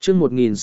chương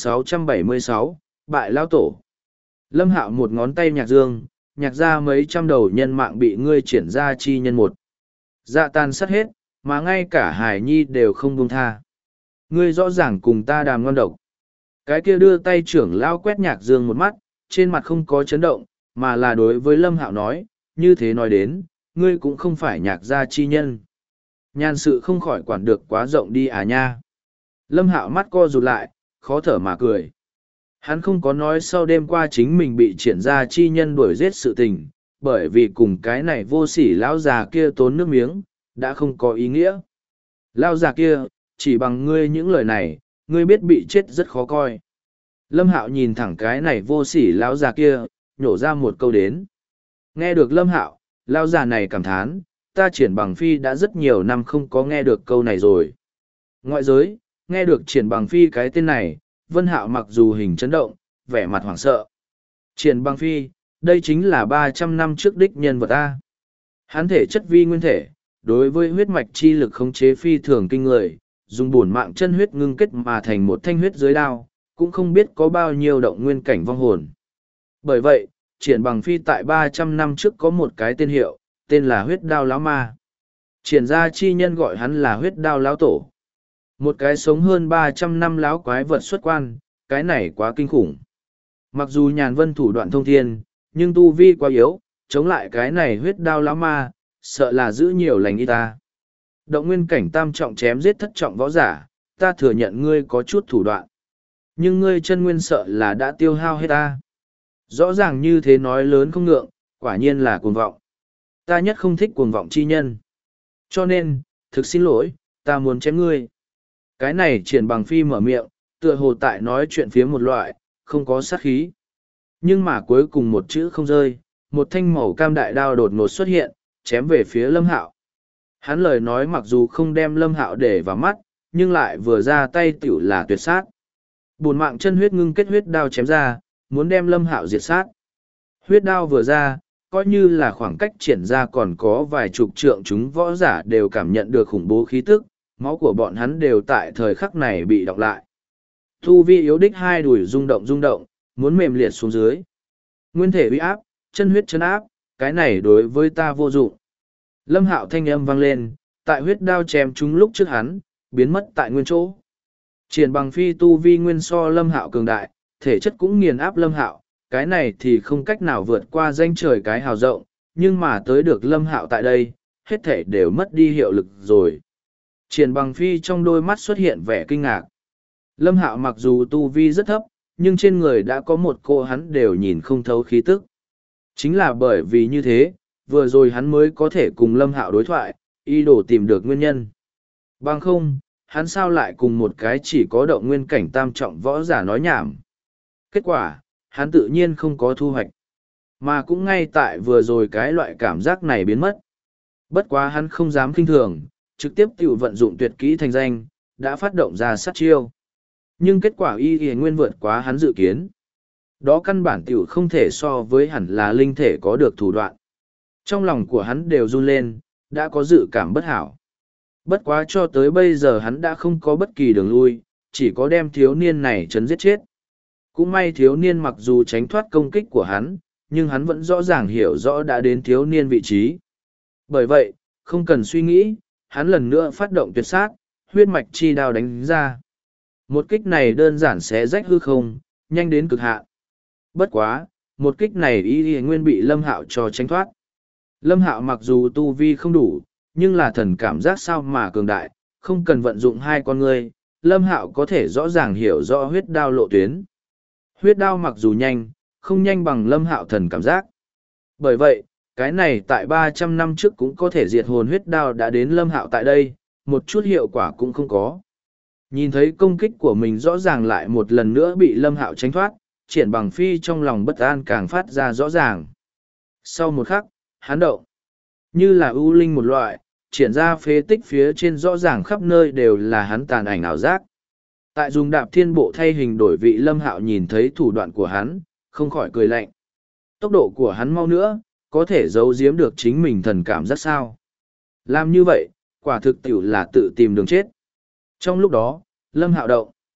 1676, bại lao tổ. Lâm Hạo một ngón tay nhạc dương, nhạc ra mấy trăm đầu nhân mạng bị ngươi triển ra chi nhân một. Dạ tan sát hết, mà ngay cả Hải Nhi đều không buông tha. Ngươi rõ ràng cùng ta đàm ngon độc. Cái kia đưa tay trưởng lao quét nhạc dương một mắt, trên mặt không có chấn động, mà là đối với Lâm Hạo nói, như thế nói đến, ngươi cũng không phải nhạc gia chi nhân. Nhan sự không khỏi quản được quá rộng đi à nha. Lâm Hạo mắt co rụt lại, khó thở mà cười. Hắn không có nói sau đêm qua chính mình bị triển ra chi nhân đuổi giết sự tình, bởi vì cùng cái này vô sỉ lão già kia tốn nước miếng, đã không có ý nghĩa. Lão già kia, chỉ bằng ngươi những lời này, ngươi biết bị chết rất khó coi. Lâm Hạo nhìn thẳng cái này vô sỉ lão già kia, nhổ ra một câu đến. Nghe được Lâm Hạo, lão già này cảm thán, ta triển bằng phi đã rất nhiều năm không có nghe được câu này rồi. Ngoại giới, nghe được triển bằng phi cái tên này, Vân Hạo mặc dù hình chấn động, vẻ mặt hoảng sợ. Triển bằng phi, đây chính là 300 năm trước đích nhân vật ta. Hắn thể chất vi nguyên thể, đối với huyết mạch chi lực khống chế phi thường kinh người, dùng bổn mạng chân huyết ngưng kết mà thành một thanh huyết dưới đao, cũng không biết có bao nhiêu động nguyên cảnh vong hồn. Bởi vậy, triển bằng phi tại 300 năm trước có một cái tên hiệu, tên là huyết đao lão ma. Triển gia chi nhân gọi hắn là huyết đao lão tổ. Một cái sống hơn 300 năm lão quái vật xuất quan, cái này quá kinh khủng. Mặc dù nhàn vân thủ đoạn thông thiên, nhưng tu vi quá yếu, chống lại cái này huyết đao lão ma, sợ là giữ nhiều lành y ta. Động nguyên cảnh tam trọng chém giết thất trọng võ giả, ta thừa nhận ngươi có chút thủ đoạn. Nhưng ngươi chân nguyên sợ là đã tiêu hao hết ta. Rõ ràng như thế nói lớn không ngượng, quả nhiên là cuồng vọng. Ta nhất không thích cuồng vọng chi nhân. Cho nên, thực xin lỗi, ta muốn chém ngươi. Cái này triển bằng phi mở miệng, tựa hồ tại nói chuyện phía một loại, không có sát khí. Nhưng mà cuối cùng một chữ không rơi, một thanh màu cam đại đao đột ngột xuất hiện, chém về phía Lâm Hạo. Hắn lời nói mặc dù không đem Lâm Hạo để vào mắt, nhưng lại vừa ra tay tiểu là tuyệt sát. Bổn mạng chân huyết ngưng kết huyết đao chém ra, muốn đem Lâm Hạo diệt sát. Huyết đao vừa ra, coi như là khoảng cách triển ra còn có vài chục trượng, chúng võ giả đều cảm nhận được khủng bố khí tức, máu của bọn hắn đều tại thời khắc này bị đọc lại. Tu vi yếu đích hai đùi rung động, muốn mềm liệt xuống dưới. Nguyên thể uy áp, chân huyết chân áp, cái này đối với ta vô dụng. Lâm Hạo thanh âm vang lên, tại huyết đao chém chúng lúc trước hắn, biến mất tại nguyên chỗ. Triển bằng phi tu vi nguyên so Lâm Hạo cường đại, thể chất cũng nghiền áp Lâm Hạo, cái này thì không cách nào vượt qua danh trời cái hào rộng, nhưng mà tới được Lâm Hạo tại đây, hết thể đều mất đi hiệu lực rồi. Triển bằng phi trong đôi mắt xuất hiện vẻ kinh ngạc. Lâm Hạo mặc dù tu vi rất thấp, nhưng trên người đã có một cô hắn đều nhìn không thấu khí tức. Chính là bởi vì như thế, vừa rồi hắn mới có thể cùng Lâm Hạo đối thoại, ý đồ tìm được nguyên nhân. Bằng không, hắn sao lại cùng một cái chỉ có động nguyên cảnh tam trọng võ giả nói nhảm. Kết quả, hắn tự nhiên không có thu hoạch. Mà cũng ngay tại vừa rồi cái loại cảm giác này biến mất. Bất quá hắn không dám kinh thường, trực tiếp tự vận dụng tuyệt kỹ thành danh, đã phát động ra sát chiêu. Nhưng kết quả y nguyên vượt quá hắn dự kiến. Đó căn bản tiểu không thể so với hẳn là linh thể có được thủ đoạn. Trong lòng của hắn đều run lên, đã có dự cảm bất hảo. Bất quá cho tới bây giờ hắn đã không có bất kỳ đường lui, chỉ có đem thiếu niên này chấn giết chết. Cũng may thiếu niên mặc dù tránh thoát công kích của hắn, nhưng hắn vẫn rõ ràng hiểu rõ đã đến thiếu niên vị trí. Bởi vậy, không cần suy nghĩ, hắn lần nữa phát động tuyệt sát, huyết mạch chi đao đánh ra. Một kích này đơn giản xé rách hư không, nhanh đến cực hạn. Bất quá, một kích này y nguyên bị Lâm Hạo cho tránh thoát. Lâm Hạo mặc dù tu vi không đủ, nhưng là thần cảm giác sao mà cường đại, không cần vận dụng hai con ngươi, Lâm Hạo có thể rõ ràng hiểu rõ huyết đao lộ tuyến. Huyết đao mặc dù nhanh, không nhanh bằng Lâm Hạo thần cảm giác. Bởi vậy, cái này tại 300 năm trước cũng có thể diệt hồn huyết đao đã đến Lâm Hạo tại đây, một chút hiệu quả cũng không có. Nhìn thấy công kích của mình rõ ràng lại một lần nữa bị Lâm Hạo tránh thoát, triển bằng phi trong lòng bất an càng phát ra rõ ràng. Sau một khắc, hắn động. Như là ưu linh một loại, triển ra phế tích phía trên rõ ràng khắp nơi đều là hắn tàn ảnh ảo giác. Tại dùng đạp thiên bộ thay hình đổi vị Lâm Hạo nhìn thấy thủ đoạn của hắn, không khỏi cười lạnh. Tốc độ của hắn mau nữa, có thể giấu giếm được chính mình thần cảm giác sao. Làm như vậy, quả thực tiểu là tự tìm đường chết. Trong lúc đó, Lâm Hạo động.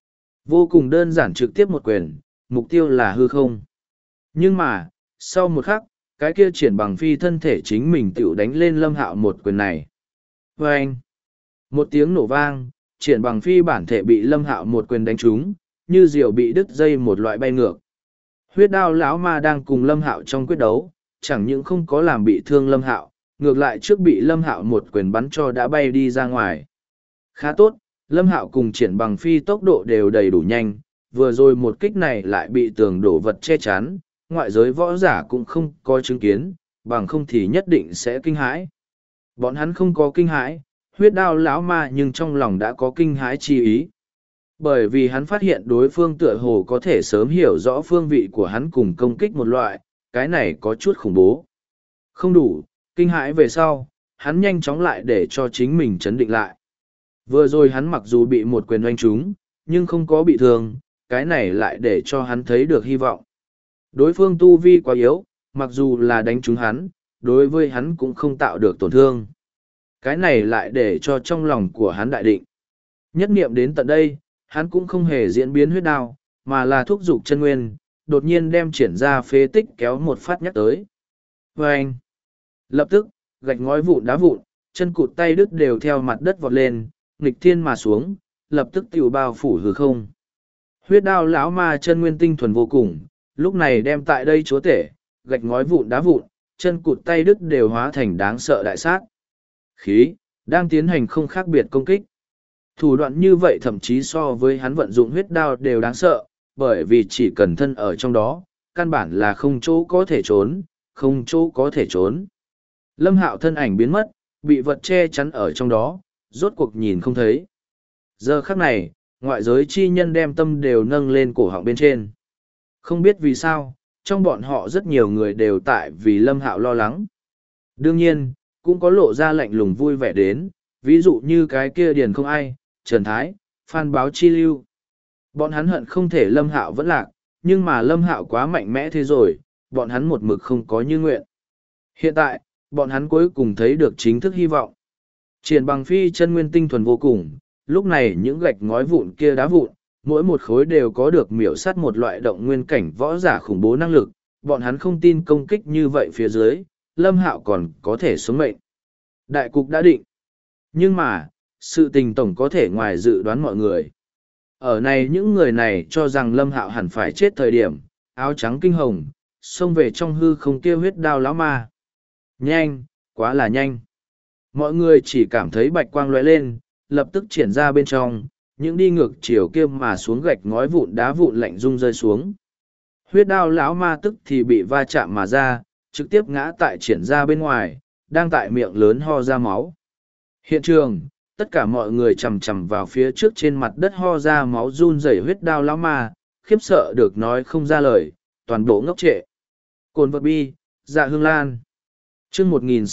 Vô cùng đơn giản trực tiếp một quyền, mục tiêu là hư không. Nhưng mà, sau một khắc, cái kia triển bằng phi thân thể chính mình tựu đánh lên Lâm Hạo một quyền này. Và anh, một tiếng nổ vang, triển bằng phi bản thể bị Lâm Hạo một quyền đánh trúng, như diều bị đứt dây một loại bay ngược. Huyết đao lão ma đang cùng Lâm Hạo trong quyết đấu, chẳng những không có làm bị thương Lâm Hạo, ngược lại trước bị Lâm Hạo một quyền bắn cho đã bay đi ra ngoài. Khá tốt, Lâm Hạo cùng triển bằng phi tốc độ đều đầy đủ nhanh, vừa rồi một kích này lại bị tường đổ vật che chắn, ngoại giới võ giả cũng không có chứng kiến, bằng không thì nhất định sẽ kinh hãi. Bọn hắn không có kinh hãi, huyết đao lão ma nhưng trong lòng đã có kinh hãi chi ý. Bởi vì hắn phát hiện đối phương tựa hồ có thể sớm hiểu rõ phương vị của hắn cùng công kích một loại, cái này có chút khủng bố. Không đủ, kinh hãi về sau, hắn nhanh chóng lại để cho chính mình chấn định lại. Vừa rồi hắn mặc dù bị một quyền oanh trúng, nhưng không có bị thương, cái này lại để cho hắn thấy được hy vọng. Đối phương tu vi quá yếu, mặc dù là đánh trúng hắn, đối với hắn cũng không tạo được tổn thương. Cái này lại để cho trong lòng của hắn đại định. Nhất niệm đến tận đây, hắn cũng không hề diễn biến huyết đao, mà là thúc giục chân nguyên, đột nhiên đem triển ra phế tích kéo một phát nhắc tới. Và anh, lập tức, gạch ngói vụn đá vụn, chân cụt tay đứt đều theo mặt đất vọt lên, nghịch thiên mà xuống, lập tức tiểu bao phủ hư không. Huyết đao lão ma chân nguyên tinh thuần vô cùng, lúc này đem tại đây chúa tể, gạch ngói vụn đá vụn, chân cụt tay đứt đều hóa thành đáng sợ đại sát. Khí, đang tiến hành không khác biệt công kích. Thủ đoạn như vậy thậm chí so với hắn vận dụng huyết đao đều đáng sợ, bởi vì chỉ cần thân ở trong đó, căn bản là không chỗ có thể trốn, không chỗ có thể trốn. Lâm Hạo thân ảnh biến mất, bị vật che chắn ở trong đó, rốt cuộc nhìn không thấy. Giờ khắc này, ngoại giới chi nhân đem tâm đều nâng lên cổ họng bên trên. Không biết vì sao, trong bọn họ rất nhiều người đều tại vì Lâm Hạo lo lắng. Đương nhiên, cũng có lộ ra lạnh lùng vui vẻ đến, ví dụ như cái kia Điền Không Ai, Trần Thái, Phan Báo Chi Lưu. Bọn hắn hận không thể Lâm Hạo vẫn lạc, nhưng mà Lâm Hạo quá mạnh mẽ thế rồi, bọn hắn một mực không có như nguyện. Hiện tại, bọn hắn cuối cùng thấy được chính thức hy vọng. Triển bằng phi chân nguyên tinh thuần vô cùng, lúc này những gạch ngói vụn kia đá vụn, mỗi một khối đều có được miểu sát một loại động nguyên cảnh võ giả khủng bố năng lực, bọn hắn không tin công kích như vậy phía dưới, Lâm Hạo còn có thể sống mệnh. Đại cục đã định. Nhưng mà, sự tình tổng có thể ngoài dự đoán mọi người. Ở này những người này cho rằng Lâm Hạo hẳn phải chết thời điểm, áo trắng kinh hồng, xông về trong hư không kia huyết đao lão ma. Nhanh, quá là nhanh. Mọi người chỉ cảm thấy bạch quang lóe lên, lập tức triển ra bên trong, những đi ngược chiều kia mà xuống gạch ngói vụn đá vụn lạnh rung rơi xuống. Huyết đao lão ma tức thì bị va chạm mà ra, trực tiếp ngã tại triển ra bên ngoài, đang tại miệng lớn ho ra máu. Hiện trường, tất cả mọi người chầm chầm vào phía trước trên mặt đất ho ra máu run rẩy huyết đao lão ma, khiếp sợ được nói không ra lời, toàn bộ ngốc trệ. Cồn vật bi, dạ hương lan. Chương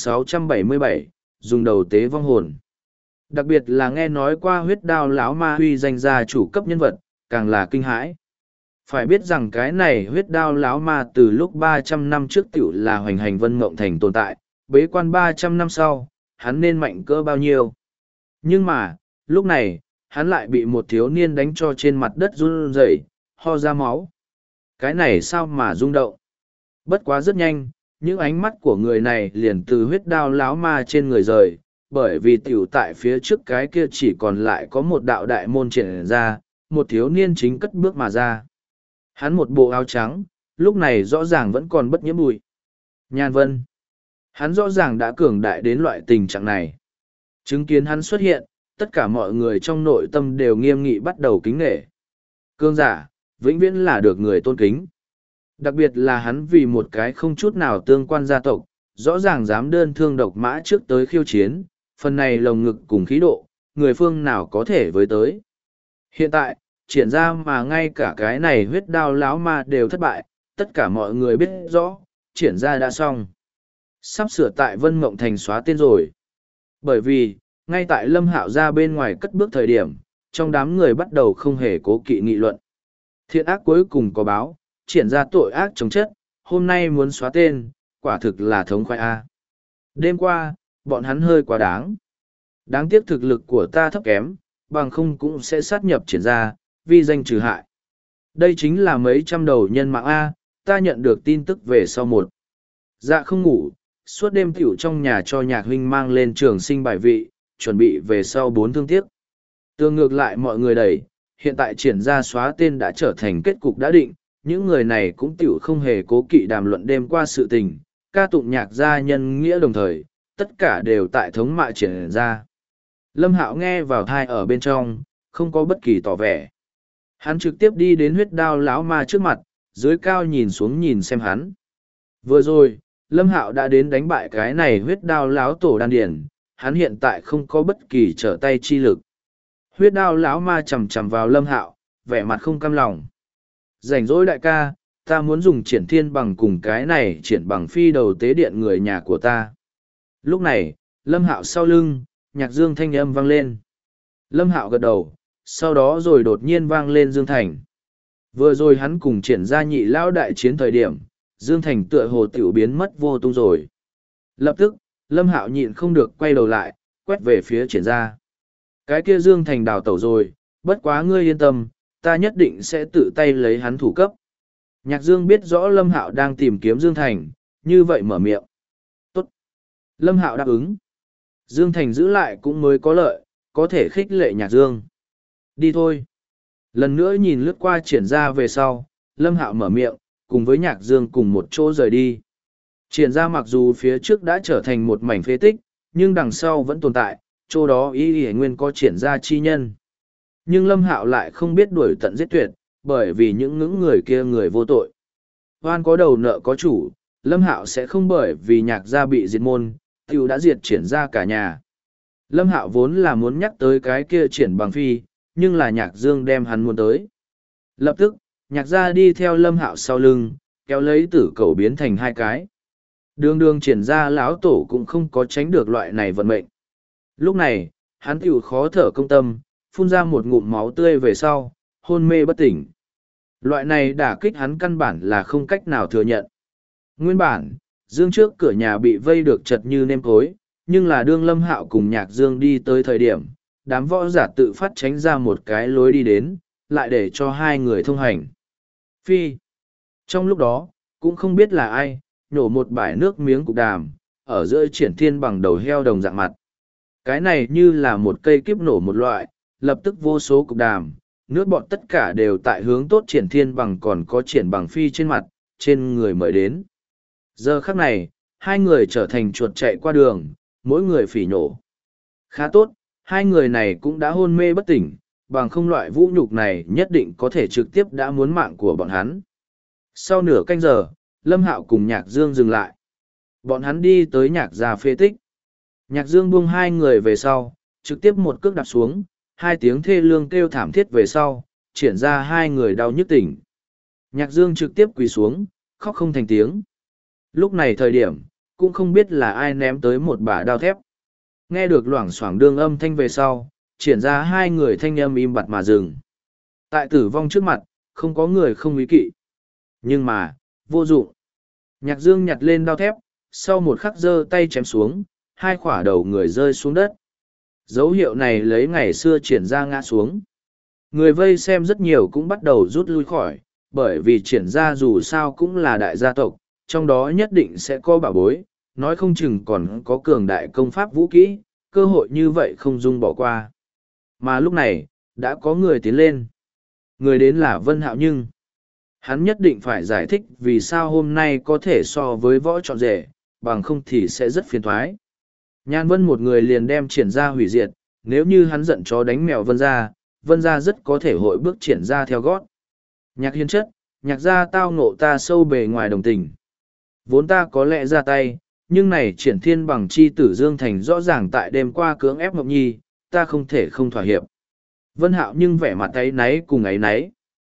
1677, dùng đầu tế vong hồn. Đặc biệt là nghe nói qua huyết đao lão ma huy danh gia chủ cấp nhân vật, càng là kinh hãi. Phải biết rằng cái này huyết đao lão ma từ lúc 300 năm trước tiểu là hoành hành Vân Mộng Thành tồn tại, bế quan 300 năm sau, hắn nên mạnh cỡ bao nhiêu. Nhưng mà, lúc này, hắn lại bị một thiếu niên đánh cho trên mặt đất run rẩy, ho ra máu. Cái này sao mà rung động? Bất quá rất nhanh, những ánh mắt của người này liền từ huyết đao láo ma trên người rời, bởi vì tiểu tại phía trước cái kia chỉ còn lại có một đạo đại môn triển ra, một thiếu niên chính cất bước mà ra. Hắn một bộ áo trắng, lúc này rõ ràng vẫn còn bất nhiễm bụi. Nhan Vân. Hắn rõ ràng đã cường đại đến loại tình trạng này. Chứng kiến hắn xuất hiện, tất cả mọi người trong nội tâm đều nghiêm nghị bắt đầu kính nể. Cương giả, vĩnh viễn là được người tôn kính. Đặc biệt là hắn vì một cái không chút nào tương quan gia tộc, rõ ràng dám đơn thương độc mã trước tới khiêu chiến, phần này lồng ngực cùng khí độ, người phương nào có thể với tới. Hiện tại, triển ra mà ngay cả cái này huyết đao láo ma đều thất bại, tất cả mọi người biết rõ, triển ra đã xong. Sắp sửa tại Vân Mộng Thành xóa tên rồi. Bởi vì, ngay tại Lâm Hạo ra bên ngoài cất bước thời điểm, trong đám người bắt đầu không hề cố kỵ nghị luận. Thiện ác cuối cùng có báo, triển ra tội ác chống chất, hôm nay muốn xóa tên, quả thực là thống khoái A. Đêm qua, bọn hắn hơi quá đáng. Đáng tiếc thực lực của ta thấp kém, bằng không cũng sẽ sát nhập triển ra, vi danh trừ hại. Đây chính là mấy trăm đầu nhân mạng A, ta nhận được tin tức về sau một. Dạ không ngủ, suốt đêm tiểu trong nhà cho nhạc huynh mang lên trường sinh bài vị, chuẩn bị về sau 4 thương tiếc. Tương ngược lại mọi người đẩy, hiện tại triển ra xóa tên đã trở thành kết cục đã định, những người này cũng tiểu không hề cố kỵ đàm luận đêm qua sự tình, ca tụng nhạc gia nhân nghĩa đồng thời, tất cả đều tại thống mạ triển ra. Lâm Hạo nghe vào thai ở bên trong, không có bất kỳ tỏ vẻ. Hắn trực tiếp đi đến huyết đao lão ma trước mặt, dưới cao nhìn xuống nhìn xem hắn. Vừa rồi, Lâm Hạo đã đến đánh bại cái này huyết đao lão tổ đan điển, hắn hiện tại không có bất kỳ trở tay chi lực. Huyết đao lão ma chầm chầm vào Lâm Hạo, vẻ mặt không cam lòng. Rảnh rỗi đại ca, ta muốn dùng triển thiên bằng cùng cái này triển bằng phi đầu tế điện người nhà của ta. Lúc này, Lâm Hạo sau lưng, nhạc dương thanh âm vang lên. Lâm Hạo gật đầu, sau đó rồi đột nhiên vang lên Dương Thành. Vừa rồi hắn cùng triển ra nhị lão đại chiến thời điểm, Dương Thành tựa hồ tiểu biến mất vô tung rồi. Lập tức, Lâm Hạo nhịn không được quay đầu lại, quét về phía triển ra. Cái kia Dương Thành đào tẩu rồi, bất quá ngươi yên tâm, ta nhất định sẽ tự tay lấy hắn thủ cấp. Nhạc Dương biết rõ Lâm Hạo đang tìm kiếm Dương Thành, như vậy mở miệng. Tốt. Lâm Hạo đáp ứng. Dương Thành giữ lại cũng mới có lợi, có thể khích lệ Nhạc Dương. Đi thôi. Lần nữa nhìn lướt qua triển ra về sau, Lâm Hạo mở miệng, cùng với Nhạc Dương cùng một chỗ rời đi. Triển ra mặc dù phía trước đã trở thành một mảnh phế tích, nhưng đằng sau vẫn tồn tại, chỗ đó ý nguyên có triển ra chi nhân. Nhưng Lâm Hạo lại không biết đuổi tận giết tuyệt, bởi vì những người kia người vô tội. Hoan có đầu nợ có chủ, Lâm Hạo sẽ không bởi vì nhạc gia bị diệt môn, tiểu đã diệt triển ra cả nhà. Lâm Hạo vốn là muốn nhắc tới cái kia triển bằng phi, nhưng là nhạc dương đem hắn muốn tới. Lập tức, nhạc gia đi theo Lâm Hạo sau lưng, kéo lấy tử cầu biến thành hai cái. Đường đường triển ra lão tổ cũng không có tránh được loại này vận mệnh. Lúc này, hắn tiểu khó thở công tâm, phun ra một ngụm máu tươi về sau, hôn mê bất tỉnh. Loại này đả kích hắn căn bản là không cách nào thừa nhận. Nguyên bản, Dương trước cửa nhà bị vây được chật như nêm cối, nhưng là đương Lâm Hạo cùng Nhạc Dương đi tới thời điểm, đám võ giả tự phát tránh ra một cái lối đi đến, lại để cho hai người thông hành. Phi. Trong lúc đó, cũng không biết là ai, nhổ một bãi nước miếng cục đàm, ở giữa triển thiên bằng đầu heo đồng dạng mặt. Cái này như là một cây kiếp nổ một loại, lập tức vô số cục đàm, nước bọn tất cả đều tại hướng tốt triển thiên bằng còn có triển bằng phi trên mặt, trên người mời đến. Giờ khắc này, hai người trở thành chuột chạy qua đường, mỗi người phỉ nhổ. Khá tốt, hai người này cũng đã hôn mê bất tỉnh, bằng không loại vũ nhục này nhất định có thể trực tiếp đã muốn mạng của bọn hắn. Sau nửa canh giờ, Lâm Hạo cùng Nhạc Dương dừng lại. Bọn hắn đi tới Nhạc gia phế tích. Nhạc Dương buông hai người về sau, trực tiếp một cước đạp xuống, hai tiếng thê lương kêu thảm thiết về sau, triển ra hai người đau nhức tỉnh. Nhạc Dương trực tiếp quỳ xuống, khóc không thành tiếng. Lúc này thời điểm, cũng không biết là ai ném tới một bả đao thép. Nghe được loảng xoảng đương âm thanh về sau, triển ra hai người thanh âm im bặt mà dừng. Tại tử vong trước mặt, không có người không ý kỵ. Nhưng mà, vô dụng. Nhạc Dương nhặt lên đao thép, sau một khắc giơ tay chém xuống, hai khỏa đầu người rơi xuống đất. Dấu hiệu này lấy ngày xưa triển ra ngã xuống. Người vây xem rất nhiều cũng bắt đầu rút lui khỏi, bởi vì triển ra dù sao cũng là đại gia tộc, trong đó nhất định sẽ có bảo bối, nói không chừng còn có cường đại công pháp vũ kỹ, cơ hội như vậy không dung bỏ qua. Mà lúc này, đã có người tiến lên. Người đến là Vân Hạo nhưng hắn nhất định phải giải thích vì sao hôm nay có thể so với võ trọn rể, bằng không thì sẽ rất phiền thoái. Nhan Vân một người liền đem triển ra hủy diệt, nếu như hắn giận chó đánh mèo Vân gia rất có thể hội bước triển ra theo gót. Nhạc hiên chất, nhạc gia tao ngộ ta sâu bề ngoài đồng tình. Vốn ta có lẽ ra tay, nhưng này triển thiên bằng chi tử Dương Thành rõ ràng tại đêm qua cưỡng ép Ngọc Nhi, ta không thể không thỏa hiệp. Vân Hạo nhưng vẻ mặt áy náy cùng áy náy.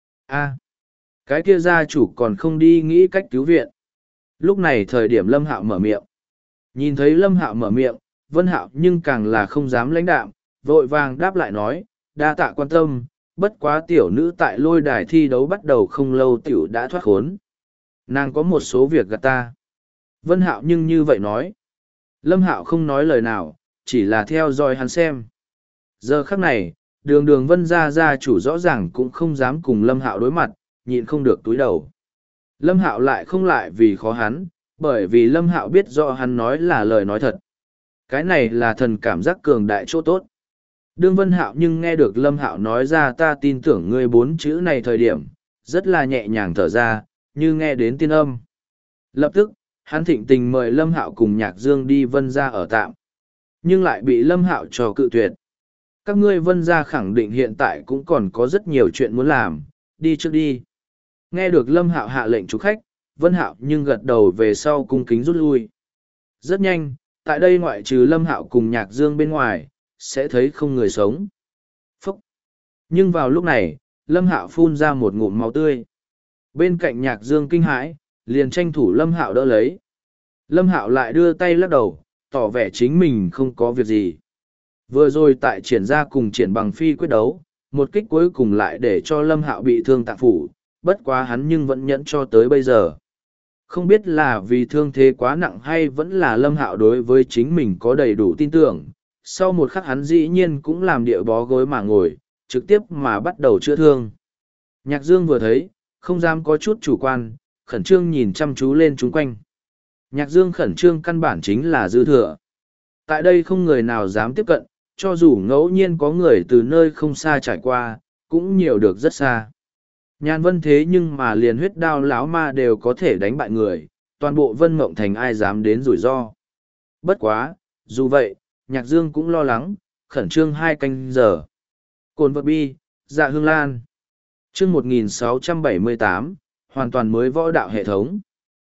Cái kia gia chủ còn không đi nghĩ cách cứu viện. Lúc này thời điểm Lâm Hạo mở miệng. Nhìn thấy Lâm Hạo mở miệng, Vân Hạo nhưng càng là không dám lãnh đạm, vội vàng đáp lại nói, đa tạ quan tâm, bất quá tiểu nữ tại lôi đài thi đấu bắt đầu không lâu tiểu đã thoát khốn. Nàng có một số việc gạt ta. Vân Hạo nhưng như vậy nói. Lâm Hạo không nói lời nào, chỉ là theo dõi hắn xem. Giờ khắc này, đường đường Vân gia gia chủ rõ ràng cũng không dám cùng Lâm Hạo đối mặt, nhịn không được túi đầu. Lâm Hạo lại không lại vì khó hắn, bởi vì Lâm Hạo biết rõ hắn nói là lời nói thật. Cái này là thần cảm giác cường đại chỗ tốt. Đương Vân Hạo nhưng nghe được Lâm Hạo nói ra ta tin tưởng ngươi bốn chữ này thời điểm, rất là nhẹ nhàng thở ra, như nghe đến tiên âm. Lập tức, hắn thịnh tình mời Lâm Hạo cùng Nhạc Dương đi Vân gia ở tạm. Nhưng lại bị Lâm Hạo cho cự tuyệt. Các ngươi Vân gia khẳng định hiện tại cũng còn có rất nhiều chuyện muốn làm, đi trước đi. Nghe được Lâm Hạo hạ lệnh chủ khách, Vân Hạo nhưng gật đầu về sau cung kính rút lui. Rất nhanh, tại đây ngoại trừ Lâm Hạo cùng Nhạc Dương bên ngoài, sẽ thấy không người sống. Phúc! Nhưng vào lúc này, Lâm Hạo phun ra một ngụm máu tươi. Bên cạnh Nhạc Dương kinh hãi, liền tranh thủ Lâm Hạo đỡ lấy. Lâm Hạo lại đưa tay lắc đầu, tỏ vẻ chính mình không có việc gì. Vừa rồi tại triển ra cùng triển bằng phi quyết đấu, một kích cuối cùng lại để cho Lâm Hạo bị thương tạng phủ, bất quá hắn nhưng vẫn nhẫn cho tới bây giờ. Không biết là vì thương thế quá nặng hay vẫn là Lâm Hạo đối với chính mình có đầy đủ tin tưởng. Sau một khắc hắn dĩ nhiên cũng làm địa bó gối mà ngồi, trực tiếp mà bắt đầu chữa thương. Nhạc Dương vừa thấy, không dám có chút chủ quan, khẩn trương nhìn chăm chú lên chúng quanh. Nhạc Dương khẩn trương căn bản chính là dư thừa. Tại đây không người nào dám tiếp cận, cho dù ngẫu nhiên có người từ nơi không xa trải qua, cũng nhiều được rất xa. Nhàn Vân thế nhưng mà liền huyết đao lão ma đều có thể đánh bại người, toàn bộ Vân Mộng Thành ai dám đến rủi ro. Bất quá, dù vậy, Nhạc Dương cũng lo lắng, khẩn trương 2 canh giờ. Cồn vật bi, dạ hương lan. Chương 1678, hoàn toàn mới võ đạo hệ thống.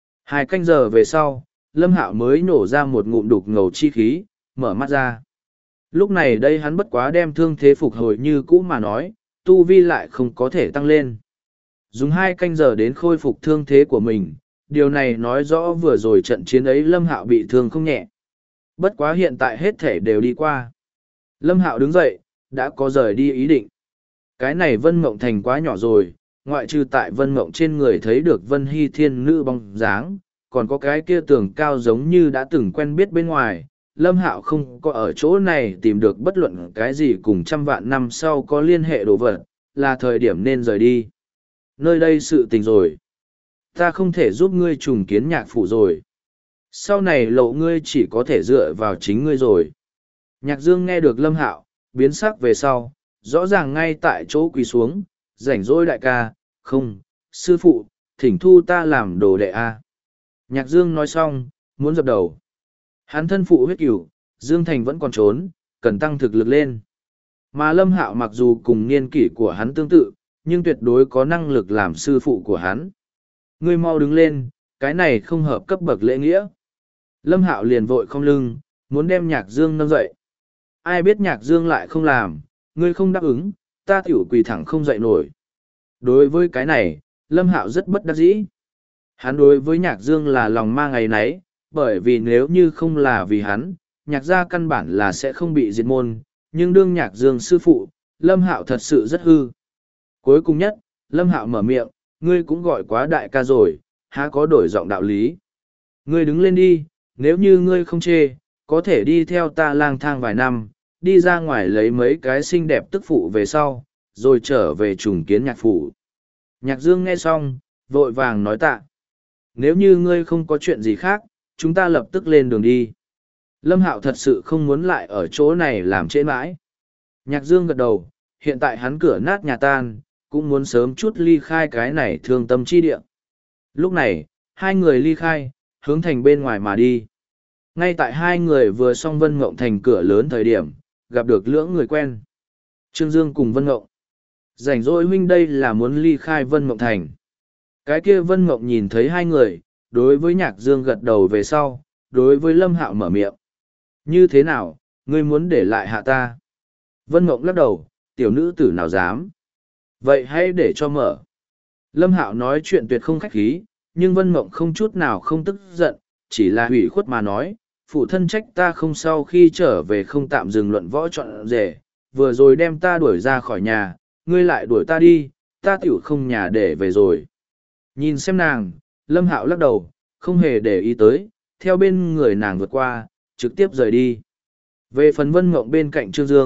2 canh giờ về sau, Lâm Hạo mới nổ ra một ngụm đục ngầu chi khí, mở mắt ra. Lúc này đây hắn bất quá đem thương thế phục hồi như cũ mà nói, tu vi lại không có thể tăng lên. Dùng 2 canh giờ đến khôi phục thương thế của mình, điều này nói rõ vừa rồi trận chiến ấy Lâm Hạo bị thương không nhẹ. Bất quá hiện tại hết thể đều đi qua. Lâm Hạo đứng dậy, đã có rời đi ý định. Cái này Vân Mộng Thành quá nhỏ rồi, ngoại trừ tại Vân Mộng trên người thấy được Vân Hy Thiên Nữ bóng dáng, còn có cái kia tường cao giống như đã từng quen biết bên ngoài. Lâm Hạo không có ở chỗ này tìm được bất luận cái gì cùng 100 vạn năm sau có liên hệ đồ vật, là thời điểm nên rời đi. Nơi đây sự tình rồi. Ta không thể giúp ngươi trùng kiến Nhạc phủ rồi. Sau này lộ ngươi chỉ có thể dựa vào chính ngươi rồi. Nhạc Dương nghe được Lâm Hạo, biến sắc về sau, rõ ràng ngay tại chỗ quỳ xuống, rảnh rỗi đại ca, không, sư phụ, thỉnh thu ta làm đồ đệ a. Nhạc Dương nói xong, muốn dập đầu. Hắn thân phụ huyết cửu, Dương Thành vẫn còn trốn, cần tăng thực lực lên. Mà Lâm Hạo mặc dù cùng niên kỷ của hắn tương tự, nhưng tuyệt đối có năng lực làm sư phụ của hắn. Ngươi mau đứng lên, cái này không hợp cấp bậc lễ nghĩa. Lâm Hạo liền vội không lưng, muốn đem Nhạc Dương nâng dậy. Ai biết Nhạc Dương lại không làm, ngươi không đáp ứng, ta tiểu quỳ thẳng không dậy nổi. Đối với cái này, Lâm Hạo rất bất đắc dĩ. Hắn đối với Nhạc Dương là lòng ma ngày nấy, bởi vì nếu như không là vì hắn, Nhạc gia căn bản là sẽ không bị diệt môn, nhưng đương Nhạc Dương sư phụ, Lâm Hạo thật sự rất hư. Cuối cùng nhất, Lâm Hạo mở miệng, ngươi cũng gọi quá đại ca rồi, há có đổi giọng đạo lý. Ngươi đứng lên đi, nếu như ngươi không chê, có thể đi theo ta lang thang vài năm, đi ra ngoài lấy mấy cái xinh đẹp tức phụ về sau, rồi trở về trùng kiến Nhạc phủ. Nhạc Dương nghe xong, vội vàng nói tạ. Nếu như ngươi không có chuyện gì khác, chúng ta lập tức lên đường đi. Lâm Hạo thật sự không muốn lại ở chỗ này làm trễ mãi. Nhạc Dương gật đầu, hiện tại hắn cửa nát nhà tan, cũng muốn sớm chút ly khai cái này thương tâm chi địa. Lúc này, hai người ly khai, hướng thành bên ngoài mà đi. Ngay tại hai người vừa xong Vân Ngộng Thành cửa lớn thời điểm, gặp được lưỡng người quen. Trương Dương cùng Vân Ngộng. Rảnh rỗi huynh đây là muốn ly khai Vân Ngộng Thành. Cái kia Vân Ngộng nhìn thấy hai người, đối với Nhạc Dương gật đầu về sau, đối với Lâm Hạo mở miệng. Như thế nào, ngươi muốn để lại hạ ta? Vân Ngộng lắc đầu, tiểu nữ tử nào dám? Vậy hãy để cho mở. Lâm Hạo nói chuyện tuyệt không khách khí, nhưng Vân Ngộng không chút nào không tức giận, chỉ là hủy khuất mà nói, phụ thân trách ta không sau khi trở về không tạm dừng luận võ chọn rể, vừa rồi đem ta đuổi ra khỏi nhà, ngươi lại đuổi ta đi, ta tiểu không nhà để về rồi. Nhìn xem nàng, Lâm Hạo lắc đầu, không hề để ý tới, theo bên người nàng vượt qua, trực tiếp rời đi. Về phần Vân Ngộng bên cạnh Trương Dương,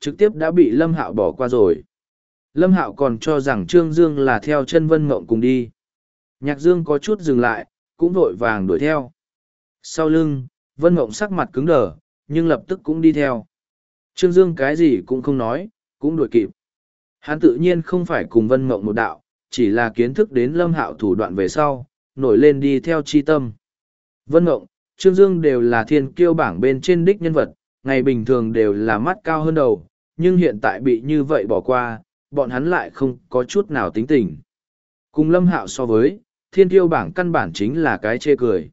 trực tiếp đã bị Lâm Hạo bỏ qua rồi. Lâm Hạo còn cho rằng Trương Dương là theo chân Vân Mộng cùng đi. Nhạc Dương có chút dừng lại, cũng vội vàng đuổi theo. Sau lưng, Vân Mộng sắc mặt cứng đờ, nhưng lập tức cũng đi theo. Trương Dương cái gì cũng không nói, cũng đuổi kịp. Hắn tự nhiên không phải cùng Vân Mộng một đạo, chỉ là kiến thức đến Lâm Hạo thủ đoạn về sau, nổi lên đi theo chi tâm. Vân Mộng, Trương Dương đều là thiên kiêu bảng bên trên đích nhân vật, ngày bình thường đều là mắt cao hơn đầu, nhưng hiện tại bị như vậy bỏ qua, bọn hắn lại không có chút nào tính tình. Cùng Lâm Hạo so với, thiên kiêu bảng căn bản chính là cái chê cười.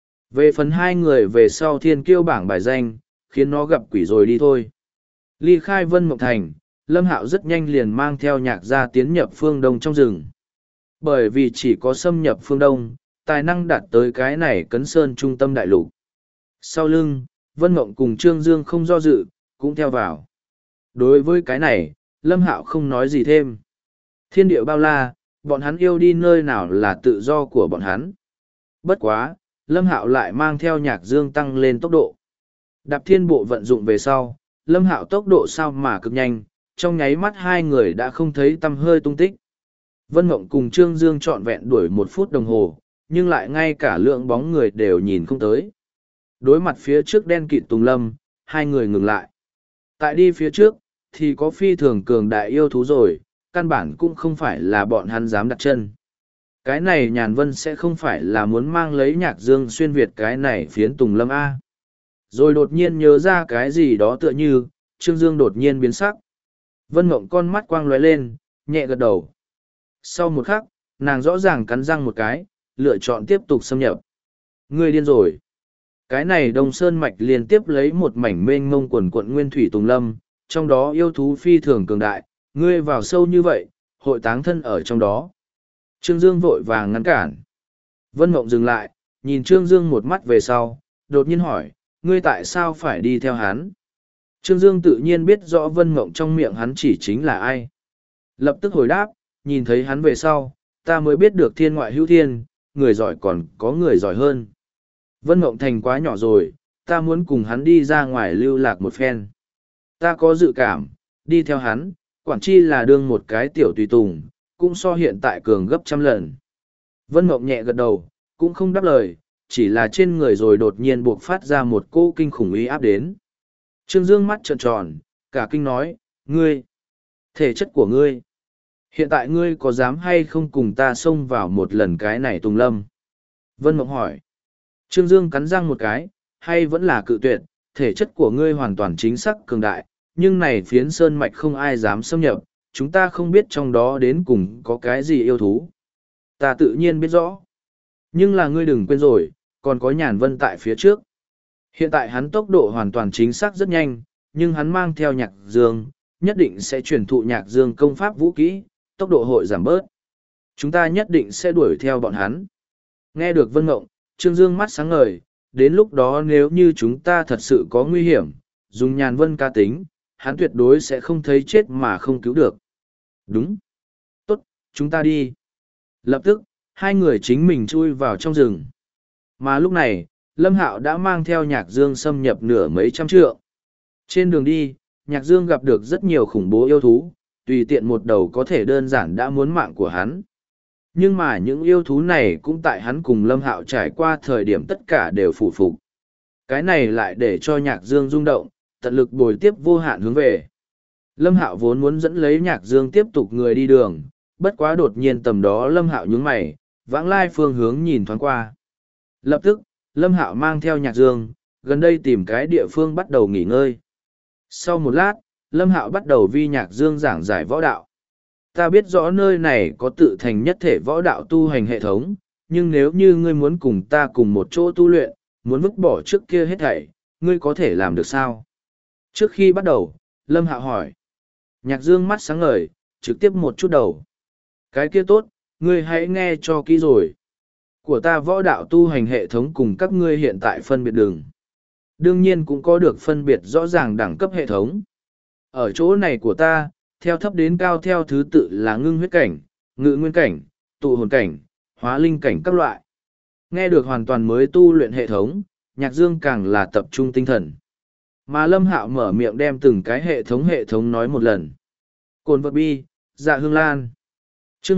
Về phần hai người về sau thiên kiêu bảng bài danh, khiến nó gặp quỷ rồi đi thôi. Ly khai Vân Mộng Thành, Lâm Hạo rất nhanh liền mang theo Nhạc gia tiến nhập phương Đông trong rừng. Bởi vì chỉ có xâm nhập phương Đông, tài năng đạt tới cái này cấn sơn trung tâm đại lục. Sau lưng, Vân Mộng cùng Trương Dương không do dự, cũng theo vào. Đối với cái này, Lâm Hạo không nói gì thêm. Thiên địa bao la, bọn hắn yêu đi nơi nào là tự do của bọn hắn. Bất quá, Lâm Hạo lại mang theo Nhạc Dương tăng lên tốc độ. Đạp thiên bộ vận dụng về sau, Lâm Hạo tốc độ sao mà cực nhanh, trong nháy mắt hai người đã không thấy tăm hơi tung tích. Vân Mộng cùng Trương Dương trọn vẹn đuổi 1 phút đồng hồ, nhưng lại ngay cả lượng bóng người đều nhìn không tới. Đối mặt phía trước đen kịt tùng lâm, hai người ngừng lại. Tại đi phía trước, thì có phi thường cường đại yêu thú rồi, căn bản cũng không phải là bọn hắn dám đặt chân. Cái này Nhàn Vân sẽ không phải là muốn mang lấy Nhạc Dương xuyên Việt cái này phiến tùng lâm A. Rồi đột nhiên nhớ ra cái gì đó tựa như, Trương Dương đột nhiên biến sắc. Vân Mộng con mắt quang lóe lên, nhẹ gật đầu. Sau một khắc, nàng rõ ràng cắn răng một cái, lựa chọn tiếp tục xâm nhập. Ngươi điên rồi. Cái này Đông Sơn Mạch liên tiếp lấy một mảnh mênh mông quần quận nguyên thủy tùng lâm, trong đó yêu thú phi thường cường đại, ngươi vào sâu như vậy, hội táng thân ở trong đó. Trương Dương vội vàng ngăn cản. Vân Mộng dừng lại, nhìn Trương Dương một mắt về sau, đột nhiên hỏi, ngươi tại sao phải đi theo hắn? Trương Dương tự nhiên biết rõ Vân Mộng trong miệng hắn chỉ chính là ai. Lập tức hồi đáp, nhìn thấy hắn về sau, ta mới biết được thiên ngoại hữu thiên, người giỏi còn có người giỏi hơn. Vân Mộng Thành quá nhỏ rồi, ta muốn cùng hắn đi ra ngoài lưu lạc một phen. Ta có dự cảm, đi theo hắn, quản chi là đương một cái tiểu tùy tùng, cũng so hiện tại cường gấp 100 lần. Vân Mộng nhẹ gật đầu, cũng không đáp lời, chỉ là trên người rồi đột nhiên buộc phát ra một cô kinh khủng uy áp đến. Trương Dương mắt trợn tròn, cả kinh nói, ngươi, thể chất của ngươi. Hiện tại ngươi có dám hay không cùng ta xông vào một lần cái này tùng lâm? Vân Mộng hỏi. Trương Dương cắn răng một cái, hay vẫn là cự tuyệt, thể chất của ngươi hoàn toàn chính xác cường đại, nhưng này phiến sơn mạch không ai dám xâm nhập, chúng ta không biết trong đó đến cùng có cái gì yêu thú. Ta tự nhiên biết rõ. Nhưng là ngươi đừng quên rồi, còn có Nhàn Vân tại phía trước. Hiện tại hắn tốc độ hoàn toàn chính xác rất nhanh, nhưng hắn mang theo Nhạc Dương, nhất định sẽ truyền thụ Nhạc Dương công pháp vũ kỹ, tốc độ hội giảm bớt. Chúng ta nhất định sẽ đuổi theo bọn hắn. Nghe được Vân Mộng, Trương Dương mắt sáng ngời, đến lúc đó nếu như chúng ta thật sự có nguy hiểm, dùng Nhàn Vân ca tính, hắn tuyệt đối sẽ không thấy chết mà không cứu được. Đúng. Tốt, chúng ta đi. Lập tức, hai người chính mình chui vào trong rừng. Mà lúc này, Lâm Hạo đã mang theo Nhạc Dương xâm nhập nửa mấy trăm trượng. Trên đường đi, Nhạc Dương gặp được rất nhiều khủng bố yêu thú, tùy tiện một đầu có thể đơn giản đã muốn mạng của hắn. Nhưng mà những yêu thú này cũng tại hắn cùng Lâm Hạo trải qua thời điểm tất cả đều phụ phục. Cái này lại để cho Nhạc Dương rung động, tận lực bồi tiếp vô hạn hướng về. Lâm Hạo vốn muốn dẫn lấy Nhạc Dương tiếp tục người đi đường, bất quá đột nhiên tầm đó Lâm Hạo nhướng mày, vãng lai phương hướng nhìn thoáng qua. Lập tức, Lâm Hạo mang theo Nhạc Dương, gần đây tìm cái địa phương bắt đầu nghỉ ngơi. Sau một lát, Lâm Hạo bắt đầu vi Nhạc Dương giảng giải võ đạo. Ta biết rõ nơi này có tự thành nhất thể võ đạo tu hành hệ thống, nhưng nếu như ngươi muốn cùng ta cùng một chỗ tu luyện, muốn vứt bỏ trước kia hết thảy, ngươi có thể làm được sao? Trước khi bắt đầu, Lâm Hạo hỏi. Nhạc Dương mắt sáng ngời, trực tiếp một chút đầu. Cái kia tốt, ngươi hãy nghe cho kỹ rồi. Của ta võ đạo tu hành hệ thống cùng các ngươi hiện tại phân biệt đường. Đương nhiên cũng có được phân biệt rõ ràng đẳng cấp hệ thống. Ở chỗ này của ta, theo thấp đến cao theo thứ tự là ngưng huyết cảnh, ngự nguyên cảnh, tụ hồn cảnh, hóa linh cảnh các loại. Nghe được hoàn toàn mới tu luyện hệ thống, Nhạc Dương càng là tập trung tinh thần. Mà Lâm Hạo mở miệng đem từng cái hệ thống nói một lần. Cồn vật bi, dạ hương lan. Chương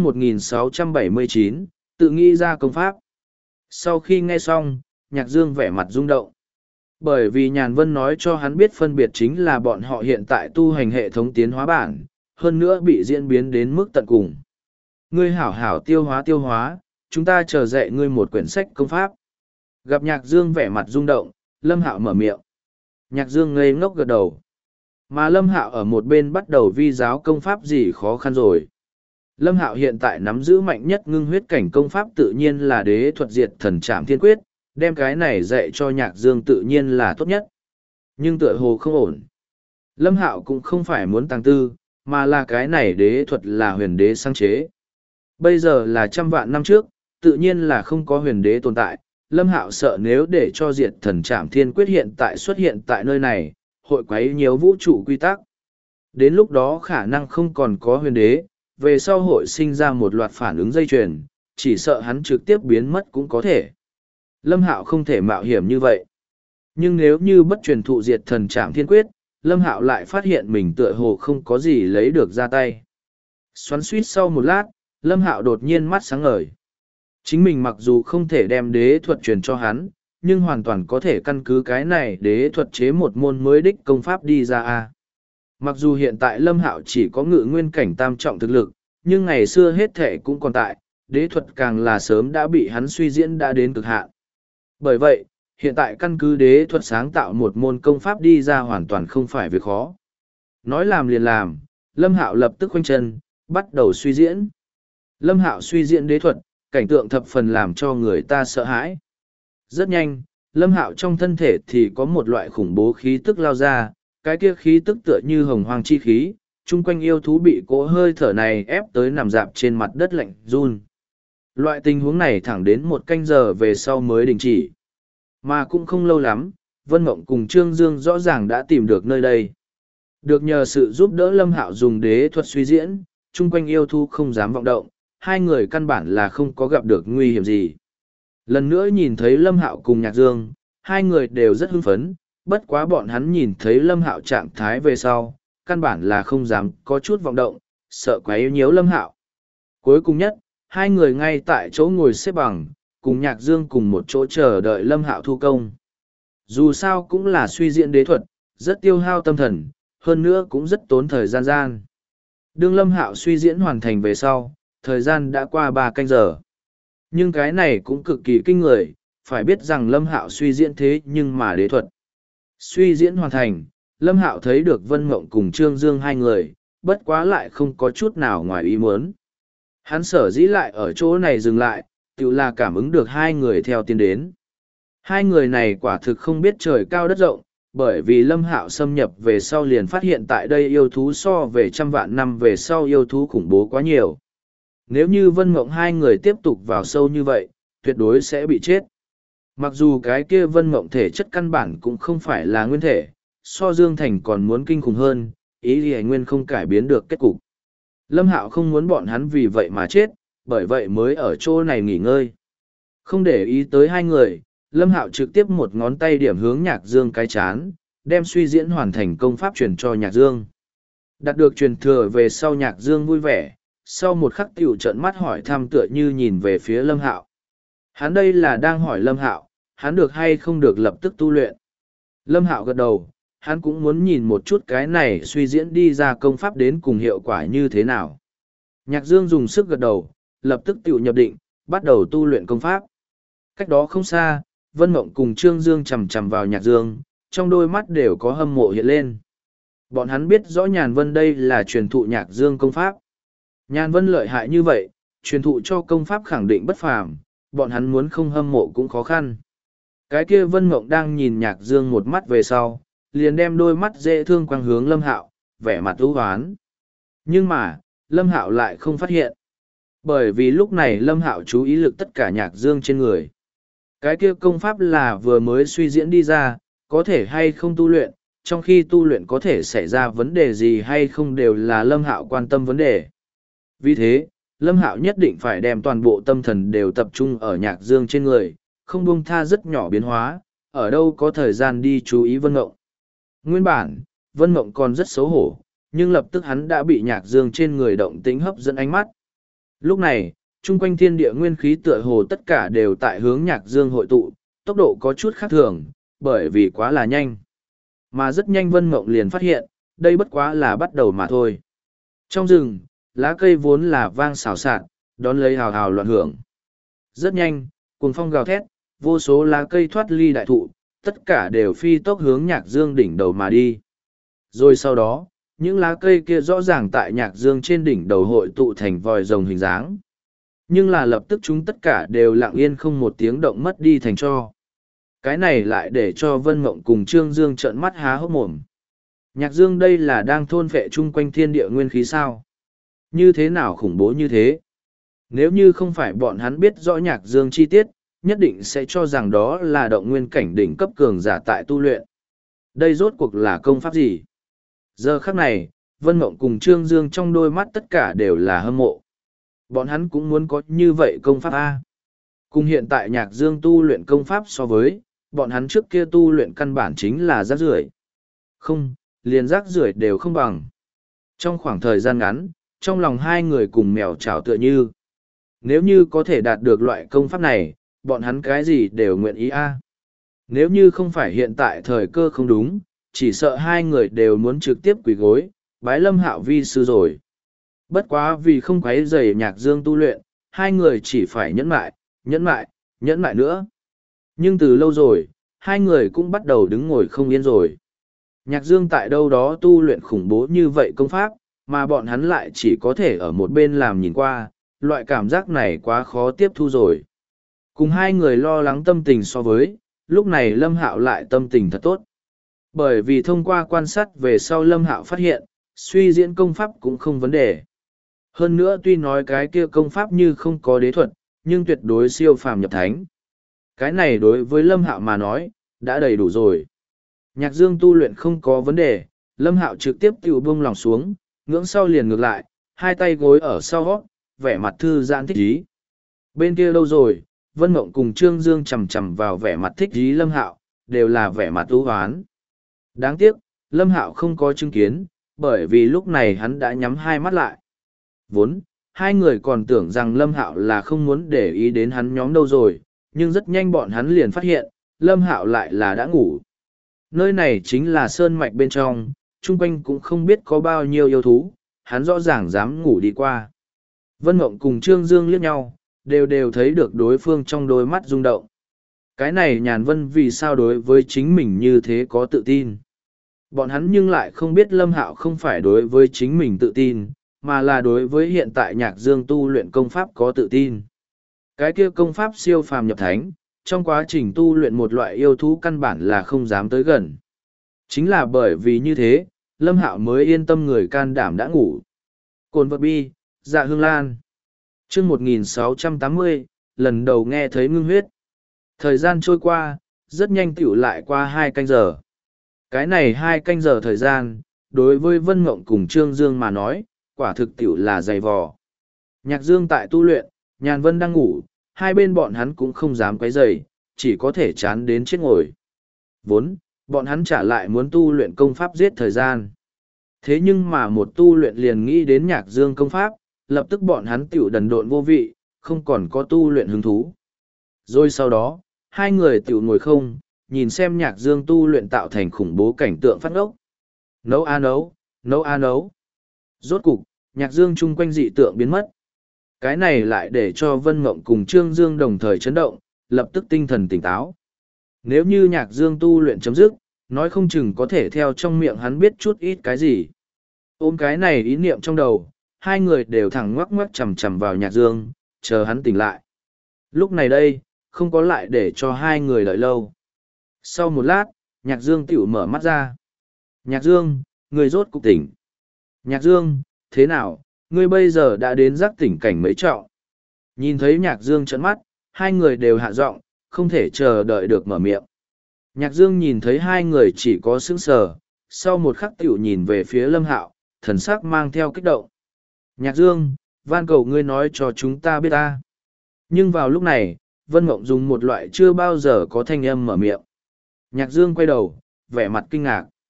1679, tự nghĩ ra công pháp. Sau khi nghe xong, Nhạc Dương vẻ mặt rung động. Bởi vì Nhàn Vân nói cho hắn biết phân biệt chính là bọn họ hiện tại tu hành hệ thống tiến hóa bản, hơn nữa bị diễn biến đến mức tận cùng. Ngươi hảo hảo tiêu hóa, chúng ta chờ dạy ngươi một quyển sách công pháp. Gặp Nhạc Dương vẻ mặt rung động, Lâm Hạo mở miệng. Nhạc Dương ngây ngốc gật đầu. Mà Lâm Hạo ở một bên bắt đầu vi giáo công pháp gì khó khăn rồi. Lâm Hạo hiện tại nắm giữ mạnh nhất ngưng huyết cảnh công pháp tự nhiên là đế thuật diệt thần trảm thiên quyết, đem cái này dạy cho Nhạc Dương tự nhiên là tốt nhất. Nhưng tựa hồ không ổn. Lâm Hạo cũng không phải muốn tăng tư, mà là cái này đế thuật là huyền đế sáng chế. Bây giờ là 100 vạn năm trước, tự nhiên là không có huyền đế tồn tại. Lâm Hạo sợ nếu để cho diệt thần trảm thiên quyết hiện tại xuất hiện tại nơi này, hội quấy nhiều vũ trụ quy tắc. Đến lúc đó khả năng không còn có huyền đế, về sau hội sinh ra một loạt phản ứng dây chuyền, chỉ sợ hắn trực tiếp biến mất cũng có thể. Lâm Hạo không thể mạo hiểm như vậy. Nhưng nếu như bất truyền thụ diệt thần trảm thiên quyết, Lâm Hạo lại phát hiện mình tựa hồ không có gì lấy được ra tay. Xoắn suýt sau một lát, Lâm Hạo đột nhiên mắt sáng ngời. Chính mình mặc dù không thể đem đế thuật truyền cho hắn, nhưng hoàn toàn có thể căn cứ cái này đế thuật chế một môn mới đích công pháp đi ra. Mặc dù hiện tại Lâm Hạo chỉ có ngự nguyên cảnh tam trọng thực lực, nhưng ngày xưa hết thể cũng còn tại, đế thuật càng là sớm đã bị hắn suy diễn đã đến cực hạn. Bởi vậy, hiện tại căn cứ đế thuật sáng tạo một môn công pháp đi ra hoàn toàn không phải việc khó. Nói làm liền làm, Lâm Hạo lập tức khoanh chân, bắt đầu suy diễn. Lâm Hạo suy diễn đế thuật, cảnh tượng thập phần làm cho người ta sợ hãi. Rất nhanh, Lâm Hạo trong thân thể thì có một loại khủng bố khí tức lao ra, cái kia khí tức tựa như hồng hoang chi khí, chung quanh yêu thú bị cỗ hơi thở này ép tới nằm dạp trên mặt đất lạnh run. Loại tình huống này thẳng đến 1 canh giờ về sau mới đình chỉ. Mà cũng không lâu lắm, Vân Mộng cùng Trương Dương rõ ràng đã tìm được nơi đây. Được nhờ sự giúp đỡ Lâm Hạo dùng đế thuật suy diễn, chung quanh yêu thú không dám vọng động, hai người căn bản là không có gặp được nguy hiểm gì. Lần nữa nhìn thấy Lâm Hạo cùng Nhạc Dương, hai người đều rất hưng phấn, bất quá bọn hắn nhìn thấy Lâm Hạo trạng thái về sau, căn bản là không dám có chút vọng động, sợ quấy nhiễu Lâm Hạo. Cuối cùng nhất, hai người ngay tại chỗ ngồi xếp bằng, cùng Nhạc Dương cùng một chỗ chờ đợi Lâm Hạo thu công. Dù sao cũng là suy diễn đế thuật, rất tiêu hao tâm thần, hơn nữa cũng rất tốn thời gian. Đương Lâm Hạo suy diễn hoàn thành về sau, thời gian đã qua 3 canh giờ. Nhưng cái này cũng cực kỳ kinh người, phải biết rằng Lâm Hạo suy diễn thế nhưng mà đế thuật. Suy diễn hoàn thành, Lâm Hạo thấy được Vân Mộng cùng Trương Dương hai người, bất quá lại không có chút nào ngoài ý muốn. Hắn sở dĩ lại ở chỗ này dừng lại, tự là cảm ứng được hai người theo tiến đến. Hai người này quả thực không biết trời cao đất rộng, bởi vì Lâm Hạo xâm nhập về sau liền phát hiện tại đây yêu thú so về 100 vạn năm về sau yêu thú khủng bố quá nhiều. Nếu như Vân Mộng hai người tiếp tục vào sâu như vậy, tuyệt đối sẽ bị chết. Mặc dù cái kia Vân Mộng thể chất căn bản cũng không phải là nguyên thể, so Dương Thành còn muốn kinh khủng hơn, ý thì nguyên không cải biến được kết cục. Lâm Hạo không muốn bọn hắn vì vậy mà chết, bởi vậy mới ở chỗ này nghỉ ngơi. Không để ý tới hai người, Lâm Hạo trực tiếp một ngón tay điểm hướng Nhạc Dương cái chán, đem suy diễn hoàn thành công pháp truyền cho Nhạc Dương. Đạt được truyền thừa về sau Nhạc Dương vui vẻ, sau một khắc tiểu trợn mắt hỏi thăm tựa như nhìn về phía Lâm Hạo. Hắn đây là đang hỏi Lâm Hạo, hắn được hay không được lập tức tu luyện. Lâm Hạo gật đầu, hắn cũng muốn nhìn một chút cái này suy diễn đi ra công pháp đến cùng hiệu quả như thế nào. Nhạc Dương dùng sức gật đầu, lập tức tiểu nhập định, bắt đầu tu luyện công pháp. Cách đó không xa, Vân Mộng cùng Trương Dương chầm chầm vào Nhạc Dương, trong đôi mắt đều có hâm mộ hiện lên. Bọn hắn biết rõ Nhàn Vân đây là truyền thụ Nhạc Dương công pháp. Nhàn Vân lợi hại như vậy, truyền thụ cho công pháp khẳng định bất phàm, bọn hắn muốn không hâm mộ cũng khó khăn. Cái kia Vân Mộng đang nhìn Nhạc Dương một mắt về sau, liền đem đôi mắt dễ thương quang hướng Lâm Hạo, vẻ mặt u hoán. Nhưng mà, Lâm Hạo lại không phát hiện. Bởi vì lúc này Lâm Hạo chú ý lực tất cả Nhạc Dương trên người. Cái kia công pháp là vừa mới suy diễn đi ra, có thể hay không tu luyện, trong khi tu luyện có thể xảy ra vấn đề gì hay không đều là Lâm Hạo quan tâm vấn đề. Vì thế, Lâm Hạo nhất định phải đem toàn bộ tâm thần đều tập trung ở Nhạc Dương trên người, không buông tha rất nhỏ biến hóa, ở đâu có thời gian đi chú ý Vân Mộng. Nguyên bản, Vân Mộng còn rất xấu hổ, nhưng lập tức hắn đã bị Nhạc Dương trên người động tĩnh hấp dẫn ánh mắt. Lúc này, chung quanh thiên địa nguyên khí tựa hồ tất cả đều tại hướng Nhạc Dương hội tụ, tốc độ có chút khác thường, bởi vì quá là nhanh. Mà rất nhanh Vân Mộng liền phát hiện, đây bất quá là bắt đầu mà thôi. Trong rừng, lá cây vốn là vang xào xạc, đón lấy hào hào loạn hưởng. Rất nhanh, cuồng phong gào thét, vô số lá cây thoát ly đại thụ, tất cả đều phi tốc hướng Nhạc Dương đỉnh đầu mà đi. Rồi sau đó, những lá cây kia rõ ràng tại Nhạc Dương trên đỉnh đầu hội tụ thành vòi rồng hình dáng. Nhưng là lập tức chúng tất cả đều lặng yên không một tiếng động mất đi thành tro. Cái này lại để cho Vân Mộng cùng Trương Dương trợn mắt há hốc mồm. Nhạc Dương đây là đang thôn phệ chung quanh thiên địa nguyên khí sao? Như thế nào khủng bố như thế? Nếu như không phải bọn hắn biết rõ Nhạc Dương chi tiết, nhất định sẽ cho rằng đó là động nguyên cảnh đỉnh cấp cường giả tại tu luyện. Đây rốt cuộc là công pháp gì? Giờ khắc này, Vân Mộng cùng Trương Dương trong đôi mắt tất cả đều là hâm mộ. Bọn hắn cũng muốn có như vậy công pháp A. Cùng hiện tại Nhạc Dương tu luyện công pháp so với, bọn hắn trước kia tu luyện căn bản chính là rác rưởi. Không, liền rác rưởi đều không bằng. Trong khoảng thời gian ngắn, trong lòng hai người cùng mèo chảo tựa như. Nếu như có thể đạt được loại công pháp này, bọn hắn cái gì đều nguyện ý A. Nếu như không phải hiện tại thời cơ không đúng, chỉ sợ hai người đều muốn trực tiếp quỳ gối, bái Lâm Hạo vi sư rồi. Bất quá vì không quấy rầy Nhạc Dương tu luyện, hai người chỉ phải nhẫn mại, nhẫn mại nữa. Nhưng từ lâu rồi, hai người cũng bắt đầu đứng ngồi không yên rồi. Nhạc Dương tại đâu đó tu luyện khủng bố như vậy công pháp, mà bọn hắn lại chỉ có thể ở một bên làm nhìn qua, loại cảm giác này quá khó tiếp thu rồi. Cùng hai người lo lắng tâm tình so với, lúc này Lâm Hạo lại tâm tình thật tốt. Bởi vì thông qua quan sát về sau Lâm Hạo phát hiện, suy diễn công pháp cũng không vấn đề. Hơn nữa tuy nói cái kia công pháp như không có đế thuật, nhưng tuyệt đối siêu phàm nhập thánh. Cái này đối với Lâm Hạo mà nói, đã đầy đủ rồi. Nhạc Dương tu luyện không có vấn đề, Lâm Hạo trực tiếp tiểu buông lòng xuống, ngưỡng sau liền ngược lại, hai tay gối ở sau gót, vẻ mặt thư giãn thích ý. Bên kia lâu rồi, Vân Mộng cùng Trương Dương chầm chầm vào vẻ mặt thích ý Lâm Hạo, đều là vẻ mặt ưu hoán. Đáng tiếc, Lâm Hạo không có chứng kiến, bởi vì lúc này hắn đã nhắm hai mắt lại. Vốn, hai người còn tưởng rằng Lâm Hạo là không muốn để ý đến hắn nhóm đâu rồi, nhưng rất nhanh bọn hắn liền phát hiện, Lâm Hạo lại là đã ngủ. Nơi này chính là sơn mạch bên trong, chung quanh cũng không biết có bao nhiêu yêu thú, hắn rõ ràng dám ngủ đi qua. Vân Mộng cùng Trương Dương liếc nhau, đều thấy được đối phương trong đôi mắt rung động. Cái này Nhàn Vân vì sao đối với chính mình như thế có tự tin. Bọn hắn nhưng lại không biết Lâm Hạo không phải đối với chính mình tự tin, mà là đối với hiện tại Nhạc Dương tu luyện công pháp có tự tin. Cái kia công pháp siêu phàm nhập thánh, trong quá trình tu luyện một loại yêu thú căn bản là không dám tới gần. Chính là bởi vì như thế, Lâm Hạo mới yên tâm người can đảm đã ngủ. Cồn vật bi, dạ hương lan. Chương 1680, lần đầu nghe thấy ngưng huyết. Thời gian trôi qua, rất nhanh tiểu lại qua 2 canh giờ. Cái này 2 canh giờ thời gian, đối với Vân Mộng cùng Trương Dương mà nói, quả thực tiểu là dày vò. Nhạc Dương tại tu luyện, Nhàn Vân đang ngủ, hai bên bọn hắn cũng không dám quấy rầy, chỉ có thể chán đến chết ngồi. Vốn, bọn hắn trả lại muốn tu luyện công pháp giết thời gian. Thế nhưng mà một tu luyện liền nghĩ đến Nhạc Dương công pháp, lập tức bọn hắn tiểu đần độn vô vị, không còn có tu luyện hứng thú. Rồi sau đó, hai người tiểu ngồi không, nhìn xem Nhạc Dương tu luyện tạo thành khủng bố cảnh tượng phát ngốc. Nấu a nấu, nấu a nấu. Rốt cục, Nhạc Dương chung quanh dị tượng biến mất. Cái này lại để cho Vân Mộng cùng Trương Dương đồng thời chấn động, lập tức tinh thần tỉnh táo. Nếu như Nhạc Dương tu luyện chấm dứt, nói không chừng có thể theo trong miệng hắn biết chút ít cái gì. Ôm cái này ý niệm trong đầu, hai người đều thẳng ngoắc ngoắc chầm chầm vào Nhạc Dương, chờ hắn tỉnh lại. Lúc này đây, không có lại để cho hai người đợi lâu. Sau một lát, Nhạc Dương tiểu mở mắt ra. Nhạc Dương, người rốt cục tỉnh. Nhạc Dương, thế nào, ngươi bây giờ đã đến giác tỉnh cảnh mấy trọng? Nhìn thấy Nhạc Dương trợn mắt, hai người đều hạ giọng, không thể chờ đợi được mở miệng. Nhạc Dương nhìn thấy hai người chỉ có sững sờ, sau một khắc tiểu nhìn về phía Lâm Hạo, thần sắc mang theo kích động. Nhạc Dương, van cầu ngươi nói cho chúng ta biết ta. Nhưng vào lúc này, Vân Mộng dùng một loại chưa bao giờ có thanh âm mở miệng. Nhạc Dương quay đầu, vẻ mặt kinh ngạc.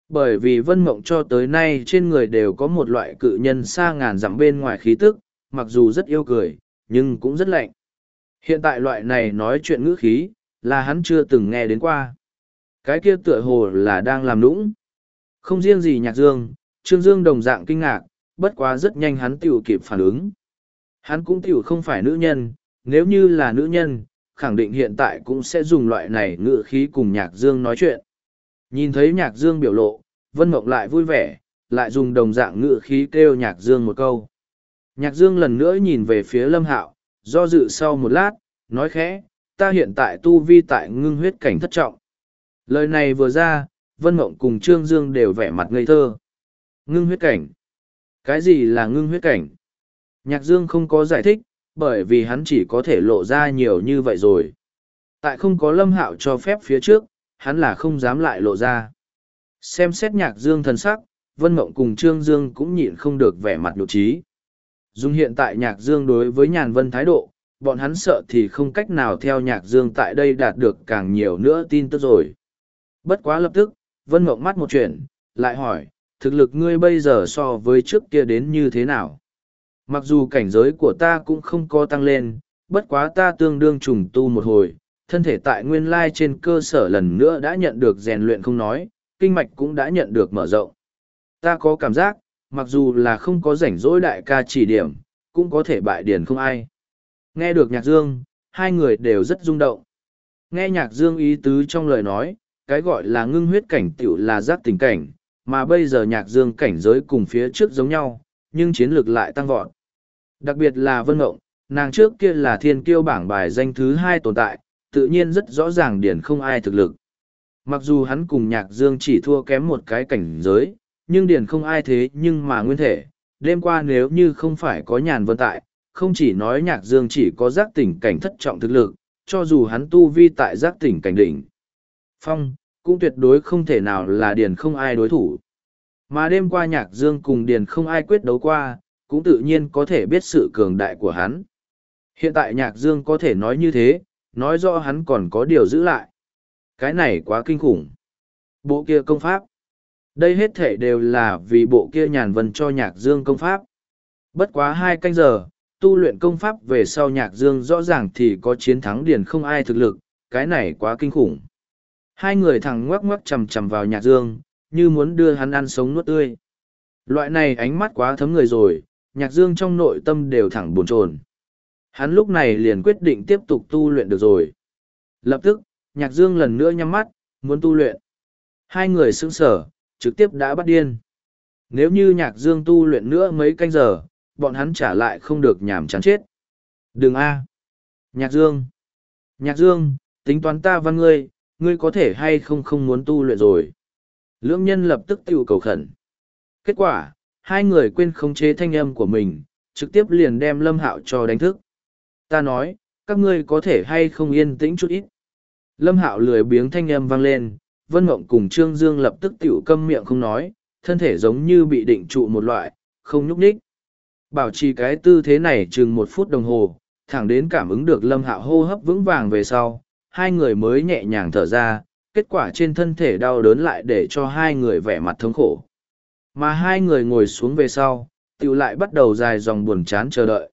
Bởi vì Vân Mộng cho tới nay trên người đều có một loại cự nhân xa ngàn dặm bên ngoài khí tức, mặc dù rất yêu cười, nhưng cũng rất lạnh. Hiện tại loại này nói chuyện ngữ khí, là hắn chưa từng nghe đến qua. Cái kia tựa hồ là đang làm nũng. Không riêng gì Nhạc Dương, Trương Dương đồng dạng kinh ngạc, bất quá rất nhanh hắn tiểu kịp phản ứng. Hắn cũng tiểu không phải nữ nhân, nếu như là nữ nhân, khẳng định hiện tại cũng sẽ dùng loại này ngữ khí cùng Nhạc Dương nói chuyện. Nhìn thấy Nhạc Dương biểu lộ, Vân Mộng lại vui vẻ, lại dùng đồng dạng ngữ khí kêu Nhạc Dương một câu. Nhạc Dương lần nữa nhìn về phía Lâm Hạo, do dự sau một lát, nói khẽ, ta hiện tại tu vi tại ngưng huyết cảnh thất trọng. Lời này vừa ra, Vân Mộng cùng Trương Dương đều vẻ mặt ngây thơ. Ngưng huyết cảnh? Cái gì là ngưng huyết cảnh? Nhạc Dương không có giải thích, bởi vì hắn chỉ có thể lộ ra nhiều như vậy rồi. Tại không có Lâm Hạo cho phép phía trước, hắn là không dám lại lộ ra. Xem xét Nhạc Dương thần sắc, Vân Mộng cùng Trương Dương cũng nhịn không được vẻ mặt nhục trí. Dùng hiện tại Nhạc Dương đối với Nhàn Vân thái độ, bọn hắn sợ thì không cách nào theo Nhạc Dương tại đây đạt được càng nhiều nữa tin tức rồi. Bất quá lập tức, Vân Mộng mắt một chuyện, lại hỏi, thực lực ngươi bây giờ so với trước kia đến như thế nào? Mặc dù cảnh giới của ta cũng không có tăng lên, bất quá ta tương đương trùng tu một hồi, thân thể tại nguyên lai trên cơ sở lần nữa đã nhận được rèn luyện không nói, kinh mạch cũng đã nhận được mở rộng. Ta có cảm giác, mặc dù là không có rảnh rỗi đại ca chỉ điểm, cũng có thể bại điển không ai. Nghe được Nhạc Dương, hai người đều rất rung động. Nghe Nhạc Dương ý tứ trong lời nói, cái gọi là ngưng huyết cảnh tiểu là giác tình cảnh, mà bây giờ Nhạc Dương cảnh giới cùng phía trước giống nhau, nhưng chiến lược lại tăng vọt. Đặc biệt là Vân Mộng, nàng trước kia là thiên kiêu bảng bài danh thứ 2 tồn tại, tự nhiên rất rõ ràng điển không ai thực lực. Mặc dù hắn cùng Nhạc Dương chỉ thua kém một cái cảnh giới, nhưng điển không ai thế nhưng mà nguyên thể. Đêm qua nếu như không phải có Nhàn Vân tại, không chỉ nói Nhạc Dương chỉ có giác tỉnh cảnh thất trọng thực lực, cho dù hắn tu vi tại giác tỉnh cảnh đỉnh phong, cũng tuyệt đối không thể nào là điển không ai đối thủ. Mà đêm qua Nhạc Dương cùng điển không ai quyết đấu qua, cũng tự nhiên có thể biết sự cường đại của hắn. Hiện tại Nhạc Dương có thể nói như thế, nói rõ hắn còn có điều giữ lại. Cái này quá kinh khủng. Bộ kia công pháp. Đây hết thể đều là vì bộ kia Nhàn Vân cho Nhạc Dương công pháp. Bất quá 2 canh giờ, tu luyện công pháp về sau Nhạc Dương rõ ràng thì có chiến thắng điển không ai thực lực, cái này quá kinh khủng. Hai người thẳng ngoắc ngoắc chầm chầm vào Nhạc Dương, như muốn đưa hắn ăn sống nuốt tươi. Loại này ánh mắt quá thấm người rồi, Nhạc Dương trong nội tâm đều thẳng bồn chồn. Hắn lúc này liền quyết định tiếp tục tu luyện được rồi. Lập tức, Nhạc Dương lần nữa nhắm mắt, muốn tu luyện. Hai người sững sở, trực tiếp đã bắt điên. Nếu như Nhạc Dương tu luyện nữa mấy canh giờ, bọn hắn trả lại không được nhảm chán chết. Đừng a, Nhạc Dương! Nhạc Dương, tính toán ta văn ngươi, ngươi có thể hay không muốn tu luyện rồi. Lưỡng nhân lập tức tiêu cầu khẩn. Kết quả, hai người quên khống chế thanh âm của mình, trực tiếp liền đem Lâm Hạo cho đánh thức. Ta nói, các ngươi có thể hay không yên tĩnh chút ít. Lâm Hạo lười biếng thanh âm vang lên, Vân Mộng cùng Trương Dương lập tức tiểu câm miệng không nói, thân thể giống như bị định trụ một loại, không nhúc nhích. Bảo trì cái tư thế này chừng 1 phút đồng hồ, thẳng đến cảm ứng được Lâm Hạo hô hấp vững vàng về sau, hai người mới nhẹ nhàng thở ra, kết quả trên thân thể đau đớn lại để cho hai người vẻ mặt thống khổ. Mà hai người ngồi xuống về sau, tiểu lại bắt đầu dài dòng buồn chán chờ đợi.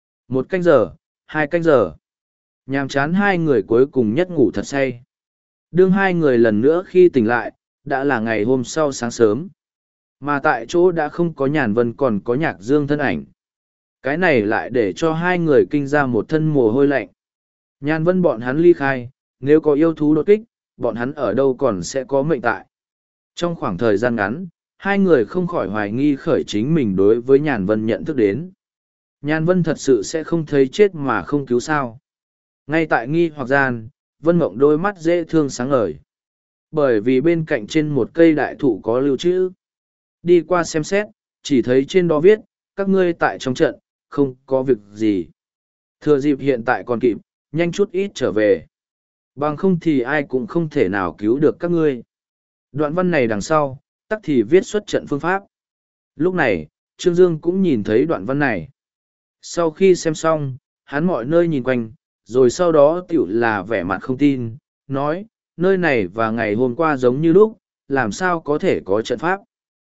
1 canh giờ, 2 canh giờ. Nhàm chán hai người cuối cùng nhất ngủ thật say. Đương hai người lần nữa khi tỉnh lại, đã là ngày hôm sau sáng sớm. Mà tại chỗ đã không có Nhàn Vân còn có Nhạc Dương thân ảnh. Cái này lại để cho hai người kinh ra một thân mồ hôi lạnh. Nhàn Vân bọn hắn ly khai, nếu có yêu thú đột kích, bọn hắn ở đâu còn sẽ có mệnh tại. Trong khoảng thời gian ngắn, hai người không khỏi hoài nghi khởi chính mình đối với Nhàn Vân nhận thức đến. Nhàn Vân thật sự sẽ không thấy chết mà không cứu sao. Ngay tại nghi hoặc gian, Vân Mộng đôi mắt dễ thương sáng ngời. Bởi vì bên cạnh trên một cây đại thụ có lưu trữ. Đi qua xem xét, chỉ thấy trên đó viết, các ngươi tại trong trận, không có việc gì. Thừa dịp hiện tại còn kịp, nhanh chút ít trở về. Bằng không thì ai cũng không thể nào cứu được các ngươi. Đoạn văn này đằng sau, tắc thì viết xuất trận phương pháp. Lúc này, Trương Dương cũng nhìn thấy đoạn văn này. Sau khi xem xong, hắn mọi nơi nhìn quanh, rồi sau đó tiểu là vẻ mặt không tin, nói, nơi này và ngày hôm qua giống như lúc, làm sao có thể có trận pháp.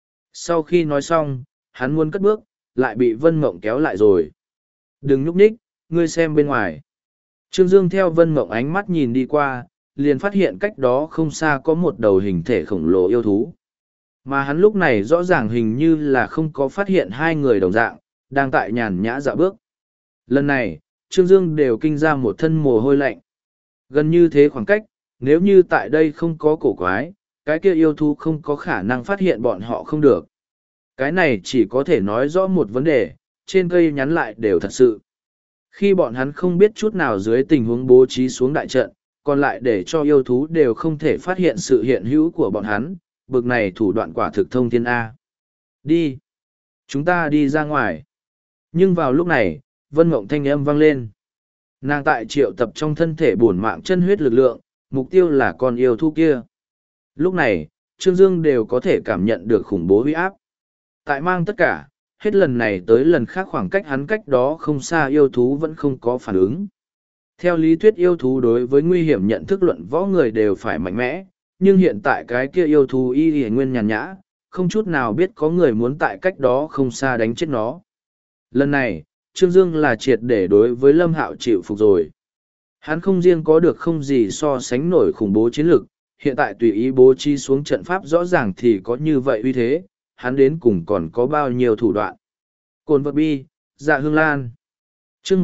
Sau khi nói xong, hắn muốn cất bước, lại bị Vân Mộng kéo lại rồi. Đừng nhúc nhích, ngươi xem bên ngoài. Trương Dương theo Vân Mộng ánh mắt nhìn đi qua, liền phát hiện cách đó không xa có một đầu hình thể khổng lồ yêu thú. Mà hắn lúc này rõ ràng hình như là không có phát hiện hai người đồng dạng, đang tại nhàn nhã dạo bước. Lần này, Trương Dương đều kinh ra một thân mồ hôi lạnh. Gần như thế khoảng cách, nếu như tại đây không có cổ quái, cái kia yêu thú không có khả năng phát hiện bọn họ không được. Cái này chỉ có thể nói rõ một vấn đề, trên cây nhắn lại đều thật sự. Khi bọn hắn không biết chút nào dưới tình huống bố trí xuống đại trận, còn lại để cho yêu thú đều không thể phát hiện sự hiện hữu của bọn hắn, bực này thủ đoạn quả thực thông thiên A. Đi! Chúng ta đi ra ngoài. Nhưng vào lúc này, Vân Mộng thanh âm vang lên. Nàng tại triệu tập trong thân thể bổn mạng chân huyết lực lượng, mục tiêu là con yêu thú kia. Lúc này, Trương Dương đều có thể cảm nhận được khủng bố uy áp. Tại mang tất cả, hết lần này tới lần khác khoảng cách hắn cách đó không xa yêu thú vẫn không có phản ứng. Theo lý thuyết yêu thú đối với nguy hiểm nhận thức luận võ người đều phải mạnh mẽ, nhưng hiện tại cái kia yêu thú y nguyên nhàn nhã, không chút nào biết có người muốn tại cách đó không xa đánh chết nó. Lần này, Trương Dương là triệt để đối với Lâm Hạo chịu phục rồi. Hắn không riêng có được không gì so sánh nổi khủng bố chiến lực, hiện tại tùy ý bố trí xuống trận pháp rõ ràng thì có như vậy uy thế, hắn đến cùng còn có bao nhiêu thủ đoạn. Cồn vật bi, dạ hương lan. Chương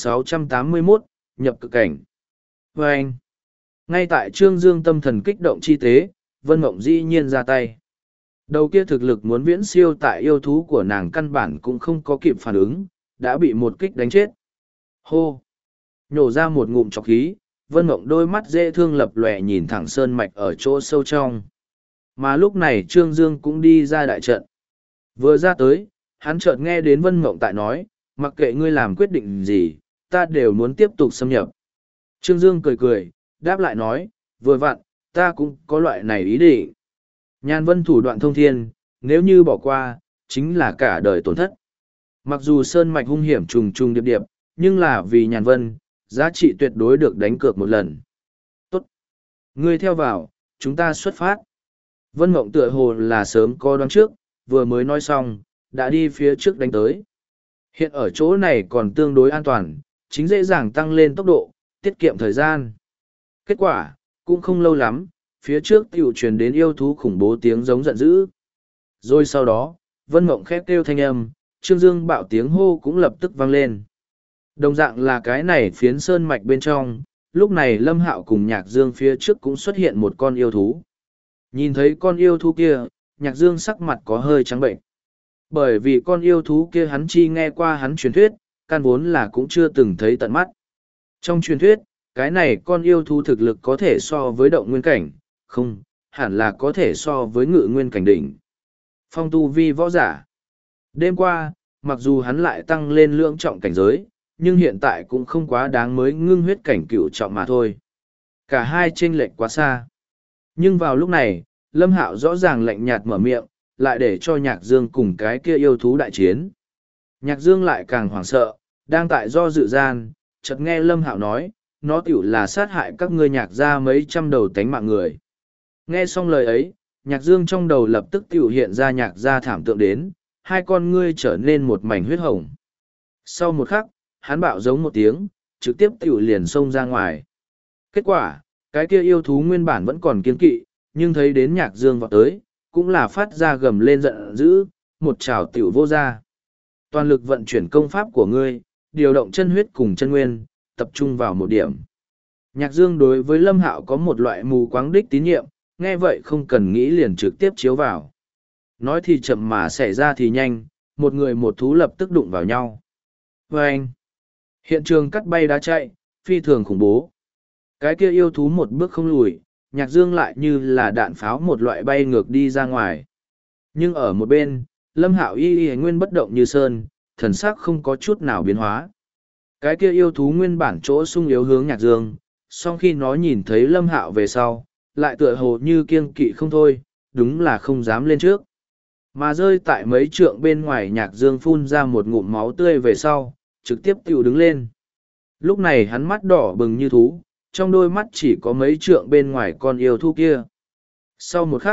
1681, nhập cực cảnh. Và anh, ngay tại Trương Dương tâm thần kích động chi tế, Vân Mộng dĩ nhiên ra tay. Đầu kia thực lực muốn viễn siêu tại yêu thú của nàng căn bản cũng không có kịp phản ứng, đã bị một kích đánh chết. Hô! Nhổ ra một ngụm trọc khí, Vân Mộng đôi mắt dễ thương lập lòe nhìn thẳng sơn mạch ở chỗ sâu trong. Mà lúc này Trương Dương cũng đi ra đại trận. Vừa ra tới, hắn chợt nghe đến Vân Mộng tại nói, mặc kệ ngươi làm quyết định gì, ta đều muốn tiếp tục xâm nhập. Trương Dương cười cười, đáp lại nói, vừa vặn, ta cũng có loại này ý định. Nhan Vân thủ đoạn thông thiên, nếu như bỏ qua, chính là cả đời tổn thất. Mặc dù sơn mạch hung hiểm trùng trùng điệp điệp, nhưng là vì Nhàn Vân, giá trị tuyệt đối được đánh cược một lần. Tốt! Ngươi theo vào, chúng ta xuất phát. Vân Mộng tựa hồ là sớm có đoán trước, vừa mới nói xong, đã đi phía trước đánh tới. Hiện ở chỗ này còn tương đối an toàn, chính dễ dàng tăng lên tốc độ, tiết kiệm thời gian. Kết quả, cũng không lâu lắm, phía trước tiểu truyền đến yêu thú khủng bố tiếng giống giận dữ. Rồi sau đó, Vân Mộng khép kêu thanh âm, Trương Dương bạo tiếng hô cũng lập tức vang lên. Đồng dạng là cái này phiến sơn mạch bên trong, lúc này Lâm Hạo cùng Nhạc Dương phía trước cũng xuất hiện một con yêu thú. Nhìn thấy con yêu thú kia, Nhạc Dương sắc mặt có hơi trắng bệnh. Bởi vì con yêu thú kia hắn chi nghe qua hắn truyền thuyết, căn vốn là cũng chưa từng thấy tận mắt. Trong truyền thuyết, cái này con yêu thú thực lực có thể so với động nguyên cảnh, không, hẳn là có thể so với ngự nguyên cảnh đỉnh. Phong tu vi võ giả. Đêm qua, mặc dù hắn lại tăng lên lượng trọng cảnh giới, nhưng hiện tại cũng không quá đáng mới ngưng huyết cảnh cửu trọng mà thôi. Cả hai chênh lệch quá xa. Nhưng vào lúc này, Lâm Hạo rõ ràng lạnh nhạt mở miệng, lại để cho Nhạc Dương cùng cái kia yêu thú đại chiến. Nhạc Dương lại càng hoảng sợ, đang tại do dự gian, chợt nghe Lâm Hạo nói, nó tiểu là sát hại các ngươi Nhạc gia mấy trăm đầu tánh mạng người. Nghe xong lời ấy, Nhạc Dương trong đầu lập tức tiểu hiện ra Nhạc gia thảm tượng đến, hai con ngươi trở nên một mảnh huyết hồng. Sau một khắc, hắn bạo giống một tiếng, trực tiếp tiểu liền xông ra ngoài. Kết quả, cái kia yêu thú nguyên bản vẫn còn kiên kỵ, nhưng thấy đến Nhạc Dương vọt tới, cũng là phát ra gầm lên giận dữ, một trảo tiểu vô ra. Toàn lực vận chuyển công pháp của ngươi, điều động chân huyết cùng chân nguyên, tập trung vào một điểm. Nhạc Dương đối với Lâm Hạo có một loại mù quáng đích tín nhiệm, nghe vậy không cần nghĩ liền trực tiếp chiếu vào. Nói thì chậm mà xảy ra thì nhanh, một người một thú lập tức đụng vào nhau. Và anh, hiện trường cắt bay đá chạy, phi thường khủng bố. Cái kia yêu thú một bước không lùi, Nhạc Dương lại như là đạn pháo một loại bay ngược đi ra ngoài. Nhưng ở một bên, Lâm Hạo y nguyên bất động như sơn, thần sắc không có chút nào biến hóa. Cái kia yêu thú nguyên bản chỗ sung yếu hướng Nhạc Dương, song khi nó nhìn thấy Lâm Hạo về sau, lại tựa hồ như kiêng kỵ không thôi, đúng là không dám lên trước. Mà rơi tại mấy trượng bên ngoài Nhạc Dương phun ra một ngụm máu tươi về sau, trực tiếp tiểu đứng lên. Lúc này hắn mắt đỏ bừng như thú, trong đôi mắt chỉ có mấy trượng bên ngoài con yêu thú kia. Sau một khắc,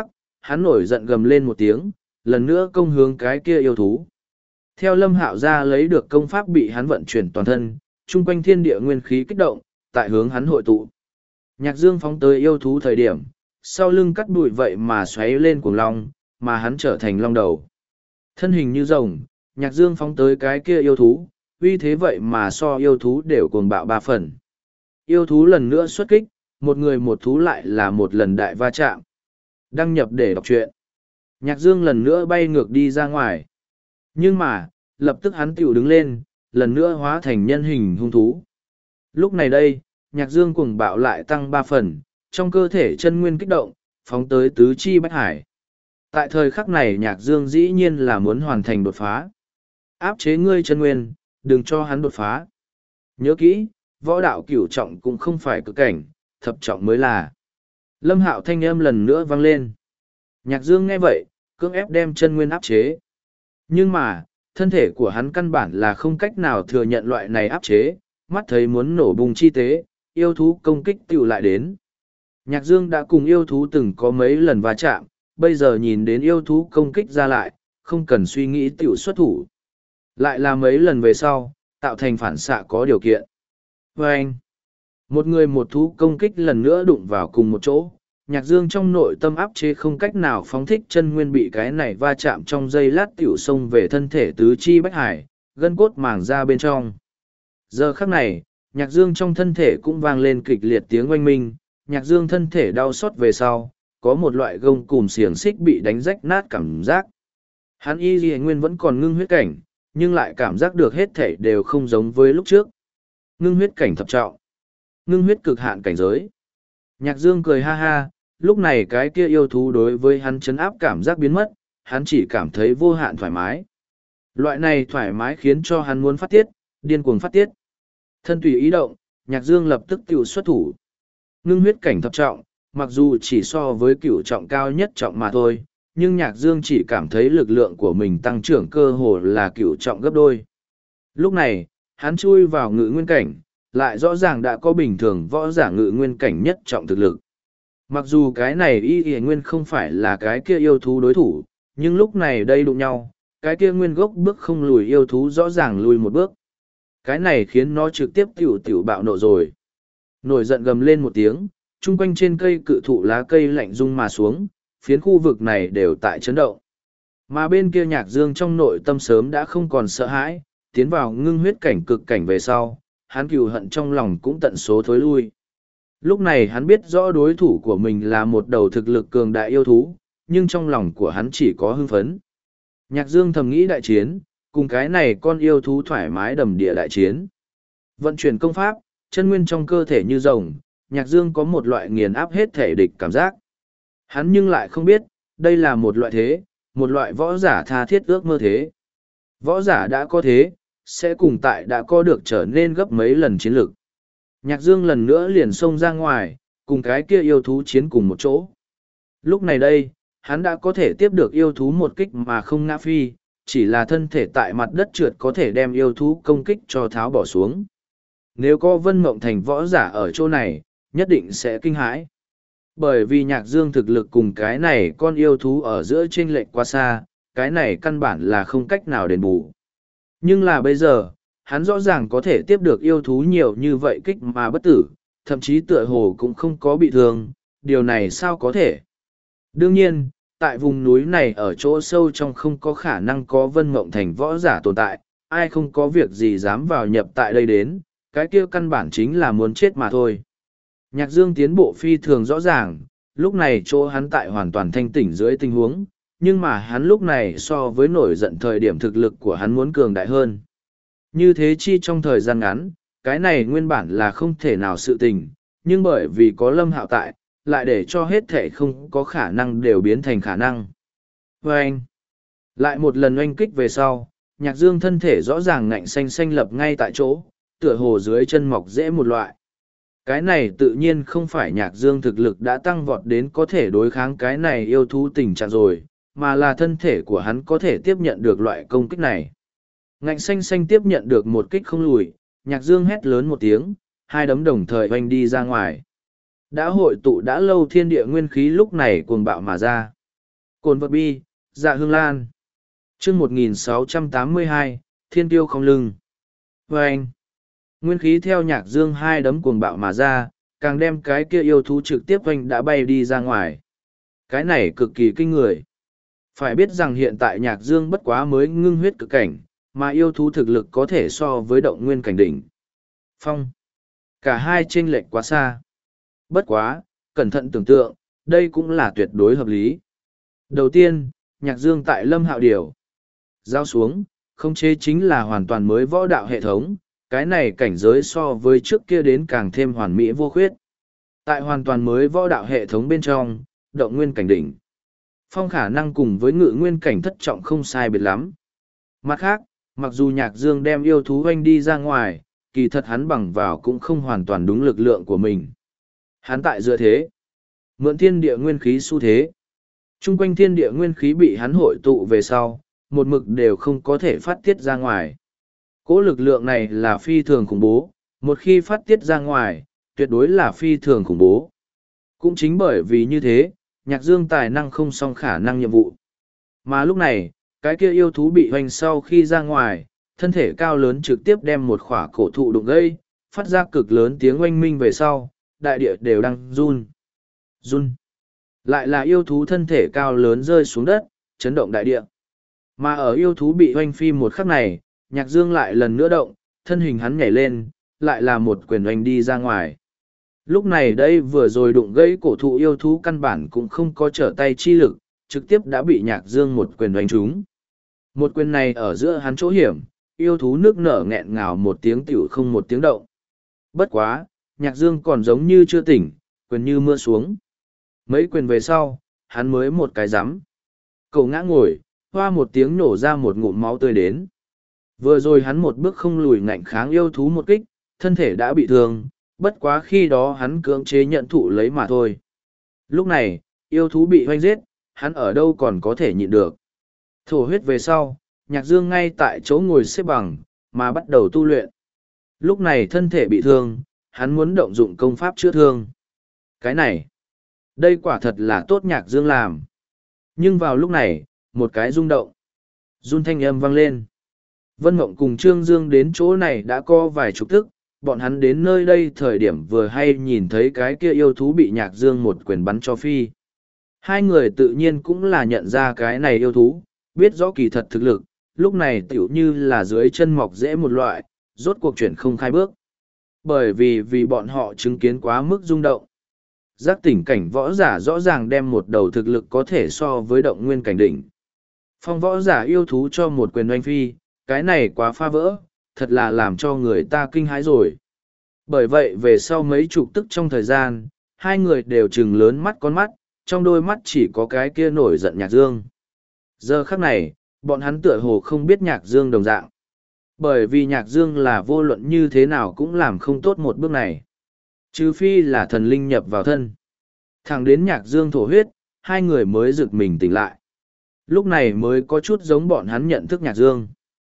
hắn nổi giận gầm lên một tiếng, lần nữa công hướng cái kia yêu thú. Theo Lâm Hạo ra lấy được công pháp bị hắn vận chuyển toàn thân, chung quanh thiên địa nguyên khí kích động, tại hướng hắn hội tụ. Nhạc Dương phóng tới yêu thú thời điểm, sau lưng cắt bụi vậy mà xoáy lên cuồng long, mà hắn trở thành long đầu. Thân hình như rồng, Nhạc Dương phóng tới cái kia yêu thú, uy thế vậy mà so yêu thú đều cuồng bạo 3 phần. Yêu thú lần nữa xuất kích, một người một thú lại là một lần đại va chạm. Đăng nhập để đọc truyện. Nhạc Dương lần nữa bay ngược đi ra ngoài. Nhưng mà, lập tức hắn tiểu đứng lên, lần nữa hóa thành nhân hình hung thú. Lúc này đây, Nhạc Dương cuồng bạo lại tăng 3 phần, trong cơ thể chân nguyên kích động, phóng tới tứ chi bách hải. Tại thời khắc này Nhạc Dương dĩ nhiên là muốn hoàn thành đột phá. Áp chế ngươi chân nguyên, đừng cho hắn đột phá. Nhớ kỹ, võ đạo cửu trọng cũng không phải cực cảnh, thập trọng mới là. Lâm Hạo thanh âm lần nữa vang lên. Nhạc Dương nghe vậy, cưỡng ép đem chân nguyên áp chế. Nhưng mà, thân thể của hắn căn bản là không cách nào thừa nhận loại này áp chế, mắt thấy muốn nổ bùng chi tế, yêu thú công kích tiểu lại đến. Nhạc Dương đã cùng yêu thú từng có mấy lần va chạm, bây giờ nhìn đến yêu thú công kích ra lại, không cần suy nghĩ tiểu xuất thủ. Lại là mấy lần về sau, tạo thành phản xạ có điều kiện. Và anh, một người một thú công kích lần nữa đụng vào cùng một chỗ, Nhạc Dương trong nội tâm áp chế không cách nào phóng thích chân nguyên bị cái này va chạm trong giây lát tiểu xông về thân thể tứ chi bách hải, gân cốt màng ra bên trong. Giờ khắc này, Nhạc Dương trong thân thể cũng vang lên kịch liệt tiếng oanh minh, Nhạc Dương thân thể đau xót về sau, có một loại gông cùm xiềng xích bị đánh rách nát cảm giác. Hắn y ghi nguyên vẫn còn ngưng huyết cảnh, nhưng lại cảm giác được hết thể đều không giống với lúc trước. Ngưng huyết cảnh thập trọng. Ngưng huyết cực hạn cảnh giới. Nhạc Dương cười ha ha, lúc này cái kia yêu thú đối với hắn chấn áp cảm giác biến mất, hắn chỉ cảm thấy vô hạn thoải mái. Loại này thoải mái khiến cho hắn muốn phát tiết, điên cuồng phát tiết. Thân tùy ý động, Nhạc Dương lập tức tiểu xuất thủ. Ngưng huyết cảnh thập trọng, mặc dù chỉ so với cửu trọng cao nhất trọng mà thôi, nhưng Nhạc Dương chỉ cảm thấy lực lượng của mình tăng trưởng cơ hồ là cửu trọng gấp đôi. Lúc này, hắn chui vào ngự nguyên cảnh, lại rõ ràng đã có bình thường võ giả ngự nguyên cảnh nhất trọng thực lực. Mặc dù cái này y nguyên không phải là cái kia yêu thú đối thủ, nhưng lúc này đây đụng nhau, cái kia nguyên gốc bước không lùi yêu thú rõ ràng lùi một bước. Cái này khiến nó trực tiếp tiểu bạo nộ rồi. Nổi giận gầm lên một tiếng, chung quanh trên cây cự thụ lá cây lạnh rung mà xuống, phiến khu vực này đều tại chấn động. Mà bên kia Nhạc Dương trong nội tâm sớm đã không còn sợ hãi, tiến vào ngưng huyết cảnh cực cảnh về sau, hắn cừu hận trong lòng cũng tận số thối lui. Lúc này hắn biết rõ đối thủ của mình là một đầu thực lực cường đại yêu thú, nhưng trong lòng của hắn chỉ có hưng phấn. Nhạc Dương thầm nghĩ đại chiến, cùng cái này con yêu thú thoải mái đầm địa đại chiến. Vận chuyển công pháp, chân nguyên trong cơ thể như rồng, Nhạc Dương có một loại nghiền áp hết thể địch cảm giác. Hắn nhưng lại không biết, đây là một loại thế, một loại võ giả tha thiết ước mơ thế. Võ giả đã có thế, sẽ cùng tại đã có được trở nên gấp mấy lần chiến lực. Nhạc Dương lần nữa liền xông ra ngoài, cùng cái kia yêu thú chiến cùng một chỗ. Lúc này đây, hắn đã có thể tiếp được yêu thú một kích mà không ngã phi, chỉ là thân thể tại mặt đất trượt có thể đem yêu thú công kích cho tháo bỏ xuống. Nếu có Vân Mộng Thành võ giả ở chỗ này, nhất định sẽ kinh hãi. Bởi vì Nhạc Dương thực lực cùng cái này con yêu thú ở giữa chênh lệch quá xa, cái này căn bản là không cách nào đền bù. Nhưng là bây giờ, hắn rõ ràng có thể tiếp được yêu thú nhiều như vậy kích mà bất tử, thậm chí tựa hồ cũng không có bị thương, điều này sao có thể? Đương nhiên, tại vùng núi này ở chỗ sâu trong không có khả năng có Vân Mộng Thành võ giả tồn tại, ai không có việc gì dám vào nhập tại đây đến, cái kia căn bản chính là muốn chết mà thôi. Nhạc Dương tiến bộ phi thường rõ ràng, lúc này chỗ hắn tại hoàn toàn thanh tỉnh dưới tình huống, nhưng mà hắn lúc này so với nổi giận thời điểm thực lực của hắn muốn cường đại hơn. Như thế chi trong thời gian ngắn, cái này nguyên bản là không thể nào sự tình, nhưng bởi vì có Lâm Hạo tại, lại để cho hết thể không có khả năng đều biến thành khả năng. Và anh, lại một lần oanh kích về sau, Nhạc Dương thân thể rõ ràng ngạnh xanh xanh lập ngay tại chỗ, tựa hồ dưới chân mọc dễ một loại. Cái này tự nhiên không phải Nhạc Dương thực lực đã tăng vọt đến có thể đối kháng cái này yêu thú tình trạng rồi, mà là thân thể của hắn có thể tiếp nhận được loại công kích này. Ngạnh xanh xanh tiếp nhận được một kích không lùi, Nhạc Dương hét lớn một tiếng, hai đấm đồng thời oanh đi ra ngoài. Đã hội tụ đã lâu thiên địa nguyên khí lúc này cuồng bạo mà ra. Cồn vật bi, dạ hương lan. Chương 1682, Thiên tiêu không lưng. Vâng! Nguyên khí theo nhạc dương hai đấm cuồng bạo mà ra, càng đem cái kia yêu thú trực tiếp oanh đã bay đi ra ngoài. Cái này cực kỳ kinh người. Phải biết rằng hiện tại nhạc dương bất quá mới ngưng huyết cực cảnh, mà yêu thú thực lực có thể so với động nguyên cảnh đỉnh. Phong! Cả hai chênh lệch quá xa. Bất quá, cẩn thận tưởng tượng, đây cũng là tuyệt đối hợp lý. Đầu tiên, nhạc dương tại Lâm Hạo điều. Giao xuống, khống chế chính là hoàn toàn mới võ đạo hệ thống, cái này cảnh giới so với trước kia đến càng thêm hoàn mỹ vô khuyết. Tại hoàn toàn mới võ đạo hệ thống bên trong, động nguyên cảnh đỉnh. Phong khả năng cùng với ngự nguyên cảnh thất trọng không sai biệt lắm. Mặt khác, mặc dù nhạc dương đem yêu thú hoanh đi ra ngoài, kỳ thật hắn bằng vào cũng không hoàn toàn đúng lực lượng của mình. Hắn tại dựa thế, mượn thiên địa nguyên khí xu thế. Trung quanh thiên địa nguyên khí bị hắn hội tụ về sau, một mực đều không có thể phát tiết ra ngoài. Cỗ lực lượng này là phi thường khủng bố, một khi phát tiết ra ngoài, tuyệt đối là phi thường khủng bố. Cũng chính bởi vì như thế, nhạc dương tài năng không song khả năng nhiệm vụ. Mà lúc này, cái kia yêu thú bị hoành sau khi ra ngoài, thân thể cao lớn trực tiếp đem một khỏa cổ thụ đụng gây, phát ra cực lớn tiếng oanh minh về sau, đại địa đều đang run. Run. Lại là yêu thú thân thể cao lớn rơi xuống đất, chấn động đại địa. Mà ở yêu thú bị hoanh phi một khắc này, nhạc dương lại lần nữa động, thân hình hắn nhảy lên, lại là một quyền oanh đi ra ngoài. Lúc này đây vừa rồi đụng gãy cổ thụ yêu thú căn bản cũng không có trở tay chi lực, trực tiếp đã bị nhạc dương một quyền oanh trúng. Một quyền này ở giữa hắn chỗ hiểm, yêu thú nước nở nghẹn ngào một tiếng tiểu không một tiếng động. Bất quá, nhạc dương còn giống như chưa tỉnh, quyền như mưa xuống. Mấy quyền về sau, hắn mới một cái rắm. Cậu ngã ngồi, hoa một tiếng nổ ra một ngụm máu tươi đến. Vừa rồi hắn một bước không lùi ngạnh kháng yêu thú một kích, thân thể đã bị thương, bất quá khi đó hắn cưỡng chế nhận thụ lấy mà thôi. Lúc này, yêu thú bị hoanh giết, hắn ở đâu còn có thể nhịn được. Thổ huyết về sau, nhạc dương ngay tại chỗ ngồi xếp bằng, mà bắt đầu tu luyện. Lúc này thân thể bị thương, hắn muốn động dụng công pháp chữa thương. Cái này, đây quả thật là tốt nhạc dương làm. Nhưng vào lúc này, một cái rung động. Run thanh âm vang lên. Vân Mộng cùng Trương Dương đến chỗ này đã có vài chục tức, bọn hắn đến nơi đây thời điểm vừa hay nhìn thấy cái kia yêu thú bị nhạc dương một quyền bắn cho phi. Hai người tự nhiên cũng là nhận ra cái này yêu thú, biết rõ kỳ thật thực lực, lúc này tiểu như là dưới chân mọc rễ một loại, rốt cuộc chuyển không khai bước. Bởi vì bọn họ chứng kiến quá mức rung động. Giác tỉnh cảnh võ giả rõ ràng đem một đầu thực lực có thể so với động nguyên cảnh đỉnh. Phong võ giả yêu thú cho một quyền oanh phi, cái này quá phá vỡ, thật là làm cho người ta kinh hãi rồi. Bởi vậy về sau mấy chục tức trong thời gian, hai người đều trừng lớn mắt con mắt, trong đôi mắt chỉ có cái kia nổi giận nhạc dương. Giờ khắc này, bọn hắn tựa hồ không biết nhạc dương đồng dạng. Bởi vì nhạc dương là vô luận như thế nào cũng làm không tốt một bước này. Trừ phi là thần linh nhập vào thân. Thẳng đến nhạc dương thổ huyết, hai người mới giựt mình tỉnh lại. Lúc này mới có chút giống bọn hắn nhận thức nhạc dương.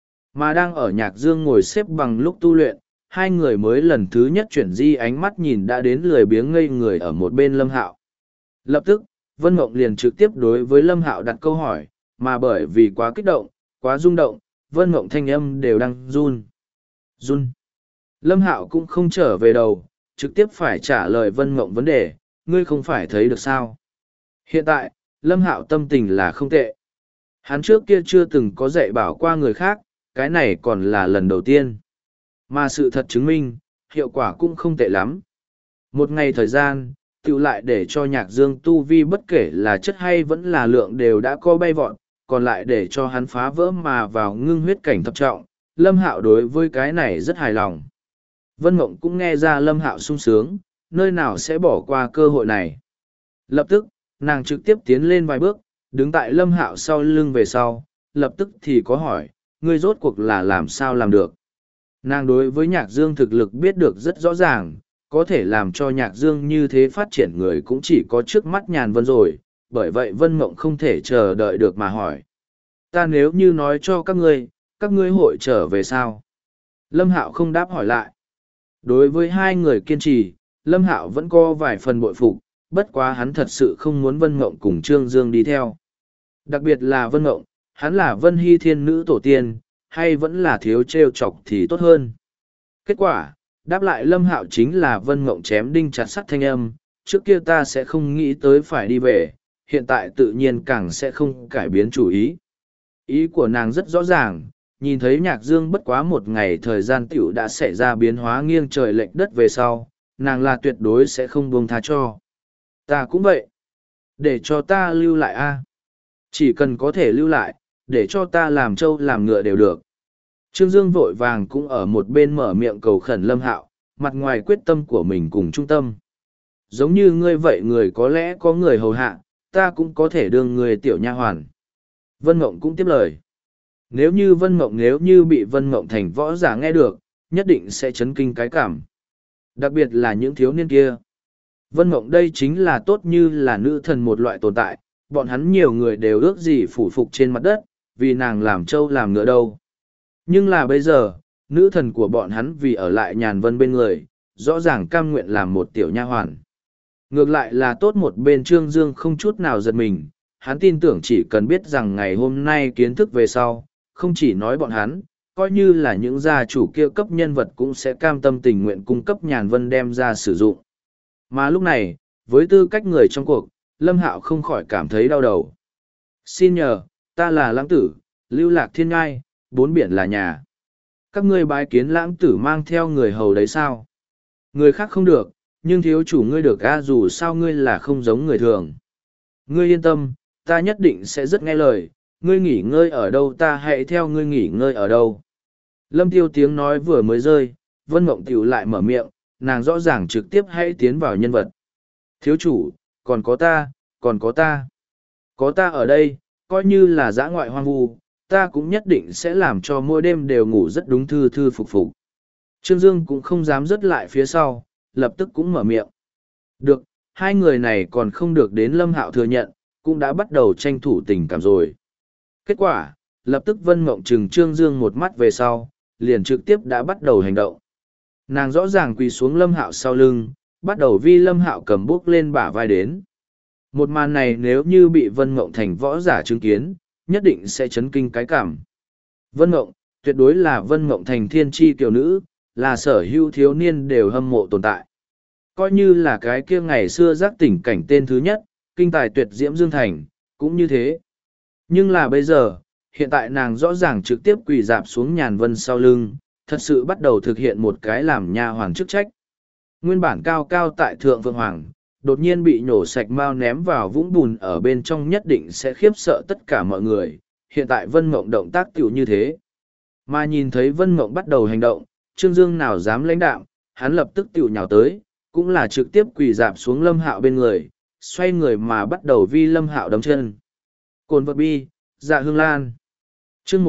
Mà đang ở nhạc dương ngồi xếp bằng lúc tu luyện, hai người mới lần thứ nhất chuyển di ánh mắt nhìn đã đến lười biếng ngây người ở một bên Lâm Hạo. Lập tức, Vân Mộng liền trực tiếp đối với Lâm Hạo đặt câu hỏi, mà bởi vì quá kích động, quá rung động, Vân Mộng thanh âm đều đang run. Run. Lâm Hạo cũng không trở về đầu, trực tiếp phải trả lời Vân Mộng vấn đề, ngươi không phải thấy được sao. Hiện tại, Lâm Hạo tâm tình là không tệ. Hắn trước kia chưa từng có dạy bảo qua người khác, cái này còn là lần đầu tiên. Mà sự thật chứng minh, hiệu quả cũng không tệ lắm. Một ngày thời gian, tự lại để cho nhạc dương tu vi bất kể là chất hay vẫn là lượng đều đã co bay vọt, còn lại để cho hắn phá vỡ mà vào ngưng huyết cảnh thập trọng. Lâm Hạo đối với cái này rất hài lòng. Vân Mộng cũng nghe ra Lâm Hạo sung sướng, nơi nào sẽ bỏ qua cơ hội này. Lập tức, nàng trực tiếp tiến lên vài bước, đứng tại Lâm Hạo sau lưng về sau, lập tức thì có hỏi, ngươi rốt cuộc là làm sao làm được. Nàng đối với nhạc dương thực lực biết được rất rõ ràng, có thể làm cho nhạc dương như thế phát triển người cũng chỉ có trước mắt Nhàn Vân rồi, bởi vậy Vân Mộng không thể chờ đợi được mà hỏi. Ta nếu như nói cho các ngươi hội trở về sao? Lâm Hạo không đáp hỏi lại. Đối với hai người kiên trì, Lâm Hạo vẫn có vài phần bội phục, bất quá hắn thật sự không muốn Vân Mộng cùng Trương Dương đi theo. Đặc biệt là Vân Mộng, hắn là Vân Hy thiên nữ tổ tiên, hay vẫn là thiếu trêu chọc thì tốt hơn. Kết quả, đáp lại Lâm Hạo chính là Vân Mộng chém đinh chặt sắt thanh âm, trước kia ta sẽ không nghĩ tới phải đi về, hiện tại tự nhiên càng sẽ không cải biến chủ ý. Ý của nàng rất rõ ràng, nhìn thấy Nhạc Dương bất quá một ngày thời gian tiểu đã xảy ra biến hóa nghiêng trời lệch đất về sau, nàng là tuyệt đối sẽ không buông tha cho. Ta cũng vậy. Để cho ta lưu lại a. Chỉ cần có thể lưu lại, để cho ta làm trâu làm ngựa đều được. Trương Dương vội vàng cũng ở một bên mở miệng cầu khẩn Lâm Hạo, mặt ngoài quyết tâm của mình cùng trung tâm. Giống như ngươi vậy người có lẽ có người hầu hạ, ta cũng có thể đương người tiểu nha hoàn. Vân Mộng cũng tiếp lời. Nếu như bị Vân Mộng thành võ giả nghe được, nhất định sẽ chấn kinh cái cảm. Đặc biệt là những thiếu niên kia. Vân Mộng đây chính là tốt như là nữ thần một loại tồn tại, bọn hắn nhiều người đều ước gì phủ phục trên mặt đất, vì nàng làm trâu làm ngựa đâu. Nhưng là bây giờ, nữ thần của bọn hắn vì ở lại Nhàn Vân bên người, rõ ràng cam nguyện làm một tiểu nha hoàn. Ngược lại là tốt một bên Trương Dương không chút nào giật mình, hắn tin tưởng chỉ cần biết rằng ngày hôm nay kiến thức về sau, không chỉ nói bọn hắn, coi như là những gia chủ kia cấp nhân vật cũng sẽ cam tâm tình nguyện cung cấp Nhàn Vân đem ra sử dụng. Mà lúc này, với tư cách người trong cuộc, Lâm Hạo không khỏi cảm thấy đau đầu. Xin nhờ, ta là lãng tử, lưu lạc thiên ngai, bốn biển là nhà. Các ngươi bái kiến lãng tử mang theo người hầu đấy sao? Người khác không được, nhưng thiếu chủ ngươi được a, dù sao ngươi là không giống người thường. Ngươi yên tâm, ta nhất định sẽ rất nghe lời, ngươi nghỉ ngơi ở đâu ta hãy theo ngươi nghỉ ngơi ở đâu. Lâm Tiêu tiếng nói vừa mới rơi, Vân Mộng tiểu lại mở miệng, nàng rõ ràng trực tiếp hãy tiến vào nhân vật. Thiếu chủ, còn có ta, còn có ta. Có ta ở đây, coi như là dã ngoại hoang vu, ta cũng nhất định sẽ làm cho mỗi đêm đều ngủ rất đúng thư thư phục phục. Trương Dương cũng không dám rớt lại phía sau, lập tức cũng mở miệng. Được, hai người này còn không được đến Lâm Hạo thừa nhận, cũng đã bắt đầu tranh thủ tình cảm rồi. Kết quả, lập tức Vân Mộng trừng Trương Dương một mắt về sau, liền trực tiếp đã bắt đầu hành động. Nàng rõ ràng quỳ xuống Lâm Hạo sau lưng, bắt đầu vi Lâm Hạo cầm bước lên bả vai đến. Một màn này nếu như bị Vân Mộng thành võ giả chứng kiến, nhất định sẽ chấn kinh cái cảm. Vân Mộng, tuyệt đối là Vân Mộng thành thiên tri kiều nữ, là sở hữu thiếu niên đều hâm mộ tồn tại. Coi như là cái kia ngày xưa giác tỉnh cảnh tên thứ nhất, kinh tài tuyệt diễm Dương Thành, cũng như thế. Nhưng là bây giờ, hiện tại nàng rõ ràng trực tiếp quỳ dạp xuống Nhàn Vân sau lưng, thật sự bắt đầu thực hiện một cái làm nha hoàng chức trách. Nguyên bản cao cao tại Thượng Vượng Hoàng, đột nhiên bị nhổ sạch mau ném vào vũng bùn ở bên trong nhất định sẽ khiếp sợ tất cả mọi người. Hiện tại Vân Mộng động tác tiểu như thế. Mà nhìn thấy Vân Mộng bắt đầu hành động, Trương Dương nào dám lãnh đạm, hắn lập tức tiểu nhào tới, cũng là trực tiếp quỳ dạp xuống Lâm Hạo bên người, xoay người mà bắt đầu vi Lâm Hạo đấm chân. Cồn vật bi, Dạ Hương Lan. Chương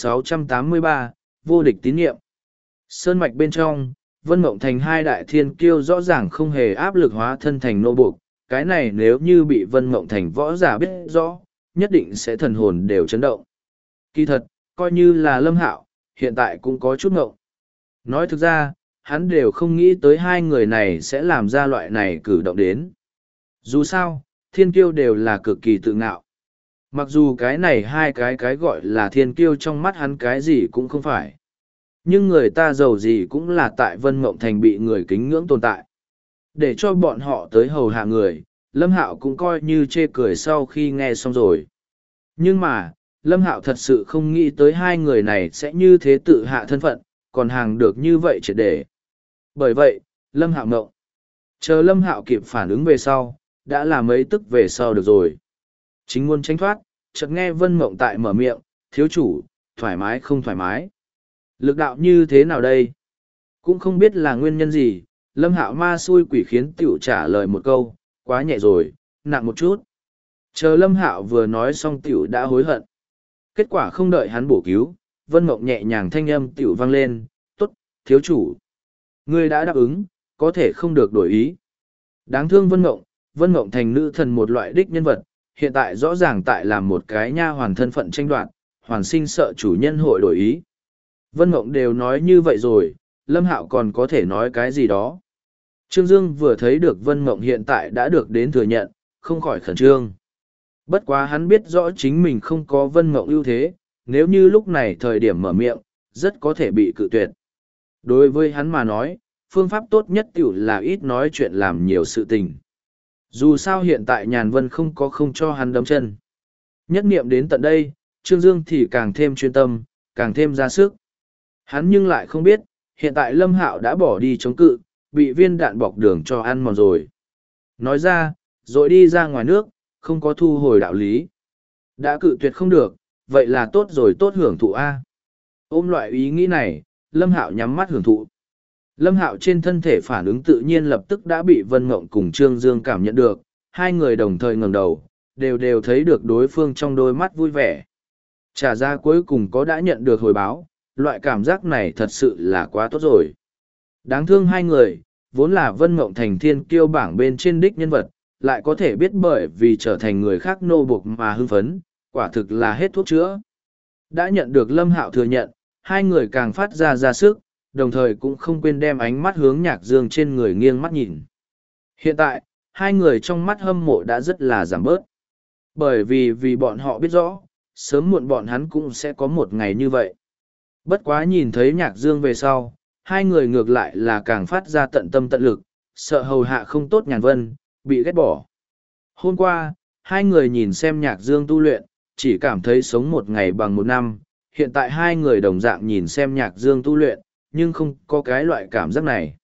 1683, vô địch tín nhiệm. Sơn mạch bên trong, Vân Mộng thành hai đại thiên kiêu rõ ràng không hề áp lực hóa thân thành nô buộc, cái này nếu như bị Vân Mộng thành võ giả biết rõ, nhất định sẽ thần hồn đều chấn động. Kỳ thật, coi như là Lâm Hạo, hiện tại cũng có chút ngộng. Nói thực ra, hắn đều không nghĩ tới hai người này sẽ làm ra loại này cử động đến. Dù sao, thiên kiêu đều là cực kỳ tự ngạo. Mặc dù cái này hai cái gọi là thiên kiêu trong mắt hắn cái gì cũng không phải. Nhưng người ta giàu gì cũng là tại Vân Mộng Thành bị người kính ngưỡng tồn tại. Để cho bọn họ tới hầu hạ người, Lâm Hạo cũng coi như chê cười sau khi nghe xong rồi. Nhưng mà, Lâm Hạo thật sự không nghĩ tới hai người này sẽ như thế tự hạ thân phận, còn hàng được như vậy triệt để. Bởi vậy, Lâm Hạo ngộng. Chờ Lâm Hạo kịp phản ứng về sau, đã là mấy tức về sau được rồi. Chính muốn tránh thoát, chợt nghe Vân Mộng tại mở miệng, thiếu chủ, thoải mái không thoải mái. Lực đạo như thế nào đây? Cũng không biết là nguyên nhân gì, Lâm Hạo ma xui quỷ khiến tiểu trả lời một câu, quá nhẹ rồi, nặng một chút. Chờ Lâm Hạo vừa nói xong tiểu đã hối hận. Kết quả không đợi hắn bổ cứu, Vân Mộng nhẹ nhàng thanh âm tiểu vang lên, tốt, thiếu chủ. Ngươi đã đáp ứng, có thể không được đổi ý. Đáng thương Vân Mộng thành nữ thần một loại đích nhân vật, hiện tại rõ ràng tại làm một cái nha hoàn thân phận tranh đoạt, hoàn sinh sợ chủ nhân hội đổi ý. Vân Mộng đều nói như vậy rồi, Lâm Hạo còn có thể nói cái gì đó. Trương Dương vừa thấy được Vân Mộng hiện tại đã được đến thừa nhận, không khỏi khẩn trương. Bất quá hắn biết rõ chính mình không có Vân Mộng ưu thế, nếu như lúc này thời điểm mở miệng, rất có thể bị cự tuyệt. Đối với hắn mà nói, phương pháp tốt nhất tiểu là ít nói chuyện làm nhiều sự tình. Dù sao hiện tại Nhàn Vân không cho hắn đấm chân. Nhất niệm đến tận đây, Trương Dương thì càng thêm chuyên tâm, càng thêm ra sức. Hắn nhưng lại không biết, hiện tại Lâm Hạo đã bỏ đi chống cự, bị viên đạn bọc đường cho ăn mòn rồi. Nói ra, rồi đi ra ngoài nước, không có thu hồi đạo lý. Đã cự tuyệt không được, vậy là tốt rồi, tốt hưởng thụ A. Ôm loại ý nghĩ này, Lâm Hạo nhắm mắt hưởng thụ. Lâm Hạo trên thân thể phản ứng tự nhiên lập tức đã bị Vân Mộng cùng Trương Dương cảm nhận được, hai người đồng thời ngẩng đầu, đều thấy được đối phương trong đôi mắt vui vẻ. Trả ra cuối cùng có đã nhận được hồi báo, loại cảm giác này thật sự là quá tốt rồi. Đáng thương hai người, vốn là Vân Mộng thành thiên kiêu bảng bên trên đích nhân vật, lại có thể biết bởi vì trở thành người khác nô buộc mà hưng phấn, quả thực là hết thuốc chữa. Đã nhận được Lâm Hạo thừa nhận, hai người càng phát ra sức, đồng thời cũng không quên đem ánh mắt hướng Nhạc Dương trên người nghiêng mắt nhìn. Hiện tại, hai người trong mắt hâm mộ đã rất là giảm bớt. Bởi vì bọn họ biết rõ, sớm muộn bọn hắn cũng sẽ có một ngày như vậy. Bất quá nhìn thấy Nhạc Dương về sau, hai người ngược lại là càng phát ra tận tâm tận lực, sợ hầu hạ không tốt Nhàn Vân, bị ghét bỏ. Hôm qua, hai người nhìn xem Nhạc Dương tu luyện, chỉ cảm thấy sống một ngày bằng một năm. Hiện tại hai người đồng dạng nhìn xem Nhạc Dương tu luyện, nhưng không có cái loại cảm giác này.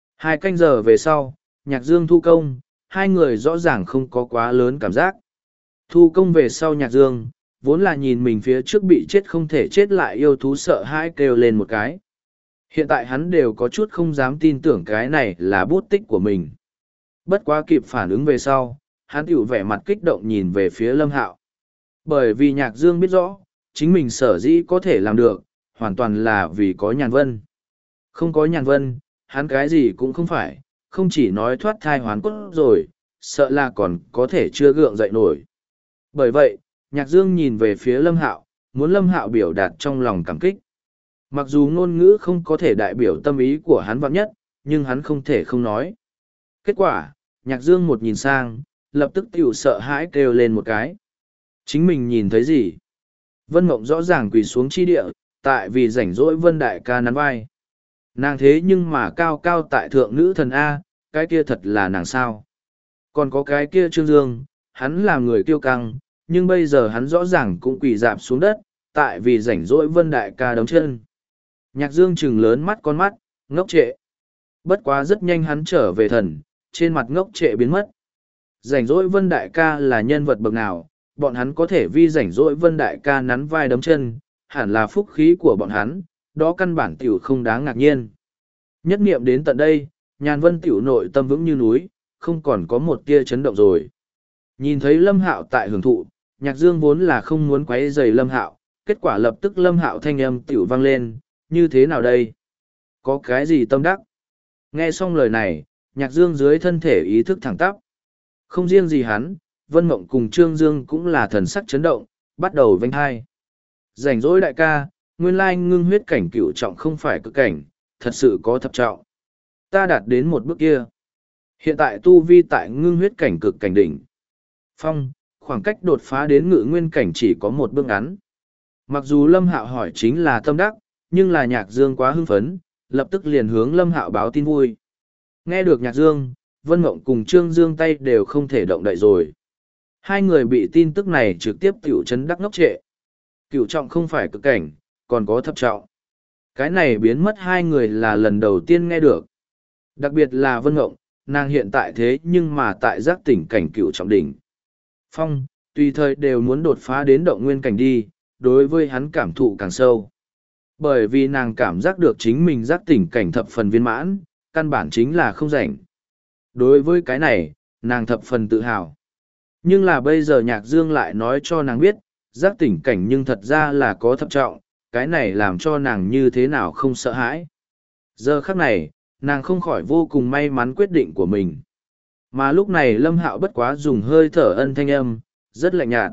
2 canh giờ về sau, Nhạc Dương thu công, hai người rõ ràng không có quá lớn cảm giác. Thu công về sau Nhạc Dương, vốn là nhìn mình phía trước bị chết không thể chết lại yêu thú sợ hãi kêu lên một cái. Hiện tại hắn đều có chút không dám tin tưởng cái này là bút tích của mình. Bất quá kịp phản ứng về sau, hắn tiểu vẻ mặt kích động nhìn về phía Lâm Hạo. Bởi vì Nhạc Dương biết rõ, chính mình sở dĩ có thể làm được, hoàn toàn là vì có Nhàn Vân. Không có Nhàn Vân, hắn cái gì cũng không phải, không chỉ nói thoát thai hoán cốt rồi, sợ là còn có thể chưa gượng dậy nổi. Bởi vậy, Nhạc Dương nhìn về phía Lâm Hạo, muốn Lâm Hạo biểu đạt trong lòng cảm kích. Mặc dù ngôn ngữ không có thể đại biểu tâm ý của hắn vạn nhất, nhưng hắn không thể không nói. Kết quả, Nhạc Dương một nhìn sang, lập tức tiểu sợ hãi kêu lên một cái. Chính mình nhìn thấy gì? Vân Mộng rõ ràng quỳ xuống chi địa, tại vì rảnh rỗi Vân Đại ca nắn vai. Nàng thế nhưng mà cao cao tại thượng nữ thần A, cái kia thật là nàng sao? Còn có cái kia Trương Dương, hắn là người kiêu căng, nhưng bây giờ hắn rõ ràng cũng quỳ dạp xuống đất, tại vì rảnh rỗi Vân Đại ca đấm chân. Nhạc Dương trừng lớn mắt con mắt, ngốc trệ. Bất quá rất nhanh hắn trở về thần, trên mặt ngốc trệ biến mất. Rảnh rỗi Vân Đại ca là nhân vật bậc nào, bọn hắn có thể vì rảnh rỗi Vân Đại ca nắn vai đấm chân, hẳn là phúc khí của bọn hắn, đó căn bản tiểu không đáng ngạc nhiên. Nhất niệm đến tận đây, Nhàn Vân tiểu nội tâm vững như núi, không còn có một tia chấn động rồi. Nhìn thấy Lâm Hạo tại hưởng thụ, Nhạc Dương vốn là không muốn quấy rầy Lâm Hạo, kết quả lập tức Lâm Hạo thanh âm tiểu vang lên, như thế nào đây? Có cái gì tâm đắc? Nghe xong lời này, Nhạc Dương dưới thân thể ý thức thẳng tắp. Không riêng gì hắn, Vân Mộng cùng Trương Dương cũng là thần sắc chấn động, bắt đầu vênh hai. Rảnh rỗi đại ca, nguyên lai ngưng huyết cảnh cửu trọng không phải cực cảnh, thật sự có thập trọng. Ta đạt đến một bước kia. Hiện tại tu vi tại ngưng huyết cảnh cực cảnh đỉnh. Phong, khoảng cách đột phá đến ngự nguyên cảnh chỉ có một bước ngắn. Mặc dù Lâm Hạo hỏi chính là tâm đắc, nhưng là Nhạc Dương quá hưng phấn, lập tức liền hướng Lâm Hạo báo tin vui. Nghe được Nhạc Dương, Vân Mộng cùng Trương Dương tay đều không thể động đậy rồi. Hai người bị tin tức này trực tiếp tiểu chấn đắc ngốc trệ. Cửu trọng không phải cực cảnh, còn có thập trọng. Cái này biến mất hai người là lần đầu tiên nghe được. Đặc biệt là Vân Mộng, nàng hiện tại thế nhưng mà tại giác tỉnh cảnh cửu trọng đỉnh. Phong, tùy thời đều muốn đột phá đến động nguyên cảnh đi, đối với hắn cảm thụ càng sâu. Bởi vì nàng cảm giác được chính mình giác tỉnh cảnh thập phần viên mãn, căn bản chính là không rảnh. Đối với cái này, nàng thập phần tự hào. Nhưng là bây giờ Nhạc Dương lại nói cho nàng biết, giác tỉnh cảnh nhưng thật ra là có thập trọng, cái này làm cho nàng như thế nào không sợ hãi. Giờ khắc này, nàng không khỏi vô cùng may mắn quyết định của mình. Mà lúc này Lâm Hạo bất quá dùng hơi thở ân thanh âm, rất lạnh nhạt.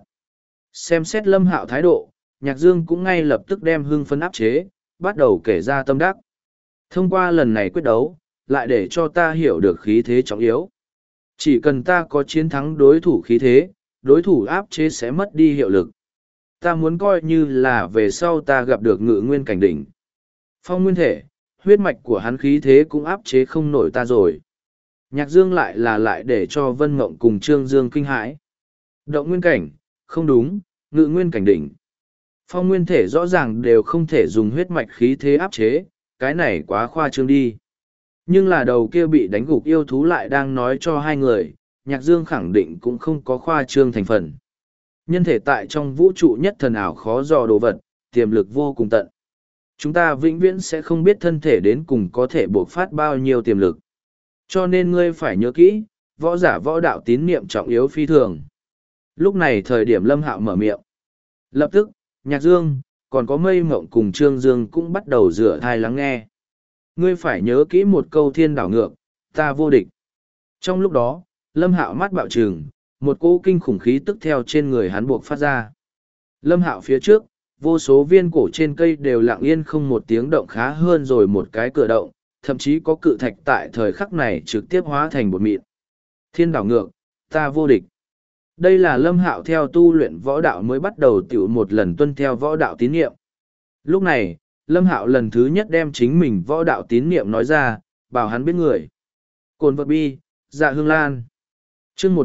Xem xét Lâm Hạo thái độ, Nhạc Dương cũng ngay lập tức đem hưng phấn áp chế, bắt đầu kể ra tâm đắc. Thông qua lần này quyết đấu, lại để cho ta hiểu được khí thế trọng yếu. Chỉ cần ta có chiến thắng đối thủ khí thế, đối thủ áp chế sẽ mất đi hiệu lực. Ta muốn coi như là về sau ta gặp được ngự nguyên cảnh đỉnh. Phong nguyên thể, huyết mạch của hắn khí thế cũng áp chế không nổi ta rồi. Nhạc Dương lại để cho Vân Mộng cùng Trương Dương kinh hãi. Động nguyên cảnh, không đúng, ngự nguyên cảnh đỉnh. Phong nguyên thể rõ ràng đều không thể dùng huyết mạch khí thế áp chế, cái này quá khoa trương đi. Nhưng là đầu kia bị đánh gục yêu thú lại đang nói cho hai người, Nhạc Dương khẳng định cũng không có khoa trương thành phần. Nhân thể tại trong vũ trụ nhất thần ảo khó dò đồ vật, tiềm lực vô cùng tận. Chúng ta vĩnh viễn sẽ không biết thân thể đến cùng có thể bộc phát bao nhiêu tiềm lực. Cho nên ngươi phải nhớ kỹ, võ giả võ đạo tín niệm trọng yếu phi thường. Lúc này thời điểm Lâm Hạo mở miệng. Lập tức, Nhạc Dương, còn có Mây Mộng cùng Trương Dương cũng bắt đầu rửa thai lắng nghe. Ngươi phải nhớ kỹ một câu thiên đảo ngược, ta vô địch. Trong lúc đó, Lâm Hạo mắt bạo trừng, một cỗ kinh khủng khí tức theo trên người hắn buộc phát ra. Lâm Hạo phía trước, vô số viên cổ trên cây đều lặng yên không một tiếng động khá hơn rồi một cái cửa động, thậm chí có cự thạch tại thời khắc này trực tiếp hóa thành bột mịn. Thiên đảo ngược, ta vô địch. Đây là Lâm Hạo theo tu luyện võ đạo mới bắt đầu tiểu một lần tuân theo võ đạo tín niệm. Lúc này, Lâm Hạo lần thứ nhất đem chính mình võ đạo tín niệm nói ra, bảo hắn biết người. Cồn vật bi, dạ hương lan. Chương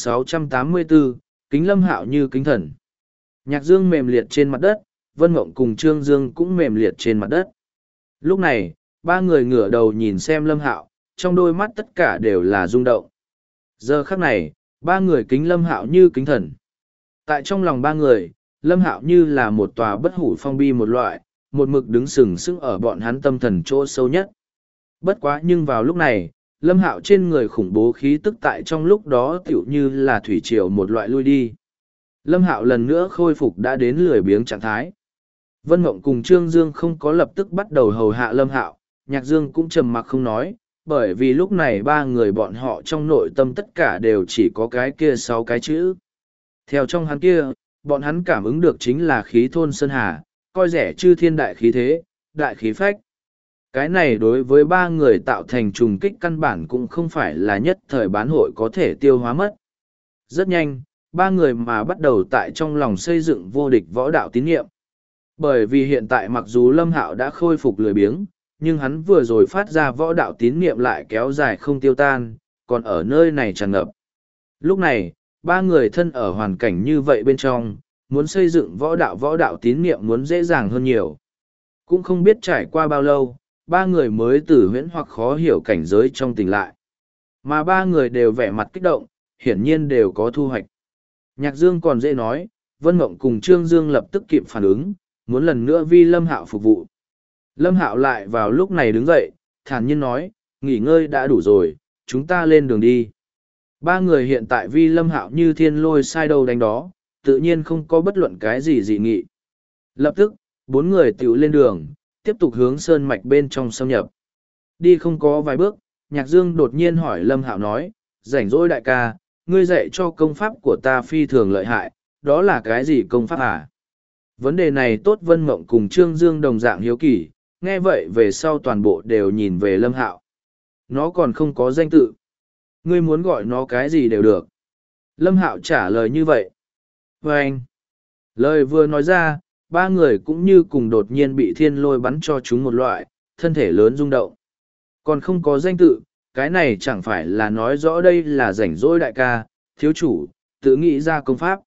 1684, kính Lâm Hạo như kính thần. Nhạc Dương mềm liệt trên mặt đất, Vân Mộng cùng Trương Dương cũng mềm liệt trên mặt đất. Lúc này, ba người ngửa đầu nhìn xem Lâm Hạo, trong đôi mắt tất cả đều là rung động. Giờ khắc này, ba người kính Lâm Hạo như kính thần. Tại trong lòng ba người, Lâm Hạo như là một tòa bất hủ phong bi một loại, một mực đứng sừng sững ở bọn hắn tâm thần chỗ sâu nhất. Bất quá nhưng vào lúc này, Lâm Hạo trên người khủng bố khí tức tại trong lúc đó tựu như là thủy triều một loại lui đi. Lâm Hạo lần nữa khôi phục đã đến lười biếng trạng thái. Vân Mộng cùng Trương Dương không có lập tức bắt đầu hầu hạ Lâm Hạo, Nhạc Dương cũng trầm mặc không nói, bởi vì lúc này ba người bọn họ trong nội tâm tất cả đều chỉ có cái kia 6 cái chữ. Theo trong hắn kia, bọn hắn cảm ứng được chính là khí thôn sơn hà, coi rẻ chư thiên đại khí thế, đại khí phách. Cái này đối với ba người tạo thành trùng kích căn bản cũng không phải là nhất thời bán hội có thể tiêu hóa mất. Rất nhanh, ba người mà bắt đầu tại trong lòng xây dựng vô địch võ đạo tín nhiệm. Bởi vì hiện tại mặc dù Lâm Hạo đã khôi phục lười biếng, nhưng hắn vừa rồi phát ra võ đạo tín niệm lại kéo dài không tiêu tan, còn ở nơi này tràn ngập. Lúc này, ba người thân ở hoàn cảnh như vậy bên trong, muốn xây dựng võ đạo tín niệm muốn dễ dàng hơn nhiều. Cũng không biết trải qua bao lâu, ba người mới từ huyễn hoặc khó hiểu cảnh giới trong tỉnh lại. Mà ba người đều vẻ mặt kích động, hiển nhiên đều có thu hoạch. Nhạc Dương còn dễ nói, Vân Mộng cùng Trương Dương lập tức kịp phản ứng, muốn lần nữa vi Lâm Hạo phục vụ. Lâm Hạo lại vào lúc này đứng dậy, thản nhiên nói, nghỉ ngơi đã đủ rồi, chúng ta lên đường đi. Ba người hiện tại vi Lâm Hạo như thiên lôi sai đâu đánh đó, tự nhiên không có bất luận cái gì dị nghị. Lập tức, bốn người tiểu lên đường, tiếp tục hướng sơn mạch bên trong xâm nhập. Đi không có vài bước, Nhạc Dương đột nhiên hỏi Lâm Hạo nói, rảnh rỗi đại ca, ngươi dạy cho công pháp của ta phi thường lợi hại, đó là cái gì công pháp à? Vấn đề này tốt Vân Mộng cùng Trương Dương đồng dạng hiếu kỳ, nghe vậy về sau toàn bộ đều nhìn về Lâm Hạo. Nó còn không có danh tự. Ngươi muốn gọi nó cái gì đều được. Lâm Hạo trả lời như vậy. Và anh, lời vừa nói ra, ba người cũng như cùng đột nhiên bị thiên lôi bắn cho chúng một loại, thân thể lớn rung động. Còn không có danh tự, cái này chẳng phải là nói rõ đây là rảnh rỗi đại ca, thiếu chủ, tự nghĩ ra công pháp.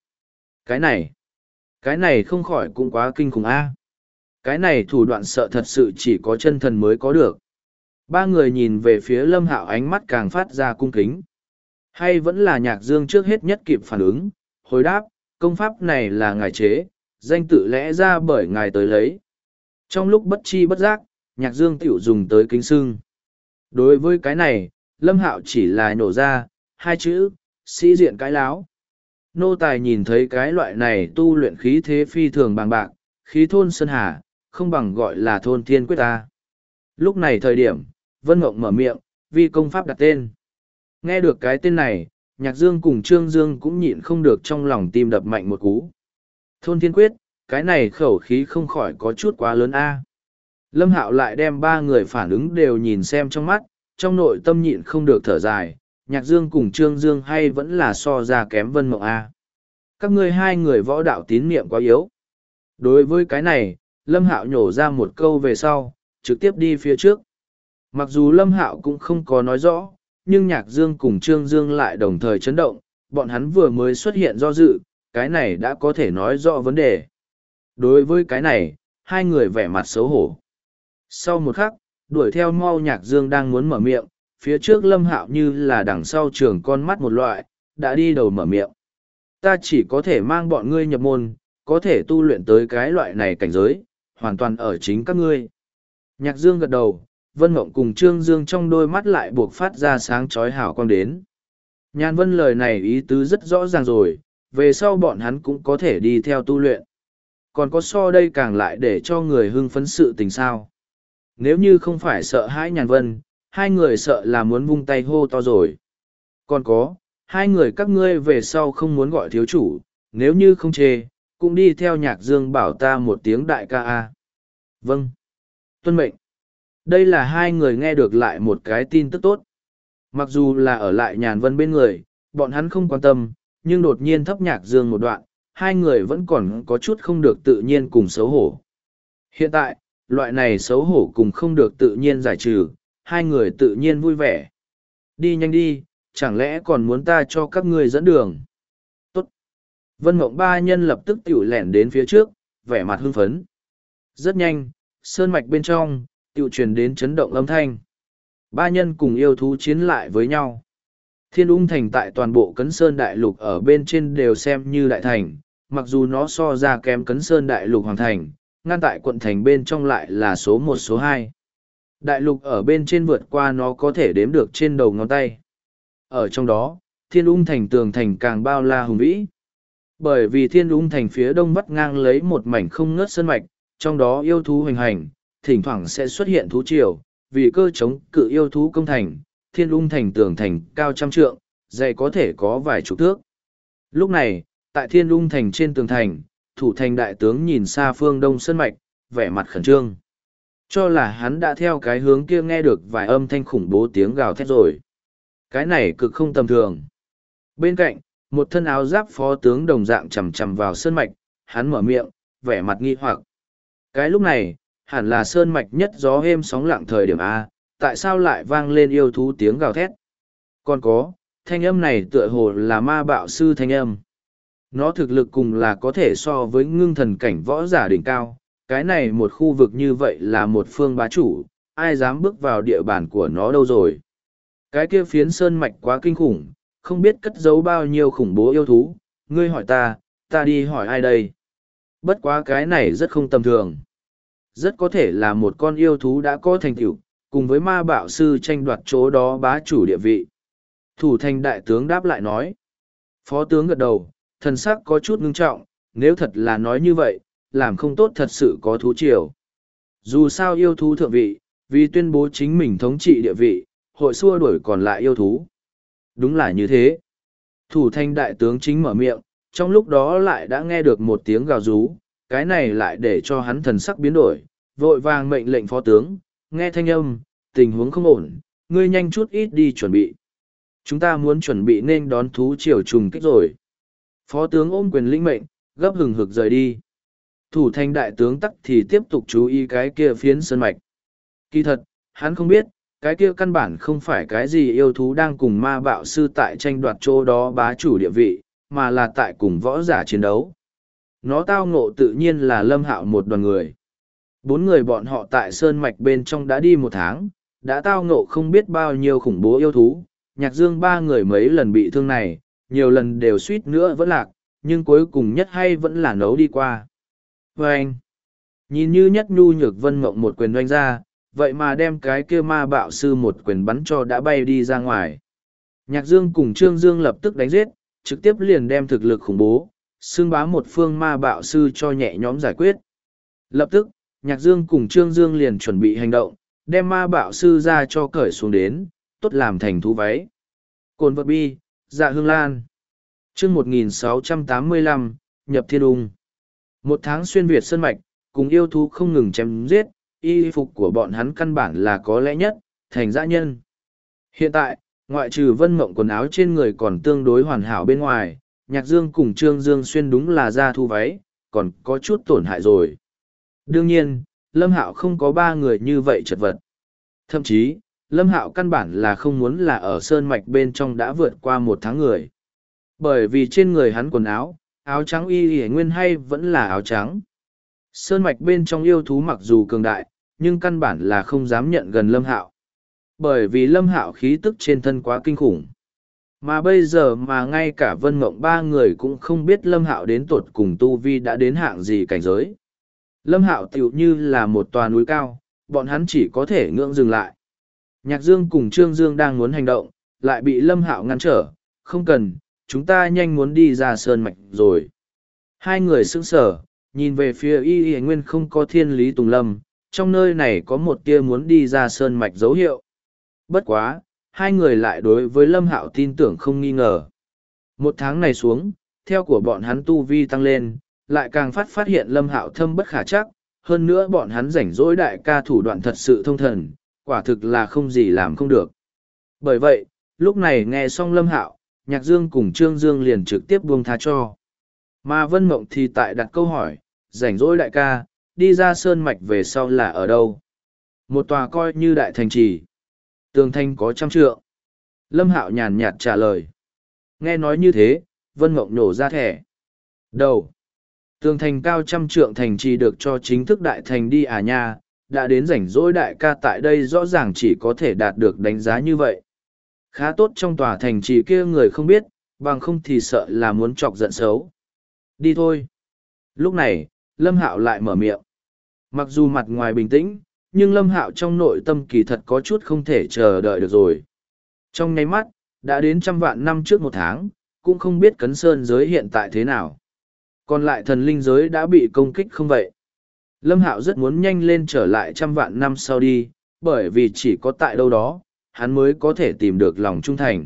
Cái này không khỏi cũng quá kinh khủng a. Cái này thủ đoạn sợ thật sự chỉ có chân thần mới có được. Ba người nhìn về phía Lâm Hạo ánh mắt càng phát ra cung kính. Hay vẫn là Nhạc Dương trước hết nhất kịp phản ứng, hồi đáp, công pháp này là ngài chế, danh tự lẽ ra bởi ngài tới lấy. Trong lúc bất chi bất giác, Nhạc Dương tiểu dùng tới kính sưng. Đối với cái này, Lâm Hạo chỉ là nổ ra, hai chữ, sĩ diện cái láo. Nô tài nhìn thấy cái loại này tu luyện khí thế phi thường bằng bạc, khí thôn sơn hà, không bằng gọi là thôn thiên quyết ta. Lúc này thời điểm, Vân Mộng mở miệng, vi công pháp đặt tên. Nghe được cái tên này, Nhạc Dương cùng Trương Dương cũng nhịn không được trong lòng tim đập mạnh một cú. Thôn thiên quyết, cái này khẩu khí không khỏi có chút quá lớn a. Lâm Hạo lại đem ba người phản ứng đều nhìn xem trong mắt, trong nội tâm nhịn không được thở dài, Nhạc Dương cùng Trương Dương hay vẫn là so ra kém Vân Mộng a. Các ngươi hai người võ đạo tín niệm quá yếu. Đối với cái này, Lâm Hạo nhổ ra một câu về sau, trực tiếp đi phía trước. Mặc dù Lâm Hạo cũng không có nói rõ, nhưng Nhạc Dương cùng Trương Dương lại đồng thời chấn động, bọn hắn vừa mới xuất hiện do dự, cái này đã có thể nói rõ vấn đề. Đối với cái này, hai người vẻ mặt xấu hổ. Sau một khắc, đuổi theo mau Nhạc Dương đang muốn mở miệng, phía trước Lâm Hạo như là đằng sau trường con mắt một loại, đã đi đầu mở miệng. Ta chỉ có thể mang bọn ngươi nhập môn, có thể tu luyện tới cái loại này cảnh giới, hoàn toàn ở chính các ngươi. Nhạc Dương gật đầu, Vân Mộng cùng Trương Dương trong đôi mắt lại buộc phát ra sáng chói hào quang đến. Nhan Vân lời này ý tứ rất rõ ràng rồi, về sau bọn hắn cũng có thể đi theo tu luyện. Còn có so đây càng lại để cho người hưng phấn sự tình sao. Nếu như không phải sợ hãi Nhàn Vân, hai người sợ là muốn vung tay hô to rồi. Còn có, hai người các ngươi về sau không muốn gọi thiếu chủ, nếu như không chê, cũng đi theo Nhạc Dương bảo ta một tiếng đại ca a. Vâng. Tuân mệnh. Đây là hai người nghe được lại một cái tin tức tốt. Mặc dù là ở lại Nhàn Vân bên người, bọn hắn không quan tâm, nhưng đột nhiên thấp Nhạc Dương một đoạn, hai người vẫn còn có chút không được tự nhiên cùng xấu hổ. Hiện tại, loại này xấu hổ cùng không được tự nhiên giải trừ, hai người tự nhiên vui vẻ. Đi nhanh đi, chẳng lẽ còn muốn ta cho các ngươi dẫn đường? Tốt. Vân Mộng ba nhân lập tức tiểu lẻn đến phía trước, vẻ mặt hưng phấn. Rất nhanh, sơn mạch bên trong, tiểu truyền đến chấn động âm thanh. Ba nhân cùng yêu thú chiến lại với nhau. Thiên Ung Thành tại toàn bộ Cấn Sơn Đại Lục ở bên trên đều xem như đại thành, mặc dù nó so ra kém Cấn Sơn Đại Lục Hoàng Thành, ngăn tại quận thành bên trong lại là số một số hai. Đại lục ở bên trên vượt qua nó có thể đếm được trên đầu ngón tay. Ở trong đó, Thiên Ung Thành tường thành càng bao la hùng vĩ. Bởi vì Thiên Ung Thành phía đông vắt ngang lấy một mảnh không ngớt sơn mạch, trong đó yêu thú hoành hành, thỉnh thoảng sẽ xuất hiện thú triều, vì cơ chống cự yêu thú công thành, Thiên Ung Thành tường thành cao trăm trượng, dày có thể có vài chục thước. Lúc này, tại Thiên Ung Thành trên tường thành, thủ thành đại tướng nhìn xa phương đông sơn mạch, vẻ mặt khẩn trương. Cho là hắn đã theo cái hướng kia nghe được vài âm thanh khủng bố tiếng gào thét rồi. Cái này cực không tầm thường. Bên cạnh, một thân áo giáp phó tướng đồng dạng chầm chầm vào sơn mạch, hắn mở miệng, vẻ mặt nghi hoặc. Cái lúc này, hẳn là sơn mạch nhất gió êm sóng lặng thời điểm A, tại sao lại vang lên yêu thú tiếng gào thét? Còn có, thanh âm này tựa hồ là ma bạo sư thanh âm. Nó thực lực cùng là có thể so với ngưng thần cảnh võ giả đỉnh cao, cái này một khu vực như vậy là một phương bá chủ, ai dám bước vào địa bàn của nó đâu rồi. Cái kia phiến sơn mạch quá kinh khủng, không biết cất giấu bao nhiêu khủng bố yêu thú, ngươi hỏi ta đi hỏi ai đây? Bất quá cái này rất không tầm thường. Rất có thể là một con yêu thú đã có thành tựu, cùng với ma bạo sư tranh đoạt chỗ đó bá chủ địa vị. Thủ thành đại tướng đáp lại nói. Phó tướng gật đầu, thần sắc có chút ngưng trọng, nếu thật là nói như vậy, làm không tốt thật sự có thú triều. Dù sao yêu thú thượng vị, vì tuyên bố chính mình thống trị địa vị, hội xua đuổi còn lại yêu thú. Đúng là như thế. Thủ thành đại tướng chính mở miệng, trong lúc đó lại đã nghe được một tiếng gào rú, cái này lại để cho hắn thần sắc biến đổi, vội vàng mệnh lệnh phó tướng, nghe thanh âm, tình huống không ổn, ngươi nhanh chút ít đi chuẩn bị. Chúng ta muốn chuẩn bị nên đón thú triều trùng kích rồi. Phó tướng ôm quyền lĩnh mệnh, gấp hừng hực rời đi. Thủ thành đại tướng tắc thì tiếp tục chú ý cái kia phiến sơn mạch. Kỳ thật, hắn không biết, cái kia căn bản không phải cái gì yêu thú đang cùng ma bạo sư tại tranh đoạt chỗ đó bá chủ địa vị, mà là tại cùng võ giả chiến đấu. Nó tao ngộ tự nhiên là Lâm Hạo một đoàn người. 4 người bọn họ tại sơn mạch bên trong đã đi 1 tháng, đã tao ngộ không biết bao nhiêu khủng bố yêu thú. Nhạc Dương 3 người mấy lần bị thương này, nhiều lần đều suýt nữa vẫn lạc, nhưng cuối cùng nhất hay vẫn là nấu đi qua. Và anh, nhìn như nhất nhu nhược Vân Mộng một quyền doanh ra, vậy mà đem cái kia ma bạo sư một quyền bắn cho đã bay đi ra ngoài. Nhạc Dương cùng Trương Dương lập tức đánh giết, trực tiếp liền đem thực lực khủng bố, xưng bá một phương ma bạo sư cho nhẹ nhõm giải quyết. Lập tức, Nhạc Dương cùng Trương Dương liền chuẩn bị hành động, đem ma bạo sư ra cho cởi xuống đến, tốt làm thành thú váy. Cồn vật bi, dạ hương lan. Chương 1685, nhập thiên ung. 1 tháng xuyên Việt sơn mạch, cùng yêu thú không ngừng chém giết, y phục của bọn hắn căn bản là có lẽ nhất, thành dã nhân. Hiện tại, ngoại trừ Vân Mộng quần áo trên người còn tương đối hoàn hảo bên ngoài, Nhạc Dương cùng Trương Dương Xuyên đúng là ra thu váy, còn có chút tổn hại rồi. Đương nhiên, Lâm Hạo không có ba người như vậy chật vật. Thậm chí, Lâm Hạo căn bản là không muốn là ở sơn mạch bên trong đã vượt qua 1 tháng người. Bởi vì trên người hắn quần áo, áo trắng y nguyên hay vẫn là áo trắng. Sơn mạch bên trong yêu thú mặc dù cường đại, nhưng căn bản là không dám nhận gần Lâm Hạo. Bởi vì Lâm Hạo khí tức trên thân quá kinh khủng. Mà bây giờ mà ngay cả Vân Mộng ba người cũng không biết Lâm Hạo đến tột cùng tu vi đã đến hạng gì cảnh giới. Lâm Hạo tựu như là một tòa núi cao, bọn hắn chỉ có thể ngưỡng dừng lại. Nhạc Dương cùng Trương Dương đang muốn hành động, lại bị Lâm Hạo ngăn trở, không cần, chúng ta nhanh muốn đi ra sơn mạch rồi. Hai người sững sờ, nhìn về phía Y Nguyên không có Thiên Lý Tùng Lâm, trong nơi này có một tia muốn đi ra sơn mạch dấu hiệu. Bất quá, hai người lại đối với Lâm Hạo tin tưởng không nghi ngờ. 1 tháng này xuống, theo của bọn hắn tu vi tăng lên, lại càng phát hiện Lâm Hạo thâm bất khả trắc, hơn nữa bọn hắn rảnh rỗi đại ca thủ đoạn thật sự thông thần, quả thực là không gì làm không được. Bởi vậy, lúc này nghe xong Lâm Hạo, Nhạc Dương cùng Trương Dương liền trực tiếp buông tha cho. Mà Vân Mộng thì tại đặt câu hỏi, rảnh rỗi đại ca, đi ra sơn mạch về sau là ở đâu? Một tòa coi như đại thành trì. Tường thành có 100 trượng. Lâm Hạo nhàn nhạt trả lời. Nghe nói như thế, Vân Mộng nổ ra thẻ. Đầu. Tường thành cao 100 trượng thành trì được cho chính thức đại thành đi à nha, đã đến rảnh rỗi đại ca tại đây rõ ràng chỉ có thể đạt được đánh giá như vậy. Khá tốt trong tòa thành trì kia người không biết, bằng không thì sợ là muốn chọc giận xấu. Đi thôi. Lúc này, Lâm Hạo lại mở miệng. Mặc dù mặt ngoài bình tĩnh, nhưng Lâm Hạo trong nội tâm kỳ thật có chút không thể chờ đợi được rồi. Trong nháy mắt, đã đến 100 vạn năm trước 1 tháng, cũng không biết Cấn Sơn giới hiện tại thế nào. Còn lại thần linh giới đã bị công kích không vậy? Lâm Hạo rất muốn nhanh lên trở lại 100 vạn năm sau đi, bởi vì chỉ có tại đâu đó, hắn mới có thể tìm được lòng trung thành.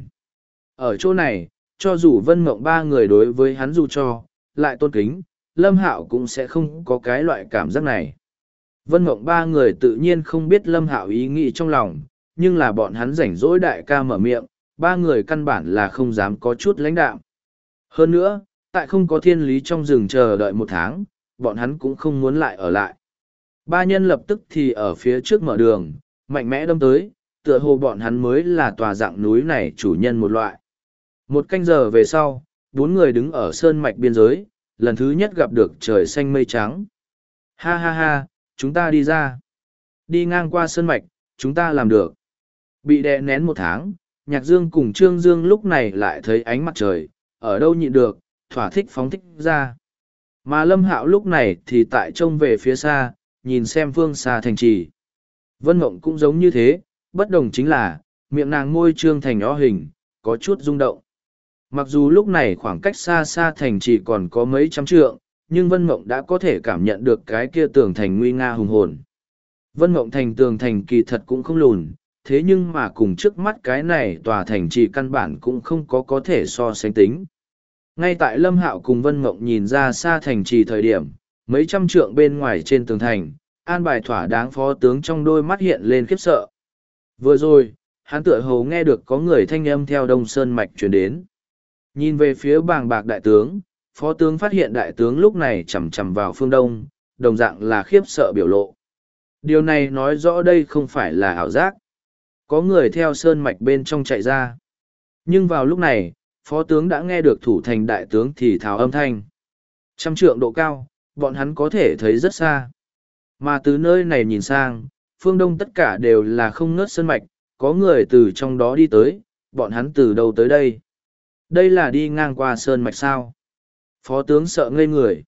Ở chỗ này, cho dù Vân Mộng ba người đối với hắn dù cho, lại tôn kính, Lâm Hạo cũng sẽ không có cái loại cảm giác này. Vân Mộng ba người tự nhiên không biết Lâm Hạo ý nghĩ trong lòng, nhưng là bọn hắn rảnh rỗi đại ca mở miệng, ba người căn bản là không dám có chút lãnh đạm. Hơn nữa, tại không có thiên lý trong rừng chờ đợi 1 tháng, bọn hắn cũng không muốn lại ở lại. Ba nhân lập tức thì ở phía trước mở đường, mạnh mẽ đâm tới, tựa hồ bọn hắn mới là tòa dạng núi này chủ nhân một loại. 1 canh giờ về sau, 4 người đứng ở sơn mạch biên giới, lần thứ nhất gặp được trời xanh mây trắng. Ha ha ha, chúng ta đi ra. Đi ngang qua sơn mạch, chúng ta làm được. Bị đè nén 1 tháng, Nhạc Dương cùng Trương Dương lúc này lại thấy ánh mặt trời, ở đâu nhịn được, thỏa thích phóng thích ra. Mà Lâm Hạo lúc này thì tại trông về phía xa, nhìn xem phương xa thành trì. Vân Mộng cũng giống như thế, bất đồng chính là, miệng nàng môi trương thành ó hình, có chút rung động. Mặc dù lúc này khoảng cách xa xa thành trì còn có mấy trăm trượng, nhưng Vân Mộng đã có thể cảm nhận được cái kia tường thành nguy nga hùng hồn. Vân Mộng thành tường thành kỳ thật cũng không lùn, thế nhưng mà cùng trước mắt cái này tòa thành trì căn bản cũng không có thể so sánh tính. Ngay tại Lâm Hạo cùng Vân Mộng nhìn ra xa thành trì thời điểm, mấy trăm trượng bên ngoài trên tường thành, an bài thỏa đáng phó tướng trong đôi mắt hiện lên khiếp sợ. Vừa rồi, hắn tựa hồ nghe được có người thanh âm theo Đông Sơn Mạch truyền đến. Nhìn về phía bàng bạc đại tướng, phó tướng phát hiện đại tướng lúc này chằm chằm vào phương Đông, đồng dạng là khiếp sợ biểu lộ. Điều này nói rõ đây không phải là ảo giác. Có người theo Sơn Mạch bên trong chạy ra. Nhưng vào lúc này, phó tướng đã nghe được thủ thành đại tướng thì thào âm thanh. 100 trượng độ cao, bọn hắn có thể thấy rất xa. Mà từ nơi này nhìn sang, phương Đông tất cả đều là không ngớt sơn mạch, có người từ trong đó đi tới, bọn hắn từ đâu tới đây? Đây là đi ngang qua sơn mạch sao? Phó tướng sợ ngây người.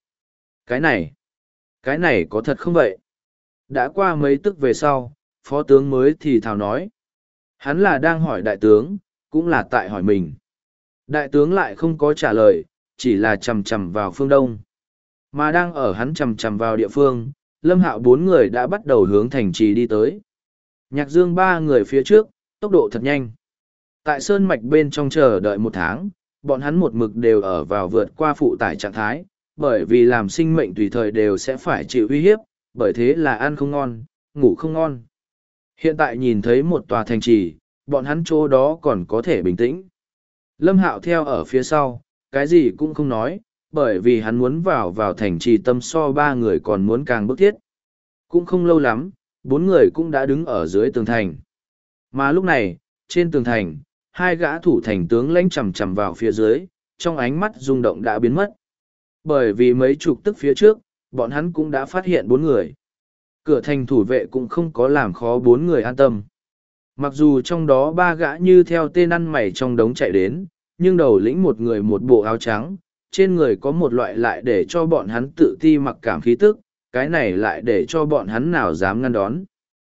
Cái này có thật không vậy? Đã qua mấy tức về sau, phó tướng mới thì thào nói. Hắn là đang hỏi đại tướng, cũng là tại hỏi mình. Đại tướng lại không có trả lời, chỉ là chằm chằm vào phương Đông. Mà đang ở hắn chằm chằm vào địa phương, Lâm Hạo 4 người đã bắt đầu hướng thành trì đi tới. Nhạc Dương 3 người phía trước, tốc độ thật nhanh. Tại sơn mạch bên trong chờ đợi 1 tháng, bọn hắn một mực đều ở vào vượt qua phụ tải trạng thái, bởi vì làm sinh mệnh tùy thời đều sẽ phải chịu uy hiếp, bởi thế là ăn không ngon, ngủ không ngon. Hiện tại nhìn thấy một tòa thành trì, bọn hắn chỗ đó còn có thể bình tĩnh. Lâm Hạo theo ở phía sau, cái gì cũng không nói, bởi vì hắn muốn vào thành trì tâm so ba người còn muốn càng bức thiết. Cũng không lâu lắm, bốn người cũng đã đứng ở dưới tường thành. Mà lúc này, trên tường thành, hai gã thủ thành tướng lãnh chằm chằm vào phía dưới, trong ánh mắt rung động đã biến mất. Bởi vì mấy chục tức phía trước, bọn hắn cũng đã phát hiện bốn người. Cửa thành thủ vệ cũng không có làm khó bốn người an tâm. Mặc dù trong đó ba gã như theo tên ăn mày trong đống chạy đến, nhưng đầu lĩnh một người một bộ áo trắng, trên người có một loại lại để cho bọn hắn tự ti mặc cảm khí tức, cái này lại để cho bọn hắn nào dám ngăn đón.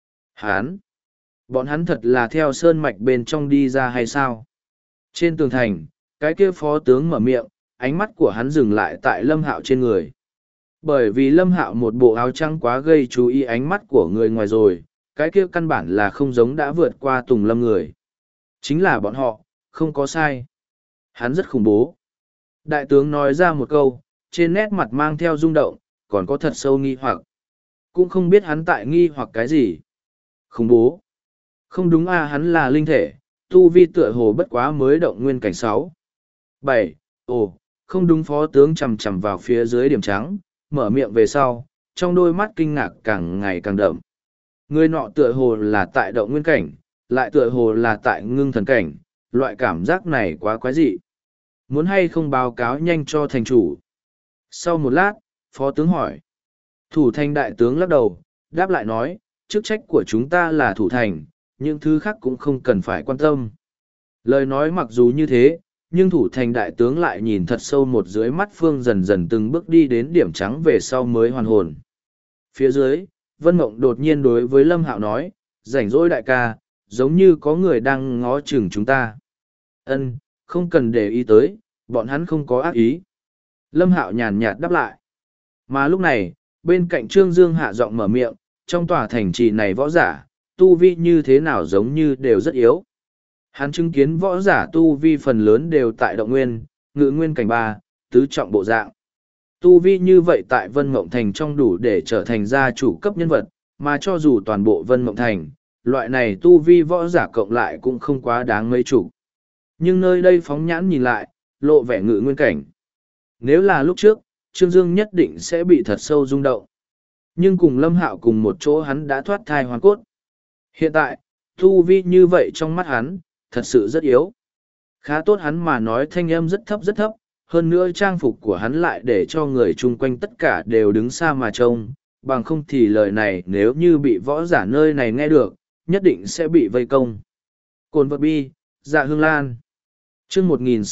Bọn hắn thật là theo sơn mạch bên trong đi ra hay sao? Trên tường thành, cái kia phó tướng mở miệng, ánh mắt của hắn dừng lại tại Lâm Hạo trên người. Bởi vì Lâm Hạo một bộ áo trắng quá gây chú ý ánh mắt của người ngoài rồi, cái kia căn bản là không giống đã vượt qua Tùng Lâm người. Chính là bọn họ, không có sai. Hắn rất khủng bố. Đại tướng nói ra một câu, trên nét mặt mang theo rung động, còn có thật sâu nghi hoặc. Cũng không biết hắn tại nghi hoặc cái gì. Khủng bố. Không đúng à, hắn là linh thể, tu vi tựa hồ bất quá mới động nguyên cảnh 6. 7. Ồ, không đúng, phó tướng chầm chầm vào phía dưới điểm trắng, mở miệng về sau, trong đôi mắt kinh ngạc càng ngày càng đậm. Người nọ tựa hồ là tại động nguyên cảnh, lại tựa hồ là tại ngưng thần cảnh, loại cảm giác này quá quái dị. Muốn hay không báo cáo nhanh cho thành chủ? Sau một lát, phó tướng hỏi. Thủ thành đại tướng lắc đầu, đáp lại nói, chức trách của chúng ta là thủ thành, những thứ khác cũng không cần phải quan tâm. Lời nói mặc dù như thế, nhưng thủ thành đại tướng lại nhìn thật sâu một dưới mắt phương dần dần từng bước đi đến điểm trắng về sau mới hoàn hồn. Phía dưới, Vân Mộng đột nhiên đối với Lâm Hạo nói, rảnh rỗi đại ca, giống như có người đang ngó chừng chúng ta. Ân, không cần để ý tới, bọn hắn không có ác ý. Lâm Hạo nhàn nhạt đáp lại. Mà lúc này, bên cạnh Trương Dương hạ giọng mở miệng, trong tòa thành trì này võ giả, tu vi như thế nào giống như đều rất yếu. Hắn chứng kiến võ giả tu vi phần lớn đều tại động nguyên, ngự nguyên cảnh 3, tứ trọng bộ dạng. Tu vi như vậy tại Vân Mộng Thành trong đủ để trở thành gia chủ cấp nhân vật, mà cho dù toàn bộ Vân Mộng Thành, loại này tu vi võ giả cộng lại cũng không quá đáng mấy chủ. Nhưng nơi đây phóng nhãn nhìn lại, lộ vẻ ngự nguyên cảnh. Nếu là lúc trước, Trương Dương nhất định sẽ bị thật sâu rung động. Nhưng cùng Lâm Hạo cùng một chỗ hắn đã thoát thai hoàn cốt. Hiện tại, tu vi như vậy trong mắt hắn, thật sự rất yếu. Khá tốt hắn mà nói thanh âm rất thấp, hơn nữa trang phục của hắn lại để cho người chung quanh tất cả đều đứng xa mà trông, bằng không thì lời này nếu như bị võ giả nơi này nghe được, nhất định sẽ bị vây công. Cồn vật bi, Dạ Hương Lan. Chương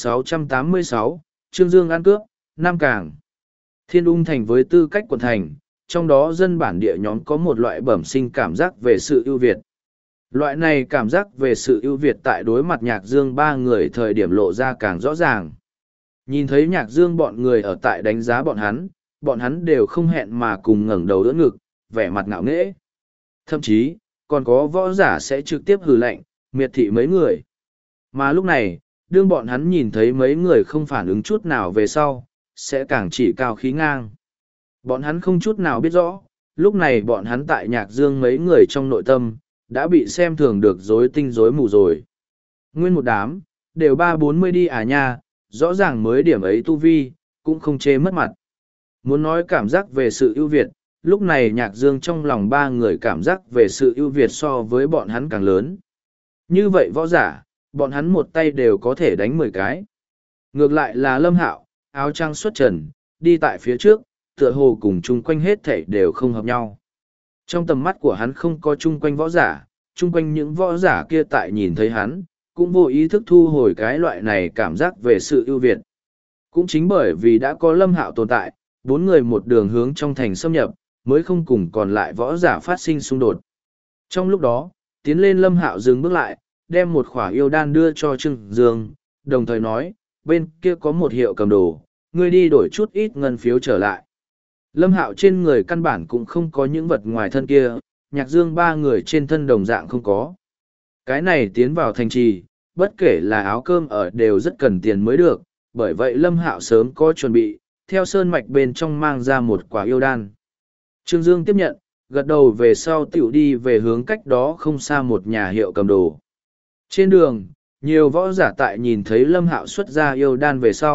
1686, Trương Dương ăn cướp, Nam Cảng. Thiên Ung Thành với tư cách quận thành, trong đó dân bản địa nhóm có một loại bẩm sinh cảm giác về sự ưu việt. Loại này cảm giác về sự ưu việt tại đối mặt Nhạc Dương ba người thời điểm lộ ra càng rõ ràng. Nhìn thấy Nhạc Dương bọn người ở tại đánh giá bọn hắn đều không hẹn mà cùng ngẩng đầu đỡ ngực, vẻ mặt ngạo nghễ. Thậm chí, còn có võ giả sẽ trực tiếp hừ lạnh, miệt thị mấy người. Mà lúc này, đương bọn hắn nhìn thấy mấy người không phản ứng chút nào về sau, sẽ càng chỉ cao khí ngang. Bọn hắn không chút nào biết rõ, lúc này bọn hắn tại Nhạc Dương mấy người trong nội tâm, đã bị xem thường được rối tinh rối mù rồi. Nguyên một đám, đều 3-40 đi à nha, rõ ràng mới điểm ấy tu vi, cũng không chê mất mặt. Muốn nói cảm giác về sự ưu việt, lúc này Nhạc Dương trong lòng ba người cảm giác về sự ưu việt so với bọn hắn càng lớn. Như vậy võ giả, bọn hắn một tay đều có thể đánh 10 cái. Ngược lại là Lâm Hạo, áo trắng xuất trần, đi tại phía trước, tựa hồ cùng chung quanh hết thảy đều không hợp nhau. Trong tầm mắt của hắn không có chung quanh võ giả, chung quanh những võ giả kia tại nhìn thấy hắn, cũng vô ý thức thu hồi cái loại này cảm giác về sự ưu việt. Cũng chính bởi vì đã có Lâm Hạo tồn tại, bốn người một đường hướng trong thành xâm nhập, mới không cùng còn lại võ giả phát sinh xung đột. Trong lúc đó, tiến lên Lâm Hạo dừng bước lại, đem một khỏa yêu đan đưa cho Trương Dương, đồng thời nói, bên kia có một hiệu cầm đồ, ngươi đi đổi chút ít ngân phiếu trở lại. Lâm Hạo trên người căn bản cũng không có những vật ngoài thân kia, Nhạc Dương ba người trên thân đồng dạng không có. Cái này tiến vào thành trì, bất kể là áo cơm ở đều rất cần tiền mới được, bởi vậy Lâm Hạo sớm có chuẩn bị, theo sơn mạch bên trong mang ra một quả yêu đan. Trương Dương tiếp nhận, gật đầu về sau tiểu đi về hướng cách đó không xa một nhà hiệu cầm đồ. Trên đường, nhiều võ giả tại nhìn thấy Lâm Hạo xuất ra yêu đan về sau,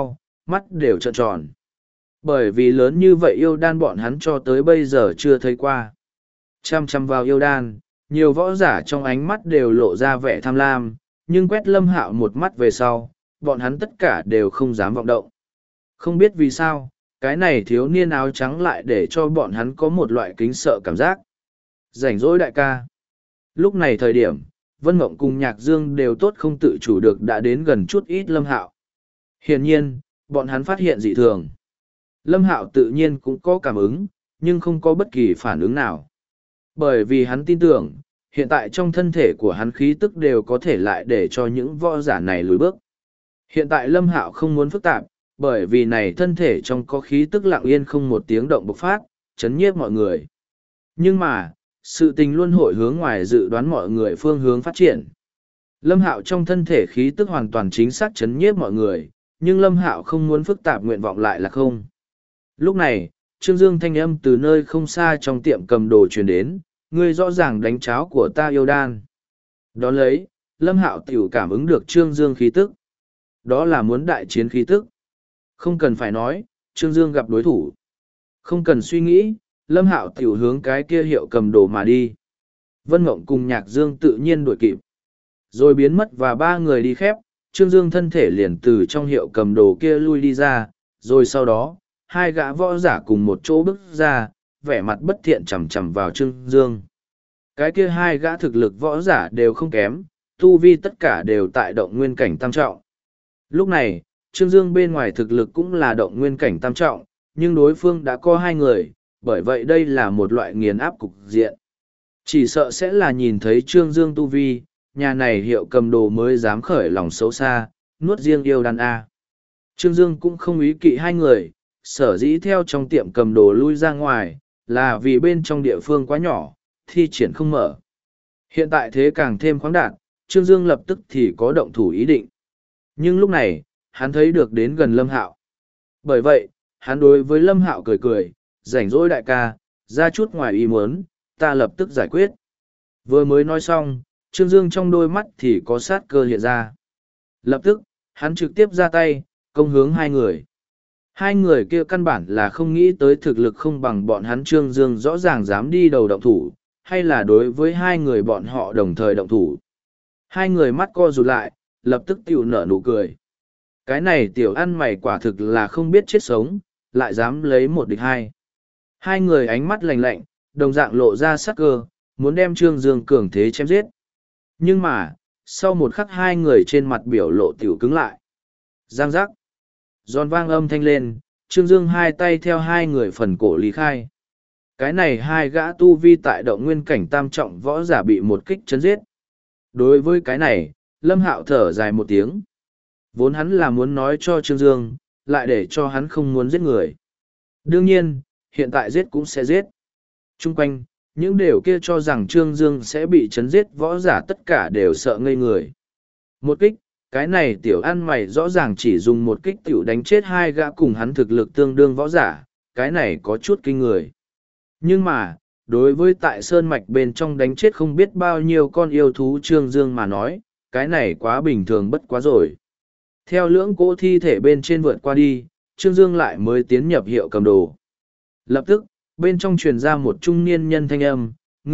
mắt đều trợn tròn. Bởi vì lớn như vậy yêu đan bọn hắn cho tới bây giờ chưa thấy qua. Chăm chăm vào yêu đan, nhiều võ giả trong ánh mắt đều lộ ra vẻ tham lam, nhưng quét Lâm Hạo một mắt về sau, bọn hắn tất cả đều không dám vọng động. Không biết vì sao, cái này thiếu niên áo trắng lại để cho bọn hắn có một loại kính sợ cảm giác. Rảnh rỗi đại ca. Lúc này thời điểm, Vân Mộng cùng Nhạc Dương đều tốt không tự chủ được đã đến gần chút ít Lâm Hạo. Hiển nhiên, bọn hắn phát hiện dị thường. Lâm Hạo tự nhiên cũng có cảm ứng, nhưng không có bất kỳ phản ứng nào. Bởi vì hắn tin tưởng, hiện tại trong thân thể của hắn khí tức đều có thể lại để cho những võ giả này lùi bước. Hiện tại Lâm Hạo không muốn phức tạp, bởi vì này thân thể trong có khí tức lặng yên không một tiếng động bộc phát, chấn nhiếp mọi người. Nhưng mà, sự tình luôn hội hướng ngoài dự đoán mọi người phương hướng phát triển. Lâm Hạo trong thân thể khí tức hoàn toàn chính xác chấn nhiếp mọi người, nhưng Lâm Hạo không muốn phức tạp nguyện vọng lại là không. Lúc này, Trương Dương thanh âm từ nơi không xa trong tiệm cầm đồ truyền đến, ngươi rõ ràng đánh cháo của ta yêu đan. Đón lấy, Lâm Hạo tiểu cảm ứng được Trương Dương khí tức. Đó là muốn đại chiến khí tức. Không cần phải nói, Trương Dương gặp đối thủ. Không cần suy nghĩ, Lâm Hạo tiểu hướng cái kia hiệu cầm đồ mà đi. Vân Mộng cùng Nhạc Dương tự nhiên đuổi kịp. Rồi biến mất và ba người đi khép, Trương Dương thân thể liền từ trong hiệu cầm đồ kia lui đi ra, rồi sau đó, hai gã võ giả cùng một chỗ bước ra, vẻ mặt bất thiện chằm chằm vào Trương Dương. Cái kia hai gã thực lực võ giả đều không kém, tu vi tất cả đều tại động nguyên cảnh tam trọng. Lúc này, Trương Dương bên ngoài thực lực cũng là động nguyên cảnh tam trọng, nhưng đối phương đã có hai người, bởi vậy đây là một loại nghiền áp cục diện. Chỉ sợ sẽ là nhìn thấy Trương Dương tu vi, nhà này hiệu cầm đồ mới dám khởi lòng xấu xa, nuốt riêng yêu đàn A. Trương Dương cũng không ý kỵ hai người, sở dĩ theo trong tiệm cầm đồ lui ra ngoài, là vì bên trong địa phương quá nhỏ, thi triển không mở. Hiện tại thế càng thêm khoáng đạt, Trương Dương lập tức thì có động thủ ý định. Nhưng lúc này, hắn thấy được đến gần Lâm Hạo. Bởi vậy, hắn đối với Lâm Hạo cười cười, rảnh rỗi đại ca, ra chút ngoài ý muốn, ta lập tức giải quyết. Vừa mới nói xong, Trương Dương trong đôi mắt thì có sát cơ hiện ra. Lập tức, hắn trực tiếp ra tay, công hướng hai người. Hai người kia căn bản là không nghĩ tới thực lực không bằng bọn hắn. Trương Dương rõ ràng dám đi đầu động thủ, hay là đối với hai người bọn họ đồng thời động thủ. Hai người mắt co rụt lại, lập tức tiểu nở nụ cười. Cái này tiểu ăn mày quả thực là không biết chết sống, lại dám lấy một địch hai. Hai người ánh mắt lạnh lạnh, đồng dạng lộ ra sắc cơ, muốn đem Trương Dương cường thế chém giết. Nhưng mà, sau một khắc hai người trên mặt biểu lộ tiểu cứng lại. Giang giác. Giòn vang âm thanh lên, Trương Dương hai tay theo hai người phần cổ lý khai. Cái này hai gã tu vi tại động nguyên cảnh tam trọng võ giả bị một kích chấn giết. Đối với cái này, Lâm Hạo thở dài một tiếng. Vốn hắn là muốn nói cho Trương Dương, lại để cho hắn không muốn giết người. Đương nhiên, hiện tại giết cũng sẽ giết. Trung quanh, những điều kia cho rằng Trương Dương sẽ bị chấn giết võ giả tất cả đều sợ ngây người. Một kích, cái này tiểu ăn mày rõ ràng chỉ dùng một kích tiểu đánh chết hai gã cùng hắn thực lực tương đương võ giả, cái này có chút kinh người. Nhưng mà, đối với tại Sơn Mạch bên trong đánh chết không biết bao nhiêu con yêu thú Trương Dương mà nói, cái này quá bình thường bất quá rồi. Theo lưỡng cỗ thi thể bên trên vượt qua đi, Trương Dương lại mới tiến nhập hiệu cầm đồ. Lập tức, bên trong truyền ra một trung niên nhân thanh âm,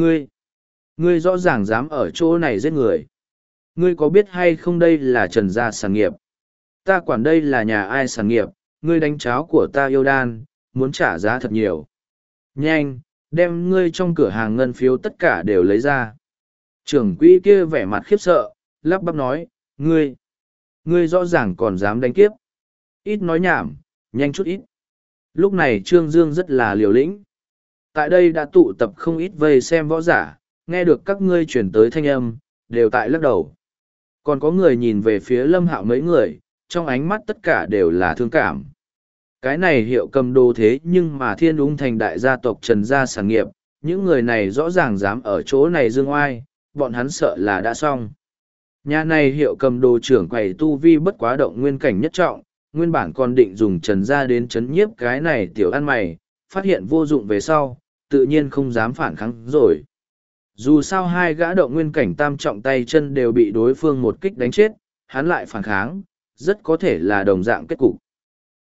ngươi rõ ràng dám ở chỗ này giết người. Ngươi có biết hay không đây là Trần gia sản nghiệp? Ta quản đây là nhà ai sản nghiệp, ngươi đánh cháo của ta yêu đan, muốn trả giá thật nhiều. Nhanh, đem ngươi trong cửa hàng ngân phiếu tất cả đều lấy ra. Trưởng quỹ kia vẻ mặt khiếp sợ, lắp bắp nói, ngươi rõ ràng còn dám đánh kiếp. Ít nói nhảm, nhanh chút ít. Lúc này Trương Dương rất là liều lĩnh. Tại đây đã tụ tập không ít vây xem võ giả, nghe được các ngươi chuyển tới thanh âm, đều tại lắc đầu. Còn có người nhìn về phía Lâm Hạo mấy người, trong ánh mắt tất cả đều là thương cảm. Cái này hiệu cầm đồ thế nhưng mà Thiên Ung Thành đại gia tộc Trần gia sản nghiệp, những người này rõ ràng dám ở chỗ này dương oai, bọn hắn sợ là đã xong. Nhà này hiệu cầm đồ trưởng quầy tu vi bất quá động nguyên cảnh nhất trọng, nguyên bản còn định dùng Trần gia đến chấn nhiếp cái này tiểu ăn mày, phát hiện vô dụng về sau, tự nhiên không dám phản kháng rồi. Dù sao hai gã động nguyên cảnh tam trọng tay chân đều bị đối phương một kích đánh chết, hắn lại phản kháng, rất có thể là đồng dạng kết cục.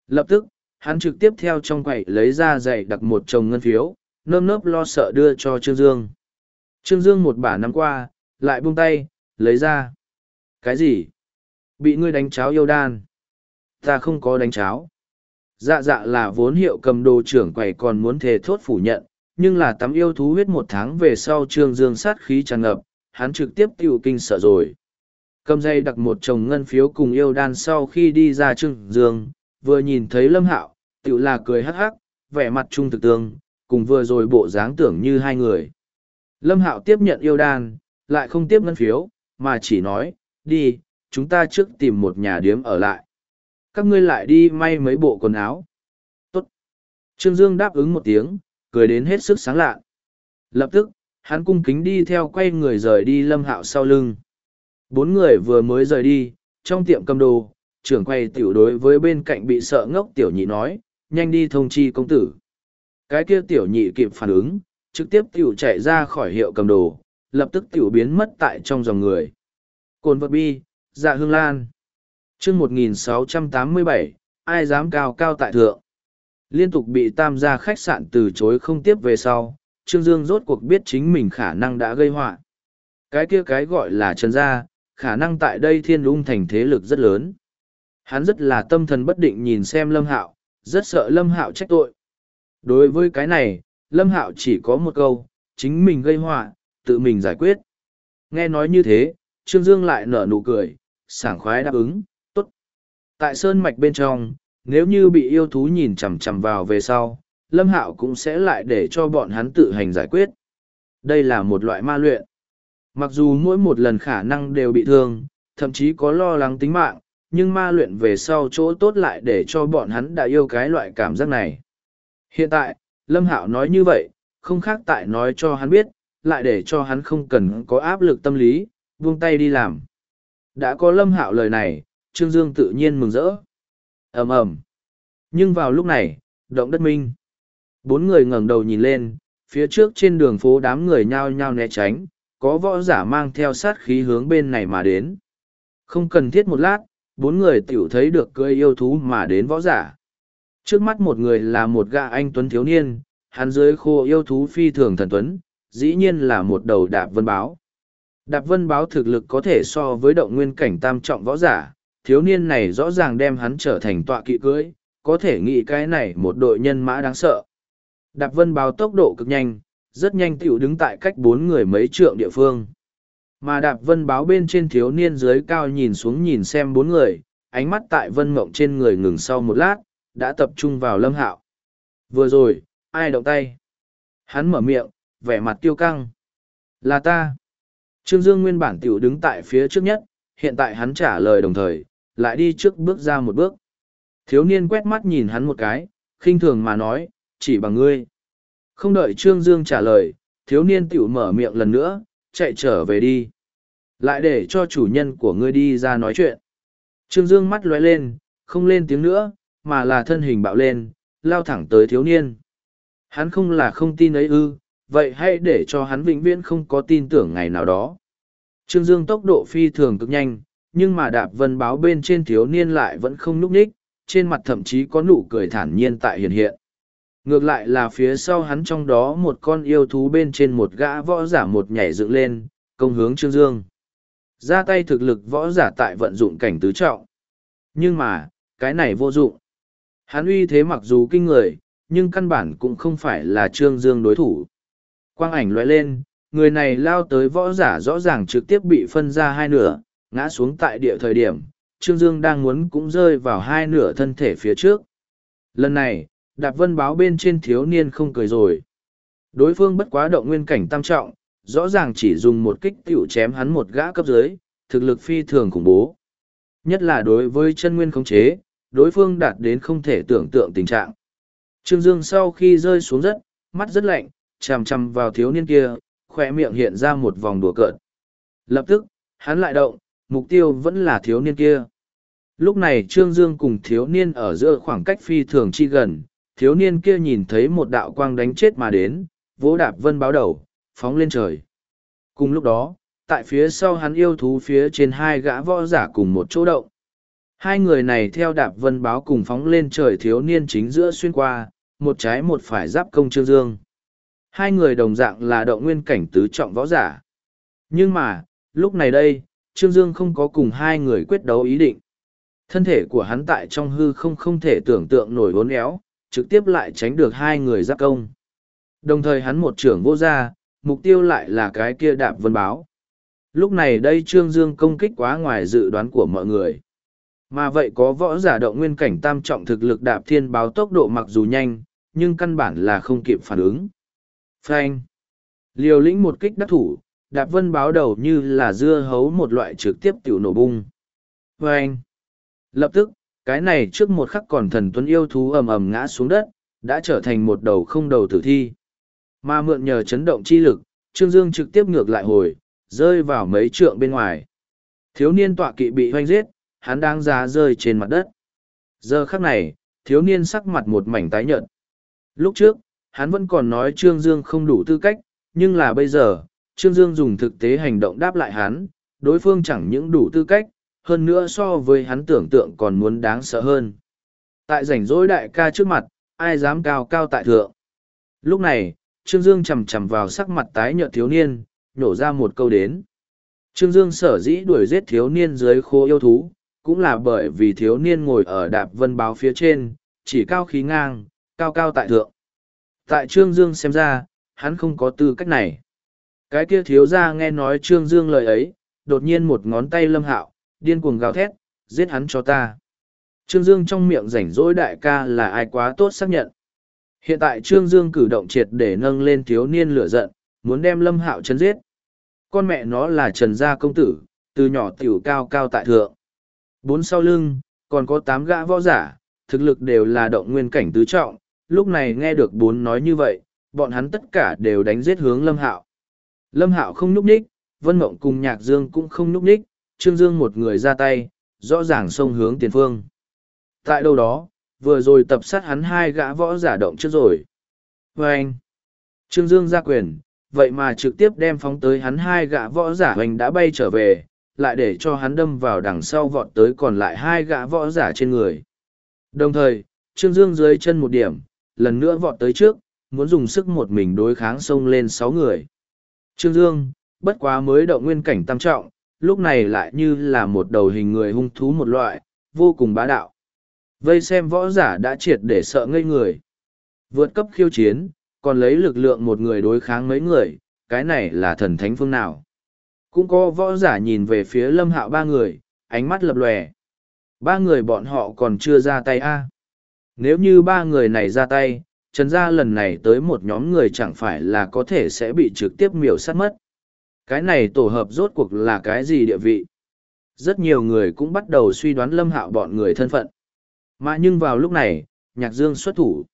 Lập tức, hắn trực tiếp theo trong quầy lấy ra giày đặt một chồng ngân phiếu, nơm nớp lo sợ đưa cho Trương Dương. Trương Dương một bả nắm qua, lại buông tay, lấy ra. Cái gì? Bị ngươi đánh cháo yêu đan. Ta không có đánh cháo. Dạ dạ là vốn hiệu cầm đồ trưởng quầy còn muốn thề thốt phủ nhận, nhưng là tắm yêu thú huyết 1 tháng về sau Trương Dương sát khí tràn ngập, hắn trực tiếp tiêu kinh sợ rồi. Cầm dây đặt một chồng ngân phiếu cùng yêu đan sau khi đi ra Trương Dương, vừa nhìn thấy Lâm Hạo, tự là cười hắc hắc, vẻ mặt trung thực tương, cùng vừa rồi bộ dáng tưởng như hai người. Lâm Hạo tiếp nhận yêu đan, lại không tiếp ngân phiếu, mà chỉ nói, đi, chúng ta trước tìm một nhà điếm ở lại. Các ngươi lại đi may mấy bộ quần áo. Tốt. Trương Dương đáp ứng một tiếng, cười đến hết sức sáng lạ. Lập tức, hắn cung kính đi theo quay người rời đi Lâm Hạo sau lưng. 4 người vừa mới rời đi, trong tiệm cầm đồ, trưởng quay tiểu đối với bên cạnh bị sợ ngốc tiểu nhị nói, nhanh đi thông chi công tử. Cái kia tiểu nhị kịp phản ứng, trực tiếp tiểu chạy ra khỏi hiệu cầm đồ, lập tức tiểu biến mất tại trong dòng người. Cồn vật bi, dạ hương lan. Chương 1687, ai dám cao cao tại thượng. Liên tục bị tam gia khách sạn từ chối không tiếp về sau, Trương Dương rốt cuộc biết chính mình khả năng đã gây họa. Cái kia cái gọi là Trần gia, khả năng tại đây Thiên Ung thành thế lực rất lớn. Hắn rất là tâm thần bất định nhìn xem Lâm Hạo, rất sợ Lâm Hạo trách tội. Đối với cái này, Lâm Hạo chỉ có một câu, chính mình gây họa, tự mình giải quyết. Nghe nói như thế, Trương Dương lại nở nụ cười, sảng khoái đáp ứng, tốt. Tại sơn mạch bên trong, nếu như bị yêu thú nhìn chằm chằm vào về sau, Lâm Hạo cũng sẽ lại để cho bọn hắn tự hành giải quyết. Đây là một loại ma luyện. Mặc dù mỗi một lần khả năng đều bị thương, thậm chí có lo lắng tính mạng, nhưng ma luyện về sau chỗ tốt lại để cho bọn hắn đã yêu cái loại cảm giác này. Hiện tại, Lâm Hạo nói như vậy, không khác tại nói cho hắn biết, lại để cho hắn không cần có áp lực tâm lý, buông tay đi làm. Đã có Lâm Hạo lời này, Trương Dương tự nhiên mừng rỡ. Ầm ầm. Nhưng vào lúc này, động đất minh. 4 người ngẩng đầu nhìn lên, phía trước trên đường phố đám người nhao nhao né tránh, có võ giả mang theo sát khí hướng bên này mà đến. Không cần thiết một lát, 4 người tiểu thấy được cưỡi yêu thú mà đến võ giả. Trước mắt một người là một gã anh tuấn thiếu niên, hắn dưới khô yêu thú phi thường thần tuấn, dĩ nhiên là một đầu đạp vân báo. Đạp vân báo thực lực có thể so với động nguyên cảnh tam trọng võ giả, thiếu niên này rõ ràng đem hắn trở thành tọa kỵ cưỡi, có thể nghĩ cái này một đội nhân mã đáng sợ. Đạp vân báo tốc độ cực nhanh, rất nhanh tiểu đứng tại cách 4 người mấy trượng địa phương. Mà đạp vân báo bên trên thiếu niên dưới cao nhìn xuống nhìn xem 4 người, ánh mắt tại vân mộng trên người ngừng sau một lát, đã tập trung vào Lâm Hạo. Vừa rồi, ai động tay? Hắn mở miệng, vẻ mặt tiêu căng. Là ta. Trương Dương nguyên bản tiểu đứng tại phía trước nhất, hiện tại hắn trả lời đồng thời, lại đi trước bước ra một bước. Thiếu niên quét mắt nhìn hắn một cái, khinh thường mà nói, chỉ bằng ngươi. Không đợi Trương Dương trả lời, thiếu niên tiểu mở miệng lần nữa, chạy trở về đi. Lại để cho chủ nhân của ngươi đi ra nói chuyện. Trương Dương mắt lóe lên, không lên tiếng nữa, mà là thân hình bạo lên, lao thẳng tới thiếu niên. Hắn không là không tin ấy ư, vậy hãy để cho hắn vĩnh viễn không có tin tưởng ngày nào đó. Trương Dương tốc độ phi thường cực nhanh, nhưng mà đạp vân báo bên trên thiếu niên lại vẫn không núp ních, trên mặt thậm chí có nụ cười thản nhiên tại hiện hiện. Ngược lại là phía sau hắn trong đó một con yêu thú bên trên một gã võ giả một nhảy dựng lên, công hướng Trương Dương. Ra tay thực lực võ giả tại vận dụng cảnh tứ trọng. Nhưng mà, cái này vô dụng. Hắn uy thế mặc dù kinh người, nhưng căn bản cũng không phải là Trương Dương đối thủ. Quang ảnh lóe lên, người này lao tới võ giả rõ ràng trực tiếp bị phân ra hai nửa, ngã xuống tại địa thời điểm, Trương Dương đang muốn cũng rơi vào hai nửa thân thể phía trước. Lần này, đạp vân báo bên trên thiếu niên không cười rồi. Đối phương bất quá động nguyên cảnh tam trọng, rõ ràng chỉ dùng một kích tiểu chém hắn một gã cấp dưới, thực lực phi thường khủng bố. Nhất là đối với chân nguyên khống chế, đối phương đạt đến không thể tưởng tượng tình trạng. Trương Dương sau khi rơi xuống đất, mắt rất lạnh, chằm chằm vào thiếu niên kia, khỏe miệng hiện ra một vòng đùa cợt. Lập tức, hắn lại động, mục tiêu vẫn là thiếu niên kia. Lúc này Trương Dương cùng thiếu niên ở giữa khoảng cách phi thường chi gần, thiếu niên kia nhìn thấy một đạo quang đánh chết mà đến, vỗ đạp vân báo đầu, phóng lên trời. Cùng lúc đó, tại phía sau hắn yêu thú phía trên hai gã võ giả cùng một chỗ động. Hai người này theo Đạp Vân Báo cùng phóng lên trời thiếu niên chính giữa xuyên qua, một trái một phải giáp công Trương Dương. Hai người đồng dạng là động nguyên cảnh tứ trọng võ giả. Nhưng mà, lúc này đây, Trương Dương không có cùng hai người quyết đấu ý định. Thân thể của hắn tại trong hư không thể tưởng tượng nổi uốn éo, trực tiếp lại tránh được hai người giáp công. Đồng thời hắn một trưởng vô ra, mục tiêu lại là cái kia Đạp Vân Báo. Lúc này đây Trương Dương công kích quá ngoài dự đoán của mọi người. Mà vậy có võ giả động nguyên cảnh tam trọng thực lực Đạp Thiên Báo tốc độ mặc dù nhanh, nhưng căn bản là không kịp phản ứng. Phanh! Liều lĩnh một kích đắc thủ, Đạp Vân Báo đầu như là dưa hấu một loại trực tiếp tiểu nổ bung. Phanh! Lập tức, cái này trước một khắc còn thần tuấn yêu thú ầm ầm ngã xuống đất, đã trở thành một đầu không đầu tử thi. Mà mượn nhờ chấn động chi lực, Trương Dương trực tiếp ngược lại hồi, rơi vào mấy trượng bên ngoài. Thiếu niên tọa kỵ bị hoanh giết, hắn đang giá rơi trên mặt đất. Giờ khắc này, thiếu niên sắc mặt một mảnh tái nhợt. Lúc trước, hắn vẫn còn nói Trương Dương không đủ tư cách, nhưng là bây giờ, Trương Dương dùng thực tế hành động đáp lại hắn, đối phương chẳng những đủ tư cách, hơn nữa so với hắn tưởng tượng còn muốn đáng sợ hơn. Tại rảnh rỗi đại ca trước mặt, ai dám cao cao tại thượng. Lúc này, Trương Dương chầm chầm vào sắc mặt tái nhợt thiếu niên, nhổ ra một câu đến. Trương Dương sở dĩ đuổi giết thiếu niên dưới khố yêu thú, cũng là bởi vì thiếu niên ngồi ở Đạp Vân Báo phía trên, chỉ cao khí ngang, cao cao tại thượng. Tại Trương Dương xem ra, hắn không có tư cách này. Cái kia thiếu gia nghe nói Trương Dương lời ấy, đột nhiên một ngón tay Lâm Hạo, điên cuồng gào thét, giết hắn cho ta. Trương Dương trong miệng rảnh rỗi đại ca là ai quá tốt xác nhận. Hiện tại Trương Dương cử động triệt để nâng lên thiếu niên lửa giận, muốn đem Lâm Hạo chấn giết. Con mẹ nó là Trần Gia công tử, từ nhỏ tiểu cao cao tại thượng. Bốn sau lưng, còn có 8 gã võ giả, thực lực đều là động nguyên cảnh tứ trọng. Lúc này nghe được bốn nói như vậy, bọn hắn tất cả đều đánh giết hướng Lâm Hạo. Lâm Hạo không nhúc nhích, Vân Mộng cùng Nhạc Dương cũng không nhúc nhích, Trương Dương một người ra tay, rõ ràng xông hướng tiền phương. Tại đâu đó, vừa rồi tập sát hắn 2 gã võ giả động trước rồi. Và anh, Trương Dương ra quyền, vậy mà trực tiếp đem phóng tới hắn 2 gã võ giả hoành đã bay trở về, lại để cho hắn đâm vào đằng sau vọt tới còn lại 2 gã võ giả trên người. Đồng thời, Trương Dương dưới chân một điểm, lần nữa vọt tới trước, muốn dùng sức một mình đối kháng xông lên 6 người. Trương Dương, bất quá mới động nguyên cảnh tam trọng, lúc này lại như là một đầu hình người hung thú một loại, vô cùng bá đạo. Vây xem võ giả đã triệt để sợ ngây người. Vượt cấp khiêu chiến, còn lấy lực lượng một người đối kháng mấy người, cái này là thần thánh phương nào. Cũng có võ giả nhìn về phía Lâm Hạo 3 người, ánh mắt lập lòe. 3 người bọn họ còn chưa ra tay a. Nếu như 3 người này ra tay, Trần Gia lần này tới một nhóm người chẳng phải là có thể sẽ bị trực tiếp miểu sát mất. Cái này tổ hợp rốt cuộc là cái gì địa vị? Rất nhiều người cũng bắt đầu suy đoán Lâm Hạo bọn người thân phận. Mà nhưng vào lúc này, Nhạc Dương xuất thủ.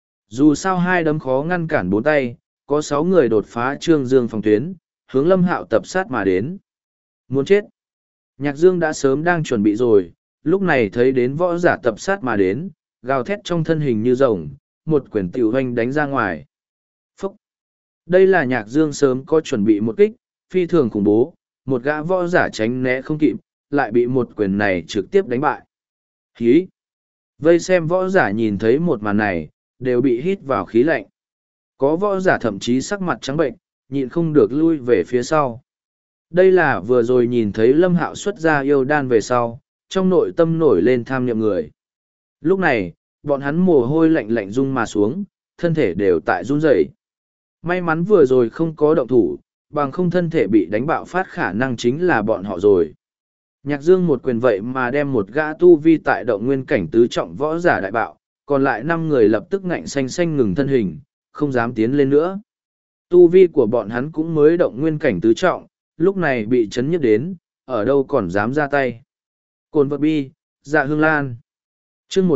Dù sao 2 đấm khó ngăn cản 4 tay, có 6 người đột phá Trương Dương phòng tuyến, hướng Lâm Hạo tập sát mà đến. Muốn chết. Nhạc Dương đã sớm đang chuẩn bị rồi, lúc này thấy đến võ giả tập sát mà đến, gào thét trong thân hình như rồng, một quyền tiểu hoành đánh ra ngoài. Phúc! Đây là Nhạc Dương sớm có chuẩn bị một kích, phi thường khủng bố, một gã võ giả tránh né không kịp, lại bị một quyền này trực tiếp đánh bại. Hí! Vây xem võ giả nhìn thấy một màn này, đều bị hít vào khí lạnh. Có võ giả thậm chí sắc mặt trắng bệnh, nhịn không được lui về phía sau. Đây là vừa rồi nhìn thấy Lâm Hạo xuất ra yêu đan về sau, trong nội tâm nổi lên tham niệm người. Lúc này, bọn hắn mồ hôi lạnh lạnh rung mà xuống, thân thể đều tại run rẩy. May mắn vừa rồi không có động thủ, bằng không thân thể bị đánh bạo phát khả năng chính là bọn họ rồi. Nhạc Dương một quyền vậy mà đem một gã tu vi tại động nguyên cảnh tứ trọng võ giả đại bạo, còn lại 5 người lập tức ngạnh xanh xanh ngừng thân hình, không dám tiến lên nữa. Tu vi của bọn hắn cũng mới động nguyên cảnh tứ trọng, lúc này bị chấn nhức đến, ở đâu còn dám ra tay. Cồn vật bi, Dạ Hương Lan. Chương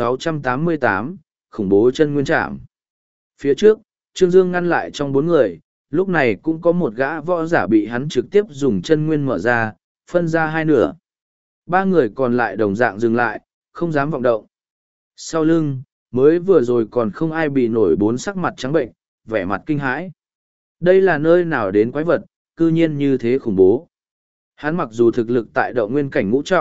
1688, khủng bố chân nguyên trảm. Phía trước, Trương Dương ngăn lại trong 4 người, lúc này cũng có một gã võ giả bị hắn trực tiếp dùng chân nguyên mở ra, phân ra 2 nửa. 3 người còn lại đồng dạng dừng lại, không dám vọng động. Sau lưng, mới vừa rồi còn không ai bị nổi 4 sắc mặt trắng bệnh, vẻ mặt kinh hãi. Đây là nơi nào đến quái vật, cư nhiên như thế khủng bố. Hắn mặc dù thực lực tại động nguyên cảnh ngũ trọng,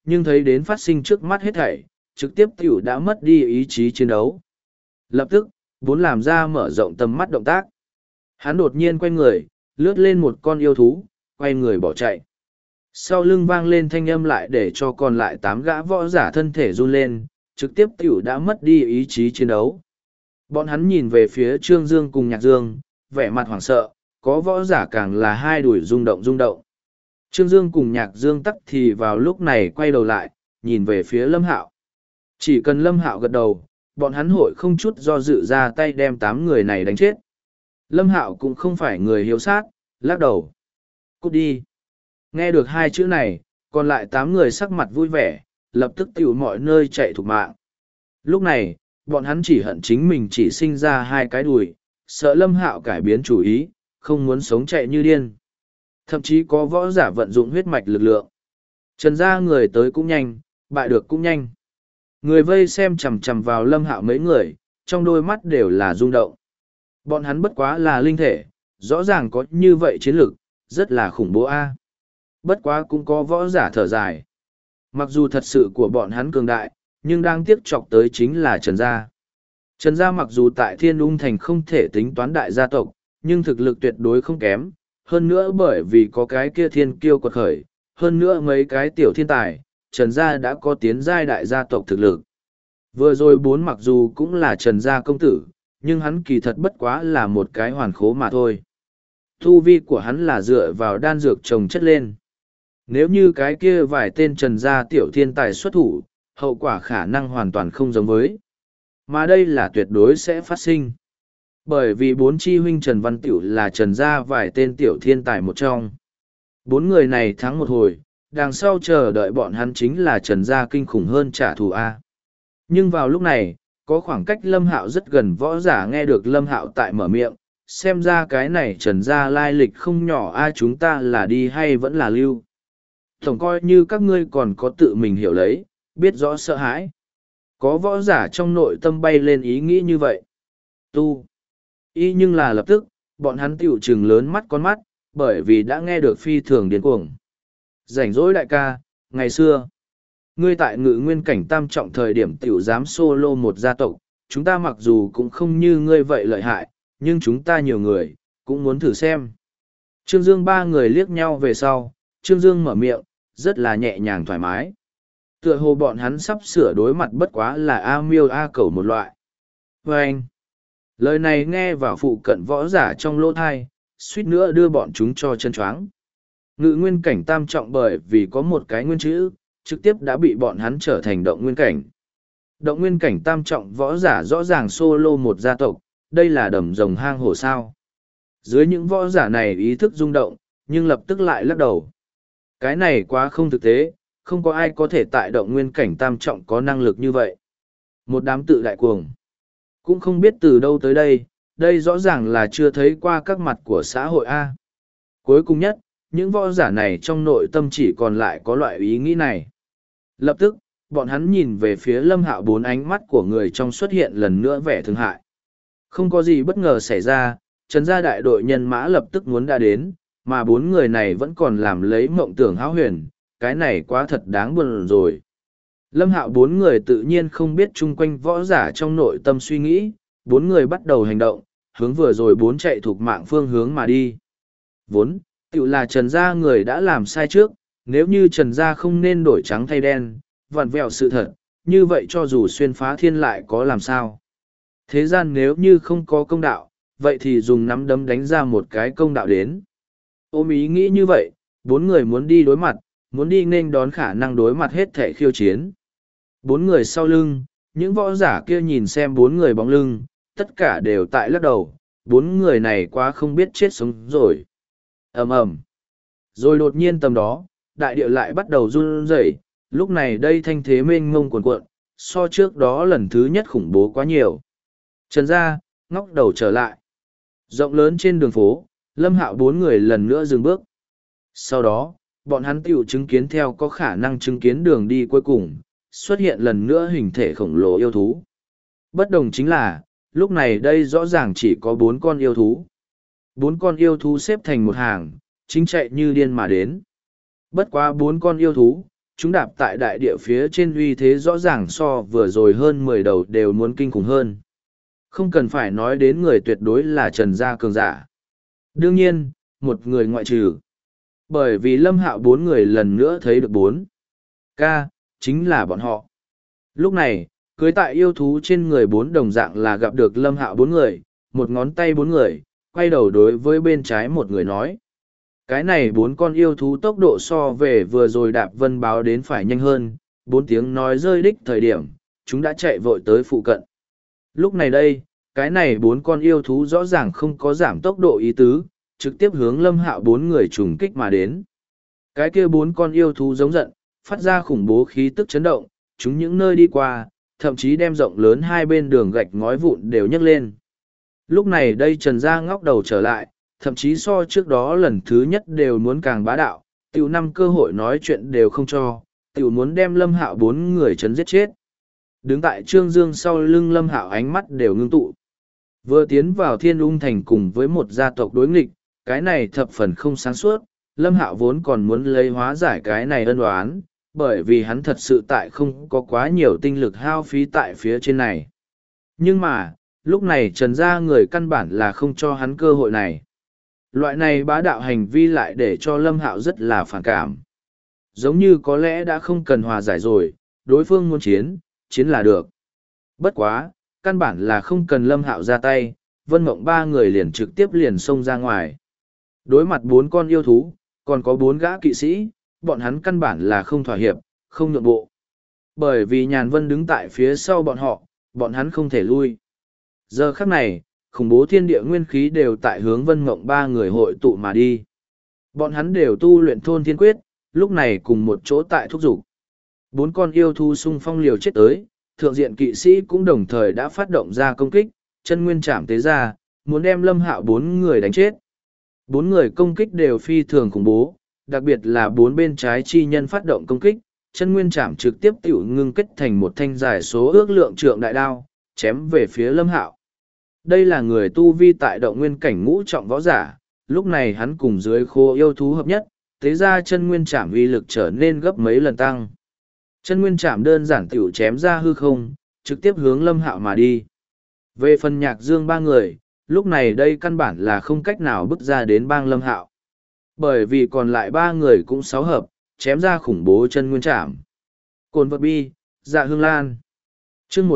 nhưng thấy đến phát sinh trước mắt hết thảy, trực tiếp tiểu đã mất đi ý chí chiến đấu. Lập tức, bốn làm ra mở rộng tầm mắt động tác. Hắn đột nhiên quay người, lướt lên một con yêu thú, quay người bỏ chạy. Sau lưng vang lên thanh âm lại để cho còn lại 8 gã võ giả thân thể run lên, trực tiếp tiểu đã mất đi ý chí chiến đấu. Bọn hắn nhìn về phía Trương Dương cùng Nhạc Dương, vẻ mặt hoảng sợ, có võ giả càng là hai đùi rung động rung động. Trương Dương cùng Nhạc Dương tắc thì vào lúc này quay đầu lại, nhìn về phía Lâm Hạo. Chỉ cần Lâm Hạo gật đầu, bọn hắn hội không chút do dự ra tay đem 8 người này đánh chết. Lâm Hạo cũng không phải người hiếu sát, lắc đầu. Cút đi. Nghe được hai chữ này, còn lại 8 người sắc mặt vui vẻ, lập tức tiểu mọi nơi chạy thục mạng. Lúc này, bọn hắn chỉ hận chính mình chỉ sinh ra 2 cái đùi, sợ Lâm Hạo cải biến chủ ý, không muốn sống chạy như điên. Thậm chí có võ giả vận dụng huyết mạch lực lượng. Trần gia người tới cũng nhanh, bại được cũng nhanh. Người vây xem chằm chằm vào Lâm Hạo mấy người, trong đôi mắt đều là rung động. Bọn hắn bất quá là linh thể, rõ ràng có như vậy chiến lược, rất là khủng bố a. Bất quá cũng có võ giả thở dài. Mặc dù thật sự của bọn hắn cường đại, nhưng đang tiếc chọc tới chính là Trần gia. Trần gia mặc dù tại Thiên Ung Thành không thể tính toán đại gia tộc, nhưng thực lực tuyệt đối không kém. Hơn nữa bởi vì có cái kia thiên kiêu quật khởi, hơn nữa mấy cái tiểu thiên tài, Trần gia đã có tiến giai đại gia tộc thực lực. Vừa rồi 4 mặc dù cũng là Trần gia công tử, nhưng hắn kỳ thật bất quá là một cái hoàn khố mà thôi. Tu vi của hắn là dựa vào đan dược trồng chất lên. Nếu như cái kia vài tên Trần gia tiểu thiên tài xuất thủ, hậu quả khả năng hoàn toàn không giống với. Mà đây là tuyệt đối sẽ phát sinh. Bởi vì 4 chi huynh Trần Văn Tiểu là Trần gia vài tên tiểu thiên tài một trong. 4 người này thắng một hồi, đằng sau chờ đợi bọn hắn chính là Trần gia kinh khủng hơn trả thù A. Nhưng vào lúc này, có khoảng cách Lâm Hạo rất gần võ giả nghe được Lâm Hạo tại mở miệng, xem ra cái này Trần gia lai lịch không nhỏ a, chúng ta là đi hay vẫn là lưu. Tổng coi như các ngươi còn có tự mình hiểu lấy, biết rõ sợ hãi. Có võ giả trong nội tâm bay lên ý nghĩ như vậy. Y nhưng là lập tức, bọn hắn tiểu trừng lớn mắt con mắt, bởi vì đã nghe được phi thường điên cuồng. Rảnh rỗi đại ca, ngày xưa, ngươi tại Ngự Nguyên cảnh tam trọng thời điểm tiểu dám solo một gia tộc, chúng ta mặc dù cũng không như ngươi vậy lợi hại, nhưng chúng ta nhiều người, cũng muốn thử xem. Trương Dương 3 người liếc nhau về sau, Trương Dương mở miệng, rất là nhẹ nhàng thoải mái. Tựa hồ bọn hắn sắp sửa đối mặt bất quá là A miêu A cẩu một loại. Và anh, lời này nghe vào phụ cận võ giả trong lỗ thai, suýt nữa đưa bọn chúng cho chân choáng. Ngự nguyên cảnh tam trọng bởi vì có một cái nguyên chữ, trực tiếp đã bị bọn hắn trở thành động nguyên cảnh. Động nguyên cảnh tam trọng võ giả rõ ràng solo một gia tộc, đây là đầm rồng hang hổ sao. Dưới những võ giả này ý thức rung động, nhưng lập tức lại lắc đầu. Cái này quá không thực tế, không có ai có thể tại động nguyên cảnh tam trọng có năng lực như vậy. Một đám tự đại cuồng. Cũng không biết từ đâu tới đây rõ ràng là chưa thấy qua các mặt của xã hội A. Cuối cùng nhất, những võ giả này trong nội tâm chỉ còn lại có loại ý nghĩ này. Lập tức, bọn hắn nhìn về phía Lâm Hạo, 4 ánh mắt của người trong xuất hiện lần nữa vẻ thương hại. Không có gì bất ngờ xảy ra, Trần gia đại đội nhân mã lập tức muốn đã đến, mà 4 người này vẫn còn làm lấy mộng tưởng hão huyền, cái này quá thật đáng buồn rồi. Lâm Hạo 4 người tự nhiên không biết chung quanh võ giả trong nội tâm suy nghĩ, 4 người bắt đầu hành động, hướng vừa rồi 4 chạy thuộc mạng phương hướng mà đi. Vốn, tự là Trần gia người đã làm sai trước, nếu như Trần gia không nên đổi trắng thay đen, vặn vẹo sự thật, như vậy cho dù xuyên phá thiên lại có làm sao. Thế gian nếu như không có công đạo, vậy thì dùng nắm đấm đánh ra một cái công đạo đến. Ôm ý nghĩ như vậy, 4 người muốn đi đối mặt, muốn đi nên đón khả năng đối mặt hết thể khiêu chiến. 4 người sau lưng, những võ giả kia nhìn xem 4 người bóng lưng, tất cả đều tại lắc đầu, 4 người này quá không biết chết sống rồi. Ầm ầm. Rồi đột nhiên tầm đó, đại địa lại bắt đầu run rẩy, lúc này đây thanh thế mênh mông cuồn cuộn, so trước đó lần thứ nhất khủng bố quá nhiều. Trần gia, ngóc đầu trở lại. Rộng lớn trên đường phố, Lâm Hạo 4 người lần nữa dừng bước. Sau đó, bọn hắn tiểu chứng kiến theo có khả năng chứng kiến đường đi cuối cùng, xuất hiện lần nữa hình thể khổng lồ yêu thú. Bất đồng chính là, lúc này đây rõ ràng chỉ có 4 con yêu thú. 4 con yêu thú xếp thành một hàng, chính chạy như điên mà đến. Bất quá 4 con yêu thú, chúng đạp tại đại địa phía trên uy thế rõ ràng so vừa rồi hơn 10 đầu đều muốn kinh khủng hơn. Không cần phải nói đến người tuyệt đối là Trần Gia cường giả. Đương nhiên, một người ngoại trừ. Bởi vì Lâm Hạo 4 người lần nữa thấy được 4 ca, chính là bọn họ. Lúc này, cưới tại yêu thú trên người 4 đồng dạng là gặp được Lâm Hạo 4 người, một ngón tay 4 người, quay đầu đối với bên trái một người nói. Cái này 4 con yêu thú tốc độ so về vừa rồi Đạp Vân báo đến phải nhanh hơn, 4 tiếng nói rơi đích thời điểm, chúng đã chạy vội tới phụ cận. Lúc này đây, cái này 4 con yêu thú rõ ràng không có giảm tốc độ ý tứ, trực tiếp hướng Lâm Hạo 4 người trùng kích mà đến. Cái kia 4 con yêu thú giống giận, phát ra khủng bố khí tức chấn động, chúng những nơi đi qua, thậm chí đem rộng lớn hai bên đường gạch ngói vụn đều nhấc lên. Lúc này đây Trần Gia ngóc đầu trở lại, thậm chí so trước đó lần thứ nhất đều muốn càng bá đạo, tiểu năm cơ hội nói chuyện đều không cho, tiểu muốn đem Lâm Hạo 4 người chấn giết chết. Đứng tại Trương Dương sau lưng Lâm Hạo ánh mắt đều ngưng tụ. Vừa tiến vào Thiên Ung Thành cùng với một gia tộc đối nghịch, cái này thập phần không sáng suốt, Lâm Hạo vốn còn muốn lấy hóa giải cái này ân oán, bởi vì hắn thật sự tại không có quá nhiều tinh lực hao phí tại phía trên này. Nhưng mà, lúc này Trần Gia người căn bản là không cho hắn cơ hội này. Loại này bá đạo hành vi lại để cho Lâm Hạo rất là phản cảm. Giống như có lẽ đã không cần hòa giải rồi, đối phương muốn chiến, chiến là được. Bất quá, căn bản là không cần Lâm Hạo ra tay, Vân Mộng 3 người liền trực tiếp liền xông ra ngoài. Đối mặt 4 con yêu thú, còn có 4 gã kỵ sĩ, bọn hắn căn bản là không thỏa hiệp, không nhượng bộ. Bởi vì Nhàn Vân đứng tại phía sau bọn họ, bọn hắn không thể lui. Giờ khắc này, khủng bố thiên địa nguyên khí đều tại hướng Vân Mộng 3 người hội tụ mà đi. Bọn hắn đều tu luyện thôn thiên quyết, lúc này cùng một chỗ tại thúc dục. 4 con yêu thú xung phong liều chết tới, thượng diện kỵ sĩ cũng đồng thời đã phát động ra công kích, chân nguyên chạm tế ra, muốn đem Lâm Hạo 4 người đánh chết. 4 người công kích đều phi thường khủng bố, đặc biệt là 4 bên trái chi nhân phát động công kích, chân nguyên chạm trực tiếp tiểu ngưng kết thành một thanh dài số ước lượng trượng đại đao, chém về phía Lâm Hạo. Đây là người tu vi tại động nguyên cảnh ngũ trọng võ giả, lúc này hắn cùng dưới khô yêu thú hợp nhất, tế ra chân nguyên chạm uy lực trở nên gấp mấy lần tăng. Chân nguyên chạm đơn giản tiểu chém ra hư không, trực tiếp hướng Lâm Hạo mà đi. Về phần Nhạc Dương 3 người, lúc này đây căn bản là không cách nào bước ra đến bang Lâm Hạo. Bởi vì còn lại 3 người cũng sáu hợp, chém ra khủng bố chân nguyên chạm. Cồn vật bi, Dạ Hương Lan. Chương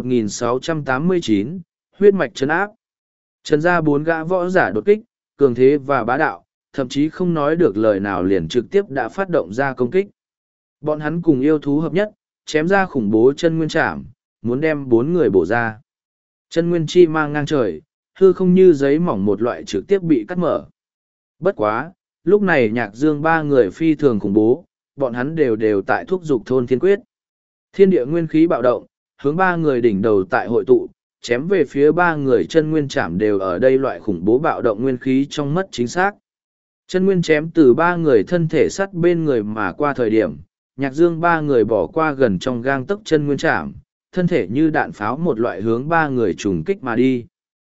1689, huyết mạch trấn áp. Trần Gia 4 gã võ giả đột kích, cường thế và bá đạo, thậm chí không nói được lời nào liền trực tiếp đã phát động ra công kích. Bọn hắn cùng yêu thú hợp nhất, chém ra khủng bố chân nguyên chạm, muốn đem 4 người bổ ra. Chân nguyên chi mang ngang trời, hư không như giấy mỏng một loại trực tiếp bị cắt mở. Bất quá, lúc này Nhạc Dương 3 người phi thường khủng bố, bọn hắn đều tại thúc dục thôn thiên quyết. Thiên địa nguyên khí bạo động, hướng 3 người đỉnh đầu tại hội tụ, chém về phía 3 người chân nguyên chạm đều ở đây loại khủng bố bạo động nguyên khí trong mất chính xác. Chân nguyên chém từ 3 người thân thể sắt bên người mà qua thời điểm, Nhạc Dương 3 người bỏ qua gần trong gang tấc chân nguyên chạm, thân thể như đạn pháo một loại hướng 3 người trùng kích mà đi.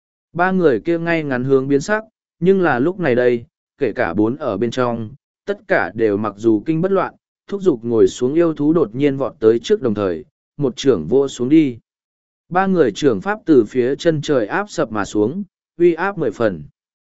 3 người kia ngay ngắn hướng biến sắc, nhưng là lúc này đây, kể cả 4 ở bên trong, tất cả đều mặc dù kinh bất loạn, thúc giục ngồi xuống yêu thú đột nhiên vọt tới trước đồng thời, một trưởng vô xuống đi. 3 người trưởng pháp từ phía chân trời áp sập mà xuống, uy áp 10 phần.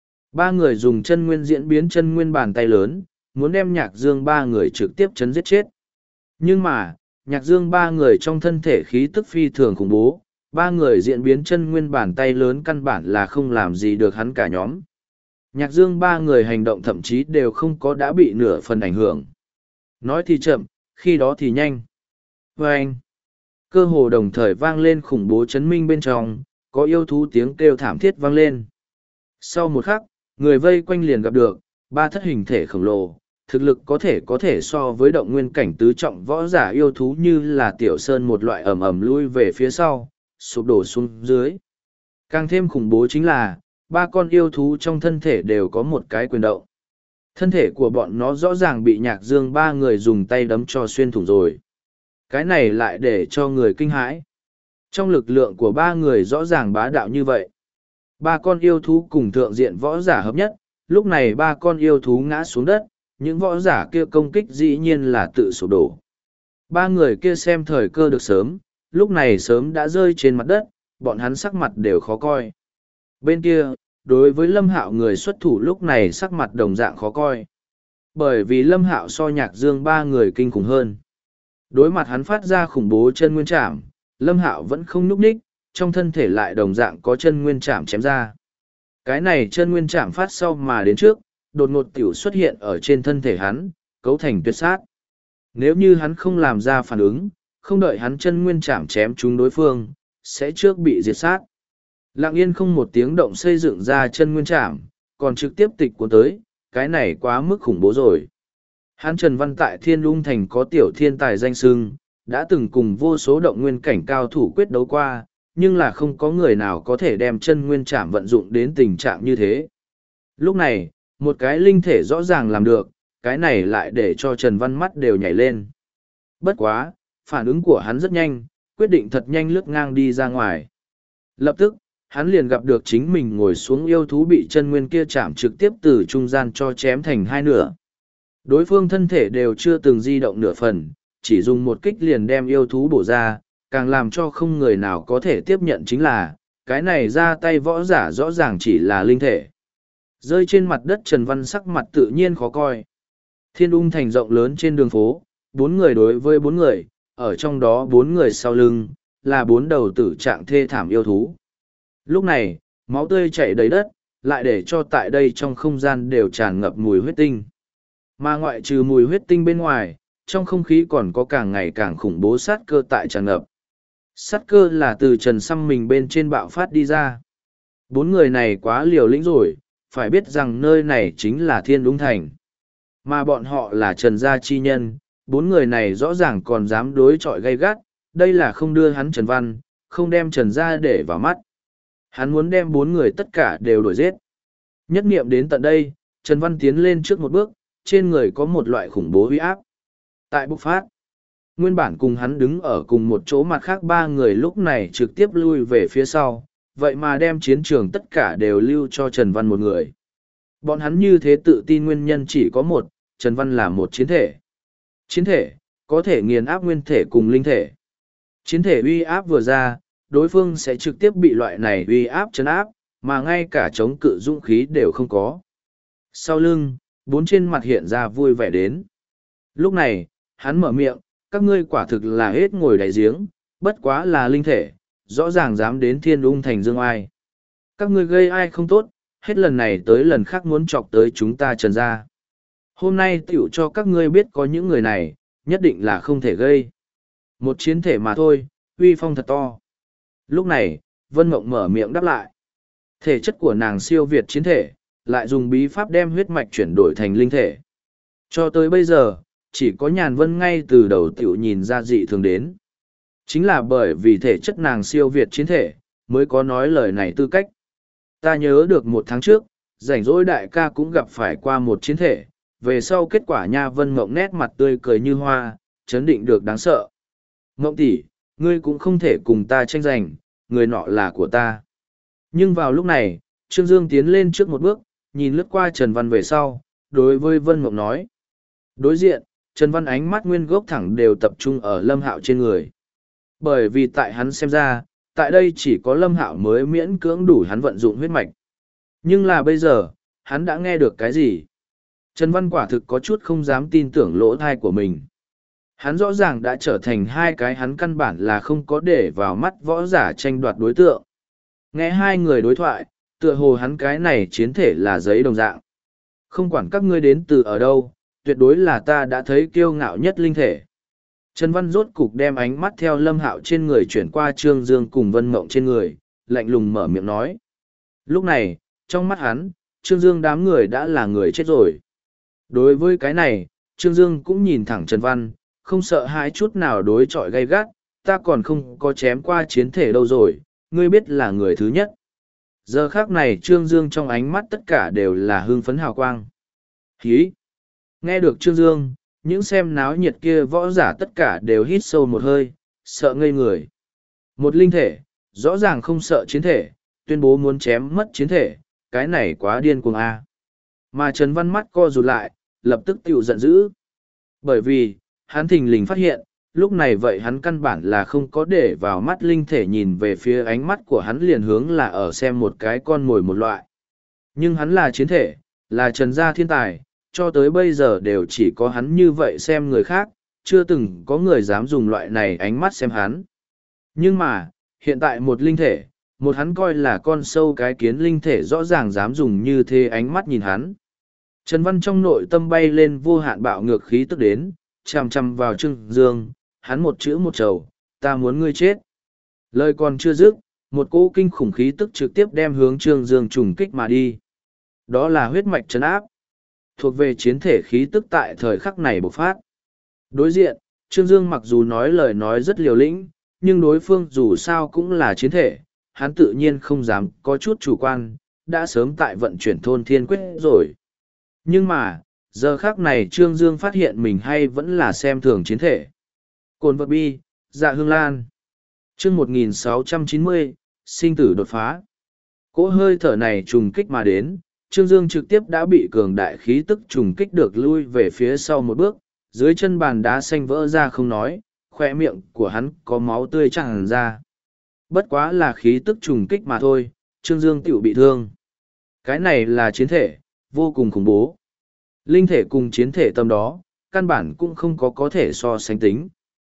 3 người dùng chân nguyên diễn biến chân nguyên bàn tay lớn, muốn đem Nhạc Dương 3 người trực tiếp chấn giết chết. Nhưng mà, Nhạc Dương 3 người trong thân thể khí tức phi thường khủng bố, 3 người diễn biến chân nguyên bàn tay lớn căn bản là không làm gì được hắn cả nhóm. Nhạc Dương 3 người hành động thậm chí đều không có đã bị nửa phần ảnh hưởng. Nói thì chậm, khi đó thì nhanh. Vâng! Cơ hồ đồng thời vang lên khủng bố chấn minh bên trong, có yêu thú tiếng kêu thảm thiết vang lên. Sau một khắc, người vây quanh liền gặp được, 3 thất hình thể khổng lồ, thực lực có thể so với động nguyên cảnh tứ trọng võ giả yêu thú như là tiểu sơn một loại ẩm ẩm lui về phía sau, sụp đổ xuống dưới. Càng thêm khủng bố chính là, 3 con yêu thú trong thân thể đều có một cái quyền động. Thân thể của bọn nó rõ ràng bị Nhạc Dương 3 người dùng tay đấm cho xuyên thủng rồi. Cái này lại để cho người kinh hãi. Trong lực lượng của 3 người rõ ràng bá đạo như vậy. 3 con yêu thú cùng thượng diện võ giả hợp nhất, lúc này 3 con yêu thú ngã xuống đất, những võ giả kia công kích dĩ nhiên là tự sụp đổ. Ba người kia xem thời cơ được sớm, lúc này sớm đã rơi trên mặt đất, bọn hắn sắc mặt đều khó coi. Bên kia, đối với Lâm Hạo người xuất thủ lúc này sắc mặt đồng dạng khó coi. Bởi vì Lâm Hạo so Nhạc Dương ba người kinh khủng hơn. Đối mặt hắn phát ra khủng bố chân nguyên trảm, Lâm Hạo vẫn không nhúc nhích, trong thân thể lại đồng dạng có chân nguyên trảm chém ra. Cái này chân nguyên trảm phát sau mà đến trước, đột ngột tiểu xuất hiện ở trên thân thể hắn, cấu thành tuyệt sát. Nếu như hắn không làm ra phản ứng, không đợi hắn chân nguyên trảm chém trúng đối phương, sẽ trước bị diệt sát. Lặng yên không một tiếng động xây dựng ra chân nguyên trảm, còn trực tiếp tịch cuốn tới, cái này quá mức khủng bố rồi. Hắn Trần Văn tại Thiên Lung Thành có tiểu thiên tài danh sưng, đã từng cùng vô số động nguyên cảnh cao thủ quyết đấu qua, nhưng là không có người nào có thể đem chân nguyên trảm vận dụng đến tình trạng như thế. Lúc này, một cái linh thể rõ ràng làm được, cái này lại để cho Trần Văn mắt đều nhảy lên. Bất quá, phản ứng của hắn rất nhanh, quyết định thật nhanh lướt ngang đi ra ngoài. Lập tức, hắn liền gặp được chính mình ngồi xuống yêu thú bị chân nguyên kia chạm trực tiếp từ trung gian cho chém thành hai nửa. Đối phương thân thể đều chưa từng di động nửa phần, chỉ dùng một kích liền đem yêu thú bổ ra, càng làm cho không người nào có thể tiếp nhận chính là, cái này ra tay võ giả rõ ràng chỉ là linh thể. Rơi trên mặt đất Trần Văn sắc mặt tự nhiên khó coi. Thiên Ung Thành rộng lớn trên đường phố, 4 người đối với 4 người, ở trong đó 4 người sau lưng, là 4 đầu tử trạng thê thảm yêu thú. Lúc này, máu tươi chảy đầy đất, lại để cho tại đây trong không gian đều tràn ngập mùi huyết tinh. Mà ngoại trừ mùi huyết tinh bên ngoài, trong không khí còn có càng ngày càng khủng bố sát cơ tại tràn ngập. Sát cơ là từ Trần Săm mình bên trên bạo phát đi ra. 4 người này quá liều lĩnh rồi, phải biết rằng nơi này chính là Thiên Ung Thành. Mà bọn họ là Trần gia chi nhân, 4 người này rõ ràng còn dám đối chọi gay gắt, đây là không đưa hắn Trần Văn, không đem Trần gia để vào mắt. Hắn muốn đem 4 người tất cả đều đuổi giết. Nhất niệm đến tận đây, Trần Văn tiến lên trước một bước, trên người có một loại khủng bố uy áp. Tại bộc phát, nguyên bản cùng hắn đứng ở cùng một chỗ mặt khác 3 người lúc này trực tiếp lui về phía sau, vậy mà đem chiến trường tất cả đều lưu cho Trần Văn một người. Bọn hắn như thế tự tin nguyên nhân chỉ có một, Trần Văn là một chiến thể. Chiến thể, có thể nghiền áp nguyên thể cùng linh thể. Chiến thể uy áp vừa ra, đối phương sẽ trực tiếp bị loại này uy áp chấn áp, mà ngay cả chống cự dũng khí đều không có. Sau lưng, 4 trên mặt hiện ra vui vẻ đến. Lúc này, hắn mở miệng, các ngươi quả thực là hết ngồi đáy giếng, bất quá là linh thể, rõ ràng dám đến Thiên Ung Thành dương ai. Các ngươi gây ai không tốt, hết lần này tới lần khác muốn chọc tới chúng ta Trần gia. Hôm nay tiểu cho các ngươi biết có những người này, nhất định là không thể gây. Một chiến thể mà thôi, uy phong thật to. Lúc này, Vân Mộng mở miệng đáp lại. Thể chất của nàng siêu việt chiến thể, lại dùng bí pháp đem huyết mạch chuyển đổi thành linh thể. Cho tới bây giờ, chỉ có Nhàn Vân ngay từ đầu tiểu nhìn ra dị thường đến. Chính là bởi vì thể chất nàng siêu việt chiến thể, mới có nói lời này tư cách. Ta nhớ được 1 tháng trước, rảnh rỗi đại ca cũng gặp phải qua một chiến thể, về sau kết quả nha. Vân Mộng nét mặt tươi cười như hoa, chấn định được đáng sợ. Mộng tỷ, ngươi cũng không thể cùng ta tranh giành, người nọ là của ta. Nhưng vào lúc này, Trương Dương tiến lên trước một bước, nhìn lướt qua Trần Văn về sau, đối với Vân Mộng nói. Đối diện, Trần Văn ánh mắt nguyên gốc thẳng đều tập trung ở Lâm Hạo trên người. Bởi vì tại hắn xem ra, tại đây chỉ có Lâm Hạo mới miễn cưỡng đủ hắn vận dụng huyết mạch. Nhưng là bây giờ, hắn đã nghe được cái gì? Trần Văn quả thực có chút không dám tin tưởng lỗ thai của mình. Hắn rõ ràng đã trở thành hai cái hắn căn bản là không có để vào mắt võ giả tranh đoạt đối tượng. Nghe hai người đối thoại, tựa hồ hắn cái này chiến thể là giấy đồng dạng. Không quản các ngươi đến từ ở đâu, tuyệt đối là ta đã thấy kiêu ngạo nhất linh thể. Trần Văn rốt cục đem ánh mắt theo Lâm Hạo trên người chuyển qua Trương Dương cùng Vân Mộng trên người, lạnh lùng mở miệng nói. Lúc này, trong mắt hắn, Trương Dương đám người đã là người chết rồi. Đối với cái này, Trương Dương cũng nhìn thẳng Trần Văn, không sợ hãi chút nào đối chọi gay gắt, ta còn không có chém qua chiến thể đâu rồi, ngươi biết là người thứ nhất. Giờ khác này Trương Dương trong ánh mắt tất cả đều là hưng phấn hào quang. Hí! Nghe được Trương Dương, những xem náo nhiệt kia võ giả tất cả đều hít sâu một hơi, sợ ngây người. Một linh thể, rõ ràng không sợ chiến thể, tuyên bố muốn chém mất chiến thể, cái này quá điên cuồng a. Mà Trần Văn mắt co rụt lại, lập tức tiểu giận dữ. Bởi vì, hắn thình lình phát hiện, lúc này vậy hắn căn bản là không có để vào mắt linh thể nhìn về phía ánh mắt của hắn liền hướng là ở xem một cái con mồi một loại. Nhưng hắn là chiến thể, là trần gia thiên tài, cho tới bây giờ đều chỉ có hắn như vậy xem người khác, chưa từng có người dám dùng loại này ánh mắt xem hắn. Nhưng mà, hiện tại một linh thể, một hắn coi là con sâu cái kiến linh thể rõ ràng dám dùng như thế ánh mắt nhìn hắn. Trần Văn trong nội tâm bay lên vô hạn bạo ngược khí tức đến, chằm chằm vào Trương Dương, hắn một chữ một trầu, ta muốn ngươi chết. Lời còn chưa dứt, một cỗ kinh khủng khí tức trực tiếp đem hướng Trương Dương trùng kích mà đi. Đó là huyết mạch trấn áp, thuộc về chiến thể khí tức tại thời khắc này bộc phát. Đối diện, Trương Dương mặc dù nói lời nói rất liều lĩnh, nhưng đối phương dù sao cũng là chiến thể, hắn tự nhiên không dám có chút chủ quan, đã sớm tại vận chuyển thôn thiên quyết rồi. Nhưng mà, giờ khác này Trương Dương phát hiện mình hay vẫn là xem thường chiến thể. Cồn vật bi, dạ hương lan. Chương 1690, sinh tử đột phá. Cỗ hơi thở này trùng kích mà đến, Trương Dương trực tiếp đã bị cường đại khí tức trùng kích được lui về phía sau một bước, dưới chân bàn đá xanh vỡ ra không nói, khoe miệng của hắn có máu tươi tràn ra. Bất quá là khí tức trùng kích mà thôi, Trương Dương tiểu bị thương. Cái này là chiến thể, vô cùng khủng bố. Linh thể cùng chiến thể tâm đó, căn bản cũng không có thể so sánh tính.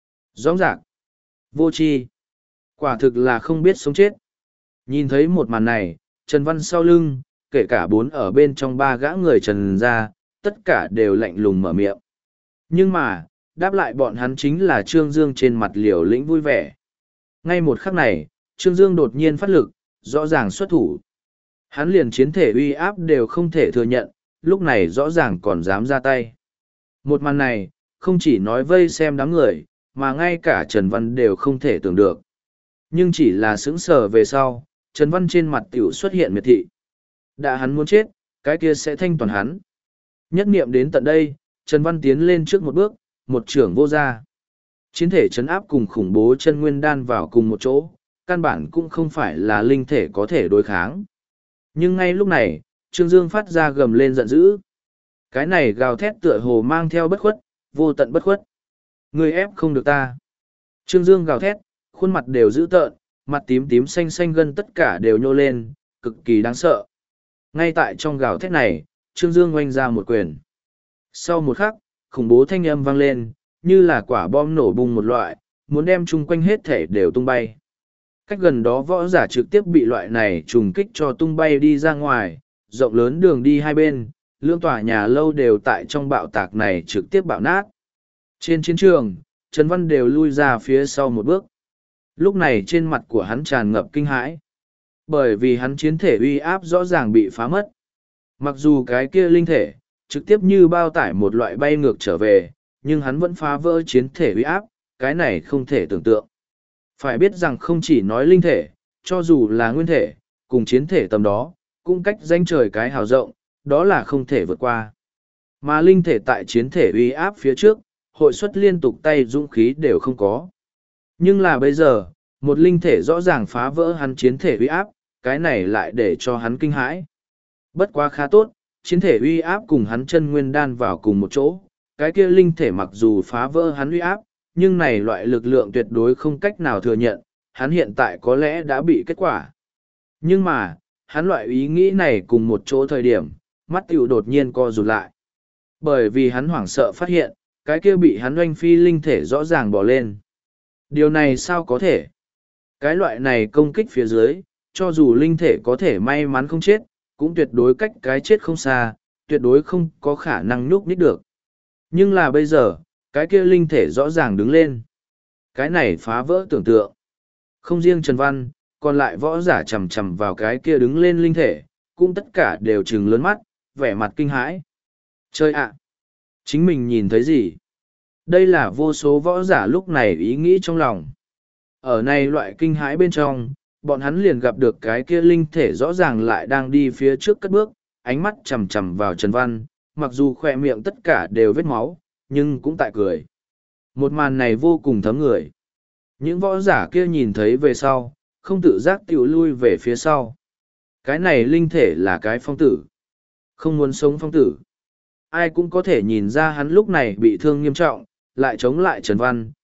Rõ ràng, vô tri, quả thực là không biết sống chết. Nhìn thấy một màn này, Trần Văn sau lưng, kể cả bốn ở bên trong ba gã người Trần ra, tất cả đều lạnh lùng mở miệng. Nhưng mà, đáp lại bọn hắn chính là Trương Dương trên mặt liều lĩnh vui vẻ. Ngay một khắc này, Trương Dương đột nhiên phát lực, rõ ràng xuất thủ. Hắn liền chiến thể uy áp đều không thể thừa nhận, lúc này rõ ràng còn dám ra tay. Một màn này, không chỉ nói vây xem đám người, mà ngay cả Trần Văn đều không thể tưởng được. Nhưng chỉ là sững sờ về sau, Trần Văn trên mặt tiểu xuất hiện miệt thị. Đã hắn muốn chết, cái kia sẽ thanh toàn hắn. Nhất niệm đến tận đây, Trần Văn tiến lên trước một bước, một trưởng vô ra. Chiến thể trấn áp cùng khủng bố chân nguyên đan vào cùng một chỗ, căn bản cũng không phải là linh thể có thể đối kháng. Nhưng ngay lúc này, Trương Dương phát ra gầm lên giận dữ. Cái này gào thét tựa hồ mang theo bất khuất, vô tận bất khuất. Người ép không được ta. Trương Dương gào thét, khuôn mặt đều dữ tợn, mặt tím tím xanh xanh gân tất cả đều nhô lên, cực kỳ đáng sợ. Ngay tại trong gào thét này, Trương Dương oanh ra một quyền. Sau một khắc, khủng bố thanh âm vang lên, như là quả bom nổ bung một loại, muốn đem chung quanh hết thể đều tung bay. Cách gần đó võ giả trực tiếp bị loại này trùng kích cho tung bay đi ra ngoài, rộng lớn đường đi hai bên, lưỡng tòa nhà lâu đều tại trong bạo tạc này trực tiếp bạo nát. Trên chiến trường, Trần Văn đều lui ra phía sau một bước. Lúc này trên mặt của hắn tràn ngập kinh hãi. Bởi vì hắn chiến thể uy áp rõ ràng bị phá mất. Mặc dù cái kia linh thể, trực tiếp như bao tải một loại bay ngược trở về, nhưng hắn vẫn phá vỡ chiến thể uy áp, cái này không thể tưởng tượng. Phải biết rằng không chỉ nói linh thể, cho dù là nguyên thể, cùng chiến thể tầm đó, cũng cách danh trời cái hào rộng, đó là không thể vượt qua. Mà linh thể tại chiến thể uy áp phía trước, hội suất liên tục tay dũng khí đều không có. Nhưng là bây giờ, một linh thể rõ ràng phá vỡ hắn chiến thể uy áp, cái này lại để cho hắn kinh hãi. Bất quá khá tốt, chiến thể uy áp cùng hắn chân nguyên đan vào cùng một chỗ, cái kia linh thể mặc dù phá vỡ hắn uy áp, nhưng này loại lực lượng tuyệt đối không cách nào thừa nhận, hắn hiện tại có lẽ đã bị kết quả. Nhưng mà, hắn loại ý nghĩ này cùng một chỗ thời điểm, mắt tiểu đột nhiên co rụt lại. Bởi vì hắn hoảng sợ phát hiện, cái kia bị hắn oanh phi linh thể rõ ràng bỏ lên. Điều này sao có thể? Cái loại này công kích phía dưới, cho dù linh thể có thể may mắn không chết, cũng tuyệt đối cách cái chết không xa, tuyệt đối không có khả năng nhúc nhích được. Nhưng là bây giờ, cái kia linh thể rõ ràng đứng lên. Cái này phá vỡ tưởng tượng. Không riêng Trần Văn, còn lại võ giả chầm chầm vào cái kia đứng lên linh thể, cũng tất cả đều trừng lớn mắt, vẻ mặt kinh hãi. Chơi ạ! Chính mình nhìn thấy gì? Đây là vô số võ giả lúc này ý nghĩ trong lòng. Ở này loại kinh hãi bên trong, bọn hắn liền gặp được cái kia linh thể rõ ràng lại đang đi phía trước cất bước, ánh mắt chầm chầm vào Trần Văn, mặc dù khỏe miệng tất cả đều vết máu, nhưng cũng tại cười. Một màn này vô cùng thấm người. Những võ giả kia nhìn thấy về sau, không tự giác tiểu lui về phía sau. Cái này linh thể là cái phong tử. Không muốn sống phong tử. Ai cũng có thể nhìn ra hắn lúc này bị thương nghiêm trọng, lại chống lại Trần Văn,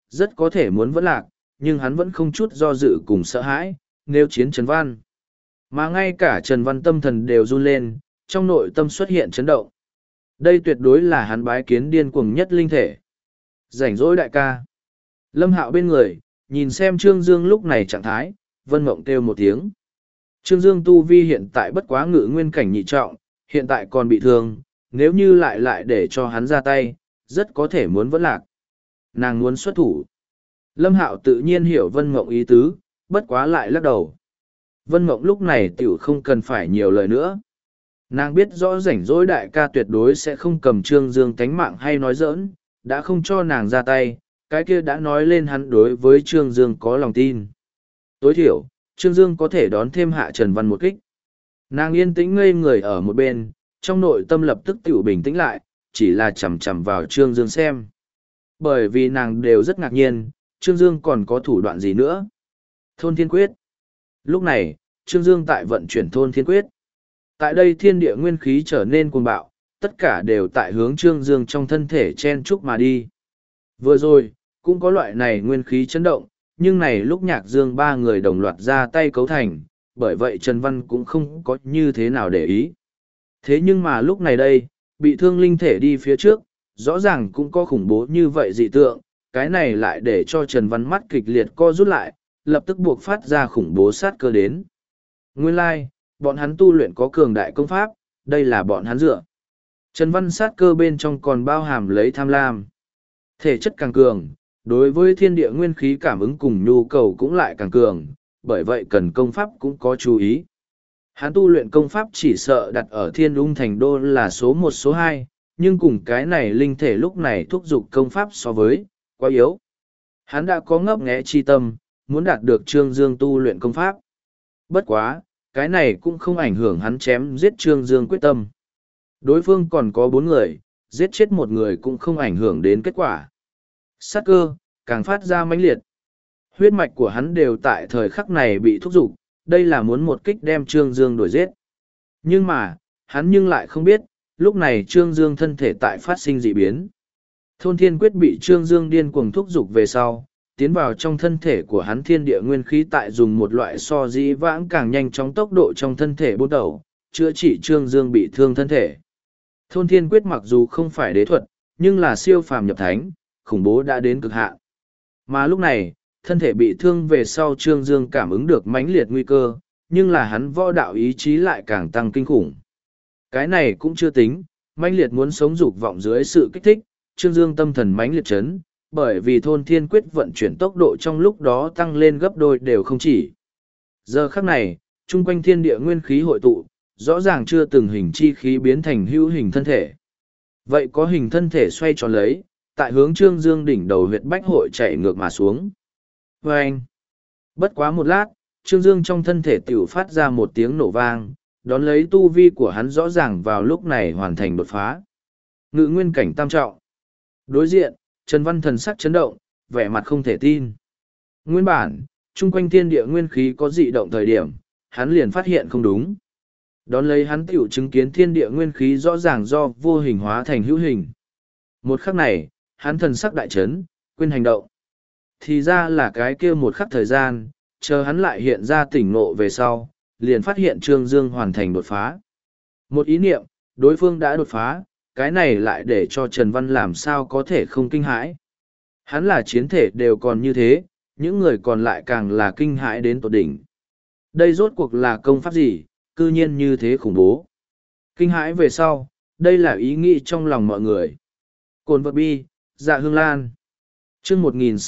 rất có thể muốn vẫn lạc, nhưng hắn vẫn không chút do dự cùng sợ hãi, nếu chiến Trần Văn. Mà ngay cả Trần Văn tâm thần đều run lên, trong nội tâm xuất hiện chấn động. Đây tuyệt đối là hắn bái kiến điên cuồng nhất linh thể. Rảnh rỗi đại ca. Lâm Hạo bên người, nhìn xem Trương Dương lúc này trạng thái, Vân Mộng kêu một tiếng. Trương Dương tu vi hiện tại bất quá ngự nguyên cảnh nhị trọng, hiện tại còn bị thương, nếu như lại để cho hắn ra tay, rất có thể muốn vẫn lạc. Nàng muốn xuất thủ. Lâm Hạo tự nhiên hiểu Vân Mộng ý tứ, bất quá lại lắc đầu. Vân Mộng lúc này tiểu không cần phải nhiều lời nữa. Nàng biết rõ rảnh rỗi đại ca tuyệt đối sẽ không cầm Trương Dương tánh mạng hay nói giỡn, đã không cho nàng ra tay, cái kia đã nói lên hắn đối với Trương Dương có lòng tin. Tối thiểu, Trương Dương có thể đón thêm hạ Trần Văn một kích. Nàng yên tĩnh ngây người ở một bên, trong nội tâm lập tức tiểu bình tĩnh lại, chỉ là chằm chằm vào Trương Dương xem. Bởi vì nàng đều rất ngạc nhiên, Trương Dương còn có thủ đoạn gì nữa. Thôn Thiên Quyết. Lúc này, Trương Dương tại vận chuyển Thôn Thiên Quyết. Tại đây thiên địa nguyên khí trở nên cuồng bạo, tất cả đều tại hướng Trương Dương trong thân thể chen chúc mà đi. Vừa rồi, cũng có loại này nguyên khí chấn động, nhưng này lúc Nhạc Dương ba người đồng loạt ra tay cấu thành, bởi vậy Trần Văn cũng không có như thế nào để ý. Thế nhưng mà lúc này đây, bị thương linh thể đi phía trước, rõ ràng cũng có khủng bố như vậy dị tượng, cái này lại để cho Trần Văn mắt kịch liệt co rút lại, lập tức buộc phát ra khủng bố sát cơ đến. Nguyên lai, bọn hắn tu luyện có cường đại công pháp, đây là bọn hắn dựa. Trần Văn sát cơ bên trong còn bao hàm lấy tham lam. Thể chất càng cường, đối với thiên địa nguyên khí cảm ứng cùng nhu cầu cũng lại càng cường, bởi vậy cần công pháp cũng có chú ý. Hắn tu luyện công pháp chỉ sợ đặt ở Thiên Ung Thành Đô là số 1 số 2, nhưng cùng cái này linh thể lúc này thúc giục công pháp so với, quá yếu. Hắn đã có ngấp nghé chi tâm, muốn đạt được Trương Dương tu luyện công pháp. Bất quá, cái này cũng không ảnh hưởng hắn chém giết Trương Dương quyết tâm. Đối phương còn có 4 người, giết chết một người cũng không ảnh hưởng đến kết quả. Sát cơ, càng phát ra mãnh liệt. Huyết mạch của hắn đều tại thời khắc này bị thúc giục, đây là muốn một kích đem Trương Dương đuổi giết. Nhưng mà, hắn nhưng lại không biết, lúc này Trương Dương thân thể tại phát sinh dị biến. Thôn Thiên Quyết bị Trương Dương điên cuồng thúc giục về sau, tiến vào trong thân thể của hắn thiên địa nguyên khí tại dùng một loại so dĩ vãng càng nhanh chóng tốc độ trong thân thể bút đầu, chữa trị Trương Dương bị thương thân thể. Thôn Thiên Quyết mặc dù không phải đế thuật, nhưng là siêu phàm nhập thánh, khủng bố đã đến cực hạn. Mà lúc này, thân thể bị thương về sau Trương Dương cảm ứng được mãnh liệt nguy cơ, nhưng là hắn võ đạo ý chí lại càng tăng kinh khủng. Cái này cũng chưa tính, mãnh liệt muốn sống dục vọng dưới sự kích thích, Trương Dương tâm thần mãnh liệt chấn, bởi vì Thôn Thiên Quyết vận chuyển tốc độ trong lúc đó tăng lên gấp đôi đều không chỉ. Giờ khắc này, chung quanh thiên địa nguyên khí hội tụ, rõ ràng chưa từng hình chi khí biến thành hữu hình thân thể. Vậy có hình thân thể xoay tròn lấy, tại hướng Trương Dương đỉnh đầu huyệt bách hội chạy ngược mà xuống. Và anh, bất quá một lát, Trương Dương trong thân thể tiểu phát ra một tiếng nổ vang, đón lấy tu vi của hắn rõ ràng vào lúc này hoàn thành đột phá. Ngự nguyên cảnh tam trọng. Đối diện, Trần Văn thần sắc chấn động, vẻ mặt không thể tin. Nguyên bản, chung quanh thiên địa nguyên khí có dị động thời điểm, hắn liền phát hiện không đúng. Đón lấy hắn tiểu chứng kiến thiên địa nguyên khí rõ ràng do vô hình hóa thành hữu hình. Một khắc này, hắn thần sắc đại chấn, quên hành động. Thì ra là cái kia một khắc thời gian, chờ hắn lại hiện ra tỉnh ngộ về sau, liền phát hiện Trương Dương hoàn thành đột phá. Một ý niệm, đối phương đã đột phá, cái này lại để cho Trần Văn làm sao có thể không kinh hãi. Hắn là chiến thể đều còn như thế, những người còn lại càng là kinh hãi đến tột đỉnh. Đây rốt cuộc là công pháp gì, cư nhiên như thế khủng bố. Kinh hãi về sau, đây là ý nghĩ trong lòng mọi người. Cồn vật bi, dạ hương lan. Chương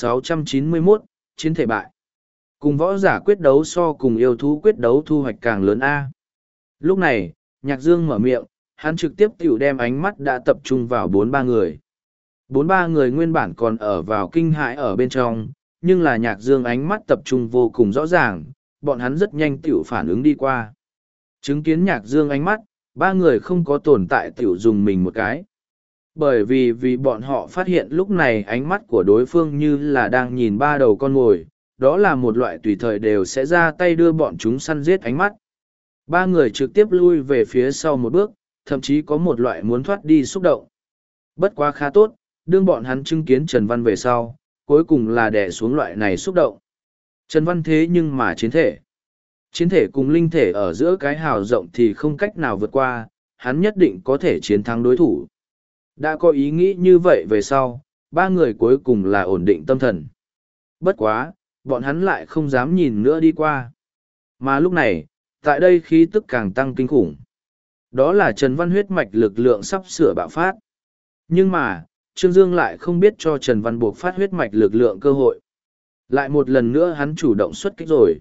1691, chiến thể bại. Cùng võ giả quyết đấu so cùng yêu thú quyết đấu thu hoạch càng lớn A. Lúc này, Nhạc Dương mở miệng, hắn trực tiếp tiểu đem ánh mắt đã tập trung vào 4-3 người. 4-3 người nguyên bản còn ở vào kinh hãi ở bên trong, nhưng là Nhạc Dương ánh mắt tập trung vô cùng rõ ràng, bọn hắn rất nhanh tiểu phản ứng đi qua. Chứng kiến Nhạc Dương ánh mắt, 3 người không có tồn tại tiểu dùng mình một cái. Bởi vì bọn họ phát hiện lúc này ánh mắt của đối phương như là đang nhìn 3 đầu con mồi, đó là một loại tùy thời đều sẽ ra tay đưa bọn chúng săn giết ánh mắt. 3 người trực tiếp lui về phía sau một bước, thậm chí có một loại muốn thoát đi xúc động. Bất quá khá tốt, đương bọn hắn chứng kiến Trần Văn về sau, cuối cùng là đè xuống loại này xúc động. Trần Văn thế nhưng mà chiến thể cùng linh thể ở giữa cái hào rộng thì không cách nào vượt qua, hắn nhất định có thể chiến thắng đối thủ. Đã có ý nghĩ như vậy về sau, ba người cuối cùng là ổn định tâm thần. Bất quá, bọn hắn lại không dám nhìn nữa đi qua. Mà lúc này, tại đây khí tức càng tăng kinh khủng. Đó là Trần Văn huyết mạch lực lượng sắp sửa bạo phát. Nhưng mà, Trương Dương lại không biết cho Trần Văn buộc phát huyết mạch lực lượng cơ hội. Lại một lần nữa hắn chủ động xuất kích rồi.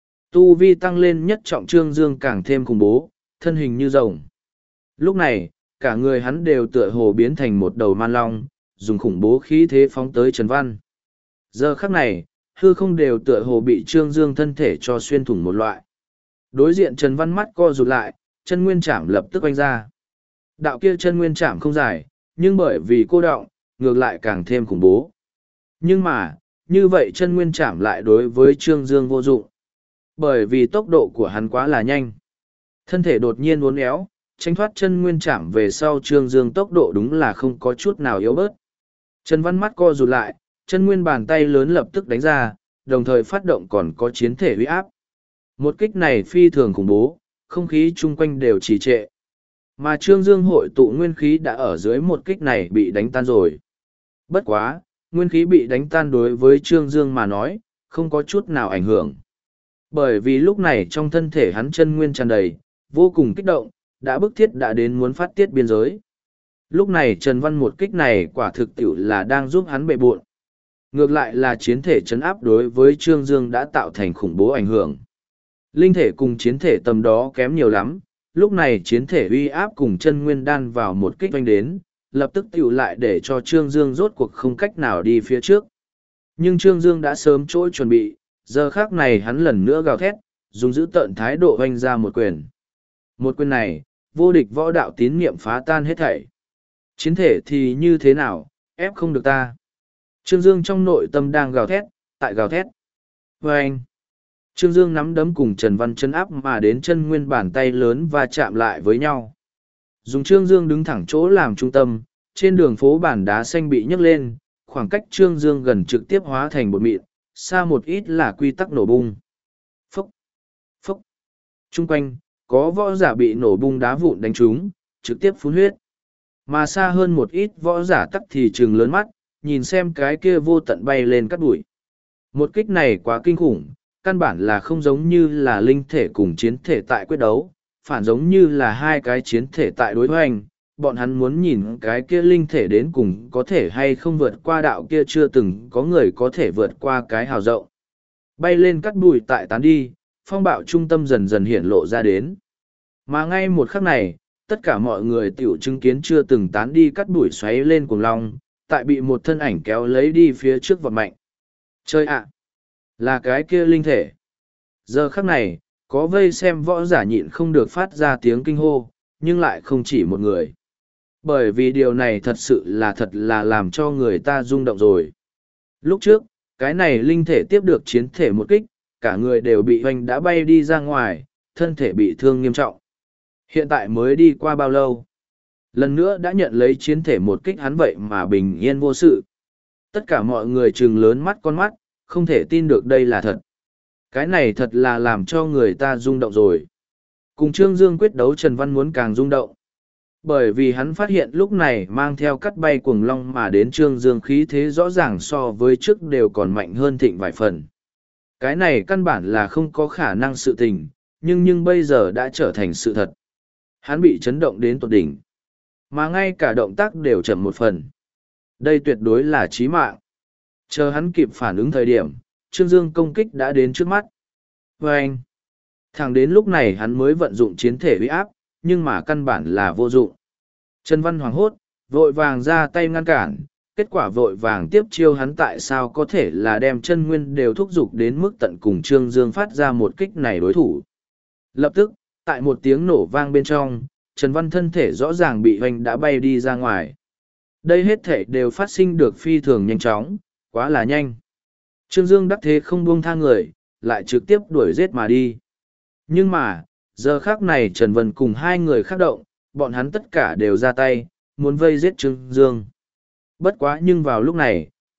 Tu vi tăng lên nhất trọng Trương Dương càng thêm khủng bố, thân hình như rồng. Lúc này, cả người hắn đều tựa hồ biến thành một đầu man long, dùng khủng bố khí thế phóng tới Trần Văn. Giờ khắc này, hư không đều tựa hồ bị Trương Dương thân thể cho xuyên thủng một loại. Đối diện Trần Văn mắt co rụt lại, chân nguyên trảm lập tức oanh ra. Đạo kia chân nguyên trảm không dài, nhưng bởi vì cô đọng, ngược lại càng thêm khủng bố. Nhưng mà, như vậy chân nguyên trảm lại đối với Trương Dương vô dụng. Bởi vì tốc độ của hắn quá là nhanh. Thân thể đột nhiên uốn éo, tránh thoát chân nguyên trảm về sau Trương Dương tốc độ đúng là không có chút nào yếu bớt. Trần Văn mắt co rụt lại, chân nguyên bàn tay lớn lập tức đánh ra, đồng thời phát động còn có chiến thể uy áp. Một kích này phi thường khủng bố, không khí chung quanh đều trì trệ. Mà Trương Dương hội tụ nguyên khí đã ở dưới một kích này bị đánh tan rồi. Bất quá, nguyên khí bị đánh tan đối với Trương Dương mà nói, không có chút nào ảnh hưởng. Bởi vì lúc này trong thân thể hắn chân nguyên tràn đầy, vô cùng kích động, đã bức thiết đã đến muốn phát tiết biên giới. Lúc này Trần Văn một kích này quả thực tiểu là đang giúp hắn bệ buộn. Ngược lại là chiến thể chấn áp đối với Trương Dương đã tạo thành khủng bố ảnh hưởng. Linh thể cùng chiến thể tầm đó kém nhiều lắm, lúc này chiến thể uy áp cùng chân nguyên đan vào một kích oanh đến, lập tức tiểu lại để cho Trương Dương rốt cuộc không cách nào đi phía trước. Nhưng Trương Dương đã sớm trỗi chuẩn bị, giờ khác này hắn lần nữa gào thét, dùng giữ tợn thái độ oanh ra một quyền. Một quyền này, vô địch võ đạo tín niệm phá tan hết thảy. Chiến thể thì như thế nào, ép không được ta. Trương Dương trong nội tâm đang gào thét, tại gào thét. Và anh, Trương Dương nắm đấm cùng Trần Văn chân áp mà đến chân nguyên bàn tay lớn và chạm lại với nhau. Dùng Trương Dương đứng thẳng chỗ làm trung tâm, trên đường phố bản đá xanh bị nhấc lên, khoảng cách Trương Dương gần trực tiếp hóa thành bột mịn, xa một ít là quy tắc nổ bung. Phốc, phốc. Trung quanh, có võ giả bị nổ bung đá vụn đánh trúng, trực tiếp phun huyết. Mà xa hơn một ít võ giả tắc thì trừng lớn mắt, nhìn xem cái kia vô tận bay lên cắt bụi. Một kích này quá kinh khủng, căn bản là không giống như là linh thể cùng chiến thể tại quyết đấu, phản giống như là hai cái chiến thể tại đối hoành. Bọn hắn muốn nhìn cái kia linh thể đến cùng có thể hay không vượt qua đạo kia chưa từng có người có thể vượt qua cái hào rộng. Bay lên cắt bụi tại tán đi, phong bạo trung tâm dần dần hiển lộ ra đến. Mà ngay một khắc này, tất cả mọi người tiểu chứng kiến chưa từng tán đi cắt bụi xoáy lên cuồng long, tại bị một thân ảnh kéo lấy đi phía trước vọt mạnh. Chơi ạ! Là cái kia linh thể. Giờ khắc này, có vây xem võ giả nhịn không được phát ra tiếng kinh hô, nhưng lại không chỉ một người. Bởi vì điều này thật là làm cho người ta rung động rồi. Lúc trước, cái này linh thể tiếp được chiến thể một kích, cả người đều bị hoành đã bay đi ra ngoài, thân thể bị thương nghiêm trọng. Hiện tại mới đi qua bao lâu? Lần nữa đã nhận lấy chiến thể một kích hắn vậy mà bình yên vô sự. Tất cả mọi người trừng lớn mắt con mắt, không thể tin được đây là thật. Cái này thật là làm cho người ta rung động rồi. Cùng Trương Dương quyết đấu Trần Văn muốn càng rung động. Bởi vì hắn phát hiện lúc này mang theo cắt bay cuồng long mà đến Trương Dương khí thế rõ ràng so với trước đều còn mạnh hơn thịnh vài phần. Cái này căn bản là không có khả năng sự tình, nhưng bây giờ đã trở thành sự thật. Hắn bị chấn động đến tột đỉnh. Mà ngay cả động tác đều chậm một phần. Đây tuyệt đối là chí mạng. Chờ hắn kịp phản ứng thời điểm, Trương Dương công kích đã đến trước mắt. Và anh, thẳng đến lúc này hắn mới vận dụng chiến thể uy áp, nhưng mà căn bản là vô dụng. Trần Văn hoảng hốt, vội vàng ra tay ngăn cản, kết quả vội vàng tiếp chiêu hắn tại sao có thể là đem chân nguyên đều thúc giục đến mức tận cùng Trương Dương phát ra một kích này đối thủ. Lập tức, tại một tiếng nổ vang bên trong, Trần Văn thân thể rõ ràng bị hoành đã bay đi ra ngoài. Đây hết thể đều phát sinh được phi thường nhanh chóng, quá là nhanh. Trương Dương đắc thế không buông tha người, lại trực tiếp đuổi giết mà đi. Nhưng mà, giờ khác này Trần Vân cùng hai người khác động, bọn hắn tất cả đều ra tay, muốn vây giết Trương Dương. Bất quá nhưng vào lúc này,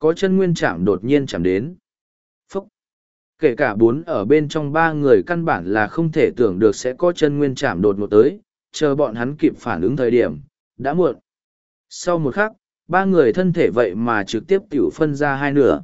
có chân nguyên chạm đột nhiên chạm đến. Phúc! Kể cả bốn ở bên trong ba người căn bản là không thể tưởng được sẽ có chân nguyên chạm đột ngột tới, chờ bọn hắn kịp phản ứng thời điểm, đã muộn. Sau một khắc, ba người thân thể vậy mà trực tiếp tiểu phân ra hai nửa.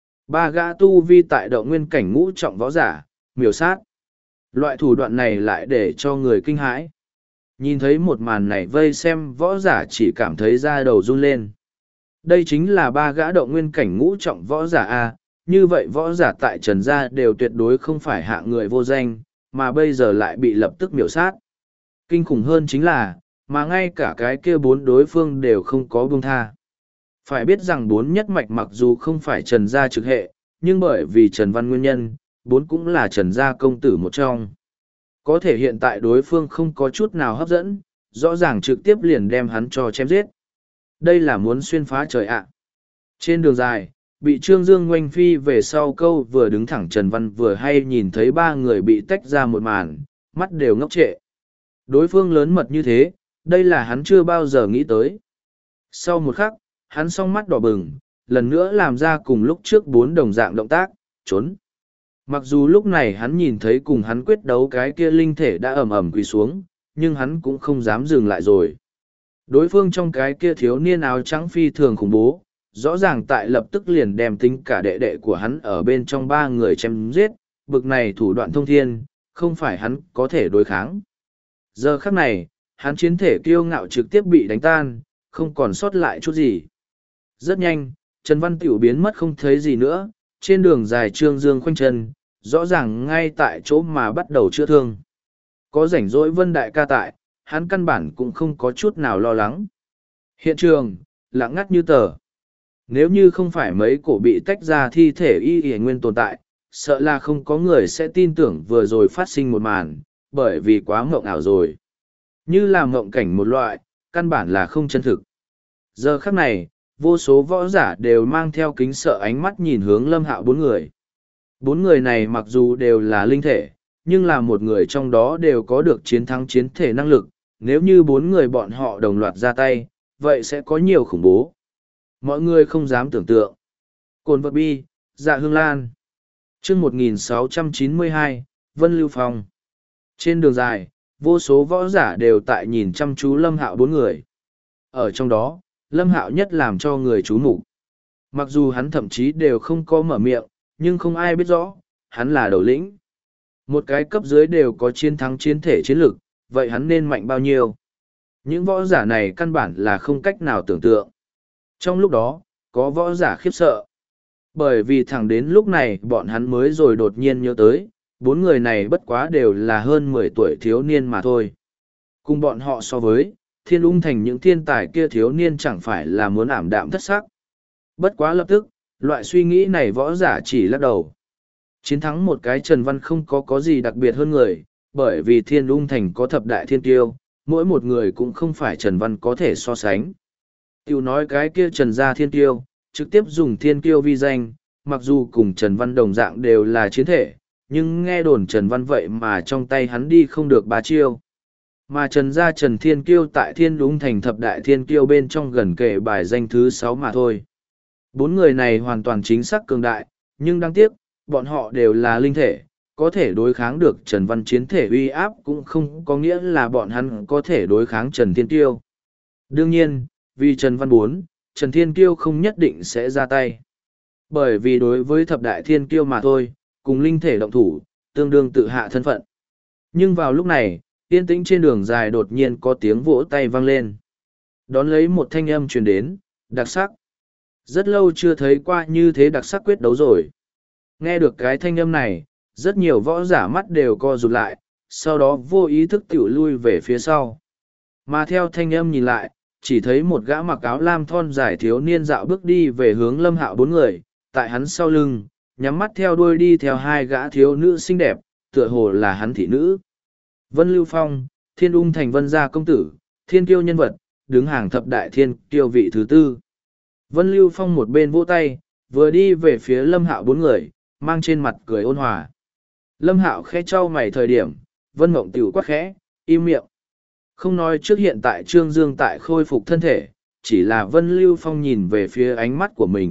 Ba gã tu vi tại động nguyên cảnh ngũ trọng võ giả, miểu sát. Loại thủ đoạn này lại để cho người kinh hãi. Nhìn thấy một màn này vây xem võ giả chỉ cảm thấy da đầu run lên. Đây chính là ba gã động nguyên cảnh ngũ trọng võ giả A, như vậy võ giả tại Trần Gia đều tuyệt đối không phải hạng người vô danh, mà bây giờ lại bị lập tức miểu sát. Kinh khủng hơn chính là, mà ngay cả cái kia bốn đối phương đều không có buông tha. Phải biết rằng bốn nhất mạch mặc dù không phải Trần Gia trực hệ, nhưng bởi vì Trần Văn nguyên nhân, bốn cũng là Trần Gia công tử một trong. Có thể hiện tại đối phương không có chút nào hấp dẫn, rõ ràng trực tiếp liền đem hắn cho chém giết. Đây là muốn xuyên phá trời ạ. Trên đường dài, bị Trương Dương ngoanh phi về sau câu vừa đứng thẳng Trần Văn vừa hay nhìn thấy ba người bị tách ra một màn, mắt đều ngốc trệ. Đối phương lớn mật như thế, đây là hắn chưa bao giờ nghĩ tới. Sau một khắc, hắn song mắt đỏ bừng, lần nữa làm ra cùng lúc trước bốn đồng dạng động tác, trốn. Mặc dù lúc này hắn nhìn thấy cùng hắn quyết đấu cái kia linh thể đã ầm ầm quỳ xuống, nhưng hắn cũng không dám dừng lại rồi. Đối phương trong cái kia thiếu niên áo trắng phi thường khủng bố, rõ ràng tại lập tức liền đem tính cả đệ đệ của hắn ở bên trong ba người chém giết, bực này thủ đoạn thông thiên, không phải hắn có thể đối kháng. Giờ khắc này, hắn chiến thể kiêu ngạo trực tiếp bị đánh tan, không còn sót lại chút gì. Rất nhanh, Trần Văn Tiểu biến mất không thấy gì nữa, trên đường dài Trương Dương khoanh chân, rõ ràng ngay tại chỗ mà bắt đầu chữa thương. Có rảnh rỗi Vân Đại ca tại, hắn căn bản cũng không có chút nào lo lắng. Hiện trường, lặng ngắt như tờ. Nếu như không phải mấy cổ bị tách ra thi thể y nguyên tồn tại, sợ là không có người sẽ tin tưởng vừa rồi phát sinh một màn, bởi vì quá mộng ảo rồi. Như là mộng cảnh một loại, căn bản là không chân thực. Giờ khắc này, vô số võ giả đều mang theo kính sợ ánh mắt nhìn hướng Lâm Hạo bốn người. Bốn người này mặc dù đều là linh thể, nhưng là một người trong đó đều có được chiến thắng chiến thể năng lực. Nếu như bốn người bọn họ đồng loạt ra tay, vậy sẽ có nhiều khủng bố. Mọi người không dám tưởng tượng. Cồn vật bi, Dạ Hương Lan. Chương 1692, Vân Lưu Phong. Trên đường dài, vô số võ giả đều tại nhìn chăm chú Lâm Hạo bốn người. Ở trong đó, Lâm Hạo nhất làm cho người chú mục. Mặc dù hắn thậm chí đều không có mở miệng, nhưng không ai biết rõ, hắn là đầu lĩnh. Một cái cấp dưới đều có chiến thắng chiến thể chiến lực, vậy hắn nên mạnh bao nhiêu? Những võ giả này căn bản là không cách nào tưởng tượng. Trong lúc đó, có võ giả khiếp sợ. Bởi vì thẳng đến lúc này bọn hắn mới rồi đột nhiên nhớ tới, bốn người này bất quá đều là hơn 10 tuổi thiếu niên mà thôi. Cùng bọn họ so với, Thiên Ung Thành những thiên tài kia thiếu niên chẳng phải là muốn ảm đạm thất sắc. Bất quá lập tức, loại suy nghĩ này võ giả chỉ lắc đầu. Chiến thắng một cái Trần Văn không có gì đặc biệt hơn người, bởi vì Thiên Ung Thành có thập đại thiên tiêu, mỗi một người cũng không phải Trần Văn có thể so sánh. Tiểu nói cái kia Trần Gia thiên tiêu, trực tiếp dùng thiên tiêu vi danh, mặc dù cùng Trần Văn đồng dạng đều là chiến thể, nhưng nghe đồn Trần Văn vậy mà trong tay hắn đi không được 3 chiêu. Mà Trần Gia Trần Thiên Kiêu tại Thiên Ung Thành thập đại thiên kiêu bên trong gần kể bài danh thứ 6 mà thôi. Bốn người này hoàn toàn chính xác cường đại, nhưng đáng tiếc, bọn họ đều là linh thể, có thể đối kháng được Trần Văn chiến thể uy áp cũng không có nghĩa là bọn hắn có thể đối kháng Trần Thiên Kiêu. Đương nhiên, vì Trần Văn 4, Trần Thiên Kiêu không nhất định sẽ ra tay. Bởi vì đối với thập đại thiên kiêu mà thôi, cùng linh thể động thủ, tương đương tự hạ thân phận. Nhưng vào lúc này, yên tĩnh trên đường dài đột nhiên có tiếng vỗ tay vang lên. Đón lấy một thanh âm truyền đến, đặc sắc. Rất lâu chưa thấy qua như thế đặc sắc quyết đấu rồi. Nghe được cái thanh âm này, rất nhiều võ giả mắt đều co rụt lại, sau đó vô ý thức tiểu lui về phía sau. Mà theo thanh âm nhìn lại, chỉ thấy một gã mặc áo lam thon dài thiếu niên dạo bước đi về hướng Lâm Hạo bốn người, tại hắn sau lưng, nhắm mắt theo đuôi đi theo hai gã thiếu nữ xinh đẹp, tựa hồ là hắn thị nữ. Vân Lưu Phong, Thiên Ung Thành Vân gia công tử, thiên kiêu nhân vật, đứng hàng thập đại thiên kiêu vị thứ 4. Vân Lưu Phong một bên vỗ tay, vừa đi về phía Lâm Hạo bốn người, mang trên mặt cười ôn hòa. Lâm Hạo khẽ trao mày thời điểm, Vân Mộng tiểu quát khẽ, im miệng. Không nói trước hiện tại Trương Dương tại khôi phục thân thể, chỉ là Vân Lưu Phong nhìn về phía ánh mắt của mình,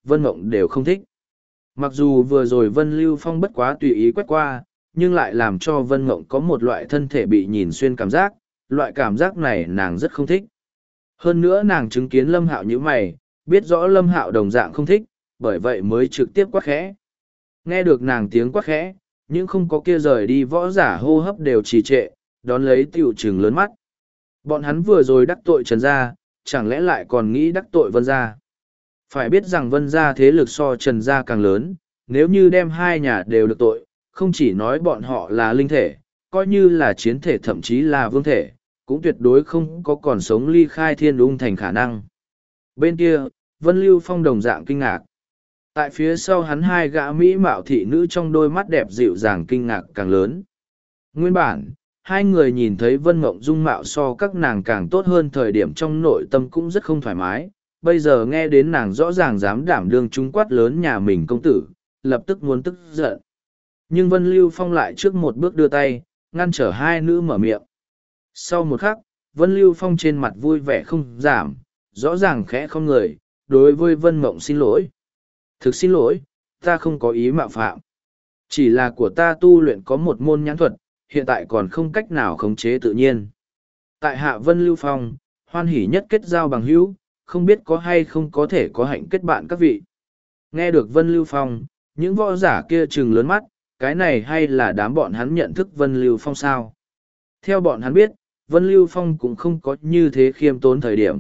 Vân Mộng đều không thích. Mặc dù vừa rồi Vân Lưu Phong bất quá tùy ý quét qua, nhưng lại làm cho Vân Mộng có một loại thân thể bị nhìn xuyên cảm giác, loại cảm giác này nàng rất không thích. Hơn nữa nàng chứng kiến Lâm Hạo như mày, biết rõ Lâm Hạo đồng dạng không thích, bởi vậy mới trực tiếp quát khẽ. Nghe được nàng tiếng quát khẽ, nhưng không có kia rời đi võ giả hô hấp đều trì trệ, đón lấy tiểu trừng lớn mắt. Bọn hắn vừa rồi đắc tội Trần Gia, chẳng lẽ lại còn nghĩ đắc tội Vân Gia. Phải biết rằng Vân Gia thế lực so Trần Gia càng lớn, nếu như đem hai nhà đều được tội, không chỉ nói bọn họ là linh thể, coi như là chiến thể thậm chí là vương thể, cũng tuyệt đối không có còn sống ly khai thiên ung thành khả năng. Bên kia, Vân Lưu Phong đồng dạng kinh ngạc. Tại phía sau hắn hai gã mỹ mạo thị nữ trong đôi mắt đẹp dịu dàng kinh ngạc càng lớn. Nguyên bản, hai người nhìn thấy Vân Mộng dung mạo so các nàng càng tốt hơn thời điểm trong nội tâm cũng rất không thoải mái. Bây giờ nghe đến nàng rõ ràng dám đảm đương chúng quát lớn nhà mình công tử, lập tức muốn tức giận. Nhưng Vân Lưu Phong lại trước một bước đưa tay, ngăn trở hai nữ mở miệng. Sau một khắc, Vân Lưu Phong trên mặt vui vẻ không giảm, rõ ràng khẽ không người, đối với Vân Mộng xin lỗi. Thực xin lỗi, ta không có ý mạo phạm. Chỉ là của ta tu luyện có một môn nhãn thuật, hiện tại còn không cách nào khống chế tự nhiên. Tại hạ Vân Lưu Phong, hoan hỉ nhất kết giao bằng hữu, không biết có hay không có thể có hạnh kết bạn các vị. Nghe được Vân Lưu Phong, những võ giả kia trừng lớn mắt, cái này hay là đám bọn hắn nhận thức Vân Lưu Phong sao? Theo bọn hắn biết, Vân Lưu Phong cũng không có như thế khiêm tốn thời điểm.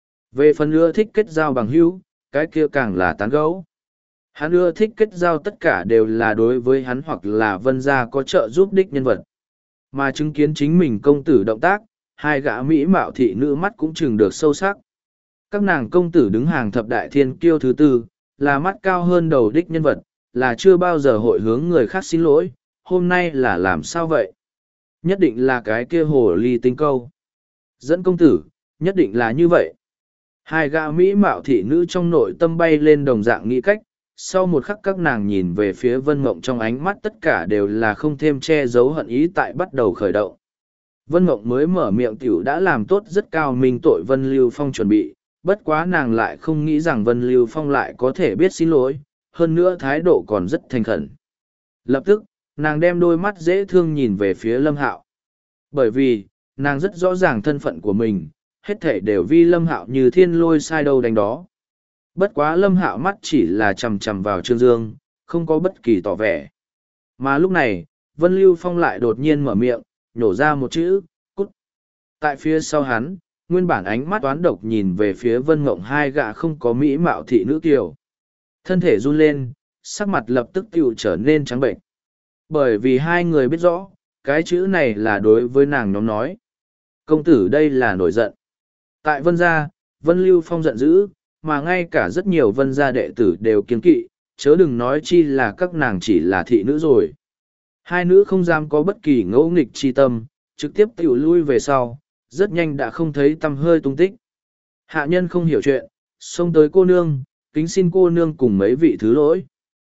Về phần ưa thích kết giao bằng hữu, cái kia càng là tán gẫu. Hắn ưa thích kết giao tất cả đều là đối với hắn hoặc là Vân gia có trợ giúp đích nhân vật. Mà chứng kiến chính mình công tử động tác, hai gã mỹ mạo thị nữ mắt cũng chừng được sâu sắc. Các nàng công tử đứng hàng thập đại thiên kiêu thứ tư, là mắt cao hơn đầu đích nhân vật, là chưa bao giờ hội hướng người khác xin lỗi, hôm nay là làm sao vậy? Nhất định là cái kia hồ ly tinh câu. Dẫn công tử, nhất định là như vậy. Hai gã mỹ mạo thị nữ trong nội tâm bay lên đồng dạng nghĩ cách, sau một khắc các nàng nhìn về phía Vân Mộng trong ánh mắt tất cả đều là không thêm che giấu hận ý tại bắt đầu khởi động. Vân Mộng mới mở miệng tiểu đã làm tốt rất cao minh tội Vân Lưu Phong chuẩn bị, bất quá nàng lại không nghĩ rằng Vân Lưu Phong lại có thể biết xin lỗi, hơn nữa thái độ còn rất thành khẩn. Lập tức, nàng đem đôi mắt dễ thương nhìn về phía Lâm Hạo. Bởi vì, nàng rất rõ ràng thân phận của mình, hết thể đều vi Lâm Hạo như thiên lôi sai đâu đánh đó. Bất quá Lâm Hạo mắt chỉ là chằm chằm vào Trương Dương, không có bất kỳ tỏ vẻ. Mà lúc này, Vân Lưu Phong lại đột nhiên mở miệng, nhổ ra một chữ, cút. Tại phía sau hắn, nguyên bản ánh mắt toán độc nhìn về phía Vân Mộng hai gã không có mỹ mạo thị nữ kiều. Thân thể run lên, sắc mặt lập tức tiểu trở nên trắng bệnh. Bởi vì hai người biết rõ, cái chữ này là đối với nàng nhóm nói. Công tử đây là nổi giận. Tại Vân gia, Vân Lưu Phong giận dữ, mà ngay cả rất nhiều Vân gia đệ tử đều kiêng kỵ, chớ đừng nói chi là các nàng chỉ là thị nữ rồi. Hai nữ không dám có bất kỳ ngẫu nghịch chi tâm, trực tiếp tiểu lui về sau, rất nhanh đã không thấy tăm hơi tung tích. Hạ nhân không hiểu chuyện, xông tới cô nương, kính xin cô nương cùng mấy vị thứ lỗi.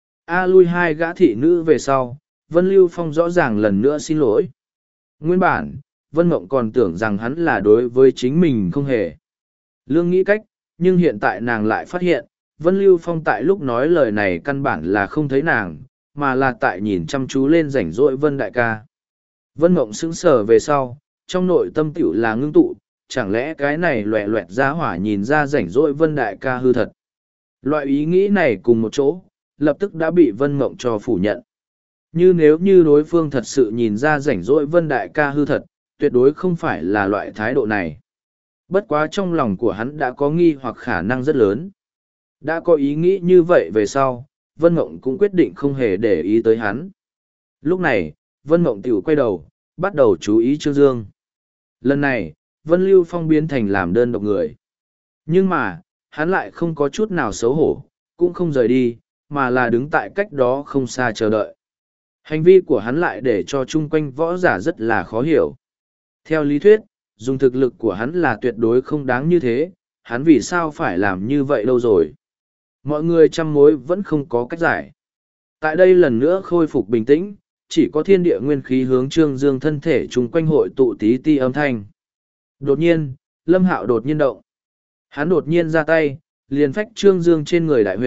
Lui hai gã thị nữ về sau, Vân Lưu Phong rõ ràng lần nữa xin lỗi. Nguyên bản, Vân Mộng còn tưởng rằng hắn là đối với chính mình không hề. Lương nghĩ cách, nhưng hiện tại nàng lại phát hiện, Vân Lưu Phong tại lúc nói lời này căn bản là không thấy nàng, mà là tại nhìn chăm chú lên rảnh rỗi Vân đại ca. Vân Mộng sững sờ về sau, trong nội tâm tiểu là ngưng tụ, chẳng lẽ cái này loẹ loẹt ra hỏa nhìn ra rảnh rỗi Vân đại ca hư thật. Loại ý nghĩ này cùng một chỗ, lập tức đã bị Vân Mộng cho phủ nhận. Như nếu như đối phương thật sự nhìn ra rảnh rỗi Vân đại ca hư thật, tuyệt đối không phải là loại thái độ này. Bất quá trong lòng của hắn đã có nghi hoặc khả năng rất lớn. Đã có ý nghĩ như vậy về sau, Vân Mộng cũng quyết định không hề để ý tới hắn. Lúc này, Vân Mộng tiểu quay đầu, bắt đầu chú ý Trương Dương. Lần này, Vân Lưu Phong biến thành làm đơn độc người. Nhưng mà, hắn lại không có chút nào xấu hổ, cũng không rời đi, mà là đứng tại cách đó không xa chờ đợi. Hành vi của hắn lại để cho chung quanh võ giả rất là khó hiểu. Theo lý thuyết, dùng thực lực của hắn là tuyệt đối không đáng như thế, hắn vì sao phải làm như vậy đâu rồi. Mọi người trăm mối vẫn không có cách giải. Tại đây lần nữa khôi phục bình tĩnh, chỉ có thiên địa nguyên khí hướng Trương Dương thân thể chung quanh hội tụ tí ti âm thanh. Đột nhiên, Lâm Hạo đột nhiên động. Hắn đột nhiên ra tay, liền phách Trương Dương trên người đại huyệt,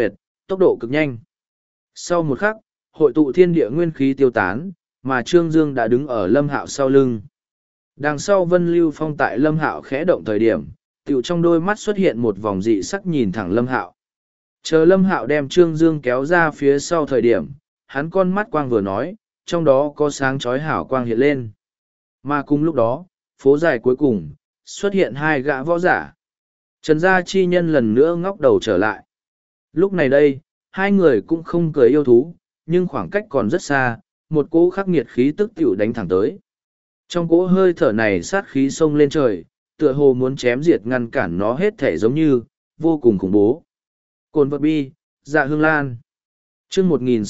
tốc độ cực nhanh. Sau một khắc, hội tụ thiên địa nguyên khí tiêu tán, mà Trương Dương đã đứng ở Lâm Hạo sau lưng. Đằng sau Vân Lưu Phong tại Lâm Hạo khẽ động thời điểm, tựu trong đôi mắt xuất hiện một vòng dị sắc nhìn thẳng Lâm Hạo. Chờ Lâm Hạo đem Trương Dương kéo ra phía sau thời điểm, hắn con mắt quang vừa nói, trong đó có sáng chói hảo quang hiện lên. Mà cùng lúc đó, phố dài cuối cùng, xuất hiện hai gã võ giả. Trần Gia Chi Nhân lần nữa ngóc đầu trở lại. Lúc này đây, hai người cũng không cười yêu thú, nhưng khoảng cách còn rất xa, một cỗ khắc nghiệt khí tức tiểu đánh thẳng tới. Trong cỗ hơi thở này sát khí xông lên trời, tựa hồ muốn chém diệt ngăn cản nó hết thể giống như, vô cùng khủng bố. Cồn vật bi, Dạ Hương Lan. Chương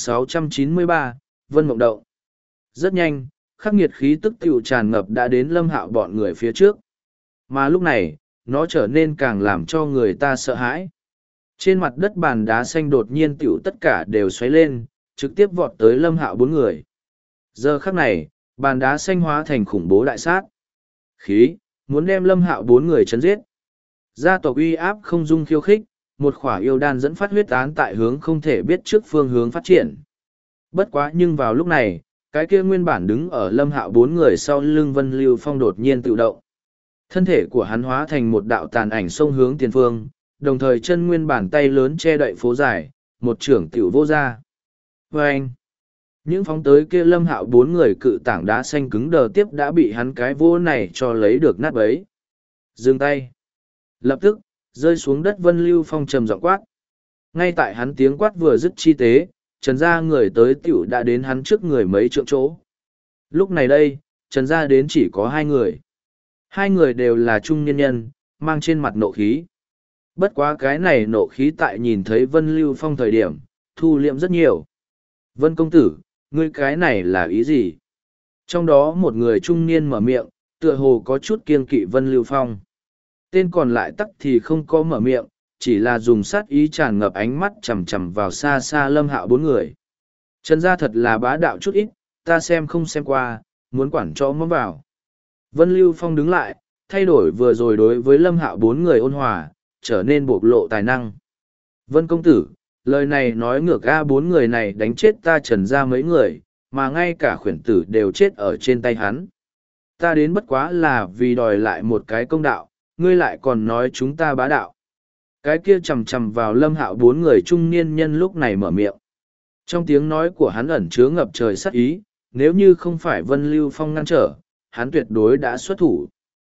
1693, Vân Mộng Động. Rất nhanh, khắc nghiệt khí tức tiểu tràn ngập đã đến Lâm Hạo bọn người phía trước. Mà lúc này, nó trở nên càng làm cho người ta sợ hãi. Trên mặt đất bàn đá xanh đột nhiên tiểu tất cả đều xoáy lên, trực tiếp vọt tới Lâm Hạo bốn người. Giờ khắc này, bàn đá xanh hóa thành khủng bố đại sát. Khí, muốn đem Lâm Hạo bốn người chấn giết. Gia tộc uy áp không dung khiêu khích, một khỏa yêu đan dẫn phát huyết án tại hướng không thể biết trước phương hướng phát triển. Bất quá nhưng vào lúc này, cái kia nguyên bản đứng ở Lâm Hạo bốn người sau lưng Vân Lưu Phong đột nhiên tự động. Thân thể của hắn hóa thành một đạo tàn ảnh xông hướng tiền phương, đồng thời chân nguyên bản tay lớn che đậy phố dài, một trưởng tiểu vô ra. Vâng! Những phóng tới kia Lâm Hạo bốn người cự tảng đá xanh cứng đờ tiếp đã bị hắn cái vô này cho lấy được nát bấy. Dừng tay! Lập tức, rơi xuống đất Vân Lưu Phong trầm giọng quát. Ngay tại hắn tiếng quát vừa dứt chi tế, Trần gia người tới tiểu đã đến hắn trước người mấy trượng chỗ. Lúc này đây, Trần gia đến chỉ có hai người. Hai người đều là trung niên nhân, mang trên mặt nộ khí. Bất quá cái này nộ khí tại nhìn thấy Vân Lưu Phong thời điểm, thu liệm rất nhiều. Vân công tử, ngươi cái này là ý gì? Trong đó một người trung niên mở miệng, tựa hồ có chút kiêng kỵ Vân Lưu Phong. Tên còn lại tắc thì không có mở miệng, chỉ là dùng sát ý tràn ngập ánh mắt chằm chằm vào xa xa Lâm Hạo bốn người. Trần gia thật là bá đạo chút ít, ta xem không xem qua, muốn quản cho mắm vào. Vân Lưu Phong đứng lại, thay đổi vừa rồi đối với Lâm Hạo bốn người ôn hòa, trở nên bộc lộ tài năng. Vân công tử, lời này nói ngược bốn người này đánh chết ta Trần gia mấy người, mà ngay cả khuyển tử đều chết ở trên tay hắn. Ta đến bất quá là vì đòi lại một cái công đạo, ngươi lại còn nói chúng ta bá đạo. Cái kia chầm chầm vào Lâm Hạo bốn người trung niên nhân lúc này mở miệng. Trong tiếng nói của hắn ẩn chứa ngập trời sát ý, nếu như không phải Vân Lưu Phong ngăn trở, hắn tuyệt đối đã xuất thủ.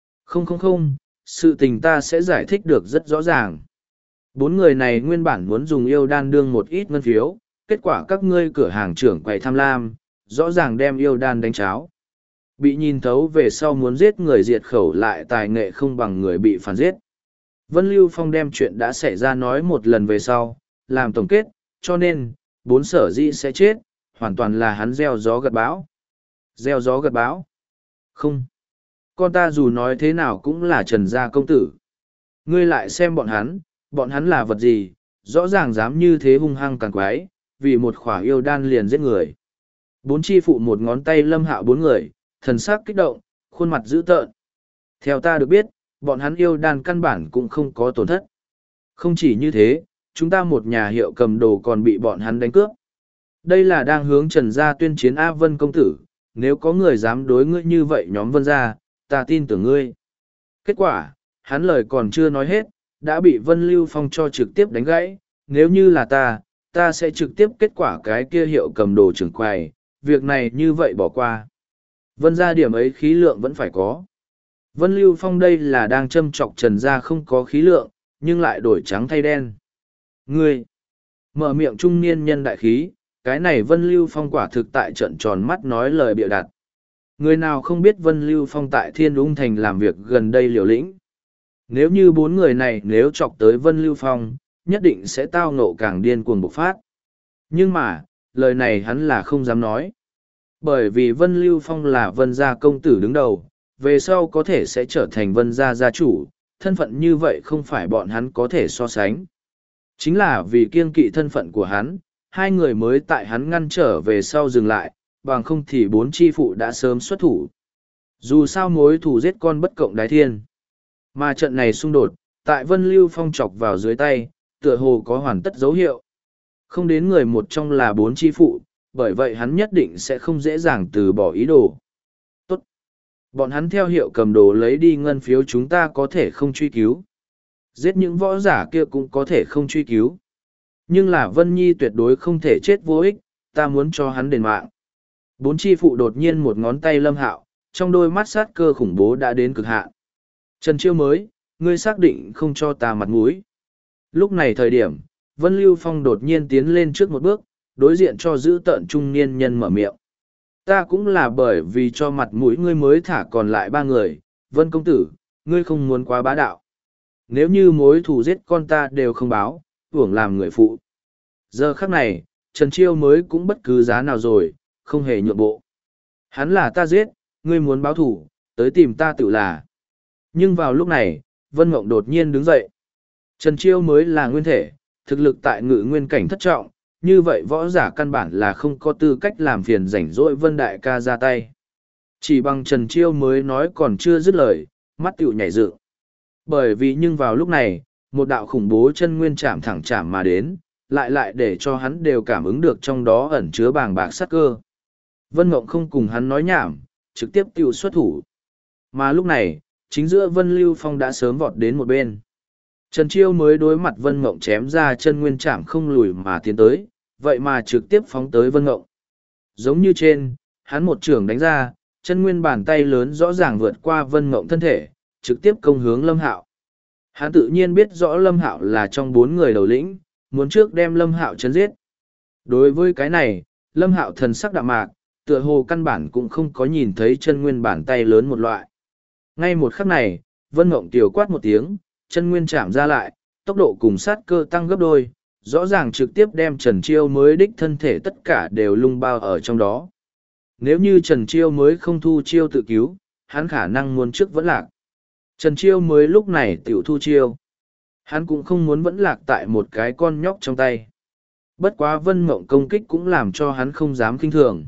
Không, sự tình ta sẽ giải thích được rất rõ ràng. Bốn người này nguyên bản muốn dùng yêu đan đương một ít ngân phiếu, kết quả các ngươi cửa hàng trưởng quầy tham lam, rõ ràng đem yêu đan đánh cháo. Bị nhìn thấu về sau muốn giết người diệt khẩu lại tài nghệ không bằng người bị phản giết. Vân Lưu Phong đem chuyện đã xảy ra nói một lần về sau, làm tổng kết, cho nên, bốn sở dĩ sẽ chết, hoàn toàn là hắn gieo gió gặt bão. Gieo gió gặt bão? Không. Con ta dù nói thế nào cũng là Trần gia công tử. Ngươi lại xem bọn hắn là vật gì, rõ ràng dám như thế hung hăng càng quái, vì một khỏa yêu đan liền giết người. Bốn chi phụ một ngón tay Lâm Hạo bốn người, thần sắc kích động, khuôn mặt dữ tợn. Theo ta được biết, bọn hắn yêu đan căn bản cũng không có tổn thất. Không chỉ như thế, chúng ta một nhà hiệu cầm đồ còn bị bọn hắn đánh cướp. Đây là đang hướng Trần gia tuyên chiến A Vân công tử, nếu có người dám đối ngươi như vậy nhóm Vân gia, ta tin tưởng ngươi. Kết quả, hắn lời còn chưa nói hết, đã bị Vân Lưu Phong cho trực tiếp đánh gãy, nếu như là ta sẽ trực tiếp kết quả cái kia hiệu cầm đồ trưởng quầy, việc này như vậy bỏ qua. Vân gia điểm ấy khí lượng vẫn phải có. Vân Lưu Phong đây là đang châm chọc Trần gia không có khí lượng, nhưng lại đổi trắng thay đen. Ngươi! Mở miệng trung niên nhân đại khí, cái này Vân Lưu Phong quả thực tại trận tròn mắt nói lời bịa đặt. Người nào không biết Vân Lưu Phong tại Thiên Ung Thành làm việc gần đây liều lĩnh. Nếu như bốn người này nếu chọc tới Vân Lưu Phong, nhất định sẽ tao ngộ càng điên cuồng bộc phát. Nhưng mà, lời này hắn là không dám nói. Bởi vì Vân Lưu Phong là Vân gia công tử đứng đầu, về sau có thể sẽ trở thành Vân gia gia chủ, thân phận như vậy không phải bọn hắn có thể so sánh. Chính là vì kiêng kỵ thân phận của hắn, hai người mới tại hắn ngăn trở về sau dừng lại, bằng không thì bốn chi phụ đã sớm xuất thủ. Dù sao mối thù giết con bất cộng đái thiên. Mà trận này xung đột, tại Vân Lưu Phong chọc vào dưới tay, tựa hồ có hoàn tất dấu hiệu. Không đến người một trong là 4 chi phụ, bởi vậy hắn nhất định sẽ không dễ dàng từ bỏ ý đồ. Tốt. Bọn hắn theo hiệu cầm đồ lấy đi ngân phiếu, chúng ta có thể không truy cứu. Giết những võ giả kia cũng có thể không truy cứu. Nhưng là Vân Nhi tuyệt đối không thể chết vô ích, ta muốn cho hắn đền mạng. 4 chi phụ đột nhiên một ngón tay Lâm Hạo, trong đôi mắt sát cơ khủng bố đã đến cực hạn. Trần Chiêu mới, ngươi xác định không cho ta mặt mũi. Lúc này thời điểm, Vân Lưu Phong đột nhiên tiến lên trước một bước, đối diện cho giữ tợn trung niên nhân mở miệng. Ta cũng là bởi vì cho mặt mũi ngươi mới thả còn lại 3 người, Vân công tử, ngươi không muốn quá bá đạo. Nếu như mối thù giết con ta đều không báo, hưởng làm người phụ. Giờ khắc này, Trần Chiêu mới cũng bất cứ giá nào rồi, không hề nhượng bộ. Hắn là ta giết, ngươi muốn báo thù, tới tìm ta tự là. Nhưng vào lúc này, Vân Mộng đột nhiên đứng dậy. Trần Chiêu mới là nguyên thể, thực lực tại ngự nguyên cảnh thất trọng, như vậy võ giả căn bản là không có tư cách làm phiền rảnh rỗi Vân Đại ca ra tay. Chỉ bằng Trần Chiêu mới nói còn chưa dứt lời, mắt tiểu nhảy dựng. Bởi vì nhưng vào lúc này, một đạo khủng bố chân nguyên chạm thẳng chạm mà đến, lại để cho hắn đều cảm ứng được trong đó ẩn chứa bàng bạc sát cơ. Vân Mộng không cùng hắn nói nhảm, trực tiếp tiêu xuất thủ. Mà lúc này, chính giữa Vân Lưu Phong đã sớm vọt đến một bên. Trần Chiêu mới đối mặt Vân Mộng chém ra chân nguyên chạm không lùi mà tiến tới, vậy mà trực tiếp phóng tới Vân Mộng. Giống như trên, hắn một trường đánh ra, chân nguyên bàn tay lớn rõ ràng vượt qua Vân Mộng thân thể, trực tiếp công hướng Lâm Hạo. Hắn tự nhiên biết rõ Lâm Hạo là trong 4 người đầu lĩnh, muốn trước đem Lâm Hạo chấn giết. Đối với cái này, Lâm Hạo thần sắc đạm mạc, tựa hồ căn bản cũng không có nhìn thấy chân nguyên bàn tay lớn một loại. Ngay một khắc này, Vân Mộng tiểu quát một tiếng, chân nguyên chạm ra lại, tốc độ cùng sát cơ tăng gấp đôi, rõ ràng trực tiếp đem Trần Chiêu mới đích thân thể tất cả đều lung bao ở trong đó. Nếu như Trần Chiêu mới không thu chiêu tự cứu, hắn khả năng muốn trước vẫn lạc. Trần Chiêu mới lúc này tiểu thu chiêu. Hắn cũng không muốn vẫn lạc tại một cái con nhóc trong tay. Bất quá Vân Mộng công kích cũng làm cho hắn không dám kinh thường.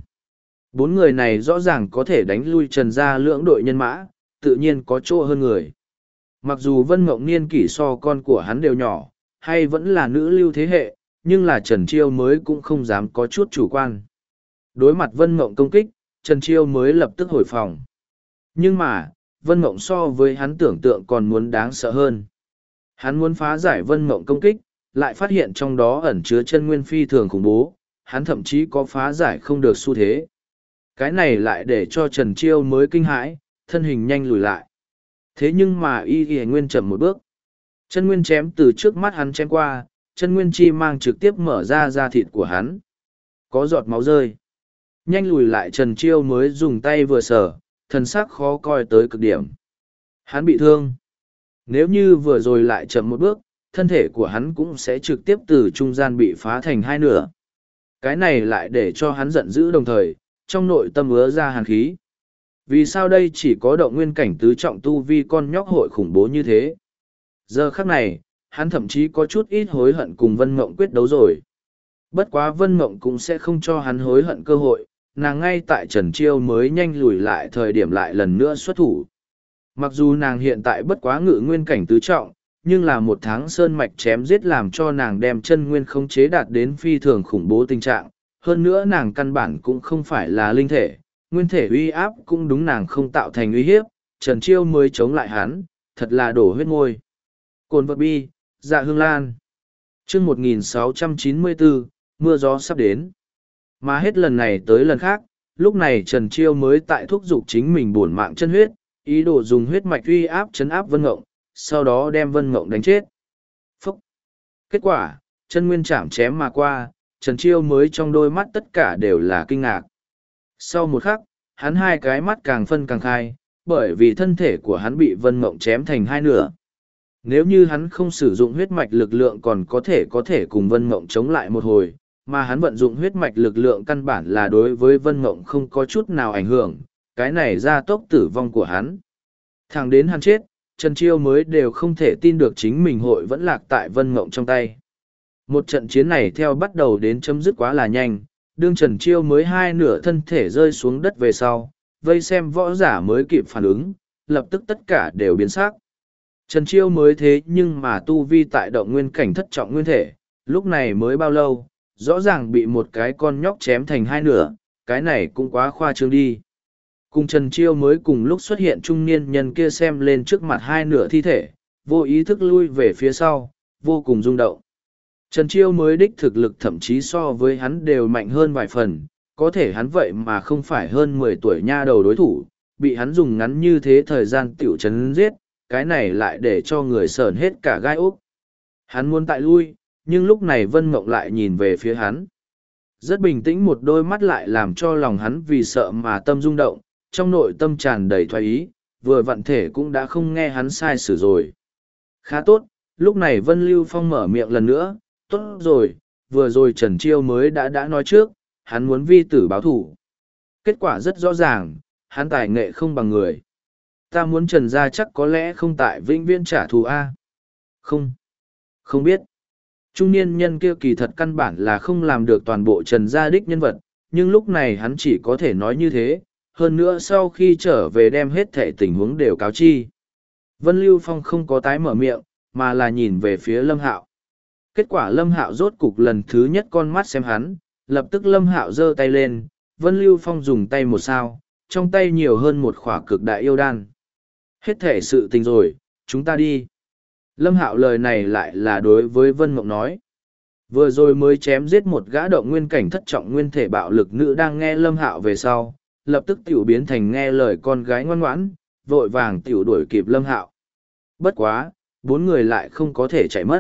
4 người này rõ ràng có thể đánh lui Trần gia lưỡng đội nhân mã, tự nhiên có chỗ hơn người. Mặc dù Vân Mộng niên kỷ so con của hắn đều nhỏ, hay vẫn là nữ lưu thế hệ, nhưng là Trần Chiêu mới cũng không dám có chút chủ quan. Đối mặt Vân Mộng công kích, Trần Chiêu mới lập tức hồi phòng. Nhưng mà, Vân Mộng so với hắn tưởng tượng còn muốn đáng sợ hơn. Hắn muốn phá giải Vân Mộng công kích, lại phát hiện trong đó ẩn chứa chân nguyên phi thường khủng bố, hắn thậm chí có phá giải không được xu thế. Cái này lại để cho Trần Chiêu mới kinh hãi, thân hình nhanh lùi lại. Thế nhưng mà y nguyên chậm một bước. Chân nguyên chém từ trước mắt hắn chém qua, chân nguyên chi mang trực tiếp mở ra da thịt của hắn. Có giọt máu rơi. Nhanh lùi lại Trần Chiêu mới dùng tay vừa sờ, thần sắc khó coi tới cực điểm. Hắn bị thương. Nếu như vừa rồi lại chậm một bước, thân thể của hắn cũng sẽ trực tiếp từ trung gian bị phá thành 2 nửa. Cái này lại để cho hắn giận dữ đồng thời, trong nội tâm ứa ra hàn khí. Vì sao đây chỉ có động nguyên cảnh tứ trọng tu vi con nhóc hội khủng bố như thế? Giờ khắc này, hắn thậm chí có chút ít hối hận cùng Vân Mộng quyết đấu rồi. Bất quá Vân Mộng cũng sẽ không cho hắn hối hận cơ hội, nàng ngay tại Trần Chiêu mới nhanh lùi lại thời điểm lại lần nữa xuất thủ. Mặc dù nàng hiện tại bất quá ngự nguyên cảnh tứ trọng, nhưng là 1 tháng sơn mạch chém giết làm cho nàng đem chân nguyên khống chế đạt đến phi thường khủng bố tình trạng. Hơn nữa nàng căn bản cũng không phải là linh thể, nguyên thể uy áp cũng đúng nàng không tạo thành uy hiếp, Trần Chiêu mới chống lại hắn, thật là đổ huyết ngôi. Cồn vật bi, dạ hương lan. chương 1694, mưa gió sắp đến. Mà hết lần này tới lần khác, lúc này Trần Chiêu mới tại thúc giục chính mình bổn mạng chân huyết, ý đồ dùng huyết mạch uy áp chấn áp Vân Mộng, sau đó đem Vân Mộng đánh chết. Phúc! Kết quả, chân nguyên chạm chém mà qua, Trần Chiêu mới trong đôi mắt tất cả đều là kinh ngạc. Sau một khắc, hắn 2 cái mắt càng phân càng khai, bởi vì thân thể của hắn bị Vân Mộng chém thành 2 nửa. Nếu như hắn không sử dụng huyết mạch lực lượng còn có thể cùng Vân Mộng chống lại một hồi, mà hắn vận dụng huyết mạch lực lượng căn bản là đối với Vân Mộng không có chút nào ảnh hưởng, cái này gia tốc tử vong của hắn. Thẳng đến hắn chết, Trần Chiêu mới đều không thể tin được chính mình hội vẫn lạc tại Vân Mộng trong tay. Một trận chiến này theo bắt đầu đến chấm dứt quá là nhanh, đương Trần Chiêu mới 2 nửa thân thể rơi xuống đất về sau, vây xem võ giả mới kịp phản ứng, lập tức tất cả đều biến sắc. Trần Chiêu mới thế nhưng mà tu vi tại động nguyên cảnh thất trọng nguyên thể, lúc này mới bao lâu, rõ ràng bị một cái con nhóc chém thành hai nửa, cái này cũng quá khoa trương đi. Cùng Trần Chiêu mới cùng lúc xuất hiện trung niên nhân kia xem lên trước mặt hai nửa thi thể, vô ý thức lui về phía sau, vô cùng rung động. Trần Chiêu mới đích thực lực thậm chí so với hắn đều mạnh hơn vài phần, có thể hắn vậy mà không phải hơn 10 tuổi nha đầu đối thủ, bị hắn dùng ngắn như thế thời gian tiểu chấn giết, cái này lại để cho người sởn hết cả gai ốc. Hắn muốn tại lui, nhưng lúc này Vân Mộng lại nhìn về phía hắn. Rất bình tĩnh một đôi mắt lại làm cho lòng hắn vì sợ mà tâm rung động, trong nội tâm tràn đầy thoái ý, vừa vặn thể cũng đã không nghe hắn sai sử rồi. Khá tốt, lúc này Vân Lưu Phong mở miệng lần nữa, tốt rồi, vừa rồi Trần Chiêu mới đã nói trước, hắn muốn vi tử báo thủ. Kết quả rất rõ ràng, hắn tài nghệ không bằng người. Ta muốn Trần gia chắc có lẽ không tại vĩnh viễn trả thù A. Không biết. Trung niên nhân kia kỳ thật căn bản là không làm được toàn bộ Trần gia đích nhân vật, nhưng lúc này hắn chỉ có thể nói như thế, hơn nữa sau khi trở về đem hết thể tình huống đều cáo chi. Vân Lưu Phong không có tái mở miệng, mà là nhìn về phía Lâm Hạo. Kết quả Lâm Hạo rốt cục lần thứ nhất con mắt xem hắn, lập tức Lâm Hạo giơ tay lên, Vân Lưu Phong dùng tay một sao, trong tay nhiều hơn một khỏa cực đại yêu đan. Hết thể sự tình rồi, chúng ta đi. Lâm Hạo lời này lại là đối với Vân Mộng nói. Vừa rồi mới chém giết một gã động nguyên cảnh thất trọng nguyên thể bạo lực nữ đang nghe Lâm Hạo về sau, lập tức tiểu biến thành nghe lời con gái ngoan ngoãn, vội vàng tiểu đuổi kịp Lâm Hạo. Bất quá, bốn người lại không có thể chạy mất.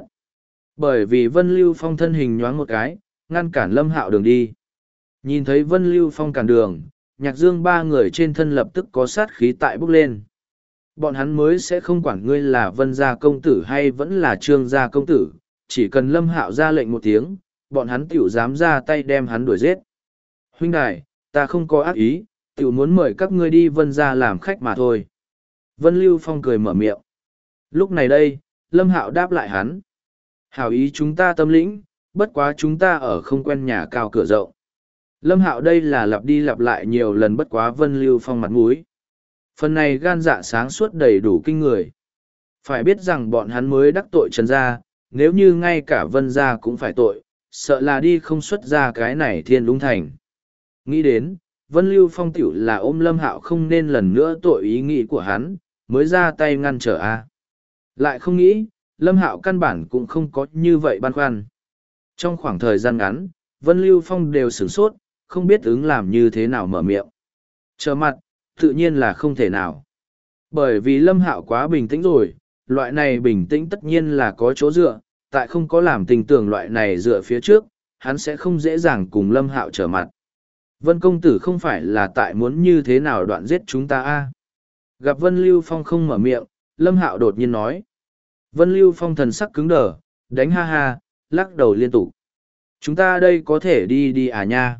Bởi vì Vân Lưu Phong thân hình nhoáng một cái, ngăn cản Lâm Hạo đường đi. Nhìn thấy Vân Lưu Phong cản đường, Nhạc Dương ba người trên thân lập tức có sát khí tại bốc lên. Bọn hắn mới sẽ không quản ngươi là Vân gia công tử hay vẫn là Trương gia công tử, chỉ cần Lâm Hạo ra lệnh một tiếng, bọn hắn tiểu dám ra tay đem hắn đuổi giết. Huynh đài, ta không có ác ý, tiểu muốn mời các ngươi đi Vân gia làm khách mà thôi. Vân Lưu Phong cười mở miệng. Lúc này đây, Lâm Hạo đáp lại hắn. Hảo ý chúng ta tâm lĩnh, bất quá chúng ta ở không quen nhà cao cửa rộng. Lâm Hạo đây là lặp đi lặp lại nhiều lần bất quá Vân Lưu Phong mặt mũi. Phần này gan dạ sáng suốt đầy đủ kinh người. Phải biết rằng bọn hắn mới đắc tội Trần gia, nếu như ngay cả Vân gia cũng phải tội, sợ là đi không xuất ra cái này thiên đúng thành. Nghĩ đến, Vân Lưu Phong tiểu là ôm Lâm Hạo không nên lần nữa tội ý nghĩ của hắn, mới ra tay ngăn trở a. Lại không nghĩ, Lâm Hạo căn bản cũng không có như vậy băn khoăn. Trong khoảng thời gian ngắn, Vân Lưu Phong đều sửng sốt, không biết ứng làm như thế nào mở miệng. Trở mặt, tự nhiên là không thể nào. Bởi vì Lâm Hạo quá bình tĩnh rồi, loại này bình tĩnh tất nhiên là có chỗ dựa, tại không có làm tình tưởng loại này dựa phía trước, hắn sẽ không dễ dàng cùng Lâm Hạo trở mặt. Vân công tử không phải là tại muốn như thế nào đoạn giết chúng ta a? Gặp Vân Lưu Phong không mở miệng, Lâm Hạo đột nhiên nói. Vân Lưu Phong thần sắc cứng đờ, đánh ha ha, lắc đầu liên tục. Chúng ta đây có thể đi à nha?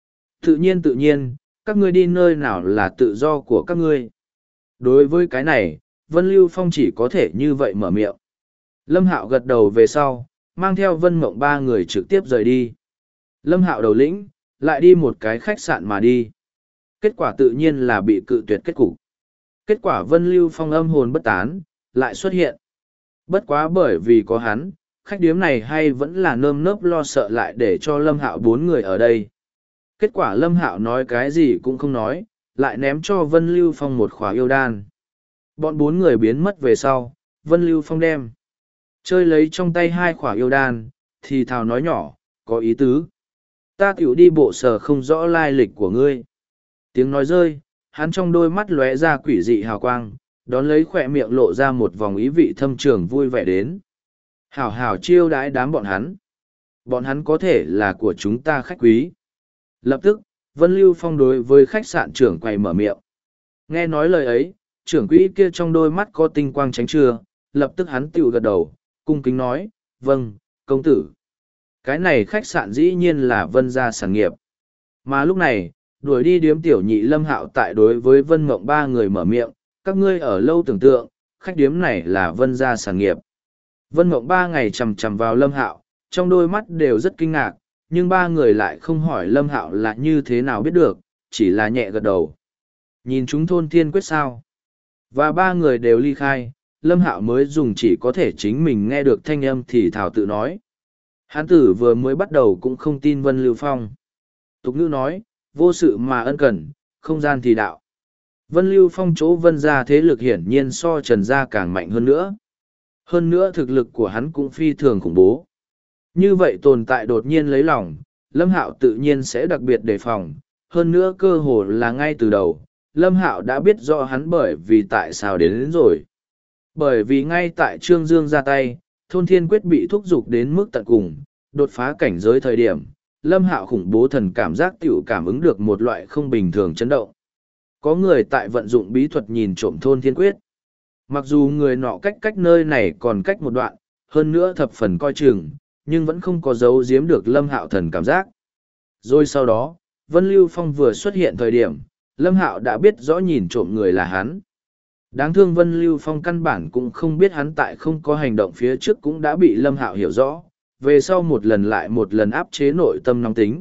Tự nhiên, các ngươi đi nơi nào là tự do của các ngươi. Đối với cái này, Vân Lưu Phong chỉ có thể như vậy mở miệng. Lâm Hạo gật đầu về sau, mang theo Vân Mộng ba người trực tiếp rời đi. Lâm Hạo đầu lĩnh, lại đi một cái khách sạn mà đi. Kết quả tự nhiên là bị cự tuyệt kết cục. Kết quả Vân Lưu Phong âm hồn bất tán, lại xuất hiện. Bất quá bởi vì có hắn, khách điếm này hay vẫn là nơm nớp lo sợ lại để cho Lâm Hạo bốn người ở đây. Kết quả Lâm Hạo nói cái gì cũng không nói, lại ném cho Vân Lưu Phong một khỏa yêu đan. Bọn bốn người biến mất về sau, Vân Lưu Phong đem. Chơi lấy trong tay hai khỏa yêu đan, thì thào nói nhỏ, có ý tứ. Ta tiểu đi bộ sở không rõ lai lịch của ngươi. Tiếng nói rơi, hắn trong đôi mắt lóe ra quỷ dị hào quang, đón lấy khỏe miệng lộ ra một vòng ý vị thâm trường vui vẻ đến. Hảo hảo chiêu đãi đám bọn hắn. Bọn hắn có thể là của chúng ta khách quý. Lập tức, Vân Lưu Phong đối với khách sạn trưởng quầy mở miệng. Nghe nói lời ấy, trưởng quỹ kia trong đôi mắt có tinh quang tránh trưa, lập tức hắn tiểu gật đầu, cung kính nói, vâng, công tử. Cái này khách sạn dĩ nhiên là Vân gia sản nghiệp. Mà lúc này, đuổi đi điếm tiểu nhị Lâm Hạo tại đối với Vân Mộng ba người mở miệng, các ngươi ở lâu tưởng tượng, khách điếm này là Vân gia sản nghiệp. Vân Mộng ba ngày chằm chằm vào Lâm Hạo, trong đôi mắt đều rất kinh ngạc, nhưng ba người lại không hỏi Lâm Hạo là như thế nào biết được, chỉ là nhẹ gật đầu. Nhìn chúng thôn thiên quyết sao. Và ba người đều ly khai, Lâm Hạo mới dùng chỉ có thể chính mình nghe được thanh âm thì thảo tự nói. Hán tử vừa mới bắt đầu cũng không tin Vân Lưu Phong. Tục ngữ nói, vô sự mà ân cần, không gian thì đạo. Vân Lưu Phong chỗ Vân gia thế lực hiển nhiên so Trần gia càng mạnh hơn nữa. Hơn nữa thực lực của hắn cũng phi thường khủng bố. Như vậy tồn tại đột nhiên lấy lòng, Lâm Hạo tự nhiên sẽ đặc biệt đề phòng. Hơn nữa cơ hồ là ngay từ đầu, Lâm Hạo đã biết rõ hắn bởi vì tại sao đến rồi. Bởi vì ngay tại Trương Dương ra tay, thôn thiên quyết bị thúc giục đến mức tận cùng, đột phá cảnh giới thời điểm, Lâm Hạo khủng bố thần cảm giác tiểu cảm ứng được một loại không bình thường chấn động. Có người tại vận dụng bí thuật nhìn trộm thôn thiên quyết. Mặc dù người nọ cách nơi này còn cách một đoạn, hơn nữa thập phần coi chừng, nhưng vẫn không có giấu giếm được Lâm Hạo thần cảm giác. Rồi sau đó, Vân Lưu Phong vừa xuất hiện thời điểm, Lâm Hạo đã biết rõ nhìn trộm người là hắn. Đáng thương Vân Lưu Phong căn bản cũng không biết hắn tại không có hành động phía trước cũng đã bị Lâm Hạo hiểu rõ, về sau một lần lại một lần áp chế nội tâm nóng tính.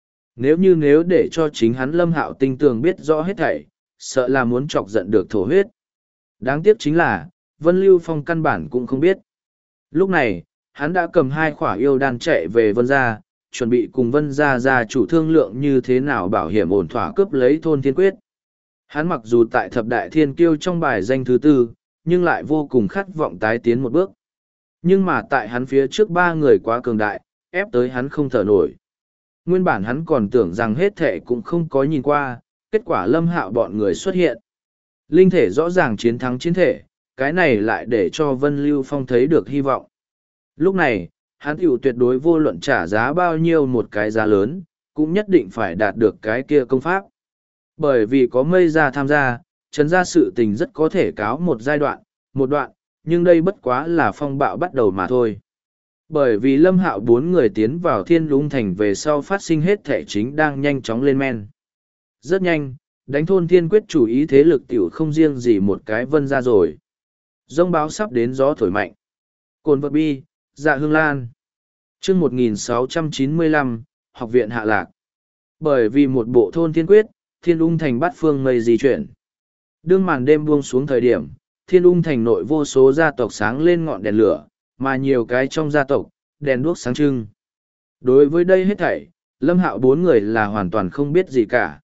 Nếu để cho chính hắn Lâm Hạo tinh tường biết rõ hết thảy, sợ là muốn chọc giận được thổ huyết. Đáng tiếc chính là, Vân Lưu Phong căn bản cũng không biết. Lúc này, hắn đã cầm 2 khỏa yêu đan chạy về Vân gia, chuẩn bị cùng Vân gia gia chủ thương lượng như thế nào bảo hiểm ổn thỏa cướp lấy thôn thiên quyết. Hắn mặc dù tại thập đại thiên kiêu trong bài danh thứ 4, nhưng lại vô cùng khát vọng tái tiến một bước. Nhưng mà tại hắn phía trước 3 người quá cường đại, ép tới hắn không thở nổi. Nguyên bản hắn còn tưởng rằng hết thể cũng không có nhìn qua, kết quả Lâm Hạo bọn người xuất hiện. Linh thể rõ ràng chiến thắng chiến thể, cái này lại để cho Vân Lưu Phong thấy được hy vọng. Lúc này, hắn tiểu tuyệt đối vô luận trả giá bao nhiêu một cái giá lớn, cũng nhất định phải đạt được cái kia công pháp. Bởi vì có Mây Gia tham gia, Trần gia sự tình rất có thể cáo một giai đoạn, một đoạn, nhưng đây bất quá là phong bạo bắt đầu mà thôi. Bởi vì Lâm Hạo 4 người tiến vào Thiên Lũng Thành về sau phát sinh hết thể chính đang nhanh chóng lên men. Rất nhanh, đánh thôn thiên quyết chủ ý thế lực tiểu không riêng gì một cái Vân gia rồi. Dông báo sắp đến gió thổi mạnh. Cồn vật bi, dạ hương lan. chương 1695, học viện hạ lạc. Bởi vì một bộ thôn thiên quyết, Thiên Ung Thành bát phương mây di chuyển. Đương màn đêm buông xuống thời điểm, Thiên Ung Thành nội vô số gia tộc sáng lên ngọn đèn lửa, mà nhiều cái trong gia tộc, đèn đuốc sáng trưng. Đối với đây hết thảy, Lâm Hạo 4 người là hoàn toàn không biết gì cả.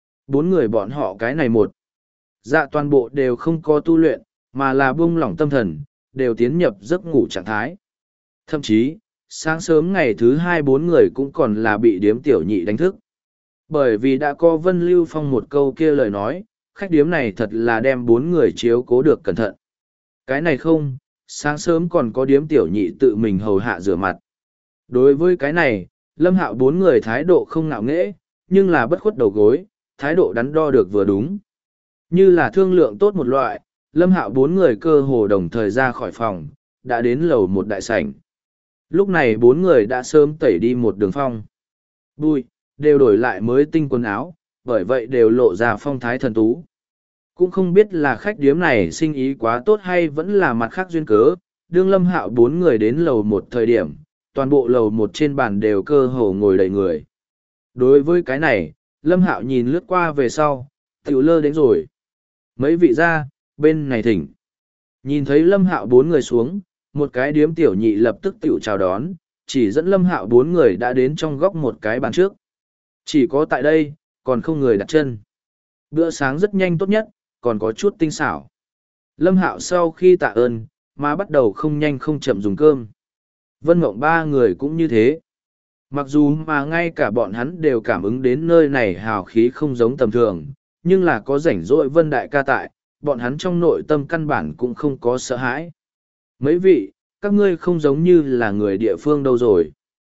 4 người bọn họ cái này một. Dạ toàn bộ đều không có tu luyện, mà là buông lỏng tâm thần, đều tiến nhập giấc ngủ trạng thái. Thậm chí, sáng sớm ngày thứ 2 4 người cũng còn là bị điếm tiểu nhị đánh thức. Bởi vì đã có Vân Lưu Phong một câu kia lời nói, khách điếm này thật là đem 4 người chiếu cố được cẩn thận. Cái này không, sáng sớm còn có điếm tiểu nhị tự mình hầu hạ rửa mặt. Đối với cái này, Lâm Hạo 4 người thái độ không ngạo nghễ, nhưng là bất khuất đầu gối, thái độ đắn đo được vừa đúng. Như là thương lượng tốt một loại, Lâm Hạo 4 người cơ hồ đồng thời ra khỏi phòng, đã đến lầu một đại sảnh. Lúc này 4 người đã sớm tẩy đi một đường phong. Bùi, đều đổi lại mới tinh quần áo, bởi vậy đều lộ ra phong thái thần tú. Cũng không biết là khách điếm này sinh ý quá tốt hay vẫn là mặt khác duyên cớ, đương Lâm Hạo 4 người đến lầu một thời điểm, toàn bộ lầu một trên bàn đều cơ hồ ngồi đầy người. Đối với cái này, Lâm Hạo nhìn lướt qua về sau, tiểu lơ đến rồi. Mấy vị ra, bên này thỉnh. Nhìn thấy Lâm Hạo 4 người xuống, một cái điếm tiểu nhị lập tức tiểu chào đón, chỉ dẫn Lâm Hạo 4 người đã đến trong góc một cái bàn trước. Chỉ có tại đây, còn không người đặt chân. Bữa sáng rất nhanh tốt nhất, còn có chút tinh xảo. Lâm Hạo sau khi tạ ơn, mà bắt đầu không nhanh không chậm dùng cơm. Vân Mộng 3 người cũng như thế. Mặc dù mà ngay cả bọn hắn đều cảm ứng đến nơi này hào khí không giống tầm thường, nhưng là có rảnh rỗi Vân Đại ca tại, bọn hắn trong nội tâm căn bản cũng không có sợ hãi. Mấy vị, các ngươi không giống như là người địa phương đâu rồi.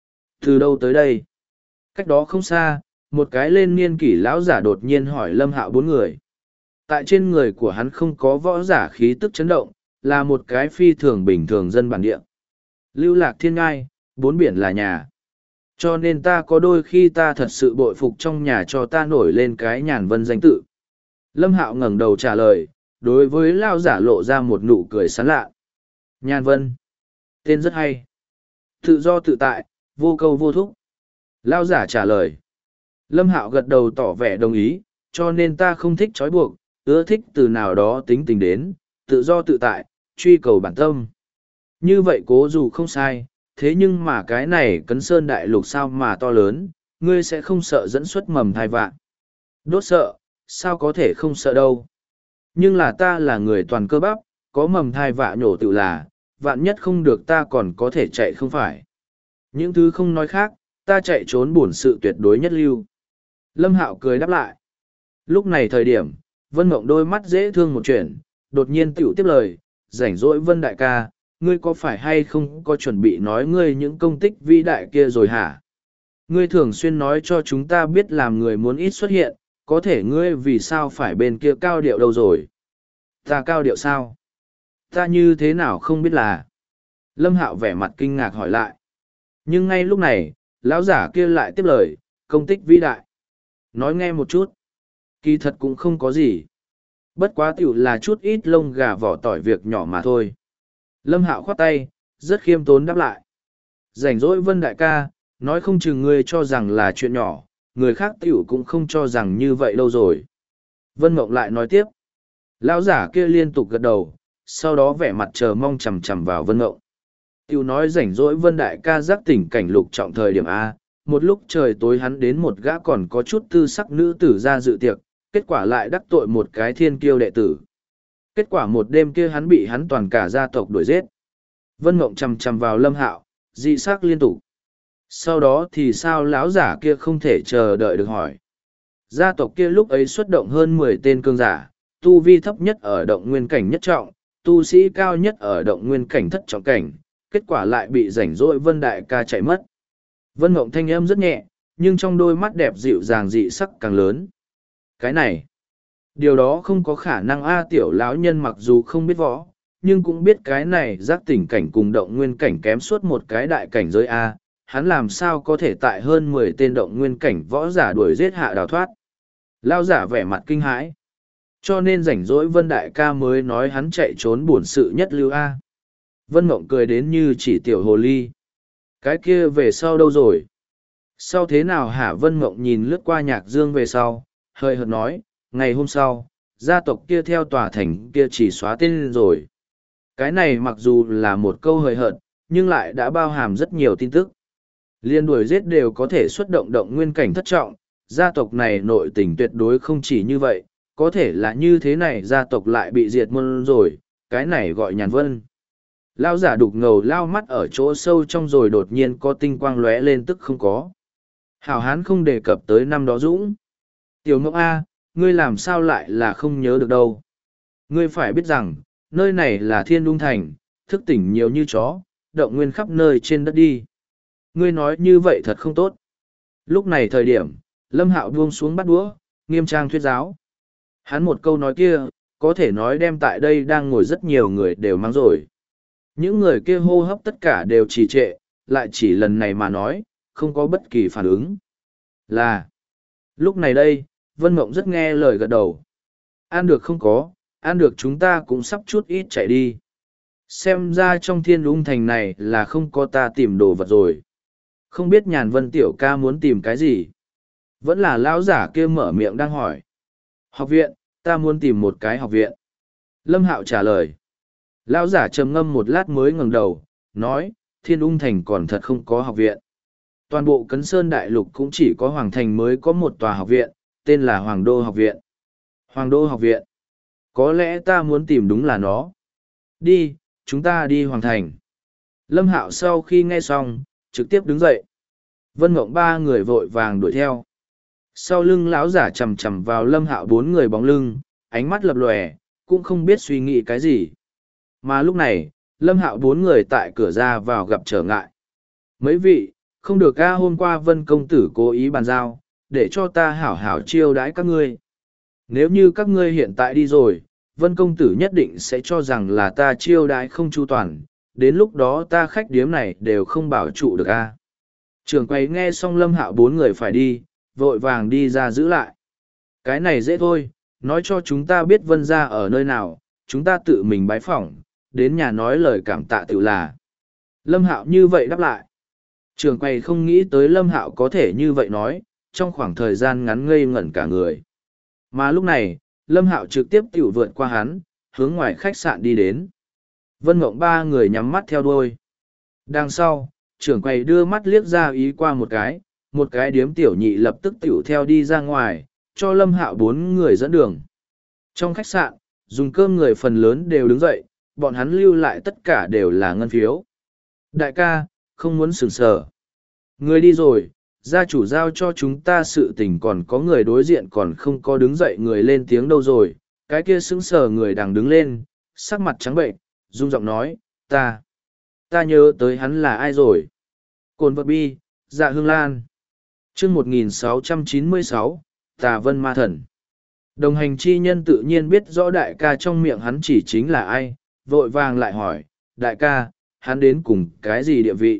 Từ đâu tới đây? Cách đó không xa, một cái lên niên kỷ lão giả đột nhiên hỏi Lâm Hạo 4 người. Tại trên người của hắn không có võ giả khí tức chấn động, là một cái phi thường bình thường dân bản địa. Lưu lạc thiên ngai, 4 biển là nhà. Cho nên ta có đôi khi ta thật sự bội phục trong nhà cho ta nổi lên cái nhàn vân danh tự. Lâm Hạo ngẩng đầu trả lời, đối với lão giả lộ ra một nụ cười sán lạ. Nhàn vân. Tên rất hay. Tự do tự tại, vô câu vô thúc. Lão giả trả lời. Lâm Hạo gật đầu tỏ vẻ đồng ý, cho nên ta không thích trói buộc, ưa thích từ nào đó tính tình đến, tự do tự tại, truy cầu bản tâm. Như vậy cố dù không sai, thế nhưng mà cái này Cấn Sơn Đại Lục sao mà to lớn, ngươi sẽ không sợ dẫn xuất mầm thai vạn. Đốt sợ, sao có thể không sợ đâu. Nhưng là ta là người toàn cơ bắp, có mầm thai vạ nhổ tự là, vạn nhất không được ta còn có thể chạy không phải. Những thứ không nói khác, ta chạy trốn bổn sự tuyệt đối nhất lưu. Lâm Hạo cười đáp lại. Lúc này thời điểm, Vân Mộng đôi mắt dễ thương một chuyện, đột nhiên tiểu tiếp lời, rảnh rỗi Vân đại ca, ngươi có phải hay không có chuẩn bị nói ngươi những công tích vĩ đại kia rồi hả? Ngươi thường xuyên nói cho chúng ta biết làm người muốn ít xuất hiện, có thể ngươi vì sao phải bên kia cao điệu đâu rồi? Ta cao điệu sao? Ta như thế nào không biết là? Lâm Hạo vẻ mặt kinh ngạc hỏi lại. Nhưng ngay lúc này, lão giả kia lại tiếp lời, công tích vĩ đại. Nói nghe một chút. Kỳ thật cũng không có gì. Bất quá tiểu là chút ít lông gà vỏ tỏi việc nhỏ mà thôi. Lâm Hạo khoát tay, rất khiêm tốn đáp lại. Rảnh rỗi Vân đại ca, nói không chừng ngươi cho rằng là chuyện nhỏ, người khác tiểu cũng không cho rằng như vậy đâu rồi. Vân Mộng lại nói tiếp. Lão giả kia liên tục gật đầu, sau đó vẻ mặt chờ mong chằm chằm vào Vân Mộng. Tiểu nói rảnh rỗi Vân đại ca giác tỉnh cảnh lục trọng thời điểm A, một lúc trời tối hắn đến một gã còn có chút tư sắc nữ tử ra dự tiệc, kết quả lại đắc tội một cái thiên kiêu đệ tử. Kết quả một đêm kia hắn bị hắn toàn cả gia tộc đuổi giết. Vân Mộng chằm chằm vào Lâm Hạo, dị sắc liên tục. Sau đó thì sao lão giả kia không thể chờ đợi được hỏi. Gia tộc kia lúc ấy xuất động hơn 10 tên cương giả, tu vi thấp nhất ở động nguyên cảnh nhất trọng, tu sĩ cao nhất ở động nguyên cảnh thất trọng cảnh, kết quả lại bị rảnh rỗi Vân đại ca chạy mất. Vân Mộng thanh âm rất nhẹ, nhưng trong đôi mắt đẹp dịu dàng dị sắc càng lớn. Cái này, điều đó không có khả năng a tiểu lão nhân mặc dù không biết võ, nhưng cũng biết cái này giác tỉnh cảnh cùng động nguyên cảnh kém suốt một cái đại cảnh giới a, hắn làm sao có thể tại hơn 10 tên động nguyên cảnh võ giả đuổi giết hạ đào thoát. Lão giả vẻ mặt kinh hãi. Cho nên rảnh rỗi Vân đại ca mới nói hắn chạy trốn buồn sự nhất lưu a. Vân Mộng cười đến như chỉ tiểu hồ ly. Cái kia về sau đâu rồi? Sau thế nào hả? Vân Mộng nhìn lướt qua Nhạc Dương về sau, hơi hợt nói, ngày hôm sau, gia tộc kia theo tòa thành kia chỉ xóa tên rồi. Cái này mặc dù là một câu hời hợt, nhưng lại đã bao hàm rất nhiều tin tức. Liên đuổi giết đều có thể xuất động động nguyên cảnh thất trọng, gia tộc này nội tình tuyệt đối không chỉ như vậy, có thể là như thế này gia tộc lại bị diệt môn rồi, cái này gọi nhàn vân. Lao giả đục ngầu lao mắt ở chỗ sâu trong rồi đột nhiên có tinh quang lóe lên tức không có. Hảo hán không đề cập tới năm đó Dũng. Tiểu Ngọc A, ngươi làm sao lại là không nhớ được đâu. Ngươi phải biết rằng, nơi này là Thiên Đung Thành, thức tỉnh nhiều như chó, động nguyên khắp nơi trên đất đi. Ngươi nói như vậy thật không tốt. Lúc này thời điểm, Lâm Hạo buông xuống bắt đũa, nghiêm trang thuyết giáo. Hắn một câu nói kia, có thể nói đem tại đây đang ngồi rất nhiều người đều mang rồi. Những người kia hô hấp tất cả đều trì trệ, lại chỉ lần này mà nói, không có bất kỳ phản ứng. Là, lúc này đây, Vân Mộng rất nghe lời gật đầu. Ăn được không có, ăn được chúng ta cũng sắp chút ít chạy đi. Xem ra trong Thiên Đung Thành này là không có ta tìm đồ vật rồi. Không biết Nhàn Vân tiểu ca muốn tìm cái gì? Vẫn là lão giả kia mở miệng đang hỏi. Học viện, ta muốn tìm một cái học viện. Lâm Hạo trả lời. Lão giả trầm ngâm một lát mới ngẩng đầu, nói, Thiên Ung Thành còn thật không có học viện. Toàn bộ Cấn Sơn Đại Lục cũng chỉ có Hoàng Thành mới có một tòa học viện, tên là Hoàng Đô Học Viện. Hoàng Đô Học Viện. Có lẽ ta muốn tìm đúng là nó. Đi, chúng ta đi Hoàng Thành. Lâm Hạo sau khi nghe xong, trực tiếp đứng dậy. Vân Mộng ba người vội vàng đuổi theo. Sau lưng lão giả chầm chầm vào Lâm Hạo bốn người bóng lưng, ánh mắt lập lòe, cũng không biết suy nghĩ cái gì. Mà lúc này, Lâm Hạo bốn người tại cửa ra vào gặp trở ngại. Mấy vị, không được ca hôm qua Vân công tử cố ý bàn giao, để cho ta hảo hảo chiêu đãi các ngươi. Nếu như các ngươi hiện tại đi rồi, Vân công tử nhất định sẽ cho rằng là ta chiêu đãi không chu toàn, đến lúc đó ta khách điếm này đều không bảo trụ được a. Trưởng quầy nghe xong Lâm Hạo bốn người phải đi, vội vàng đi ra giữ lại. Cái này dễ thôi, nói cho chúng ta biết Vân gia ở nơi nào, chúng ta tự mình bái phỏng, đến nhà nói lời cảm tạ tự là. Lâm Hạo như vậy đáp lại. Trường quầy không nghĩ tới Lâm Hạo có thể như vậy nói, trong khoảng thời gian ngắn ngây ngẩn cả người. Mà lúc này, Lâm Hạo trực tiếp tiểu vượt qua hắn, hướng ngoài khách sạn đi đến. Vân Mộng ba người nhắm mắt theo đuôi. Đằng sau, trưởng quầy đưa mắt liếc ra ý qua một cái điếm tiểu nhị lập tức tiểu theo đi ra ngoài, cho Lâm Hạo bốn người dẫn đường. Trong khách sạn, dùng cơm người phần lớn đều đứng dậy, bọn hắn lưu lại tất cả đều là ngân phiếu. Đại ca, không muốn sừng sờ. Người đi rồi, gia chủ giao cho chúng ta sự tình, còn có người đối diện còn không có đứng dậy người lên tiếng đâu rồi. Cái kia sững sờ người đang đứng lên, sắc mặt trắng bệnh, run giọng nói, ta nhớ tới hắn là ai rồi. Cồn vật bi, Dạ Hương Lan. Chương 1696, Tà Vân Ma Thần. Đồng hành chi nhân tự nhiên biết rõ đại ca trong miệng hắn chỉ chính là ai, vội vàng lại hỏi, đại ca, hắn đến cùng cái gì địa vị?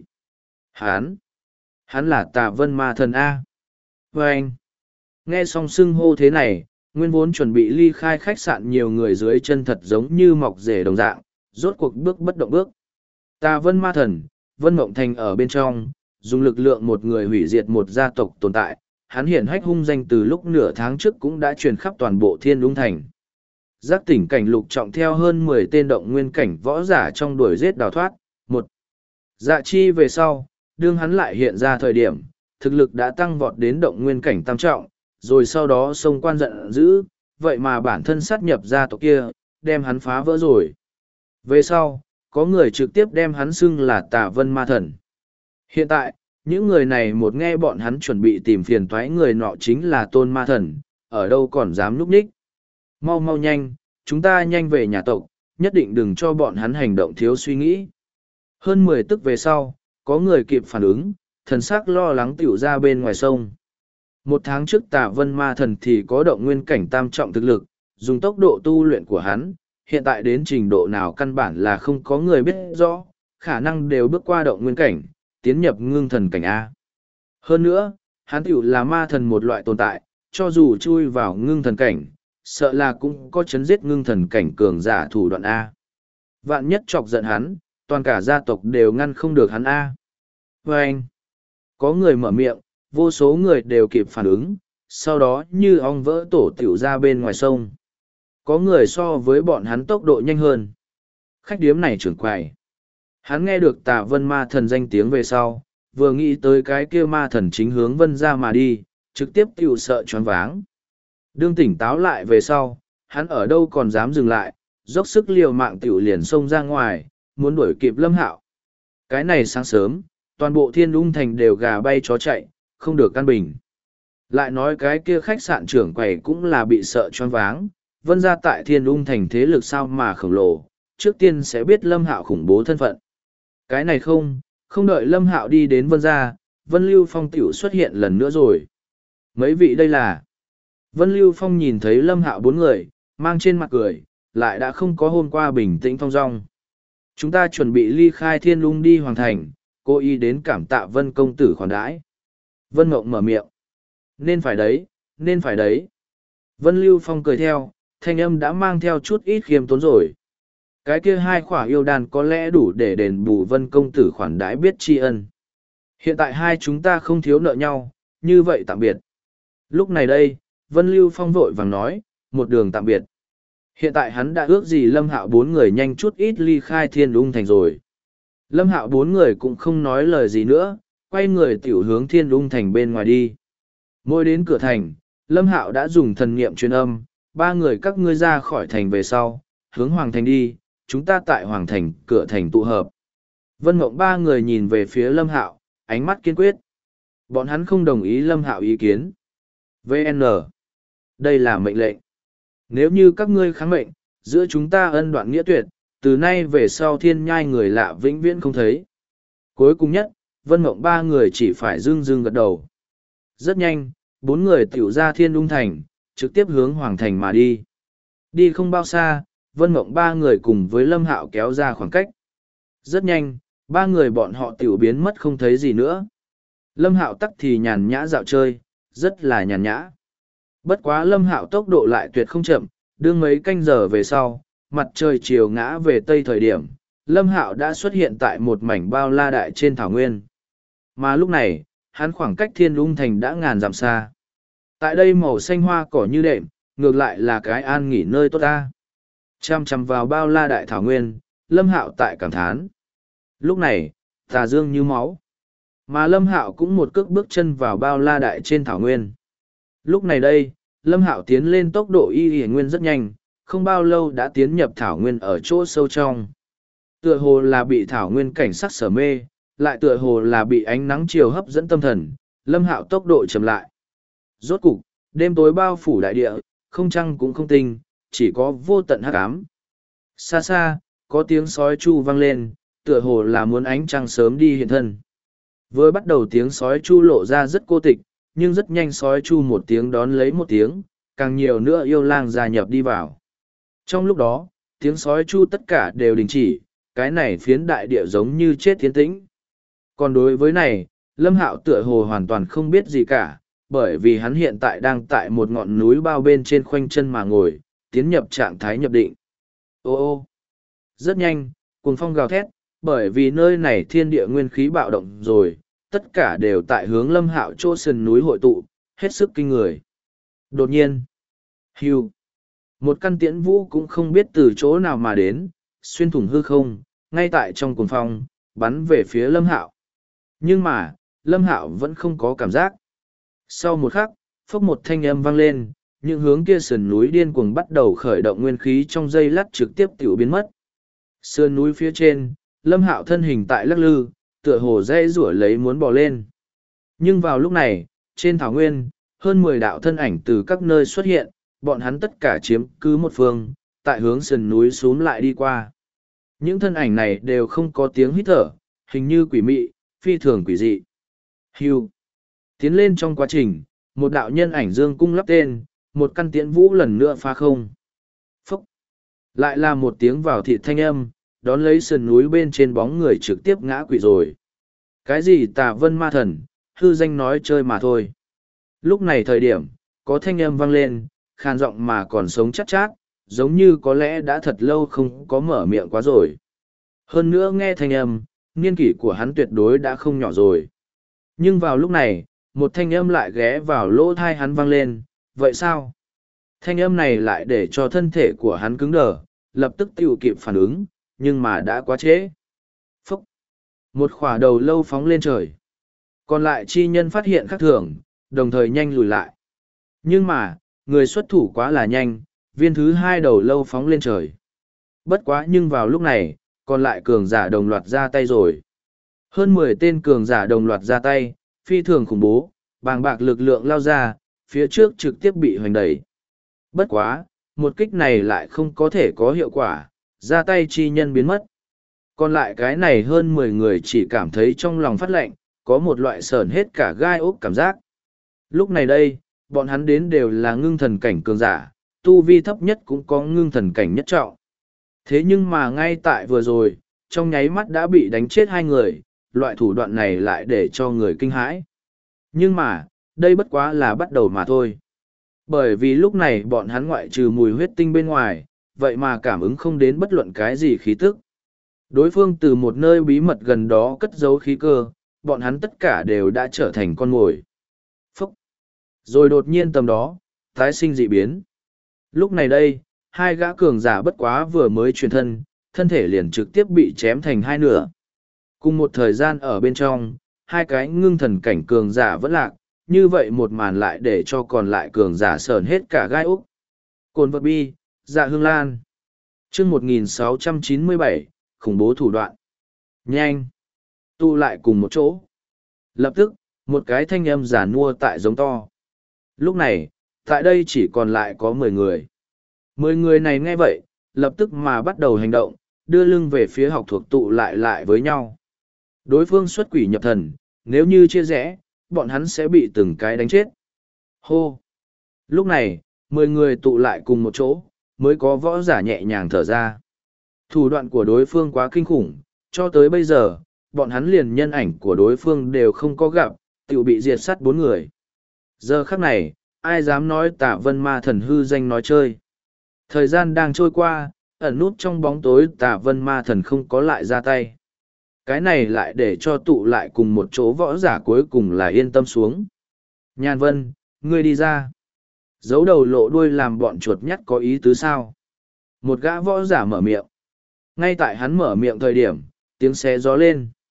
Hắn là Tà Vân Ma Thần A. Và anh, nghe xong xưng hô thế này, nguyên vốn chuẩn bị ly khai khách sạn nhiều người dưới chân thật giống như mọc rể đồng dạng, rốt cuộc bước bất động bước. Tà Vân Ma Thần, Vân Mộng Thành ở bên trong, dùng lực lượng một người hủy diệt một gia tộc tồn tại, hắn hiển hách hung danh từ lúc nửa tháng trước cũng đã truyền khắp toàn bộ Thiên Lũng Thành. Giác tỉnh cảnh lục trọng theo hơn 10 tên động nguyên cảnh võ giả trong đuổi giết đào thoát. Một Dạ chi về sau, đương hắn lại hiện ra thời điểm, thực lực đã tăng vọt đến động nguyên cảnh tam trọng, rồi sau đó xông quan giận dữ, vậy mà bản thân sát nhập gia tộc kia, đem hắn phá vỡ rồi. Về sau, có người trực tiếp đem hắn xưng là Tà Vân Ma Thần. Hiện tại, những người này một nghe bọn hắn chuẩn bị tìm phiền toái người nọ chính là Tôn Ma Thần, ở đâu còn dám núp ních. Mau mau nhanh, chúng ta nhanh về nhà tộc, nhất định đừng cho bọn hắn hành động thiếu suy nghĩ. Hơn 10 tức về sau, có người kịp phản ứng, thần sắc lo lắng tiểu ra bên ngoài sông. Một tháng trước Tà Vân Ma Thần thì có động nguyên cảnh tam trọng thực lực, dùng tốc độ tu luyện của hắn, hiện tại đến trình độ nào căn bản là không có người biết rõ, khả năng đều bước qua động nguyên cảnh, tiến nhập ngưng thần cảnh A. Hơn nữa, hắn tiểu là ma thần một loại tồn tại, cho dù chui vào ngưng thần cảnh, sợ là cũng có chấn giết ngưng thần cảnh cường giả thủ đoạn A. Vạn nhất chọc giận hắn, toàn cả gia tộc đều ngăn không được hắn A. Và anh, có người mở miệng, vô số người đều kịp phản ứng, sau đó như ong vỡ tổ tiểu ra bên ngoài sông. Có người so với bọn hắn tốc độ nhanh hơn. Khách điếm này trưởng quầy. Hắn nghe được Tà Vân Ma Thần danh tiếng về sau, vừa nghĩ tới cái kia ma thần chính hướng Vân ra mà đi, trực tiếp tiểu sợ choáng váng. Đương tỉnh táo lại về sau, hắn ở đâu còn dám dừng lại, dốc sức liều mạng tiểu liền xông ra ngoài, muốn đuổi kịp Lâm Hạo. Cái này sáng sớm, toàn bộ Thiên Lũng Thành đều gà bay chó chạy, không được căn bình. Lại nói cái kia khách sạn trưởng quầy cũng là bị sợ choáng váng, Vân ra tại Thiên Lũng Thành thế lực sao mà khổng lồ, trước tiên sẽ biết Lâm Hạo khủng bố thân phận. Cái này không đợi Lâm Hạo đi đến Vân gia, Vân Lưu Phong tiểu xuất hiện lần nữa rồi. Mấy vị đây là... Vân Lưu Phong nhìn thấy Lâm Hạo bốn người, mang trên mặt cười, lại đã không có hôm qua bình tĩnh thong dong. Chúng ta chuẩn bị ly khai Thiên Lung đi Hoàng Thành, cô y đến cảm tạ Vân công tử khoản đãi. Vân Mộng mở miệng. Nên phải đấy, nên phải đấy. Vân Lưu Phong cười theo, thanh âm đã mang theo chút ít khiêm tốn rồi. Cái kia hai khỏa yêu đàn có lẽ đủ để đền bù Vân công tử khoản đãi biết tri ân. Hiện tại hai chúng ta không thiếu nợ nhau, như vậy tạm biệt. Lúc này đây, Vân Lưu Phong vội vàng nói, một đường tạm biệt. Hiện tại hắn đã ước gì Lâm Hạo bốn người nhanh chút ít ly khai Thiên Lung Thành rồi. Lâm Hạo bốn người cũng không nói lời gì nữa, quay người tiểu hướng Thiên Lung Thành bên ngoài đi. Mỗi đến cửa thành, Lâm Hạo đã dùng thần niệm truyền âm, ba người các ngươi ra khỏi thành về sau, hướng Hoàng Thành đi, chúng ta tại Hoàng Thành, cửa thành tụ hợp. Vân Mộng ba người nhìn về phía Lâm Hạo, ánh mắt kiên quyết. Bọn hắn không đồng ý Lâm Hạo ý kiến. VN. Đây là mệnh lệnh. Nếu như các ngươi kháng mệnh, giữa chúng ta ân đoạn nghĩa tuyệt, từ nay về sau thiên nhai người lạ vĩnh viễn không thấy. Cuối cùng nhất, Vân Mộng ba người chỉ phải dưng dưng gật đầu. Rất nhanh, bốn người tiểu ra Thiên Lung Thành, trực tiếp hướng Hoàng Thành mà đi. Đi không bao xa, Vân Mộng ba người cùng với Lâm Hạo kéo ra khoảng cách. Rất nhanh, ba người bọn họ tiểu biến mất không thấy gì nữa. Lâm Hạo tắc thì nhàn nhã dạo chơi, rất là nhàn nhã. Bất quá Lâm Hạo tốc độ lại tuyệt không chậm, đương mấy canh giờ về sau, mặt trời chiều ngã về tây thời điểm, Lâm Hạo đã xuất hiện tại một mảnh bao la đại trên thảo nguyên. Mà lúc này, hắn khoảng cách Thiên Lung Thành đã ngàn dặm xa. Tại đây màu xanh hoa cỏ như đệm, ngược lại là cái an nghỉ nơi tốt ta. Chăm chăm vào bao la đại thảo nguyên, Lâm Hạo tại cảm thán. Lúc này, tà dương như máu. Mà Lâm Hạo cũng một cước bước chân vào bao la đại trên thảo nguyên. Lúc này đây, Lâm Hạo tiến lên tốc độ y nguyên rất nhanh, không bao lâu đã tiến nhập thảo nguyên ở chỗ sâu trong. Tựa hồ là bị thảo nguyên cảnh sắc sở mê, lại tựa hồ là bị ánh nắng chiều hấp dẫn tâm thần, Lâm Hạo tốc độ chậm lại. Rốt cục, đêm tối bao phủ đại địa, không trăng cũng không tinh, chỉ có vô tận hắc ám. Xa xa, có tiếng sói chu vang lên, tựa hồ là muốn ánh trăng sớm đi hiện thân. Vừa bắt đầu tiếng sói chu lộ ra rất cô tịch, nhưng rất nhanh sói chu một tiếng đón lấy một tiếng, càng nhiều nữa yêu lang gia nhập đi vào. Trong lúc đó, tiếng sói chu tất cả đều đình chỉ, cái này phiến đại địa giống như chết tiến tĩnh. Còn đối với này, Lâm Hạo tựa hồ hoàn toàn không biết gì cả, bởi vì hắn hiện tại đang tại một ngọn núi bao bên trên khoanh chân mà ngồi, tiến nhập trạng thái nhập định. Ô ô! Rất nhanh, cuồng phong gào thét, bởi vì nơi này thiên địa nguyên khí bạo động rồi, tất cả đều tại hướng Lâm Hạo chỗ sườn núi hội tụ, hết sức kinh người. Đột nhiên, hưu, một căn tiễn vũ cũng không biết từ chỗ nào mà đến, xuyên thủng hư không, ngay tại trong cuồng phong, bắn về phía Lâm Hạo. Nhưng mà, Lâm Hạo vẫn không có cảm giác. Sau một khắc, phốc một thanh âm vang lên, những hướng kia sườn núi điên cuồng bắt đầu khởi động nguyên khí trong giây lát trực tiếp tiểu biến mất. Sườn núi phía trên, Lâm Hạo thân hình tại lắc lư, tựa hồ dây rủa lấy muốn bò lên. Nhưng vào lúc này, trên thảo nguyên, hơn 10 đạo thân ảnh từ các nơi xuất hiện, bọn hắn tất cả chiếm cứ một phương, tại hướng sườn núi xuống lại đi qua. Những thân ảnh này đều không có tiếng hít thở, hình như quỷ mị, phi thường quỷ dị. Hưu. Tiến lên trong quá trình, một đạo nhân ảnh dương cung lắp tên, một căn tiễn vũ lần nữa phá không. Phúc. Lại là một tiếng vào thịt thanh âm, đón lấy sườn núi bên trên bóng người trực tiếp ngã quỵ rồi. Cái gì Tà Vân ma thần, hư danh nói chơi mà thôi. Lúc này thời điểm, có thanh âm vang lên, khàn giọng mà còn sống chắc chát, giống như có lẽ đã thật lâu không có mở miệng quá rồi. Hơn nữa nghe thanh âm, niên kỷ của hắn tuyệt đối đã không nhỏ rồi. Nhưng vào lúc này, một thanh âm lại ghé vào lỗ thai hắn vang lên, vậy sao? Thanh âm này lại để cho thân thể của hắn cứng đờ, lập tức tiêu kịp phản ứng, nhưng mà đã quá trễ. Phúc! Một khỏa đầu lâu phóng lên trời. Còn lại chi nhân phát hiện khác thường, đồng thời nhanh lùi lại. Nhưng mà, người xuất thủ quá là nhanh, viên thứ hai đầu lâu phóng lên trời. Bất quá nhưng vào lúc này, còn lại cường giả đồng loạt ra tay rồi. Hơn 10 tên cường giả đồng loạt ra tay, phi thường khủng bố, bàng bạc lực lượng lao ra, phía trước trực tiếp bị hoành đẩy. Bất quá, một kích này lại không có thể có hiệu quả, ra tay chi nhân biến mất. Còn lại cái này hơn 10 người chỉ cảm thấy trong lòng phát lạnh, có một loại sởn hết cả gai ốc cảm giác. Lúc này đây, bọn hắn đến đều là ngưng thần cảnh cường giả, tu vi thấp nhất cũng có ngưng thần cảnh nhất trọng. Thế nhưng mà ngay tại vừa rồi, trong nháy mắt đã bị đánh chết hai người, loại thủ đoạn này lại để cho người kinh hãi. Nhưng mà, đây bất quá là bắt đầu mà thôi. Bởi vì lúc này bọn hắn ngoại trừ mùi huyết tinh bên ngoài, vậy mà cảm ứng không đến bất luận cái gì khí tức. Đối phương từ một nơi bí mật gần đó cất giấu khí cơ, bọn hắn tất cả đều đã trở thành con mồi. Phúc! Rồi đột nhiên tầm đó, tái sinh dị biến. Lúc này đây, hai gã cường giả bất quá vừa mới truyền thân, thân thể liền trực tiếp bị chém thành hai nửa. Cùng một thời gian ở bên trong, hai cái ngưng thần cảnh cường giả vẫn lạc, như vậy một màn lại để cho còn lại cường giả sởn hết cả gai úc. Cồn vật bi, Dạ Hương Lan. chương 1697, khủng bố thủ đoạn. Nhanh! Tụ lại cùng một chỗ. Lập tức, một cái thanh âm giả nua tại giống to. Lúc này, tại đây chỉ còn lại có 10 người. 10 người này nghe vậy, lập tức mà bắt đầu hành động, đưa lưng về phía học thuộc tụ lại với nhau. Đối phương xuất quỷ nhập thần, nếu như chia rẽ, bọn hắn sẽ bị từng cái đánh chết. Hô! Lúc này, 10 người tụ lại cùng một chỗ, mới có võ giả nhẹ nhàng thở ra. Thủ đoạn của đối phương quá kinh khủng, cho tới bây giờ, bọn hắn liền nhân ảnh của đối phương đều không có gặp, tự bị diệt sát 4 người. Giờ khắc này, ai dám nói Tả Vân ma thần hư danh nói chơi. Thời gian đang trôi qua, ẩn nút trong bóng tối Tả Vân ma thần không có lại ra tay. Cái này lại để cho tụ lại cùng một chỗ võ giả cuối cùng là yên tâm xuống. Nhàn Vân, ngươi đi ra. Giấu đầu lộ đuôi làm bọn chuột nhắt có ý tứ sao. Một gã võ giả mở miệng. Ngay tại hắn mở miệng thời điểm, tiếng xé gió lên.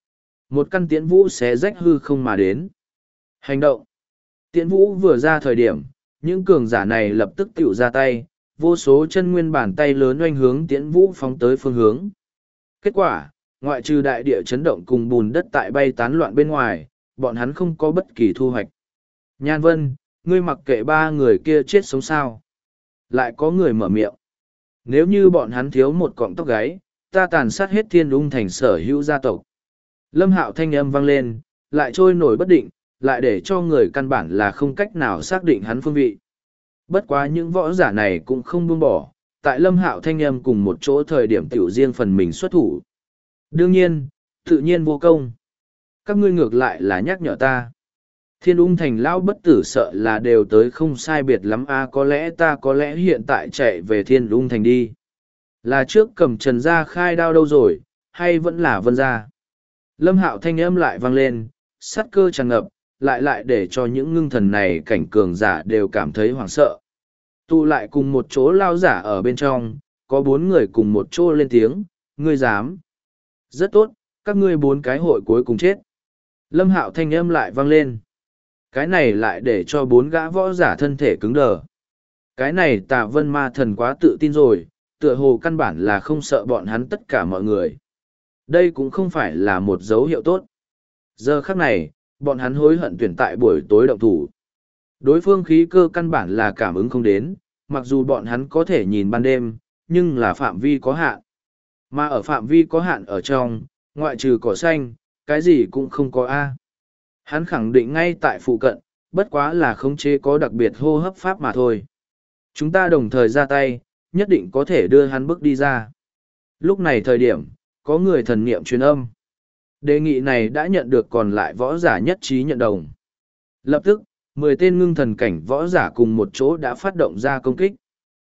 Một căn tiễn vũ xé rách hư không mà đến. Hành động. Tiễn vũ vừa ra thời điểm, những cường giả này lập tức tiểu ra tay, vô số chân nguyên bàn tay lớn oanh hướng tiễn vũ phóng tới phương hướng. Kết quả, ngoại trừ đại địa chấn động cùng bùn đất tại bay tán loạn bên ngoài, bọn hắn không có bất kỳ thu hoạch. Nhan Vân, ngươi mặc kệ ba người kia chết sống sao. Lại có người mở miệng. Nếu như bọn hắn thiếu một cọng tóc gáy, ta tàn sát hết Thiên Ung Thành sở hữu gia tộc. Lâm Hạo thanh âm vang lên, lại trôi nổi bất định, lại để cho người căn bản là không cách nào xác định hắn phương vị. Bất quá những võ giả này cũng không buông bỏ, tại Lâm Hạo thanh âm cùng một chỗ thời điểm tiểu riêng phần mình xuất thủ. Đương nhiên, tự nhiên vô công. Các ngươi ngược lại là nhắc nhở ta. Thiên Ung Thành lão bất tử sợ là đều tới không sai biệt lắm có lẽ ta có lẽ hiện tại chạy về Thiên Ung Thành đi. Là trước cầm Trần gia khai đao đâu rồi, hay vẫn là Vân gia? Lâm Hạo thanh âm lại vang lên, sát cơ tràn ngập, lại để cho những ngưng thần này cảnh cường giả đều cảm thấy hoảng sợ. Tụ lại cùng một chỗ lao giả ở bên trong, có 4 người cùng một chỗ lên tiếng, ngươi dám. Rất tốt, các ngươi 4 cái hội cuối cùng chết. Lâm Hạo thanh âm lại vang lên. Cái này lại để cho 4 gã võ giả thân thể cứng đờ. Cái này Tà Vân Ma Thần quá tự tin rồi, tựa hồ căn bản là không sợ bọn hắn tất cả mọi người. Đây cũng không phải là một dấu hiệu tốt. Giờ khắc này, bọn hắn hối hận tuyển tại buổi tối động thủ. Đối phương khí cơ căn bản là cảm ứng không đến, mặc dù bọn hắn có thể nhìn ban đêm, nhưng là phạm vi có hạn. Mà ở phạm vi có hạn ở trong, ngoại trừ cỏ xanh, cái gì cũng không có A. Hắn khẳng định ngay tại phụ cận, bất quá là khống chế có đặc biệt hô hấp pháp mà thôi. Chúng ta đồng thời ra tay, nhất định có thể đưa hắn bước đi ra. Lúc này thời điểm, có người thần niệm truyền âm. Đề nghị này đã nhận được còn lại võ giả nhất trí nhận đồng. Lập tức, 10 tên ngưng thần cảnh võ giả cùng một chỗ đã phát động ra công kích.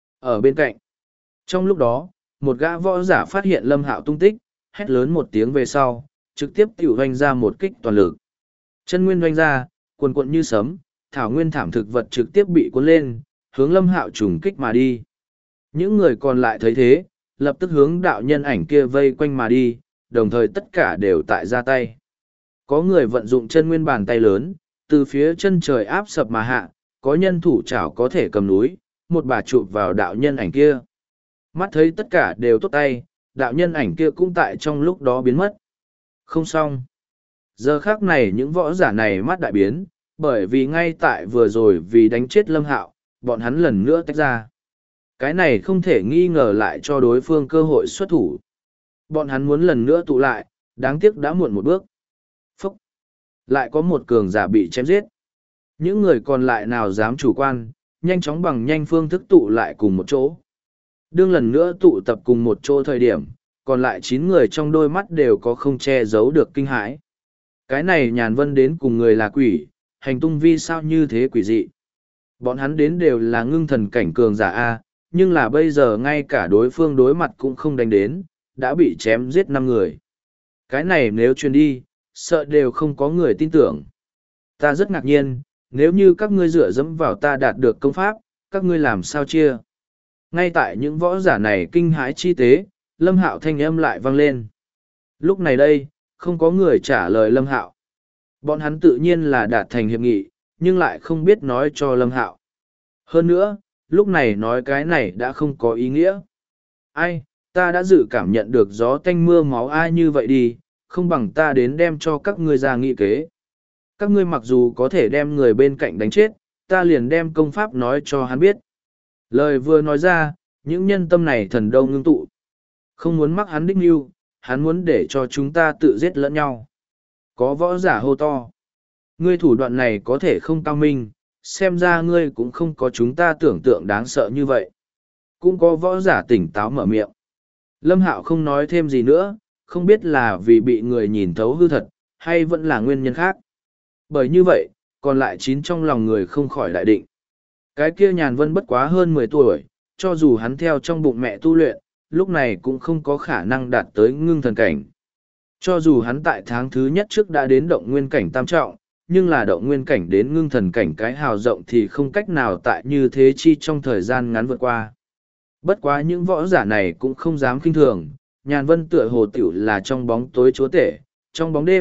Ở bên cạnh, trong lúc đó, một gã võ giả phát hiện Lâm Hạo tung tích, hét lớn một tiếng về sau, trực tiếp tiểu hoành ra một kích toàn lực. Chân nguyên hoành ra, cuồn cuộn như sấm, thảo nguyên thảm thực vật trực tiếp bị cuốn lên, hướng Lâm Hạo trùng kích mà đi. Những người còn lại thấy thế, lập tức hướng đạo nhân ảnh kia vây quanh mà đi, đồng thời tất cả đều tại ra tay. Có người vận dụng chân nguyên bàn tay lớn, từ phía chân trời áp sập mà hạ, có nhân thủ chảo có thể cầm núi, một bà chụp vào đạo nhân ảnh kia. Mắt thấy tất cả đều tốt tay, đạo nhân ảnh kia cũng tại trong lúc đó biến mất. Không xong. Giờ khác này những võ giả này mắt đại biến, bởi vì ngay tại vừa rồi vì đánh chết Lâm Hạo, bọn hắn lần nữa tách ra. Cái này không thể nghi ngờ lại cho đối phương cơ hội xuất thủ. Bọn hắn muốn lần nữa tụ lại, đáng tiếc đã muộn một bước. Phúc! Lại có một cường giả bị chém giết. Những người còn lại nào dám chủ quan, nhanh chóng bằng nhanh phương thức tụ lại cùng một chỗ. Đương lần nữa tụ tập cùng một chỗ thời điểm, còn lại 9 người trong đôi mắt đều có không che giấu được kinh hãi. Cái này Nhàn Vân đến cùng người là quỷ, hành tung vi sao như thế quỷ dị. Bọn hắn đến đều là ngưng thần cảnh cường giả A, nhưng là bây giờ ngay cả đối phương đối mặt cũng không đánh đến, đã bị chém giết 5 người. Cái này nếu truyền đi, sợ đều không có người tin tưởng. Ta rất ngạc nhiên, nếu như các ngươi dựa dẫm vào ta đạt được công pháp, các ngươi làm sao chia? Ngay tại những võ giả này kinh hãi chi tế, Lâm Hạo thanh âm lại vang lên. Lúc này đây, không có người trả lời Lâm Hạo. Bọn hắn tự nhiên là đạt thành hiệp nghị, nhưng lại không biết nói cho Lâm Hạo. Hơn nữa, lúc này nói cái này đã không có ý nghĩa. Ai, ta đã dự cảm nhận được gió tanh mưa máu ai như vậy đi, không bằng ta đến đem cho các ngươi ra nghị kế. Các ngươi mặc dù có thể đem người bên cạnh đánh chết, ta liền đem công pháp nói cho hắn biết. Lời vừa nói ra, những nhân tâm này thần đâu ngưng tụ. Không muốn mắc hắn đích mưu, hắn muốn để cho chúng ta tự giết lẫn nhau. Có võ giả hô to. Ngươi thủ đoạn này có thể không cao minh, xem ra ngươi cũng không có chúng ta tưởng tượng đáng sợ như vậy. Cũng có võ giả tỉnh táo mở miệng. Lâm Hạo không nói thêm gì nữa, không biết là vì bị người nhìn thấu hư thật, hay vẫn là nguyên nhân khác. Bởi như vậy, còn lại 9 trong lòng người không khỏi đại định. Cái kia Nhàn Vân bất quá hơn 10 tuổi, cho dù hắn theo trong bụng mẹ tu luyện, lúc này cũng không có khả năng đạt tới ngưng thần cảnh. Cho dù hắn tại tháng thứ nhất trước đã đến động nguyên cảnh tam trọng, nhưng là động nguyên cảnh đến ngưng thần cảnh cái hào rộng thì không cách nào tại như thế chi trong thời gian ngắn vượt qua. Bất quá những võ giả này cũng không dám kinh thường, Nhàn Vân tựa hồ tiểu là trong bóng tối chúa tể, trong bóng đêm,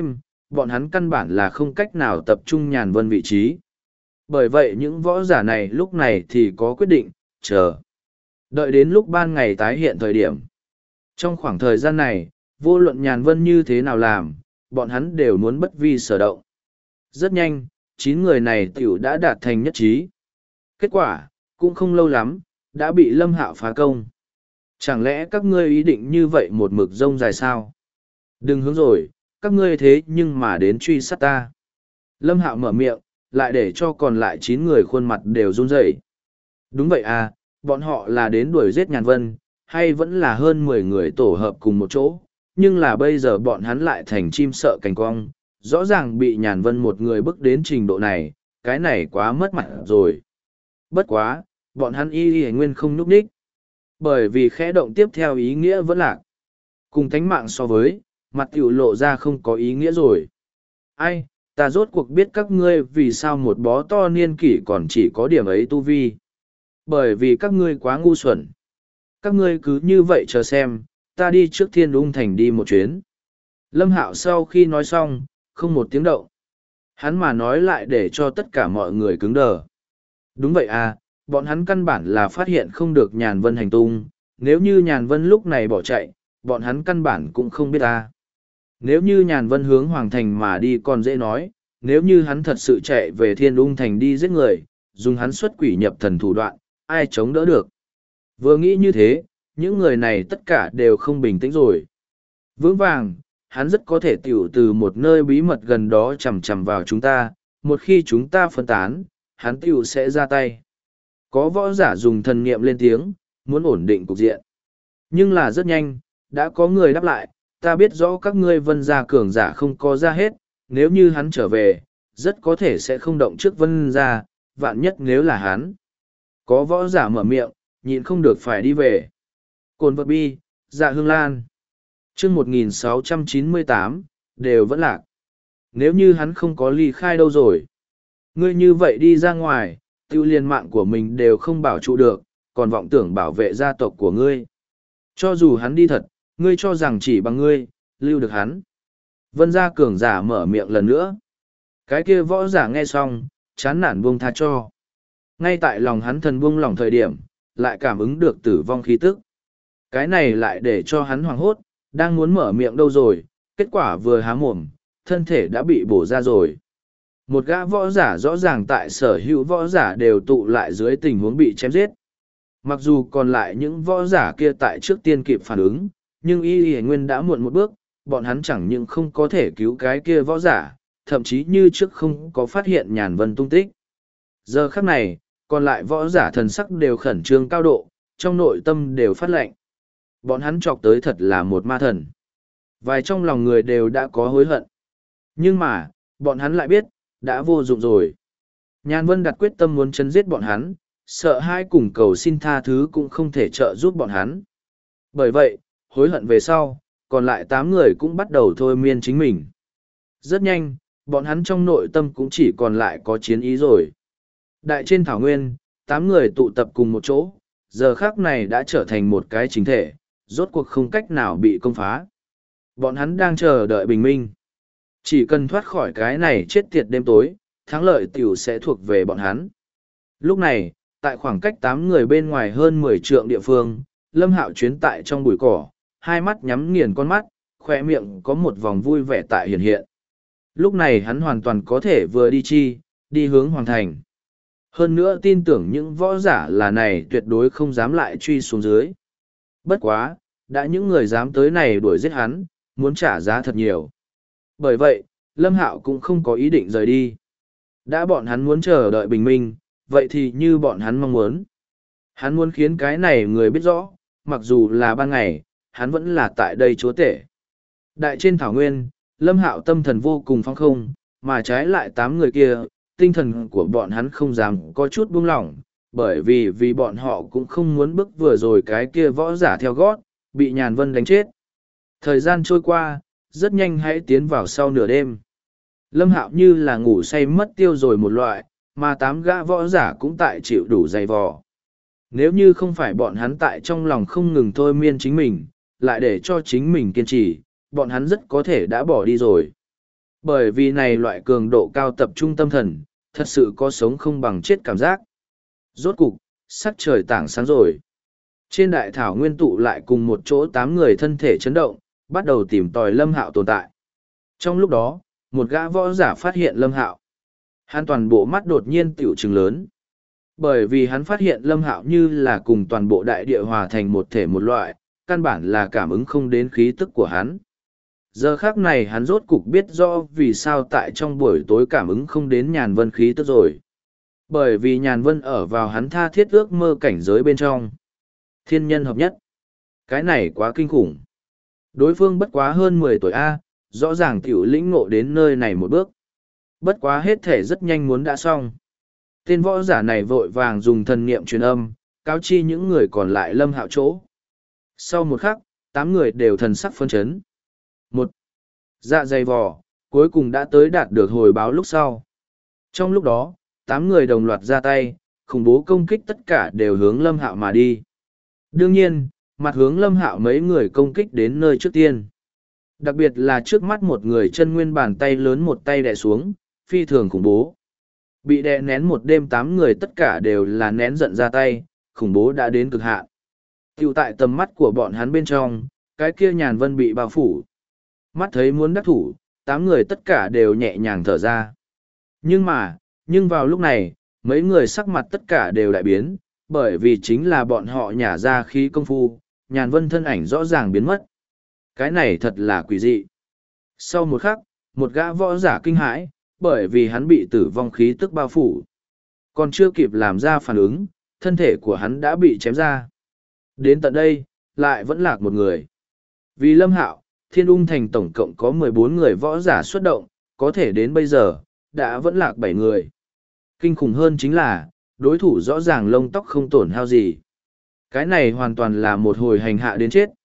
bọn hắn căn bản là không cách nào tập trung Nhàn Vân vị trí. Bởi vậy những võ giả này lúc này thì có quyết định, chờ. Đợi đến lúc ban ngày tái hiện thời điểm. Trong khoảng thời gian này, vô luận Nhàn Vân như thế nào làm, bọn hắn đều muốn bất vi sở động. Rất nhanh, 9 người này tiểu đã đạt thành nhất trí. Kết quả, cũng không lâu lắm, đã bị Lâm Hạo phá công. Chẳng lẽ các ngươi ý định như vậy một mực rông dài sao? Đừng hướng rồi, các ngươi thế nhưng mà đến truy sát ta. Lâm Hạo mở miệng, lại để cho còn lại 9 người khuôn mặt đều run rẩy. Đúng vậy à, bọn họ là đến đuổi giết Nhàn Vân, hay vẫn là hơn 10 người tổ hợp cùng một chỗ, nhưng là bây giờ bọn hắn lại thành chim sợ cành cong, rõ ràng bị Nhàn Vân một người bước đến trình độ này, cái này quá mất mặt rồi. Bất quá, bọn hắn y nguyên không nhúc nhích. Bởi vì khẽ động tiếp theo ý nghĩa vẫn lạc. Cùng tánh mạng so với, mặt tiểu lộ ra không có ý nghĩa rồi. Ai, ta rốt cuộc biết các ngươi vì sao một bó to niên kỷ còn chỉ có điểm ấy tu vi. Bởi vì các ngươi quá ngu xuẩn. Các ngươi cứ như vậy chờ xem, ta đi trước Thiên Ung Thành đi một chuyến. Lâm Hạo sau khi nói xong, không một tiếng động. Hắn mà nói lại để cho tất cả mọi người cứng đờ. Đúng vậy à, bọn hắn căn bản là phát hiện không được Nhàn Vân hành tung. Nếu như Nhàn Vân lúc này bỏ chạy, bọn hắn căn bản cũng không biết ta. Nếu như Nhàn Vân hướng Hoàng Thành mà đi còn dễ nói, nếu như hắn thật sự chạy về Thiên Ung Thành đi giết người, dùng hắn xuất quỷ nhập thần thủ đoạn, ai chống đỡ được. Vừa nghĩ như thế, những người này tất cả đều không bình tĩnh rồi. Vững vàng, hắn rất có thể tiểu từ một nơi bí mật gần đó chầm chầm vào chúng ta, một khi chúng ta phân tán, hắn tiểu sẽ ra tay. Có võ giả dùng thần niệm lên tiếng, muốn ổn định cục diện. Nhưng là rất nhanh, đã có người đáp lại, ta biết rõ các ngươi Vân gia cường giả không có ra hết, nếu như hắn trở về, rất có thể sẽ không động trước Vân gia, vạn nhất nếu là hắn. Có võ giả mở miệng, nhịn không được phải đi về. Cồn vật bi, Dạ Hương Lan. Chương 1698, đều vẫn lạc. Nếu như hắn không có ly khai đâu rồi. Ngươi như vậy đi ra ngoài, tiêu liên mạng của mình đều không bảo trụ được, còn vọng tưởng bảo vệ gia tộc của ngươi. Cho dù hắn đi thật, ngươi cho rằng chỉ bằng ngươi, lưu được hắn. Vân gia cường giả mở miệng lần nữa. Cái kia võ giả nghe xong, chán nản buông tha cho. Ngay tại lòng hắn thần buông lỏng thời điểm, lại cảm ứng được tử vong khí tức. Cái này lại để cho hắn hoảng hốt, đang muốn mở miệng đâu rồi, kết quả vừa há mồm, thân thể đã bị bổ ra rồi. Một gã võ giả rõ ràng tại sở hữu võ giả đều tụ lại dưới tình huống bị chém giết. Mặc dù còn lại những võ giả kia tại trước tiên kịp phản ứng, nhưng y nguyên đã muộn một bước, bọn hắn chẳng những không có thể cứu cái kia võ giả, thậm chí như trước không có phát hiện Nhàn Vân tung tích. Giờ khắc này, còn lại võ giả thần sắc đều khẩn trương cao độ, trong nội tâm đều phát lệnh. Bọn hắn chọc tới thật là một ma thần. Vài trong lòng người đều đã có hối hận. Nhưng mà, bọn hắn lại biết, đã vô dụng rồi. Nhàn Vân đặt quyết tâm muốn chấn giết bọn hắn, sợ hai cùng cầu xin tha thứ cũng không thể trợ giúp bọn hắn. Bởi vậy, hối hận về sau, còn lại 8 người cũng bắt đầu thôi miên chính mình. Rất nhanh, bọn hắn trong nội tâm cũng chỉ còn lại có chiến ý rồi. Đại trên thảo nguyên, 8 người tụ tập cùng một chỗ, giờ khác này đã trở thành một cái chính thể, rốt cuộc không cách nào bị công phá. Bọn hắn đang chờ đợi bình minh. Chỉ cần thoát khỏi cái này chết tiệt đêm tối, thắng lợi tiểu sẽ thuộc về bọn hắn. Lúc này, tại khoảng cách 8 người bên ngoài hơn 10 trượng địa phương, Lâm Hạo chuyến tại trong bụi cỏ, hai mắt nhắm nghiền con mắt, khoe miệng có một vòng vui vẻ tại hiện hiện. Lúc này hắn hoàn toàn có thể vừa đi hướng Hoàng Thành. Hơn nữa tin tưởng những võ giả là này tuyệt đối không dám lại truy xuống dưới. Bất quá, đã những người dám tới này đuổi giết hắn, muốn trả giá thật nhiều. Bởi vậy, Lâm Hạo cũng không có ý định rời đi. Đã bọn hắn muốn chờ đợi bình minh, vậy thì như bọn hắn mong muốn. Hắn muốn khiến cái này người biết rõ, mặc dù là ban ngày, hắn vẫn là tại đây chúa tể. Đại trên thảo nguyên, Lâm Hạo tâm thần vô cùng phong không, mà trái lại 8 người kia, tinh thần của bọn hắn không dám có chút buông lỏng, bởi vì bọn họ cũng không muốn bước vừa rồi cái kia võ giả theo gót, bị Nhàn Vân đánh chết. Thời gian trôi qua, rất nhanh hãy tiến vào sau nửa đêm. Lâm Hạo như là ngủ say mất tiêu rồi một loại, mà 8 gã võ giả cũng tại chịu đủ dày vò. Nếu như không phải bọn hắn tại trong lòng không ngừng thôi miên chính mình, lại để cho chính mình kiên trì, bọn hắn rất có thể đã bỏ đi rồi. Bởi vì này loại cường độ cao tập trung tâm thần, thật sự có sống không bằng chết cảm giác. Rốt cục, sắc trời tảng sáng rồi. Trên đại thảo nguyên tụ lại cùng một chỗ 8 người thân thể chấn động, bắt đầu tìm tòi Lâm Hạo tồn tại. Trong lúc đó, một gã võ giả phát hiện Lâm Hạo. Hắn toàn bộ mắt đột nhiên tiểu trừng lớn. Bởi vì hắn phát hiện Lâm Hạo như là cùng toàn bộ đại địa hòa thành một thể một loại, căn bản là cảm ứng không đến khí tức của hắn. Giờ khác này hắn rốt cục biết rõ vì sao tại trong buổi tối cảm ứng không đến Nhàn Vân khí tức rồi. Bởi vì Nhàn Vân ở vào hắn tha thiết ước mơ cảnh giới bên trong. Thiên nhân hợp nhất. Cái này quá kinh khủng. Đối phương bất quá hơn 10 tuổi A, rõ ràng tiểu lĩnh ngộ đến nơi này một bước. Bất quá hết thể rất nhanh muốn đã xong. Tên võ giả này vội vàng dùng thần niệm truyền âm, cáo chi những người còn lại Lâm Hạo chỗ. Sau một khắc, 8 người đều thần sắc phân chấn. Một, dạ dày vò, cuối cùng đã tới đạt được hồi báo lúc sau. Trong lúc đó, 8 người đồng loạt ra tay, khủng bố công kích tất cả đều hướng Lâm Hạo mà đi. Đương nhiên, mặt hướng Lâm Hạo mấy người công kích đến nơi trước tiên. Đặc biệt là trước mắt một người chân nguyên bàn tay lớn một tay đè xuống, phi thường khủng bố. Bị đè nén một đêm 8 người tất cả đều là nén giận ra tay, khủng bố đã đến cực hạn. Tiểu tại tầm mắt của bọn hắn bên trong, cái kia Nhàn Vân bị bao phủ. Mắt thấy muốn đắc thủ, 8 người tất cả đều nhẹ nhàng thở ra. Nhưng vào lúc này, mấy người sắc mặt tất cả đều đại biến, bởi vì chính là bọn họ nhả ra khí công phu, Nhàn Vân thân ảnh rõ ràng biến mất. Cái này thật là quỷ dị. Sau một khắc, một gã võ giả kinh hãi, bởi vì hắn bị tử vong khí tức bao phủ. Còn chưa kịp làm ra phản ứng, thân thể của hắn đã bị chém ra. Đến tận đây, lại vẫn lạc một người. Vì Lâm Hạo, Thiên Ung Thành tổng cộng có 14 người võ giả xuất động, có thể đến bây giờ, đã vẫn lạc 7 người. Kinh khủng hơn chính là, đối thủ rõ ràng lông tóc không tổn hao gì. Cái này hoàn toàn là một hồi hành hạ đến chết.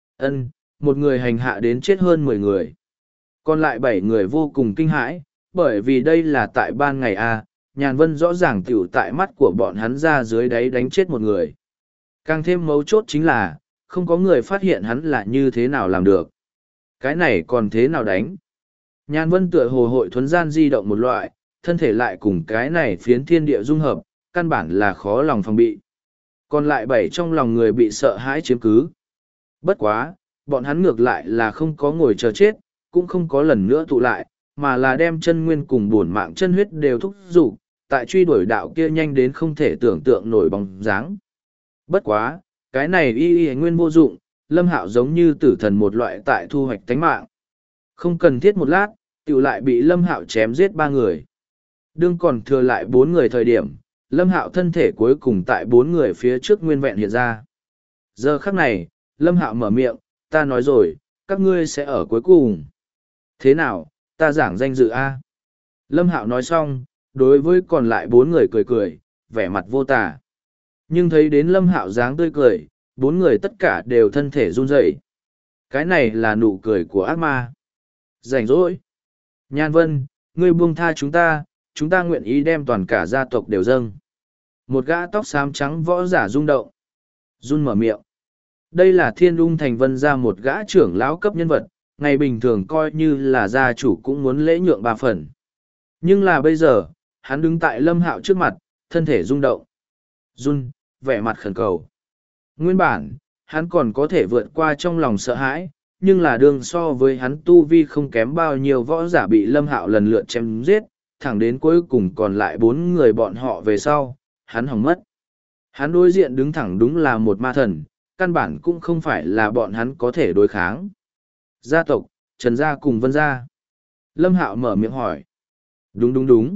Một người hành hạ đến chết hơn 10 người. Còn lại 7 người vô cùng kinh hãi, bởi vì đây là tại ban ngày A, Nhàn Vân rõ ràng tiểu tại mắt của bọn hắn ra dưới đáy đánh chết một người. Càng thêm mấu chốt chính là, không có người phát hiện hắn là như thế nào làm được. Cái này còn thế nào đánh? Nhàn Vân tựa hồ hội thuấn gian di động một loại, thân thể lại cùng cái này phiến thiên địa dung hợp, căn bản là khó lòng phòng bị. Còn lại 7 trong lòng người bị sợ hãi chiếm cứ. Bất quá, bọn hắn ngược lại là không có ngồi chờ chết, cũng không có lần nữa tụ lại, mà là đem chân nguyên cùng bổn mạng chân huyết đều thúc giục, tại truy đuổi đạo kia nhanh đến không thể tưởng tượng nổi bóng dáng. Bất quá, cái này y nguyên vô dụng, Lâm Hạo giống như tử thần một loại tại thu hoạch tánh mạng. Không cần thiết một lát, tiểu lại bị Lâm Hạo chém giết 3 người. Đương còn thừa lại 4 người thời điểm, Lâm Hạo thân thể cuối cùng tại 4 người phía trước nguyên vẹn hiện ra. Giờ khắc này, Lâm Hạo mở miệng, ta nói rồi, các ngươi sẽ ở cuối cùng. Thế nào, ta giảng danh dự A. Lâm Hạo nói xong, đối với còn lại 4 người cười cười, vẻ mặt vô tả. Nhưng thấy đến Lâm Hạo dáng tươi cười, 4 người tất cả đều thân thể run rẩy. Cái này là nụ cười của ác ma. Rảnh rỗi. Nhan Vân, ngươi buông tha chúng ta nguyện ý đem toàn cả gia tộc đều dâng. Một gã tóc xám trắng võ giả rung động. Run mở miệng. Đây là Thiên Ung Thành Vân gia một gã trưởng lão cấp nhân vật, ngày bình thường coi như là gia chủ cũng muốn lễ nhượng 3 phần. Nhưng là bây giờ, hắn đứng tại Lâm Hạo trước mặt, thân thể rung động. Run, vẻ mặt khẩn cầu. Nguyên bản, hắn còn có thể vượt qua trong lòng sợ hãi, nhưng là đương so với hắn tu vi không kém bao nhiêu võ giả bị Lâm Hạo lần lượt chém giết, thẳng đến cuối cùng còn lại 4 người bọn họ về sau, hắn hỏng mất. Hắn đối diện đứng thẳng đúng là một ma thần, căn bản cũng không phải là bọn hắn có thể đối kháng. Gia tộc, Trần gia cùng Vân gia. Lâm Hạo mở miệng hỏi. Đúng.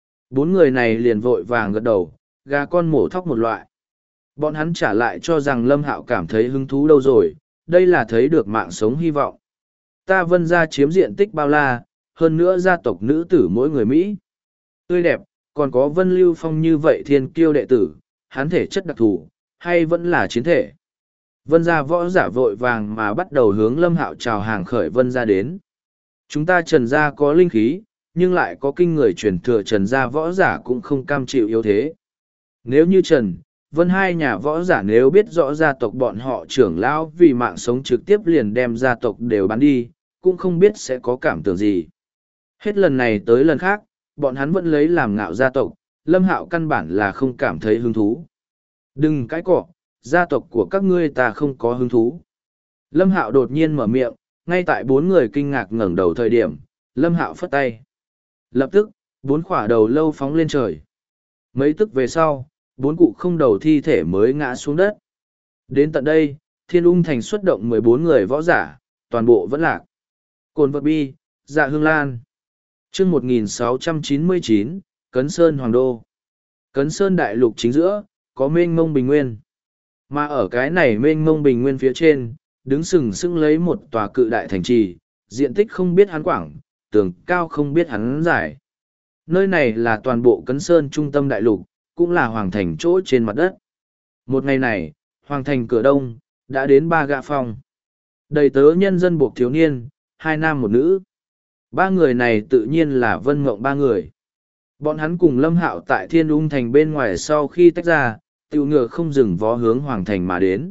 4 người này liền vội vàng gật đầu, gà con mổ thóc một loại. Bọn hắn trả lại cho rằng Lâm Hạo cảm thấy hứng thú đâu rồi, đây là thấy được mạng sống hy vọng. Ta Vân gia chiếm diện tích bao la, hơn nữa gia tộc nữ tử mỗi người Mỹ. Tươi đẹp, còn có Vân Lưu Phong như vậy thiên kiêu đệ tử, hắn thể chất đặc thù, hay vẫn là chiến thể. Vân gia võ giả vội vàng mà bắt đầu hướng Lâm Hạo chào hàng khởi Vân gia đến. Chúng ta Trần gia có linh khí, nhưng lại có kinh người truyền thừa Trần gia võ giả cũng không cam chịu yếu thế. Nếu như Trần, Vân hai nhà võ giả nếu biết rõ gia tộc bọn họ trưởng lão vì mạng sống trực tiếp liền đem gia tộc đều bán đi, cũng không biết sẽ có cảm tưởng gì. Hết lần này tới lần khác, bọn hắn vẫn lấy làm ngạo gia tộc, Lâm Hạo căn bản là không cảm thấy hứng thú. Đừng cãi cọ, gia tộc của các ngươi ta không có hứng thú. Lâm Hạo đột nhiên mở miệng, ngay tại bốn người kinh ngạc ngẩng đầu thời điểm, Lâm Hạo phất tay. Lập tức, bốn khỏa đầu lâu phóng lên trời. Mấy tức về sau, bốn cụ không đầu thi thể mới ngã xuống đất. Đến tận đây, Thiên Ung Thành xuất động 14 người võ giả, toàn bộ vẫn lạc. Cồn vật bi, Dạ Hương Lan. Chương 1699, Cấn Sơn Hoàng Đô. Cấn Sơn Đại Lục chính giữa, có mênh mông bình nguyên. Mà ở cái này mênh mông bình nguyên phía trên, đứng sừng sững lấy một tòa cự đại thành trì, diện tích không biết hắn quảng, tường cao không biết hắn dài. Nơi này là toàn bộ Cấn Sơn trung tâm đại lục, cũng là hoàng thành chỗ trên mặt đất. Một ngày này, hoàng thành cửa đông, đã đến 3 gã phong. Đầy tớ nhân dân buộc thiếu niên, 2 nam 1 nữ. 3 người này tự nhiên là Vân Mộng 3 người. Bọn hắn cùng Lâm Hạo tại Thiên Ung Thành bên ngoài sau khi tách ra, tiêu ngựa không dừng vó hướng hoàng thành mà đến.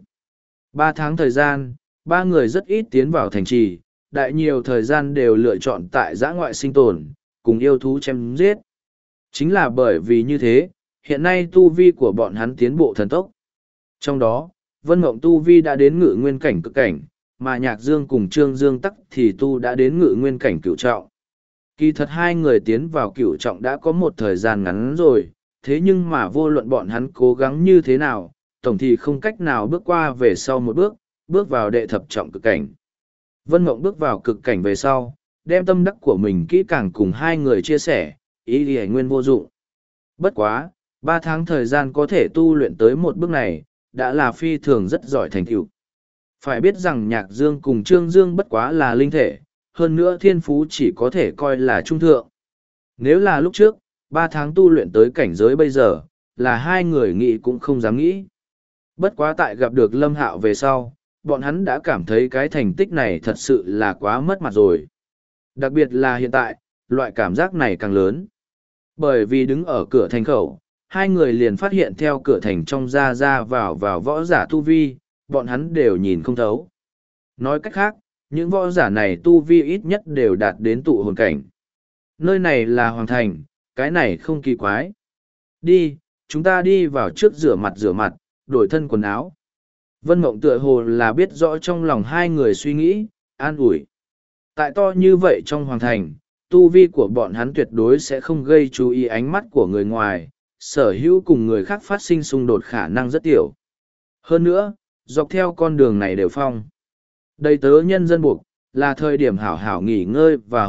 3 tháng thời gian, 3 người rất ít tiến vào thành trì, đại nhiều thời gian đều lựa chọn tại giã ngoại sinh tồn, cùng yêu thú chém giết. Chính là bởi vì như thế, hiện nay tu vi của bọn hắn tiến bộ thần tốc. Trong đó, Vân Mộng tu vi đã đến ngự nguyên cảnh cực cảnh, mà Nhạc Dương cùng Trương Dương tắc thì tu đã đến ngự nguyên cảnh cửu trọng. Kỳ thật 2 người tiến vào cửu trọng đã có một thời gian ngắn rồi, thế nhưng mà vô luận bọn hắn cố gắng như thế nào, tổng thì không cách nào bước qua về sau một bước, bước vào đệ thập trọng cực cảnh. Vân Mộng bước vào cực cảnh về sau, đem tâm đắc của mình kỹ càng cùng 2 người chia sẻ, ý đi nguyên vô dụng. Bất quá, 3 tháng thời gian có thể tu luyện tới một bước này, đã là phi thường rất giỏi thành tựu. Phải biết rằng Nhạc Dương cùng Trương Dương bất quá là linh thể, hơn nữa thiên phú chỉ có thể coi là trung thượng. Nếu là lúc trước, 3 tháng tu luyện tới cảnh giới bây giờ, là 2 người nghĩ cũng không dám nghĩ. Bất quá tại gặp được Lâm Hạo về sau, bọn hắn đã cảm thấy cái thành tích này thật sự là quá mất mặt rồi. Đặc biệt là hiện tại, loại cảm giác này càng lớn. Bởi vì đứng ở cửa thành khẩu, 2 người liền phát hiện theo cửa thành trong ra vào võ giả tu vi, bọn hắn đều nhìn không thấu. Nói cách khác, những võ giả này tu vi ít nhất đều đạt đến tụ hồn cảnh. Nơi này là hoàng thành, cái này không kỳ quái. Đi, chúng ta đi vào trước rửa mặt, đổi thân quần áo. Vân Mộng tựa hồ là biết rõ trong lòng 2 người suy nghĩ, an ủi. Tại to như vậy trong hoàng thành, tu vi của bọn hắn tuyệt đối sẽ không gây chú ý ánh mắt của người ngoài, sở hữu cùng người khác phát sinh xung đột khả năng rất tiểu. Hơn nữa, dọc theo con đường này đều phong. Đầy tớ nhân dân buộc, là thời điểm hảo hảo nghỉ ngơi và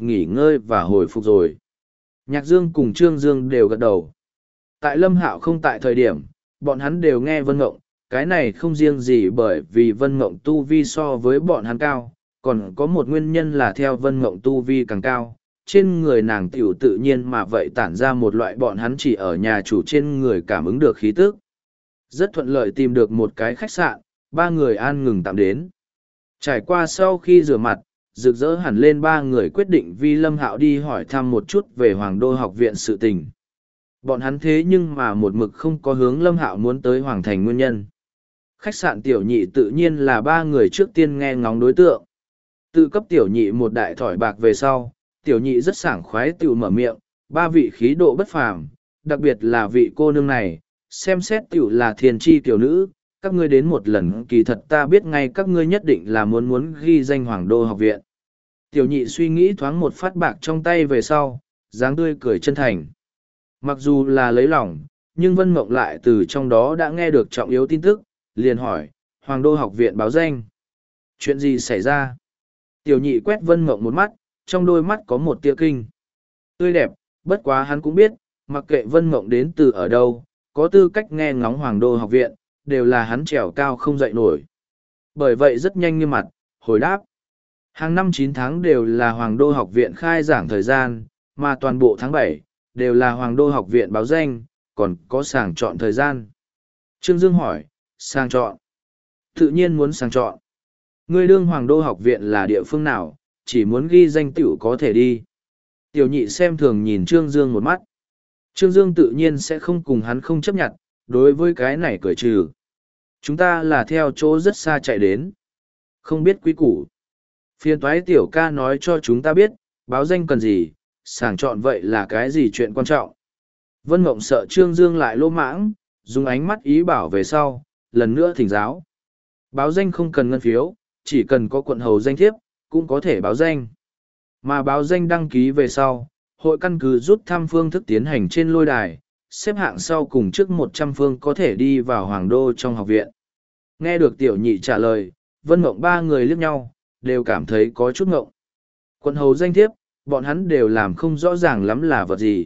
hồi phục rồi. Nhạc Dương cùng Trương Dương đều gật đầu. Tại Lâm Hạo không tại thời điểm, bọn hắn đều nghe Vân Mộng, cái này không riêng gì bởi vì Vân Mộng tu vi so với bọn hắn cao, còn có một nguyên nhân là theo Vân Mộng tu vi càng cao, trên người nàng tiểu tự nhiên mà vậy tản ra một loại bọn hắn chỉ ở nhà chủ trên người cảm ứng được khí tức. Rất thuận lợi tìm được một cái khách sạn, 3 người an ngừng tạm đến. Trải qua sau khi rửa mặt, rực rỡ hẳn lên 3 người quyết định vì Lâm Hạo đi hỏi thăm một chút về Hoàng Đô học viện sự tình. Bọn hắn thế nhưng mà một mực không có hướng Lâm Hạo muốn tới Hoàng Thành nguyên nhân. Khách sạn tiểu nhị tự nhiên là 3 người trước tiên nghe ngóng đối tượng. Tự cấp tiểu nhị một đại thỏi bạc về sau, tiểu nhị rất sảng khoái tự mở miệng, 3 vị khí độ bất phàm, đặc biệt là vị cô nương này, xem xét tiểu là thiền chi tiểu nữ, các ngươi đến một lần kỳ thật ta biết ngay các ngươi nhất định là muốn ghi danh Hoàng Đô học viện. Tiểu nhị suy nghĩ thoáng một phát bạc trong tay về sau, dáng tươi cười chân thành. Mặc dù là lấy lòng, nhưng Vân Mộng lại từ trong đó đã nghe được trọng yếu tin tức, liền hỏi, Hoàng Đô học viện báo danh. Chuyện gì xảy ra? Tiểu nhị quét Vân Mộng một mắt, trong đôi mắt có một tia kinh. Tươi đẹp, bất quá hắn cũng biết, mặc kệ Vân Mộng đến từ ở đâu, có tư cách nghe ngóng Hoàng Đô học viện, đều là hắn trèo cao không dậy nổi. Bởi vậy rất nhanh như mặt, hồi đáp. Hàng năm 9 tháng đều là Hoàng Đô học viện khai giảng thời gian, mà toàn bộ tháng 7, đều là Hoàng Đô học viện báo danh, còn có sàng chọn thời gian. Trương Dương hỏi, sàng chọn? Tự nhiên muốn sàng chọn. Ngươi đương Hoàng Đô học viện là địa phương nào, chỉ muốn ghi danh tiểu có thể đi. Tiểu nhị xem thường nhìn Trương Dương một mắt. Trương Dương tự nhiên sẽ không cùng hắn không chấp nhận, đối với cái này cười trừ. Chúng ta là theo chỗ rất xa chạy đến. Không biết quý củ. Phiền toái tiểu ca nói cho chúng ta biết, Báo danh cần gì, sàng chọn vậy là cái gì chuyện quan trọng. Vân Mộng sợ Trương Dương lại lỗ mãng, dùng ánh mắt ý bảo về sau, lần nữa thỉnh giáo. Báo danh không cần ngân phiếu, chỉ cần có quận hầu danh thiếp, cũng có thể báo danh. Mà báo danh đăng ký về sau, hội căn cứ rút thăm phương thức tiến hành trên lôi đài, xếp hạng sau cùng trước 100 phương có thể đi vào hoàng đô trong học viện. Nghe được tiểu nhị trả lời, Vân Mộng ba người liếc nhau, đều cảm thấy có chút ngộng. Quận hầu danh thiếp, bọn hắn đều làm không rõ ràng lắm là vật gì.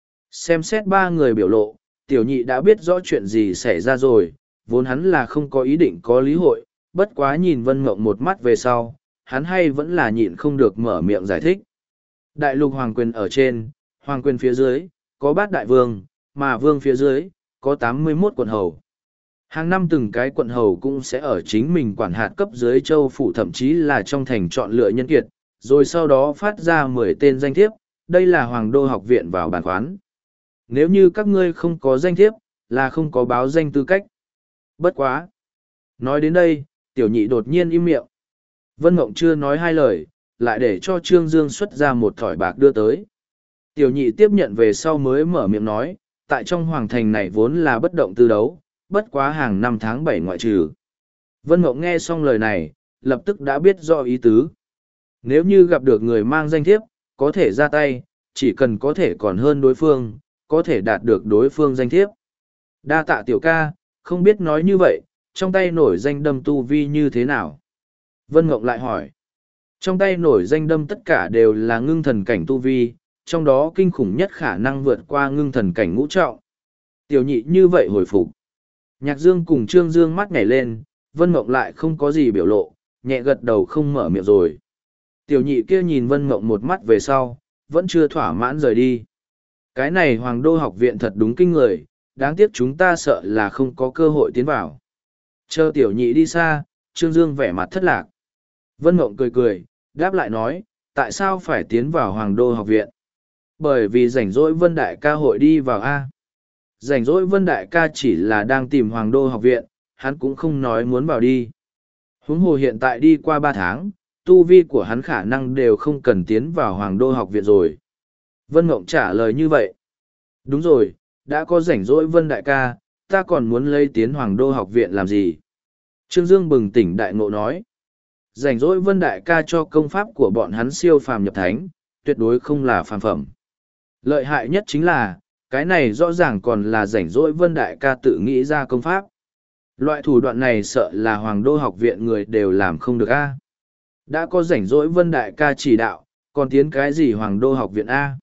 Xem xét ba người biểu lộ, tiểu nhị đã biết rõ chuyện gì xảy ra rồi, vốn hắn là không có ý định có lý hội, bất quá nhìn Vân Mộng một mắt về sau, hắn hay vẫn là nhịn không được mở miệng giải thích. Đại lục hoàng quyền ở trên, hoàng quyền phía dưới, có bát đại vương, mà vương phía dưới, có 81 quận hầu. Hàng năm từng cái quận hầu cũng sẽ ở chính mình quản hạt cấp dưới châu phủ thậm chí là trong thành chọn lựa nhân kiệt, rồi sau đó phát ra 10 tên danh thiếp, đây là hoàng đô học viện vào bản khoán. Nếu như các ngươi không có danh thiếp, là không có báo danh tư cách. Bất quá. Nói đến đây, tiểu nhị đột nhiên im miệng. Vân Mộng chưa nói hai lời, lại để cho Trương Dương xuất ra một thỏi bạc đưa tới. Tiểu nhị tiếp nhận về sau mới mở miệng nói, tại trong hoàng thành này vốn là bất động tư đấu, bất quá hàng năm tháng 7 ngoại trừ. Vân Mộng nghe xong lời này, lập tức đã biết rõ ý tứ. Nếu như gặp được người mang danh thiếp, có thể ra tay, chỉ cần có thể còn hơn đối phương, có thể đạt được đối phương danh thiếp. Đa tạ tiểu ca, không biết nói như vậy, trong tay nổi danh đâm tu vi như thế nào? Vân Mộng lại hỏi. Trong tay nổi danh đâm tất cả đều là ngưng thần cảnh tu vi, trong đó kinh khủng nhất khả năng vượt qua ngưng thần cảnh ngũ trọng. Tiểu nhị như vậy hồi phục. Nhạc Dương cùng Trương Dương mắt nhảy lên, Vân Mộng lại không có gì biểu lộ, nhẹ gật đầu không mở miệng rồi. Tiểu nhị kia nhìn Vân Mộng một mắt về sau, vẫn chưa thỏa mãn rời đi. Cái này Hoàng Đô học viện thật đúng kinh người, đáng tiếc chúng ta sợ là không có cơ hội tiến vào. Chờ tiểu nhị đi xa, Trương Dương vẻ mặt thất lạc. Vân Mộng cười cười, đáp lại nói, tại sao phải tiến vào Hoàng Đô học viện? Bởi vì rảnh rỗi Vân Đại ca hội đi vào A. Rảnh rỗi Vân Đại ca chỉ là đang tìm Hoàng Đô học viện, hắn cũng không nói muốn vào đi. Huống hồ hiện tại đi qua 3 tháng, tu vi của hắn khả năng đều không cần tiến vào Hoàng Đô học viện rồi. Vân Mộng trả lời như vậy. Đúng rồi, đã có rảnh rỗi Vân Đại ca, ta còn muốn lấy tiến Hoàng Đô học viện làm gì? Trương Dương bừng tỉnh đại ngộ nói. Rảnh rỗi Vân Đại ca cho công pháp của bọn hắn siêu phàm nhập thánh, tuyệt đối không là phàm phẩm. Lợi hại nhất chính là, cái này rõ ràng còn là rảnh rỗi Vân Đại ca tự nghĩ ra công pháp. Loại thủ đoạn này sợ là Hoàng Đô học viện người đều làm không được A. Đã có rảnh rỗi Vân Đại ca chỉ đạo, còn tiến cái gì Hoàng Đô học viện A.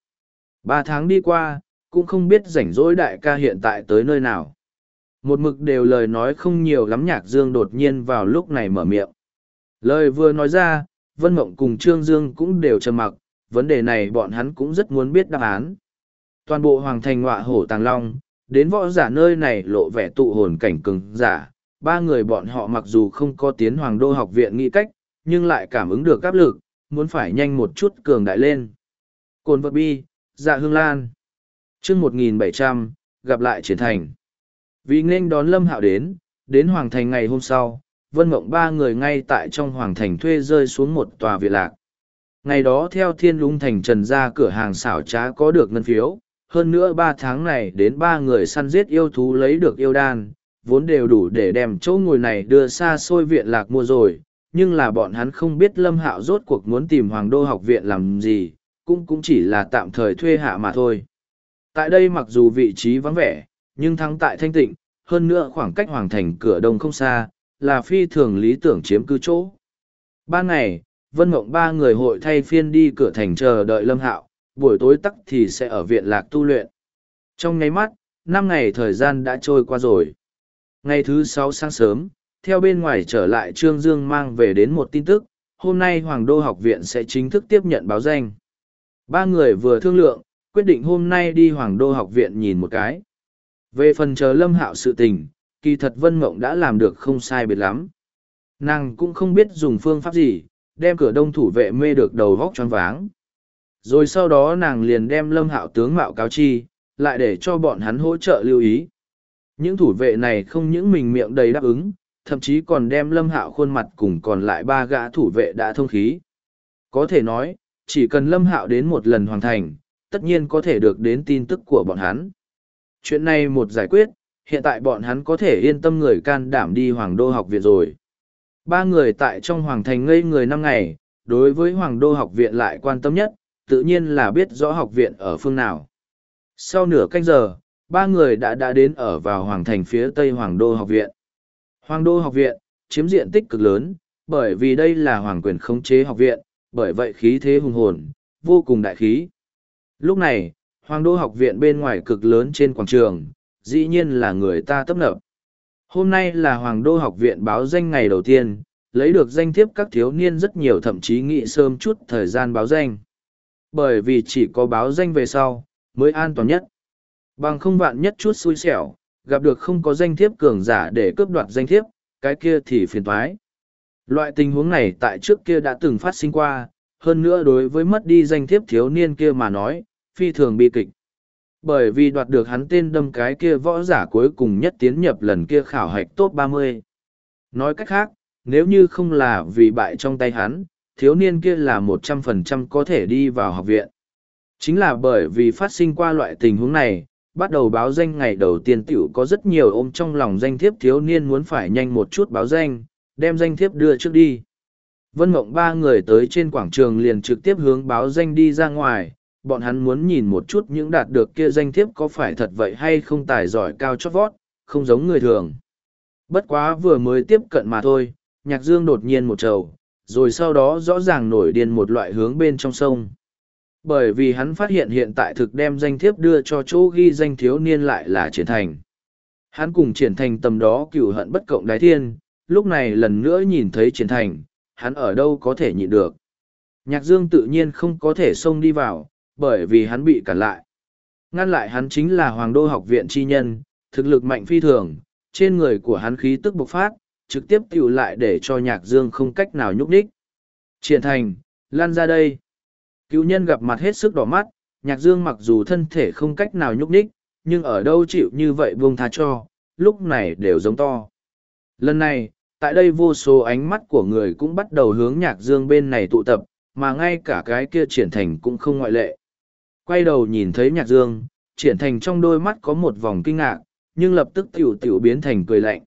3 tháng đi qua, cũng không biết rảnh rỗi Đại ca hiện tại tới nơi nào. Một mực đều lời nói không nhiều lắm Nhạc Dương đột nhiên vào lúc này mở miệng. Lời vừa nói ra, Vân Mộng cùng Trương Dương cũng đều trầm mặc, vấn đề này bọn hắn cũng rất muốn biết đáp án. Toàn bộ hoàng thành ngọa hổ tàng long, đến võ giả nơi này lộ vẻ tụ hồn cảnh cường giả, 3 người bọn họ mặc dù không có tiến Hoàng Đô học viện nghĩ cách, nhưng lại cảm ứng được áp lực, muốn phải nhanh một chút cường đại lên. Cồn vật bi, Dạ Hương Lan. Chương 1700, gặp lại Triển Thành. Vì nên đón Lâm Hạo đến Hoàng Thành ngày hôm sau, Vân Mộng 3 người ngay tại trong Hoàng Thành thuê rơi xuống một tòa viện lạc. Ngày đó theo Thiên Lũng Thành Trần ra cửa hàng xảo trá có được ngân phiếu, hơn nữa 3 tháng này đến 3 người săn giết yêu thú lấy được yêu đan, vốn đều đủ để đem chỗ ngồi này đưa xa xôi viện lạc mua rồi, nhưng là bọn hắn không biết Lâm Hạo rốt cuộc muốn tìm Hoàng Đô học viện làm gì, cũng chỉ là tạm thời thuê hạ mà thôi. Tại đây mặc dù vị trí vắng vẻ, nhưng thắng tại thanh tịnh, hơn nữa khoảng cách Hoàng Thành cửa đông không xa, là phi thường lý tưởng chiếm cư chỗ. 3 ngày, Vân Mộng 3 người hội thay phiên đi cửa thành chờ đợi Lâm Hạo, buổi tối tắc thì sẽ ở viện lạc tu luyện. Trong nháy mắt, 5 ngày thời gian đã trôi qua rồi. Ngày thứ 6 sáng sớm, theo bên ngoài trở lại Trương Dương mang về đến một tin tức, hôm nay Hoàng Đô học viện sẽ chính thức tiếp nhận báo danh. 3 người vừa thương lượng, quyết định hôm nay đi Hoàng Đô học viện nhìn một cái. Về phần chờ Lâm Hạo sự tình, kỳ thật Vân Mộng đã làm được không sai biệt lắm. Nàng cũng không biết dùng phương pháp gì, đem cửa đông thủ vệ mê được đầu vóc choáng váng. Rồi sau đó nàng liền đem Lâm Hạo tướng mạo cáo chi, lại để cho bọn hắn hỗ trợ lưu ý. Những thủ vệ này không những mình miệng đầy đáp ứng, thậm chí còn đem Lâm Hạo khuôn mặt cùng còn lại 3 gã thủ vệ đã thông khí. Có thể nói, chỉ cần Lâm Hạo đến một lần hoàn thành, tất nhiên có thể được đến tin tức của bọn hắn. Chuyện này một giải quyết, hiện tại bọn hắn có thể yên tâm người can đảm đi Hoàng Đô học viện rồi. Ba người tại trong Hoàng Thành ngây người 5 ngày, đối với Hoàng Đô học viện lại quan tâm nhất, tự nhiên là biết rõ học viện ở phương nào. Sau nửa canh giờ, ba người đã đến ở vào Hoàng Thành phía tây Hoàng Đô học viện. Hoàng Đô học viện, chiếm diện tích cực lớn, bởi vì đây là Hoàng quyền khống chế học viện, bởi vậy khí thế hùng hồn, vô cùng đại khí. Lúc này, Hoàng Đô học viện bên ngoài cực lớn trên quảng trường, dĩ nhiên là người ta tấp nập. Hôm nay là Hoàng Đô học viện báo danh ngày đầu tiên, lấy được danh thiếp các thiếu niên rất nhiều, thậm chí nghĩ sớm chút thời gian báo danh. Bởi vì chỉ có báo danh về sau, mới an toàn nhất. Bằng không vạn nhất chút xui xẻo, gặp được không có danh thiếp cường giả để cướp đoạt danh thiếp, cái kia thì phiền toái. Loại tình huống này tại trước kia đã từng phát sinh qua, hơn nữa đối với mất đi danh thiếp thiếu niên kia mà nói, phi thường bi kịch. Bởi vì đoạt được hắn tên đâm cái kia võ giả cuối cùng nhất tiến nhập lần kia khảo hạch top 30. Nói cách khác, nếu như không là vì bại trong tay hắn, thiếu niên kia là 100% có thể đi vào học viện. Chính là bởi vì phát sinh qua loại tình huống này, bắt đầu báo danh ngày đầu tiên tiểu có rất nhiều ôm trong lòng danh thiếp thiếu niên muốn phải nhanh một chút báo danh, đem danh thiếp đưa trước đi. Vân Mộng ba người tới trên quảng trường liền trực tiếp hướng báo danh đi ra ngoài, bọn hắn muốn nhìn một chút những đạt được kia danh thiếp có phải thật vậy hay không, tài giỏi cao chót vót, không giống người thường. Bất quá vừa mới tiếp cận mà thôi, Nhạc Dương đột nhiên một trầu, rồi sau đó rõ ràng nổi điên một loại hướng bên trong sông. Bởi vì hắn phát hiện hiện tại thực đem danh thiếp đưa cho chỗ ghi danh thiếu niên lại là Triển Thành. Hắn cùng Triển Thành tầm đó cửu hận bất cộng đái thiên, lúc này lần nữa nhìn thấy Triển Thành, hắn ở đâu có thể nhịn được. Nhạc Dương tự nhiên không có thể xông đi vào, bởi vì hắn bị cản lại. Ngăn lại hắn chính là Hoàng Đô học viện chi nhân, thực lực mạnh phi thường, trên người của hắn khí tức bộc phát, trực tiếp tiểu lại để cho Nhạc Dương không cách nào nhúc nhích. Triển Thành, lan ra đây. Cựu nhân gặp mặt hết sức đỏ mắt, Nhạc Dương mặc dù thân thể không cách nào nhúc nhích, nhưng ở đâu chịu như vậy buông tha cho, lúc này đều giống to. Lần này, tại đây vô số ánh mắt của người cũng bắt đầu hướng Nhạc Dương bên này tụ tập, mà ngay cả cái kia Triển Thành cũng không ngoại lệ. Quay đầu nhìn thấy Nhạc Dương, Triển Thành trong đôi mắt có một vòng kinh ngạc, nhưng lập tức tiểu biến thành cười lạnh.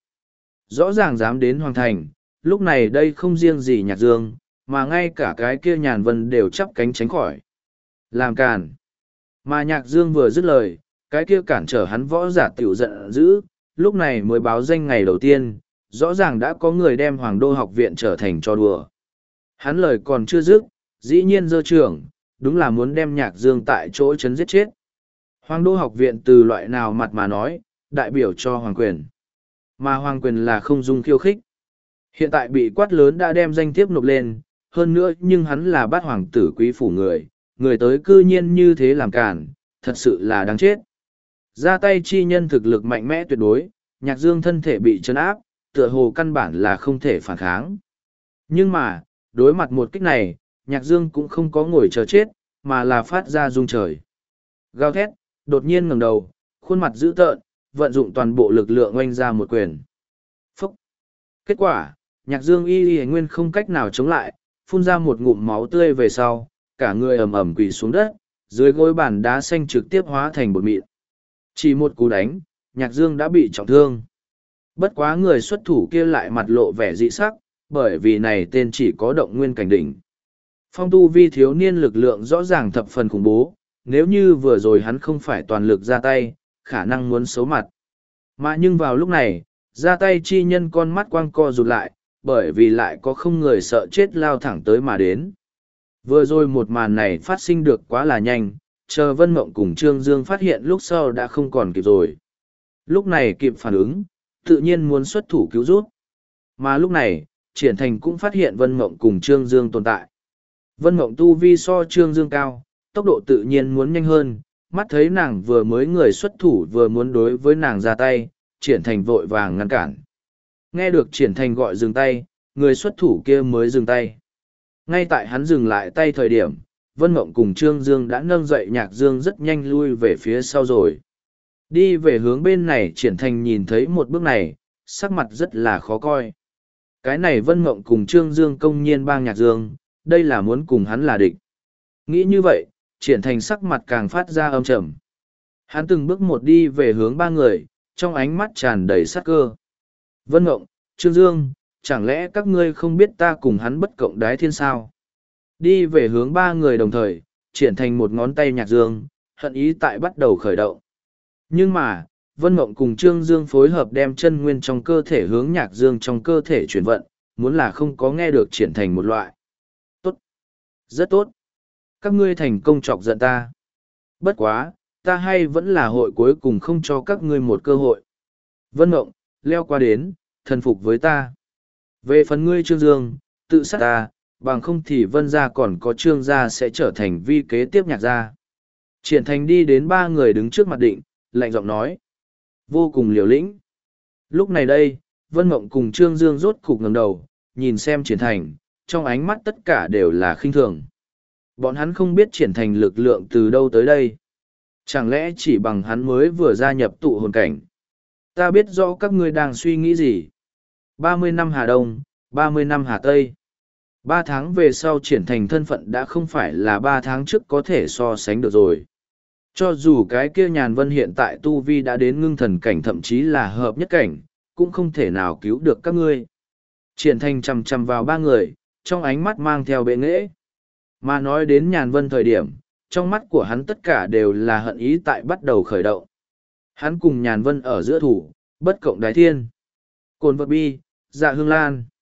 Rõ ràng dám đến Hoàng Thành, lúc này đây không riêng gì Nhạc Dương, mà ngay cả cái kia Nhàn Vân đều chắp cánh tránh khỏi. Làm càn. Mà Nhạc Dương vừa dứt lời, cái kia cản trở hắn võ giả tiểu giận dữ, lúc này mới báo danh ngày đầu tiên, rõ ràng đã có người đem Hoàng Đô học viện trở thành trò đùa. Hắn lời còn chưa dứt, dĩ nhiên giơ trưởng, đúng là muốn đem Nhạc Dương tại chỗ chấn giết chết. Hoàng Đô học viện từ loại nào mặt mà nói, đại biểu cho Hoàng quyền. Mà Hoàng quyền là không dung khiêu khích. Hiện tại bị quát lớn đã đem danh thiếp nộp lên, hơn nữa nhưng hắn là bát hoàng tử quý phủ người tới cư nhiên như thế làm cản, thật sự là đáng chết. Ra tay chi nhân thực lực mạnh mẽ tuyệt đối, Nhạc Dương thân thể bị trấn áp, tựa hồ căn bản là không thể phản kháng. Nhưng mà, đối mặt một kích này, Nhạc Dương cũng không có ngồi chờ chết, mà là phát ra rung trời. Gào thét, đột nhiên ngẩng đầu, khuôn mặt dữ tợn, vận dụng toàn bộ lực lượng oanh ra một quyền. Phúc! Kết quả, Nhạc Dương y nguyên không cách nào chống lại, phun ra một ngụm máu tươi về sau, cả người ầm ầm quỳ xuống đất, dưới gối bàn đá xanh trực tiếp hóa thành bột mịn. Chỉ một cú đánh, Nhạc Dương đã bị trọng thương. Bất quá người xuất thủ kia lại mặt lộ vẻ dị sắc, bởi vì này tên chỉ có động nguyên cảnh đỉnh. Phong tu vi thiếu niên lực lượng rõ ràng thập phần khủng bố, nếu như vừa rồi hắn không phải toàn lực ra tay, khả năng muốn xấu mặt. Mà nhưng vào lúc này, ra tay chi nhân con mắt quang co rụt lại, bởi vì lại có không người sợ chết lao thẳng tới mà đến. Vừa rồi một màn này phát sinh được quá là nhanh, chờ Vân Mộng cùng Trương Dương phát hiện lúc sau đã không còn kịp rồi. Lúc này kịp phản ứng, tự nhiên muốn xuất thủ cứu rút. Mà lúc này, Triển Thành cũng phát hiện Vân Mộng cùng Trương Dương tồn tại. Vân Mộng tu vi so Trương Dương cao, tốc độ tự nhiên muốn nhanh hơn, mắt thấy nàng vừa mới người xuất thủ vừa muốn đối với nàng ra tay, Triển Thành vội vàng ngăn cản. Nghe được Triển Thành gọi dừng tay, người xuất thủ kia mới dừng tay. Ngay tại hắn dừng lại tay thời điểm, Vân Mộng cùng Trương Dương đã nâng dậy Nhạc Dương rất nhanh lui về phía sau rồi. Đi về hướng bên này Triển Thành nhìn thấy một bước này, sắc mặt rất là khó coi. Cái này Vân Mộng cùng Trương Dương công nhiên bang Nhạc Dương, đây là muốn cùng hắn là địch. Nghĩ như vậy, triển thành sắc mặt càng phát ra âm trầm. Hắn từng bước một đi về hướng ba người, trong ánh mắt tràn đầy sát cơ. Vân Mộng, Trương Dương, chẳng lẽ các ngươi không biết ta cùng hắn bất cộng đái thiên sao? Đi về hướng ba người đồng thời, triển thành một ngón tay nhạc dương, hận ý tại bắt đầu khởi động. Nhưng mà, Vân Mộng cùng Trương Dương phối hợp đem chân nguyên trong cơ thể hướng nhạc dương trong cơ thể chuyển vận, muốn là không có nghe được triển thành một loại. Tốt! Rất tốt! Các ngươi thành công chọc giận ta. Bất quá, ta hay vẫn là hội cuối cùng không cho các ngươi một cơ hội. Vân Mộng, leo qua đến, thần phục với ta. Về phần ngươi Trương Dương, tự sát ta, bằng không thì Vân gia còn có Trương gia sẽ trở thành vi kế tiếp nhạc gia. Triển thành đi đến ba người đứng trước mặt định, lạnh giọng nói. Vô cùng liều lĩnh. Lúc này đây, Vân Mộng cùng Trương Dương rốt cục ngẩng đầu, nhìn xem triển thành, trong ánh mắt tất cả đều là khinh thường. Bọn hắn không biết triển thành lực lượng từ đâu tới đây. Chẳng lẽ chỉ bằng hắn mới vừa gia nhập tụ hồn cảnh. Ta biết rõ các ngươi đang suy nghĩ gì. 30 năm Hà Đông, 30 năm Hà Tây. 3 tháng về sau triển thành thân phận đã không phải là 3 tháng trước có thể so sánh được rồi. Cho dù cái kia Nhàn Vân hiện tại tu vi đã đến ngưng thần cảnh thậm chí là hợp nhất cảnh, cũng không thể nào cứu được các ngươi. Triển thành chằm chằm vào ba người, trong ánh mắt mang theo bệ nghễ. Mà nói đến Nhàn Vân thời điểm, trong mắt của hắn tất cả đều là hận ý tại bắt đầu khởi động. Hắn cùng Nhàn Vân ở giữa thủ, bất cộng đái thiên. Cồn vật bi, dạ hương lan.